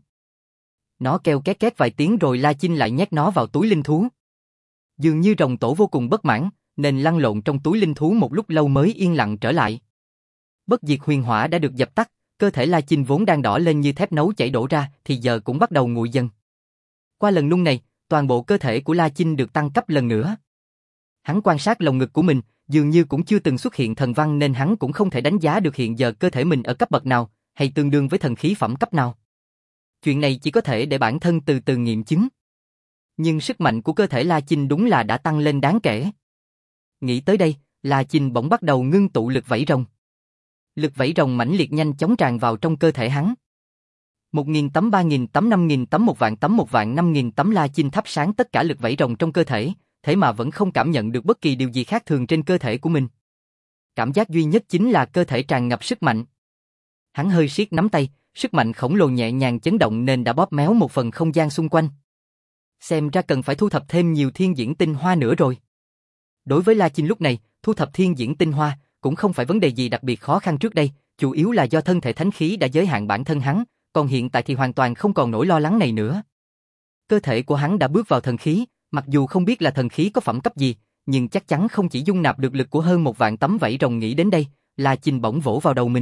Nó kêu két két vài tiếng rồi La Chinh lại nhét nó vào túi linh thú. Dường như rồng tổ vô cùng bất mãn, nên lăn lộn trong túi linh thú một lúc lâu mới yên lặng trở lại. Bất diệt huyền hỏa đã được dập tắt, cơ thể La Chinh vốn đang đỏ lên như thép nấu chảy đổ ra thì giờ cũng bắt đầu nguội dần. Qua lần nung này, toàn bộ cơ thể của La Chinh được tăng cấp lần nữa. Hắn quan sát lồng ngực của mình, dường như cũng chưa từng xuất hiện thần văn nên hắn cũng không thể đánh giá được hiện giờ cơ thể mình ở cấp bậc nào, hay tương đương với thần khí phẩm cấp nào. Chuyện này chỉ có thể để bản thân từ từ nghiệm chứng. Nhưng sức mạnh của cơ thể La Chinh đúng là đã tăng lên đáng kể. Nghĩ tới đây, La Chinh bỗng bắt đầu ngưng tụ lực vảy rồng. Lực vảy rồng mãnh liệt nhanh chóng tràn vào trong cơ thể hắn. Một nghìn tấm, ba nghìn tấm, năm nghìn tấm, một vạn tấm, một vạn năm nghìn tấm. La Chinh thắp sáng tất cả lực vảy rồng trong cơ thể, thế mà vẫn không cảm nhận được bất kỳ điều gì khác thường trên cơ thể của mình. Cảm giác duy nhất chính là cơ thể tràn ngập sức mạnh. Hắn hơi siết nắm tay, sức mạnh khổng lồ nhẹ nhàng chấn động nên đã bóp méo một phần không gian xung quanh. Xem ra cần phải thu thập thêm nhiều thiên diễn tinh hoa nữa rồi. Đối với La Chinh lúc này, thu thập thiên diễn tinh hoa cũng không phải vấn đề gì đặc biệt khó khăn trước đây, chủ yếu là do thân thể thánh khí đã giới hạn bản thân hắn, còn hiện tại thì hoàn toàn không còn nỗi lo lắng này nữa. Cơ thể của hắn đã bước vào thần khí, mặc dù không biết là thần khí có phẩm cấp gì, nhưng chắc chắn không chỉ dung nạp được lực của hơn một vạn tấm vảy rồng. Nghĩ đến đây, La Chinh bỗng vỗ vào đầu mình.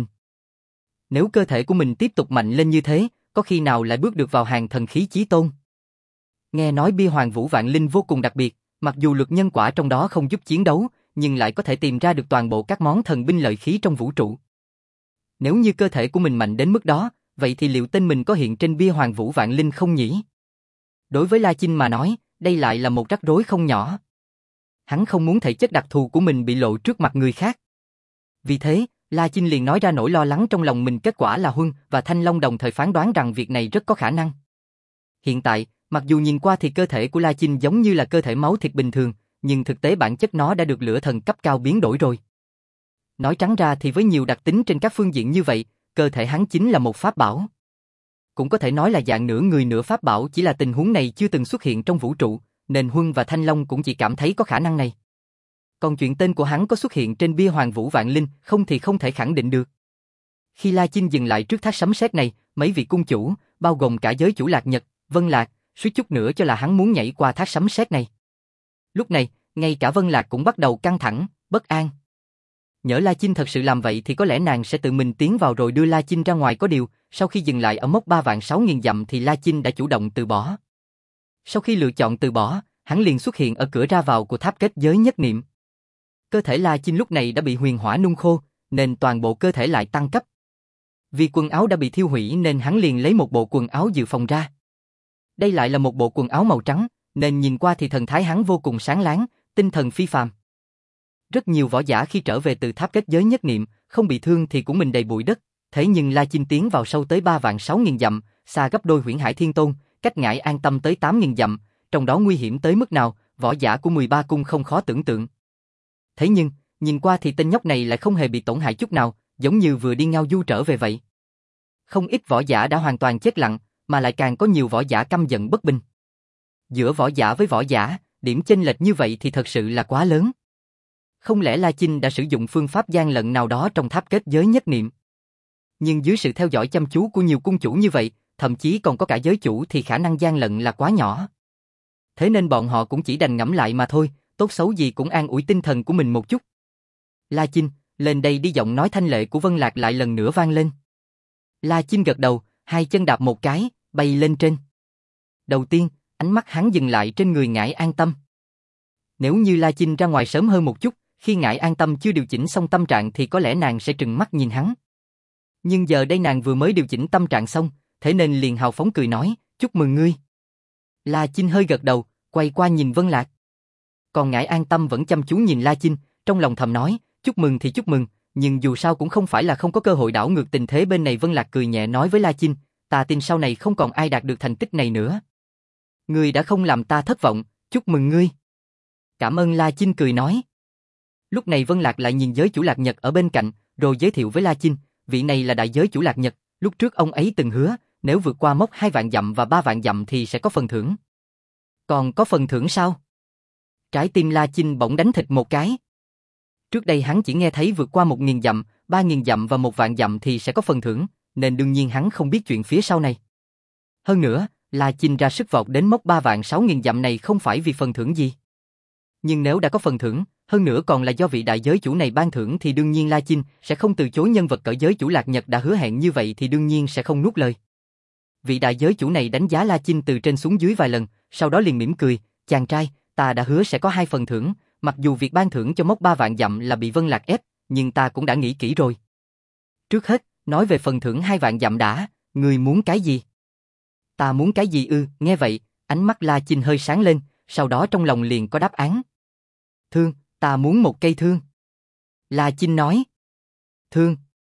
Nếu cơ thể của mình tiếp tục mạnh lên như thế, có khi nào lại bước được vào hàng thần khí chí tôn? Nghe nói bia hoàng vũ vạn linh vô cùng đặc biệt, mặc dù luật nhân quả trong đó không giúp chiến đấu, nhưng lại có thể tìm ra được toàn bộ các món thần binh lợi khí trong vũ trụ. Nếu như cơ thể của mình mạnh đến mức đó, vậy thì liệu tên mình có hiện trên bia hoàng vũ vạn linh không nhỉ? Đối với La Chinh mà nói, đây lại là một rắc rối không nhỏ. Hắn không muốn thể chất đặc thù của mình bị lộ trước mặt người khác. Vì thế, La Chinh liền nói ra nỗi lo lắng trong lòng mình. Kết quả là Huân và Thanh Long đồng thời phán đoán rằng việc này rất có khả năng. Hiện tại, mặc dù nhìn qua thì cơ thể của La Chinh giống như là cơ thể máu thịt bình thường, nhưng thực tế bản chất nó đã được lửa thần cấp cao biến đổi rồi. Nói trắng ra thì với nhiều đặc tính trên các phương diện như vậy, cơ thể hắn chính là một pháp bảo. Cũng có thể nói là dạng nửa người nửa pháp bảo, chỉ là tình huống này chưa từng xuất hiện trong vũ trụ, nên Huân và Thanh Long cũng chỉ cảm thấy có khả năng này. Còn chuyện tên của hắn có xuất hiện trên bia hoàng vũ vạn linh không thì không thể khẳng định được. Khi La Chinh dừng lại trước thác sấm sét này, mấy vị cung chủ, bao gồm cả giới chủ Lạc Nhật, Vân Lạc, suýt chút nữa cho là hắn muốn nhảy qua thác sấm sét này. Lúc này, ngay cả Vân Lạc cũng bắt đầu căng thẳng, bất an. Nhỡ La Chinh thật sự làm vậy thì có lẽ nàng sẽ tự mình tiến vào rồi đưa La Chinh ra ngoài. Có điều, sau khi dừng lại ở mốc ba vạn sáu nghìn dặm thì La Chinh đã chủ động từ bỏ. Sau khi lựa chọn từ bỏ, hắn liền xuất hiện ở cửa ra vào của tháp kết giới nhất niệm. Cơ thể La Chinh lúc này đã bị huyền hỏa nung khô, nên toàn bộ cơ thể lại tăng cấp. Vì quần áo đã bị thiêu hủy nên hắn liền lấy một bộ quần áo dự phòng ra. Đây lại là một bộ quần áo màu trắng, nên nhìn qua thì thần thái hắn vô cùng sáng láng, tinh thần phi phàm. Rất nhiều võ giả khi trở về từ tháp kết giới nhất niệm, không bị thương thì cũng mình đầy bụi đất, thế nhưng La Chinh tiến vào sâu tới ba vạn sáu nghìn dặm, xa gấp đôi Huyễn Hải Thiên Tôn, cách Ngải An Tâm tới tám nghìn dặm, trong đó nguy hiểm tới mức nào, võ giả của mười ba cung không khó tưởng tượng. Thế nhưng, nhìn qua thì tên nhóc này lại không hề bị tổn hại chút nào, giống như vừa đi ngao du trở về vậy. Không ít võ giả đã hoàn toàn chết lặng, mà lại càng có nhiều võ giả căm giận bất bình. Giữa võ giả với võ giả, điểm chênh lệch như vậy thì thật sự là quá lớn. Không lẽ La Chinh đã sử dụng phương pháp gian lận nào đó trong tháp kết giới nhất niệm? Nhưng dưới sự theo dõi chăm chú của nhiều cung chủ như vậy, thậm chí còn có cả giới chủ thì khả năng gian lận là quá nhỏ. Thế nên bọn họ cũng chỉ đành ngẫm lại mà thôi, tốt xấu gì cũng an ủi tinh thần của mình một chút. La Chinh, lên đây đi. Giọng nói thanh lệ của Vân Lạc lại lần nữa vang lên. La Chinh gật đầu, hai chân đạp một cái, bay lên trên. Đầu tiên, ánh mắt hắn dừng lại trên người Ngải An Tâm. Nếu như La Chinh ra ngoài sớm hơn một chút, khi Ngải An Tâm chưa điều chỉnh xong tâm trạng thì có lẽ nàng sẽ trừng mắt nhìn hắn. Nhưng giờ đây nàng vừa mới điều chỉnh tâm trạng xong, thế nên liền hào phóng cười nói, chúc mừng ngươi. La Chinh hơi gật đầu, quay qua nhìn Vân Lạc. Còn Ngải An Tâm vẫn chăm chú nhìn La Chinh, trong lòng thầm nói, chúc mừng thì chúc mừng, nhưng dù sao cũng không phải là không có cơ hội đảo ngược tình thế. Bên này Vân Lạc cười nhẹ nói với La Chinh, ta tin sau này không còn ai đạt được thành tích này nữa. Ngươi đã không làm ta thất vọng, chúc mừng ngươi. Cảm ơn. La Chinh cười nói. Lúc này Vân Lạc lại nhìn giới chủ Lạc Nhật ở bên cạnh, rồi giới thiệu với La Chinh, vị này là đại giới chủ Lạc Nhật, lúc trước ông ấy từng hứa, nếu vượt qua mốc hai vạn dặm và ba vạn dặm thì sẽ có phần thưởng. Còn có phần thưởng sao? Trái tim La Chinh bỗng đánh thịt một cái. Trước đây hắn chỉ nghe thấy vượt qua một nghìn dặm, ba nghìn dặm và một vạn dặm thì sẽ có phần thưởng, nên đương nhiên hắn không biết chuyện phía sau này. Hơn nữa, La Chinh ra sức vọt đến mốc ba vạn sáu nghìn dặm này không phải vì phần thưởng gì. Nhưng nếu đã có phần thưởng, hơn nữa còn là do vị đại giới chủ này ban thưởng thì đương nhiên La Chinh sẽ không từ chối. Nhân vật cỡ giới chủ Lạc Nhật đã hứa hẹn như vậy thì đương nhiên sẽ không nuốt lời. Vị đại giới chủ này đánh giá La Chinh từ trên xuống dưới vài lần, sau đó liền mỉm cười, chàng trai, ta đã hứa sẽ có hai phần thưởng, mặc dù việc ban thưởng cho mốc ba vạn dặm là bị Vân Lạc ép, nhưng ta cũng đã nghĩ kỹ rồi. Trước hết, nói về phần thưởng hai vạn dặm đã, ngươi muốn cái gì? Ta muốn cái gì ư? Nghe vậy, ánh mắt La Chinh hơi sáng lên, sau đó trong lòng liền có đáp án. Thương, ta muốn một cây thương. La Chinh nói. Thương.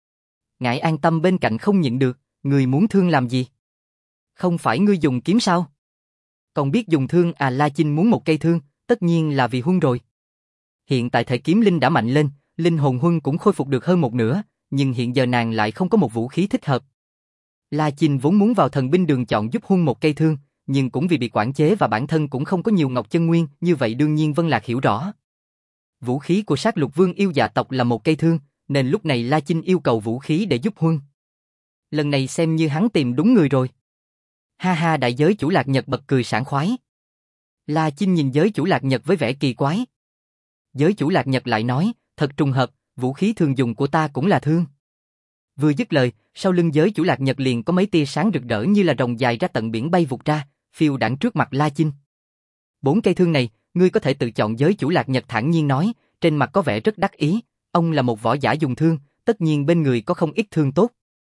Ngải An Tâm bên cạnh không nhịn được, ngươi muốn thương làm gì? Không phải ngươi dùng kiếm sao? Còn biết dùng thương à? La Chinh muốn một cây thương, tất nhiên là vì Huân rồi. Hiện tại thể kiếm linh đã mạnh lên, linh hồn Huân cũng khôi phục được hơn một nửa, nhưng hiện giờ nàng lại không có một vũ khí thích hợp. La Chinh vốn muốn vào thần binh đường chọn giúp Huân một cây thương, nhưng cũng vì bị quản chế và bản thân cũng không có nhiều ngọc chân nguyên, như vậy đương nhiên Vân Lạc hiểu rõ. Vũ khí của Sát Lục Vương yêu dạ tộc là một cây thương, nên lúc này La Chinh yêu cầu vũ khí để giúp Huân. Lần này xem như hắn tìm đúng người rồi. Ha ha, đại giới chủ Lạc Nhật bật cười sảng khoái. La Chinh nhìn giới chủ Lạc Nhật với vẻ kỳ quái. Giới chủ Lạc Nhật lại nói, thật trùng hợp, vũ khí thường dùng của ta cũng là thương. Vừa dứt lời, sau lưng giới chủ Lạc Nhật liền có mấy tia sáng rực rỡ như là rồng dài ra tận biển bay vụt ra, phiêu đãng trước mặt La Chinh. Bốn cây thương này, ngươi có thể tự chọn. Giới chủ Lạc Nhật thản nhiên nói, trên mặt có vẻ rất đắc ý, ông là một võ giả dùng thương, tất nhiên bên người có không ít thương tốt.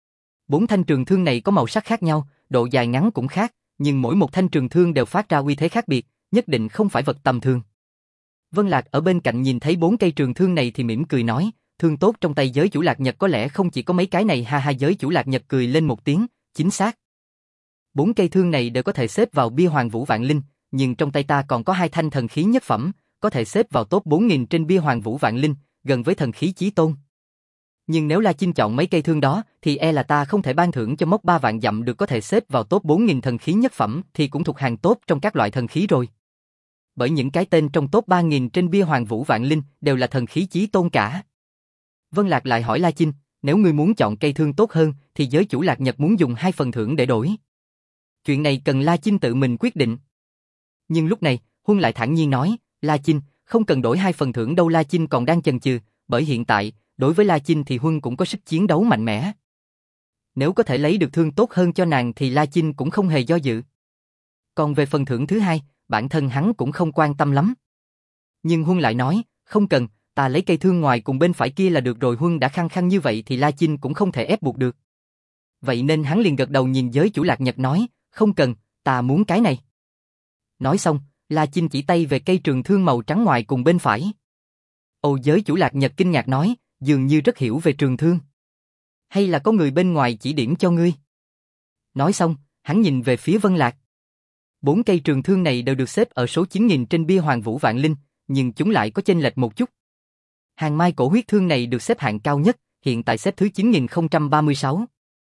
Bốn thanh trường thương này có màu sắc khác nhau, độ dài ngắn cũng khác, nhưng mỗi một thanh trường thương đều phát ra uy thế khác biệt, nhất định không phải vật tầm thường. Vân Lạc ở bên cạnh nhìn thấy bốn cây trường thương này thì mỉm cười nói, thương tốt trong tay giới chủ Lạc Nhật có lẽ không chỉ có mấy cái này. Ha ha, giới chủ Lạc Nhật cười lên một tiếng, chính xác. Bốn cây thương này đều có thể xếp vào bia Hoàng Vũ Vạn Linh, nhưng trong tay ta còn có hai thanh thần khí nhất phẩm, có thể xếp vào top bốn nghìn trên bia Hoàng Vũ Vạn Linh, gần với thần khí chí tôn. Nhưng nếu La Chinh chọn mấy cây thương đó, thì e là ta không thể ban thưởng cho mốc ba vạn dặm được có thể xếp vào top bốn nghìn thần khí nhất phẩm thì cũng thuộc hàng tốt trong các loại thần khí rồi. Bởi những cái tên trong top ba nghìn trên bia Hoàng Vũ Vạn Linh đều là thần khí chí tôn cả. Vân Lạc lại hỏi La Chinh, nếu ngươi muốn chọn cây thương tốt hơn thì giới chủ Lạc Nhật muốn dùng hai phần thưởng để đổi. Chuyện này cần La Chinh tự mình quyết định. Nhưng lúc này, Huân lại thản nhiên nói, La Chinh, không cần đổi hai phần thưởng đâu. La Chinh còn đang chần chừ, bởi hiện tại, đối với La Chinh thì Huân cũng có sức chiến đấu mạnh mẽ. Nếu có thể lấy được thương tốt hơn cho nàng thì La Chinh cũng không hề do dự. Còn về phần thưởng thứ hai, bản thân hắn cũng không quan tâm lắm. Nhưng Huân lại nói, không cần, ta lấy cây thương ngoài cùng bên phải kia là được rồi. Huân đã khăng khăng như vậy thì La Chinh cũng không thể ép buộc được. Vậy nên hắn liền gật đầu nhìn giới chủ Lạc Nhật nói, không cần, ta muốn cái này. Nói xong, La Chinh chỉ tay về cây trường thương màu trắng ngoài cùng bên phải. Ồ, giới chủ Lạc Nhật kinh ngạc nói, dường như rất hiểu về trường thương. Hay là có người bên ngoài chỉ điểm cho ngươi? Nói xong, hắn nhìn về phía Vân Lạc. Bốn cây trường thương này đều được xếp ở số chín nghìn trên bia Hoàng Vũ Vạn Linh, nhưng chúng lại có chênh lệch một chút. Hàng mai cổ huyết thương này được xếp hạng cao nhất, hiện tại xếp thứ chín nghìn không trăm ba mươi sáu.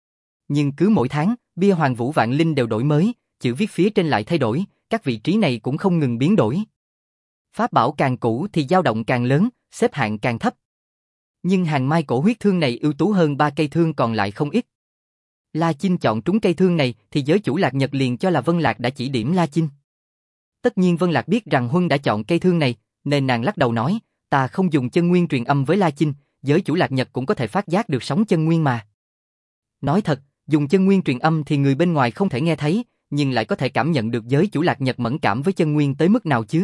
Nhưng cứ mỗi tháng, bia Hoàng Vũ Vạn Linh đều đổi mới, chữ viết phía trên lại thay đổi, các vị trí này cũng không ngừng biến đổi. Pháp bảo càng cũ thì dao động càng lớn, xếp hạng càng thấp. Nhưng hàng mai cổ huyết thương này ưu tú hơn ba cây thương còn lại không ít. La Chinh chọn trúng cây thương này thì giới chủ Lạc Nhật liền cho là Vân Lạc đã chỉ điểm La Chinh. Tất nhiên Vân Lạc biết rằng Huân đã chọn cây thương này, nên nàng lắc đầu nói, ta không dùng chân nguyên truyền âm với La Chinh, giới chủ Lạc Nhật cũng có thể phát giác được sóng chân nguyên mà. Nói thật, dùng chân nguyên truyền âm thì người bên ngoài không thể nghe thấy, nhưng lại có thể cảm nhận được giới chủ Lạc Nhật mẫn cảm với chân nguyên tới mức nào chứ.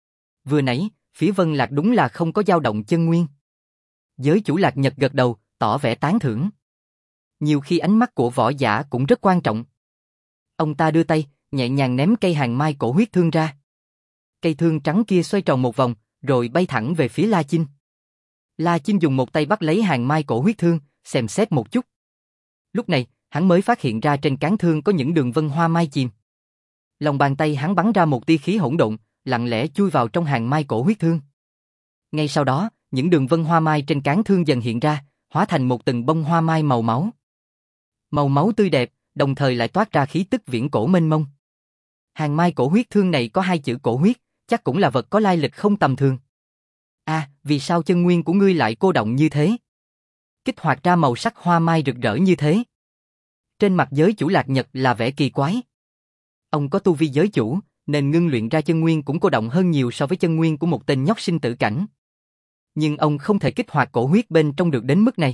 Vừa nãy, phía Vân Lạc đúng là không có dao động chân nguyên. Giới chủ Lạc Nhật gật đầu, tỏ vẻ tán thưởng. Nhiều khi ánh mắt của võ giả cũng rất quan trọng. Ông ta đưa tay, nhẹ nhàng ném cây hàng mai cổ huyết thương ra. Cây thương trắng kia xoay tròn một vòng, rồi bay thẳng về phía La Chinh. La Chinh dùng một tay bắt lấy hàng mai cổ huyết thương, xem xét một chút. Lúc này, hắn mới phát hiện ra trên cán thương có những đường vân hoa mai chìm. Lòng bàn tay hắn bắn ra một tia khí hỗn độn, lặng lẽ chui vào trong hàng mai cổ huyết thương. Ngay sau đó, những đường vân hoa mai trên cán thương dần hiện ra, hóa thành một từng bông hoa mai màu máu. Màu máu tươi đẹp, đồng thời lại toát ra khí tức viễn cổ mênh mông. Hàng mai cổ huyết thương này có hai chữ cổ huyết, chắc cũng là vật có lai lịch không tầm thường. À, vì sao chân nguyên của ngươi lại cô động như thế? Kích hoạt ra màu sắc hoa mai rực rỡ như thế. Trên mặt giới chủ Lạc Nhật là vẻ kỳ quái. Ông có tu vi giới chủ, nên ngưng luyện ra chân nguyên cũng cô động hơn nhiều so với chân nguyên của một tên nhóc sinh tử cảnh. Nhưng ông không thể kích hoạt cổ huyết bên trong được đến mức này.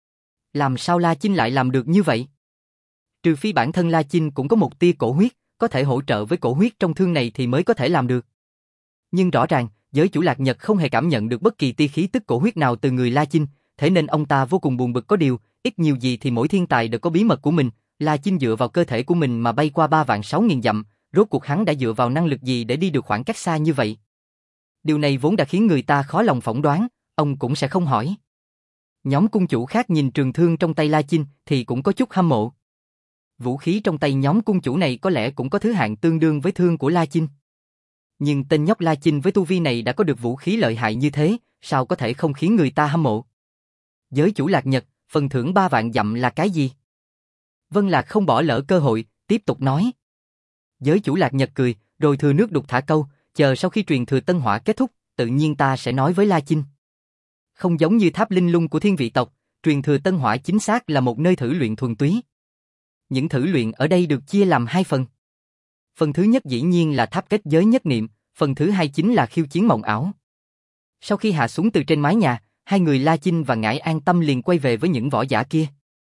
Làm sao La Chinh lại làm được như vậy? Trừ phi bản thân La Chinh cũng có một tia cổ huyết, có thể hỗ trợ với cổ huyết trong thương này thì mới có thể làm được. Nhưng rõ ràng, giới chủ Lạc Nhật không hề cảm nhận được bất kỳ tia khí tức cổ huyết nào từ người La Chinh, thế nên ông ta vô cùng buồn bực. Có điều, ít nhiều gì thì mỗi thiên tài đều có bí mật của mình. La Chinh dựa vào cơ thể của mình mà bay qua ba vạn sáu nghìn dặm, rốt cuộc hắn đã dựa vào năng lực gì để đi được khoảng cách xa như vậy? Điều này vốn đã khiến người ta khó lòng phỏng đoán, ông cũng sẽ không hỏi. Nhóm cung chủ khác nhìn trường thương trong tay La Chinh thì cũng có chút hâm mộ. Vũ khí trong tay nhóm cung chủ này có lẽ cũng có thứ hạng tương đương với thương của La Chinh. Nhưng tên nhóc La Chinh với tu vi này đã có được vũ khí lợi hại như thế, sao có thể không khiến người ta hâm mộ? Giới chủ Lạc Nhật, phần thưởng ba vạn dặm là cái gì? Vân Lạc không bỏ lỡ cơ hội, tiếp tục nói. Giới chủ Lạc Nhật cười, rồi thừa nước đục thả câu, chờ sau khi truyền thừa Tân Hỏa kết thúc, tự nhiên ta sẽ nói với La Chinh. Không giống như tháp linh lung của thiên vị tộc, truyền thừa Tân Hỏa chính xác là một nơi thử luyện thuần túy. Những thử luyện ở đây được chia làm hai phần. Phần thứ nhất dĩ nhiên là tháp kết giới nhất niệm, phần thứ hai chính là khiêu chiến mộng ảo. Sau khi hạ xuống từ trên mái nhà, hai người La Chinh và Ngải An Tâm liền quay về với những võ giả kia.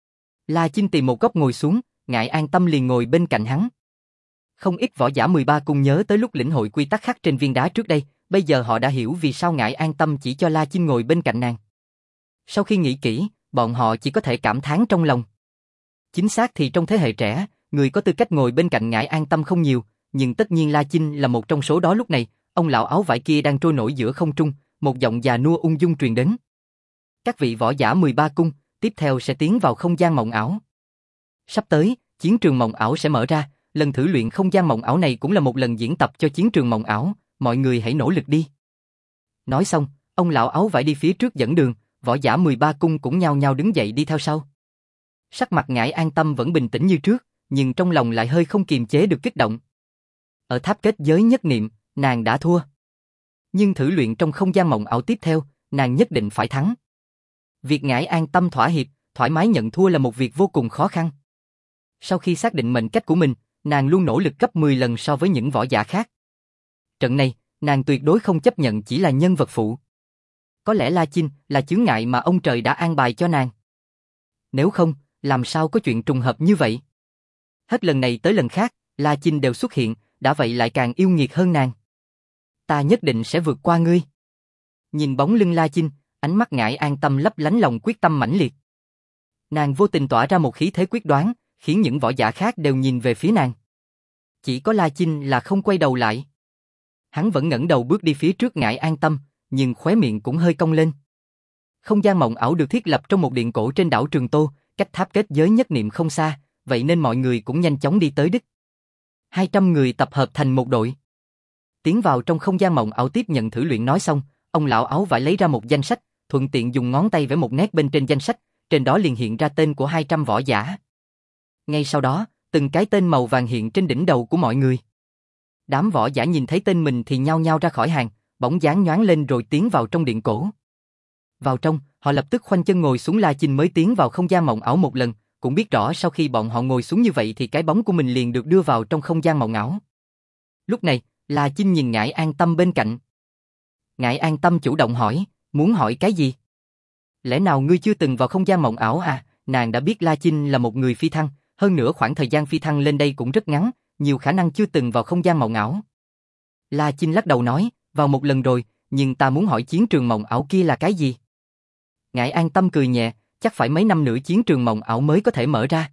La Chinh tìm một góc ngồi xuống, Ngải An Tâm liền ngồi bên cạnh hắn. Không ít võ giả mười ba cung nhớ tới lúc lĩnh hội quy tắc khắc trên viên đá trước đây, bây giờ họ đã hiểu vì sao Ngải An Tâm chỉ cho La Chinh ngồi bên cạnh nàng. Sau khi nghĩ kỹ, bọn họ chỉ có thể cảm thán trong lòng. Chính xác thì trong thế hệ trẻ, người có tư cách ngồi bên cạnh Ngải An Tâm không nhiều, nhưng tất nhiên La Chinh là một trong số đó. Lúc này, ông lão áo vải kia đang trôi nổi giữa không trung, một giọng già nua ung dung truyền đến. Các vị võ giả mười ba cung, tiếp theo sẽ tiến vào không gian mộng ảo. Sắp tới, chiến trường mộng ảo sẽ mở ra, lần thử luyện không gian mộng ảo này cũng là một lần diễn tập cho chiến trường mộng ảo, mọi người hãy nỗ lực đi. Nói xong, ông lão áo vải đi phía trước dẫn đường, võ giả mười ba cung cũng nhao nhao đứng dậy đi theo sau. Sắc mặt Ngải An Tâm vẫn bình tĩnh như trước, nhưng trong lòng lại hơi không kiềm chế được kích động. Ở tháp kết giới nhất niệm, nàng đã thua. Nhưng thử luyện trong không gian mộng ảo tiếp theo, nàng nhất định phải thắng. Việc Ngải An Tâm thỏa hiệp, thoải mái nhận thua là một việc vô cùng khó khăn. Sau khi xác định mệnh cách của mình, nàng luôn nỗ lực gấp mười lần so với những võ giả khác. Trận này, nàng tuyệt đối không chấp nhận chỉ là nhân vật phụ. Có lẽ La Chinh là chướng ngại mà ông trời đã an bài cho nàng. Nếu không, làm sao có chuyện trùng hợp như vậy? Hết lần này tới lần khác, La Chinh đều xuất hiện, đã vậy lại càng yêu nghiệt hơn nàng. Ta nhất định sẽ vượt qua ngươi. Nhìn bóng lưng La Chinh, ánh mắt Ngải An Tâm lấp lánh lòng quyết tâm mãnh liệt. Nàng vô tình tỏa ra một khí thế quyết đoán, khiến những võ giả khác đều nhìn về phía nàng. Chỉ có La Chinh là không quay đầu lại. Hắn vẫn ngẩng đầu bước đi phía trước Ngải An Tâm, nhưng khóe miệng cũng hơi cong lên. Không gian mộng ảo được thiết lập trong một điện cổ trên đảo Trường Tô, cách tháp kết giới nhất niệm không xa, vậy nên mọi người cũng nhanh chóng đi tới đích. hai trăm người tập hợp thành một đội. Tiến vào trong không gian mộng ảo tiếp nhận thử luyện. Nói xong, ông lão áo vải lấy ra một danh sách, thuận tiện dùng ngón tay vẽ một nét bên trên danh sách, trên đó liền hiện ra tên của hai trăm võ giả. Ngay sau đó, từng cái tên màu vàng hiện trên đỉnh đầu của mọi người. Đám võ giả nhìn thấy tên mình thì nhao nhao ra khỏi hàng, bóng dáng nhoáng lên rồi tiến vào trong điện cổ. Vào trong, họ lập tức khoanh chân ngồi xuống. La Chinh mới tiến vào không gian mộng ảo một lần, cũng biết rõ sau khi bọn họ ngồi xuống như vậy thì cái bóng của mình liền được đưa vào trong không gian mộng ảo. Lúc này, La Chinh nhìn Ngải An Tâm bên cạnh. Ngải An Tâm chủ động hỏi, muốn hỏi cái gì? Lẽ nào ngươi chưa từng vào không gian mộng ảo à? Nàng đã biết La Chinh là một người phi thăng, hơn nữa khoảng thời gian phi thăng lên đây cũng rất ngắn, nhiều khả năng chưa từng vào không gian mộng ảo. La Chinh lắc đầu nói, vào một lần rồi, nhưng ta muốn hỏi chiến trường mộng ảo kia là cái gì? Ngải An Tâm cười nhẹ, chắc phải mấy năm nữa chiến trường mộng ảo mới có thể mở ra.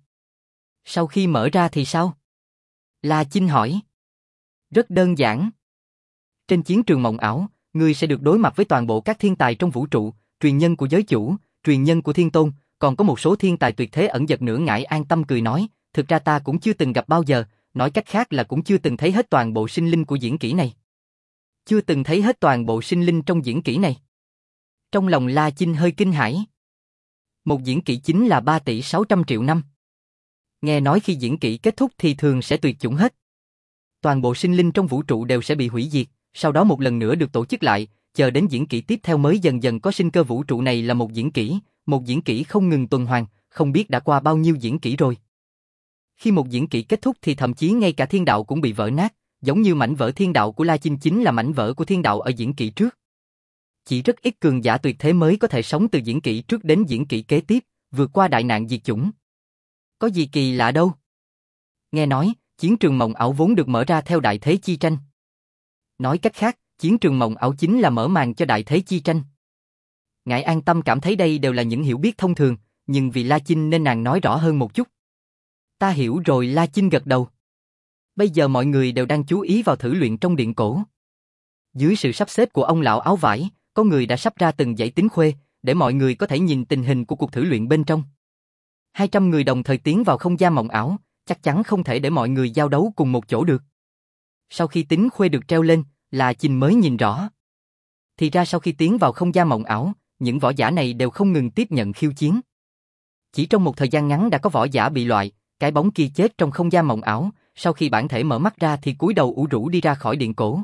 Sau khi mở ra thì sao? La Chinh hỏi. Rất đơn giản. Trên chiến trường mộng ảo, ngươi sẽ được đối mặt với toàn bộ các thiên tài trong vũ trụ, truyền nhân của giới chủ, truyền nhân của thiên tôn, còn có một số thiên tài tuyệt thế ẩn dật nữa. Ngải An Tâm cười nói, thực ra ta cũng chưa từng gặp bao giờ, nói cách khác là cũng chưa từng thấy hết toàn bộ sinh linh của diễn kỹ này. Chưa từng thấy hết toàn bộ sinh linh trong diễn kỹ này. Trong lòng La Chinh hơi kinh hãi. Một diễn kỹ chính là ba tỷ sáu trăm triệu năm. Nghe nói khi diễn kỹ kết thúc thì thường sẽ tuyệt chủng hết. Toàn bộ sinh linh trong vũ trụ đều sẽ bị hủy diệt, sau đó một lần nữa được tổ chức lại, chờ đến diễn kỹ tiếp theo mới dần dần có sinh cơ. Vũ trụ này là một diễn kỹ, một diễn kỹ không ngừng tuần hoàn, không biết đã qua bao nhiêu diễn kỹ rồi. Khi một diễn kỹ kết thúc thì thậm chí ngay cả thiên đạo cũng bị vỡ nát, giống như mảnh vỡ thiên đạo của La Chinh chính là mảnh vỡ của thiên đạo ở diễn kỹ trước. Chỉ rất ít cường giả tuyệt thế mới có thể sống từ diễn kỹ trước đến diễn kỹ kế tiếp, vượt qua đại nạn diệt chủng. Có gì kỳ lạ đâu. Nghe nói, chiến trường mộng ảo vốn được mở ra theo đại thế chi tranh. Nói cách khác, chiến trường mộng ảo chính là mở màn cho đại thế chi tranh. Ngải An Tâm cảm thấy đây đều là những hiểu biết thông thường, nhưng vì La Chinh nên nàng nói rõ hơn một chút. Ta hiểu rồi. La Chinh gật đầu. Bây giờ mọi người đều đang chú ý vào thử luyện trong điện cổ. Dưới sự sắp xếp của ông lão áo vải, có người đã sắp ra từng dãy tính khuê, để mọi người có thể nhìn tình hình của cuộc thử luyện bên trong. hai trăm người đồng thời tiến vào không gian mộng ảo, chắc chắn không thể để mọi người giao đấu cùng một chỗ được. Sau khi tính khuê được treo lên, La Chinh mới nhìn rõ. Thì ra sau khi tiến vào không gian mộng ảo, những võ giả này đều không ngừng tiếp nhận khiêu chiến. Chỉ trong một thời gian ngắn đã có võ giả bị loại, cái bóng kia chết trong không gian mộng ảo, sau khi bản thể mở mắt ra thì cúi đầu ủ rũ đi ra khỏi điện cổ.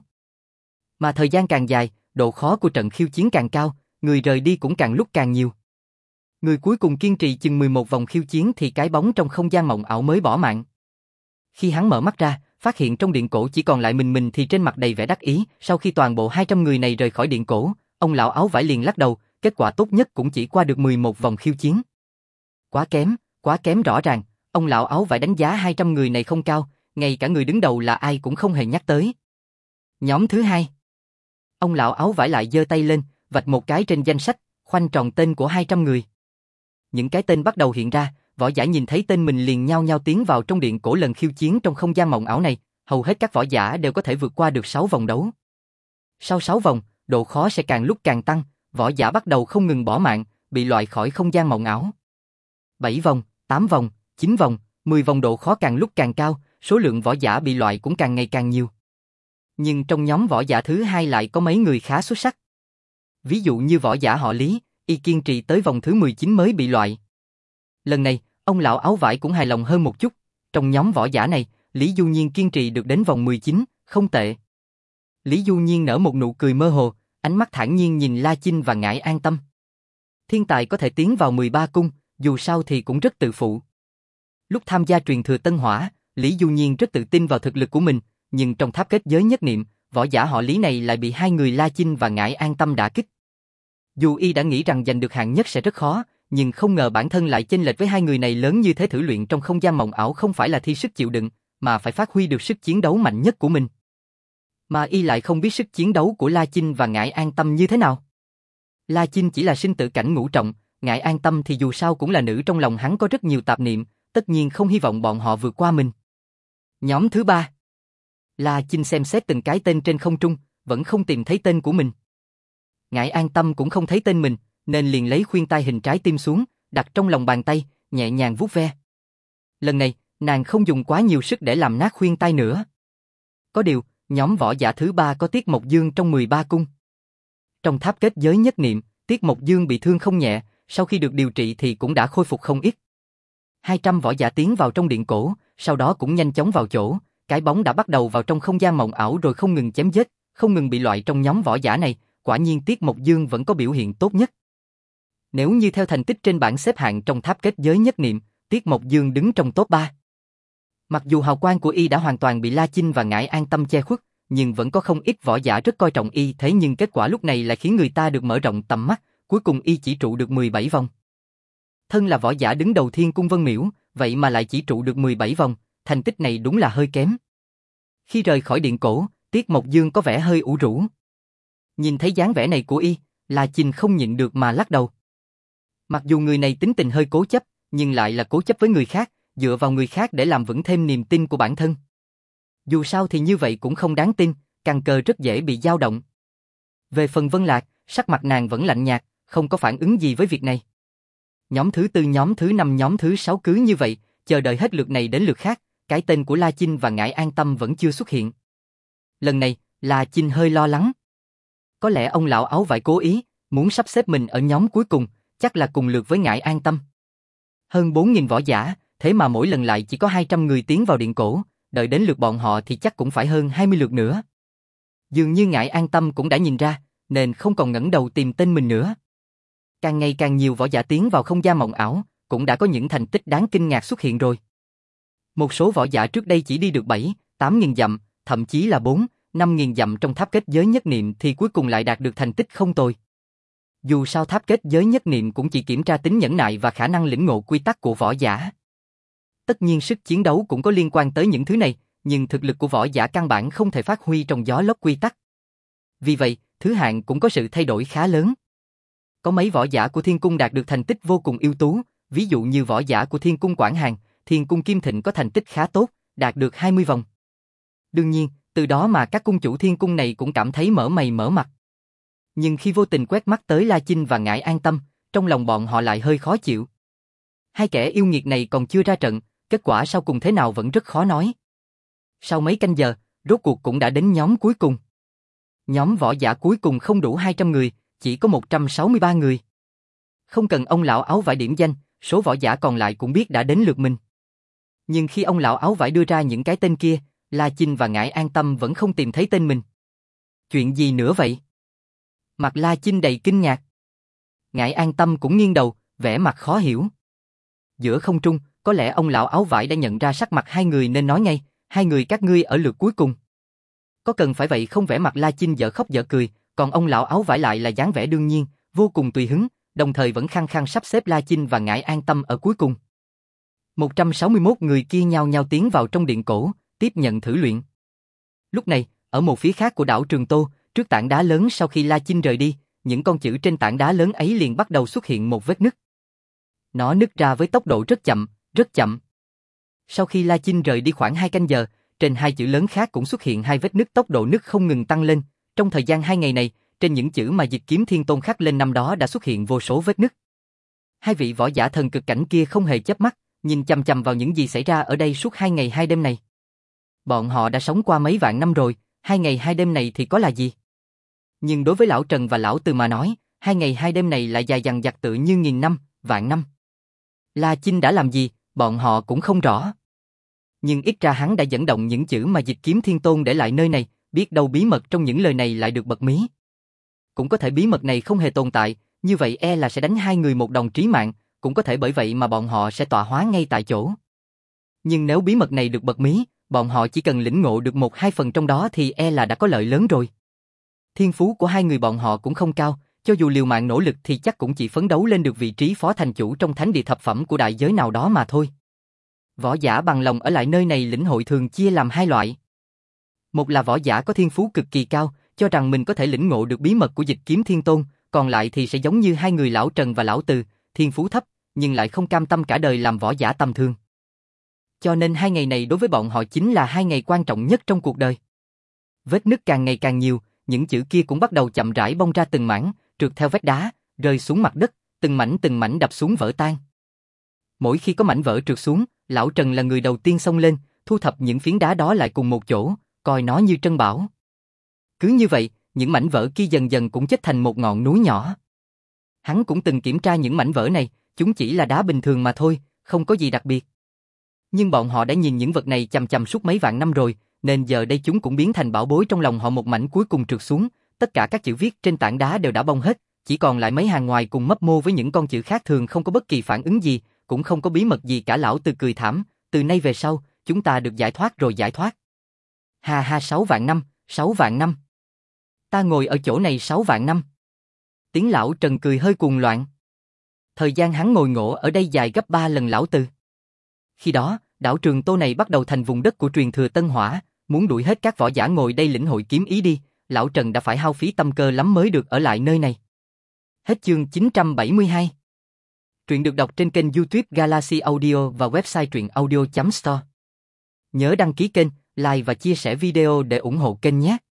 Mà thời gian càng dài, độ khó của trận khiêu chiến càng cao, người rời đi cũng càng lúc càng nhiều. Người cuối cùng kiên trì chừng mười một vòng khiêu chiến thì cái bóng trong không gian mộng ảo mới bỏ mạng. Khi hắn mở mắt ra, phát hiện trong điện cổ chỉ còn lại mình mình thì trên mặt đầy vẻ đắc ý. Sau khi toàn bộ hai trăm người này rời khỏi điện cổ, ông lão áo vải liền lắc đầu, kết quả tốt nhất cũng chỉ qua được mười một vòng khiêu chiến. Quá kém, quá kém rõ ràng, ông lão áo vải đánh giá hai trăm người này không cao, ngay cả người đứng đầu là ai cũng không hề nhắc tới. Nhóm thứ hai. Ông lão áo vải lại giơ tay lên, vạch một cái trên danh sách, khoanh tròn tên của hai trăm người. Những cái tên bắt đầu hiện ra, võ giả nhìn thấy tên mình liền nhao nhao tiến vào trong điện cổ lần khiêu chiến trong không gian mộng ảo này, hầu hết các võ giả đều có thể vượt qua được sáu vòng đấu. Sau sáu vòng, độ khó sẽ càng lúc càng tăng, võ giả bắt đầu không ngừng bỏ mạng, bị loại khỏi không gian mộng ảo. bảy vòng, tám vòng, chín vòng, mười vòng độ khó càng lúc càng cao, số lượng võ giả bị loại cũng càng ngày càng nhiều. Nhưng trong nhóm võ giả thứ hai lại có mấy người khá xuất sắc. Ví dụ như võ giả họ Lý, y kiên trì tới vòng thứ mười chín mới bị loại. Lần này, ông lão áo vải cũng hài lòng hơn một chút, trong nhóm võ giả này, Lý Du Nhiên kiên trì được đến vòng mười chín, không tệ. Lý Du Nhiên nở một nụ cười mơ hồ, ánh mắt thản nhiên nhìn La Chinh và Ngải An Tâm. Thiên tài có thể tiến vào mười ba cung, dù sao thì cũng rất tự phụ. Lúc tham gia truyền thừa Tân Hỏa, Lý Du Nhiên rất tự tin vào thực lực của mình, nhưng trong tháp kết giới nhất niệm, võ giả họ Lý này lại bị hai người La Chinh và Ngải An Tâm đả kích. Dù y đã nghĩ rằng giành được hạng nhất sẽ rất khó, nhưng không ngờ bản thân lại chênh lệch với hai người này lớn như thế. Thử luyện trong không gian mộng ảo không phải là thi sức chịu đựng, mà phải phát huy được sức chiến đấu mạnh nhất của mình. Mà y lại không biết sức chiến đấu của La Chinh và Ngải An Tâm như thế nào. La Chinh chỉ là sinh tử cảnh ngũ trọng, Ngải An Tâm thì dù sao cũng là nữ, trong lòng hắn có rất nhiều tạp niệm, tất nhiên không hy vọng bọn họ vượt qua mình. Nhóm thứ ba. La Chinh xem xét từng cái tên trên không trung, vẫn không tìm thấy tên của mình. Ngải An Tâm cũng không thấy tên mình, nên liền lấy khuyên tai hình trái tim xuống, đặt trong lòng bàn tay, nhẹ nhàng vuốt ve. Lần này, nàng không dùng quá nhiều sức để làm nát khuyên tai nữa. Có điều, nhóm võ giả thứ ba có Tiết Mộc Dương trong mười ba cung. Trong tháp kết giới nhất niệm, Tiết Mộc Dương bị thương không nhẹ, sau khi được điều trị thì cũng đã khôi phục không ít. hai trăm võ giả tiến vào trong điện cổ, sau đó cũng nhanh chóng vào chỗ, cái bóng đã bắt đầu vào trong không gian mộng ảo rồi không ngừng chém giết, không ngừng bị loại. Trong nhóm võ giả này, quả nhiên Tiết Mộc Dương vẫn có biểu hiện tốt nhất. Nếu như theo thành tích trên bảng xếp hạng trong tháp kết giới nhất niệm, Tiết Mộc Dương đứng trong top ba. Mặc dù hào quang của y đã hoàn toàn bị La Chinh và Ngải An Tâm che khuất, nhưng vẫn có không ít võ giả rất coi trọng y, thế nhưng kết quả lúc này lại khiến người ta được mở rộng tầm mắt, cuối cùng y chỉ trụ được mười bảy vòng. Thân là võ giả đứng đầu Thiên Cung Vân Miểu, vậy mà lại chỉ trụ được mười bảy vòng, thành tích này đúng là hơi kém. Khi rời khỏi điện cổ, Tiết Mộc Dương có vẻ hơi ủ rũ. Nhìn thấy dáng vẻ này của y, La Chinh không nhịn được mà lắc đầu. Mặc dù người này tính tình hơi cố chấp, nhưng lại là cố chấp với người khác, dựa vào người khác để làm vững thêm niềm tin của bản thân. Dù sao thì như vậy cũng không đáng tin, căn cơ rất dễ bị dao động. Về phần Vân Lạc, sắc mặt nàng vẫn lạnh nhạt, không có phản ứng gì với việc này. Nhóm thứ tư, nhóm thứ năm, nhóm thứ sáu cứ như vậy, chờ đợi hết lượt này đến lượt khác, cái tên của La Chinh và Ngải An Tâm vẫn chưa xuất hiện. Lần này, La Chinh hơi lo lắng. Có lẽ ông lão áo vải cố ý, muốn sắp xếp mình ở nhóm cuối cùng, chắc là cùng lượt với Ngải An Tâm. Hơn bốn nghìn võ giả, thế mà mỗi lần lại chỉ có hai trăm người tiến vào điện cổ, đợi đến lượt bọn họ thì chắc cũng phải hơn hai mươi lượt nữa. Dường như Ngải An Tâm cũng đã nhìn ra, nên không còn ngẩng đầu tìm tên mình nữa. Càng ngày càng nhiều võ giả tiến vào không gian mộng ảo, cũng đã có những thành tích đáng kinh ngạc xuất hiện rồi. Một số võ giả trước đây chỉ đi được bảy, tám nghìn dặm, thậm chí là bốn, năm nghìn dặm trong tháp kết giới nhất niệm thì cuối cùng lại đạt được thành tích không tồi. Dù sao tháp kết giới nhất niệm cũng chỉ kiểm tra tính nhẫn nại và khả năng lĩnh ngộ quy tắc của võ giả. Tất nhiên sức chiến đấu cũng có liên quan tới những thứ này, nhưng thực lực của võ giả căn bản không thể phát huy trong gió lốc quy tắc. Vì vậy, thứ hạng cũng có sự thay đổi khá lớn. Có mấy võ giả của Thiên Cung đạt được thành tích vô cùng ưu tú, ví dụ như võ giả của Thiên Cung Quảng Hàn, Thiên Cung Kim Thịnh có thành tích khá tốt, đạt được hai mươi vòng. Đương nhiên, từ đó mà các cung chủ Thiên Cung này cũng cảm thấy mở mày mở mặt. Nhưng khi vô tình quét mắt tới La Chinh và Ngải An Tâm, trong lòng bọn họ lại hơi khó chịu. Hai kẻ yêu nghiệt này còn chưa ra trận, kết quả sau cùng thế nào vẫn rất khó nói. Sau mấy canh giờ, rốt cuộc cũng đã đến nhóm cuối cùng. Nhóm võ giả cuối cùng không đủ hai trăm người, chỉ có một trăm sáu mươi ba người. Không cần ông lão áo vải điểm danh, số võ giả còn lại cũng biết đã đến lượt mình. Nhưng khi ông lão áo vải đưa ra những cái tên kia, La Chinh và Ngải An Tâm vẫn không tìm thấy tên mình. Chuyện gì nữa vậy? Mặt La Chinh đầy kinh ngạc. Ngải An Tâm cũng nghiêng đầu, vẻ mặt khó hiểu. Giữa không trung, có lẽ ông lão áo vải đã nhận ra sắc mặt hai người nên nói ngay, hai người các ngươi ở lượt cuối cùng. Có cần phải vậy không? Vẻ mặt La Chinh dở khóc dở cười, còn ông lão áo vải lại là dáng vẻ đương nhiên, vô cùng tùy hứng, đồng thời vẫn khăng khăng sắp xếp La Chinh và Ngải An Tâm ở cuối cùng. một trăm sáu mươi mốt người kia nhao nhao tiến vào trong điện cổ, tiếp nhận thử luyện. Lúc này, ở một phía khác của đảo Trường Tô, trước tảng đá lớn sau khi La Chinh rời đi, những con chữ trên tảng đá lớn ấy liền bắt đầu xuất hiện một vết nứt. Nó nứt ra với tốc độ rất chậm, rất chậm. Sau khi La Chinh rời đi khoảng hai canh giờ, trên hai chữ lớn khác cũng xuất hiện hai vết nứt, tốc độ nứt không ngừng tăng lên. Trong thời gian hai ngày này, trên những chữ mà Dịch Kiếm Thiên Tôn khắc lên năm đó đã xuất hiện vô số vết nứt. Hai vị võ giả thần cực cảnh kia không hề chớp mắt, nhìn chằm chằm vào những gì xảy ra ở đây suốt hai ngày hai đêm này. Bọn họ đã sống qua mấy vạn năm rồi, hai ngày hai đêm này thì có là gì? Nhưng đối với lão Trần và lão Từ mà nói, hai ngày hai đêm này lại dài dằng dặc tựa như nghìn năm, vạn năm. La Chinh đã làm gì, bọn họ cũng không rõ. Nhưng ít ra hắn đã dẫn động những chữ mà Dịch Kiếm Thiên Tôn để lại nơi này, biết đâu bí mật trong những lời này lại được bật mí. Cũng có thể bí mật này không hề tồn tại, như vậy e là sẽ đánh hai người một đòn trí mạng, cũng có thể bởi vậy mà bọn họ sẽ tọa hóa ngay tại chỗ. Nhưng nếu bí mật này được bật mí, bọn họ chỉ cần lĩnh ngộ được một hai phần trong đó thì e là đã có lợi lớn rồi. Thiên phú của hai người bọn họ cũng không cao, cho dù liều mạng nỗ lực thì chắc cũng chỉ phấn đấu lên được vị trí phó thành chủ trong thánh địa thập phẩm của đại giới nào đó mà thôi. Võ giả bằng lòng ở lại nơi này lĩnh hội thường chia làm hai loại. Một là võ giả có thiên phú cực kỳ cao, cho rằng mình có thể lĩnh ngộ được bí mật của Dịch Kiếm Thiên Tôn, còn lại thì sẽ giống như hai người lão Trần và lão Từ, thiên phú thấp, nhưng lại không cam tâm cả đời làm võ giả tầm thường. Cho nên hai ngày này đối với bọn họ chính là hai ngày quan trọng nhất trong cuộc đời. Vết nứt càng ngày càng nhiều, những chữ kia cũng bắt đầu chậm rãi bong ra từng mảng, trượt theo vách đá, rơi xuống mặt đất, từng mảnh từng mảnh đập xuống vỡ tan. Mỗi khi có mảnh vỡ trượt xuống, lão Trần là người đầu tiên xông lên, thu thập những phiến đá đó lại cùng một chỗ, coi nó như trân bảo. Cứ như vậy, những mảnh vỡ kia dần dần cũng chất thành một ngọn núi nhỏ. Hắn cũng từng kiểm tra những mảnh vỡ này, chúng chỉ là đá bình thường mà thôi, không có gì đặc biệt. Nhưng bọn họ đã nhìn những vật này chằm chằm suốt mấy vạn năm rồi, nên giờ đây chúng cũng biến thành bảo bối trong lòng họ. Một mảnh cuối cùng trượt xuống, tất cả các chữ viết trên tảng đá đều đã bong hết, chỉ còn lại mấy hàng ngoài cùng mấp mô với những con chữ khác thường không có bất kỳ phản ứng gì, cũng không có bí mật gì cả. Lão Từ cười thảm, từ nay về sau, chúng ta được giải thoát rồi giải thoát. Ha ha, sáu vạn năm, sáu vạn năm. Ta ngồi ở chỗ này sáu vạn năm. Tiếng lão Trần cười hơi cuồng loạn. Thời gian hắn ngồi ngộ ở đây dài gấp ba lần lão Từ. Khi đó, đảo Trường Tô này bắt đầu thành vùng đất của truyền thừa Tân Hỏa, muốn đuổi hết các võ giả ngồi đây lĩnh hội kiếm ý đi, lão Trần đã phải hao phí tâm cơ lắm mới được ở lại nơi này. Hết chương chín trăm bảy mươi hai. Truyện được đọc trên kênh YouTube Galaxy Audio và website truyện audio chấm store. Nhớ đăng ký kênh, like và chia sẻ video để ủng hộ kênh nhé.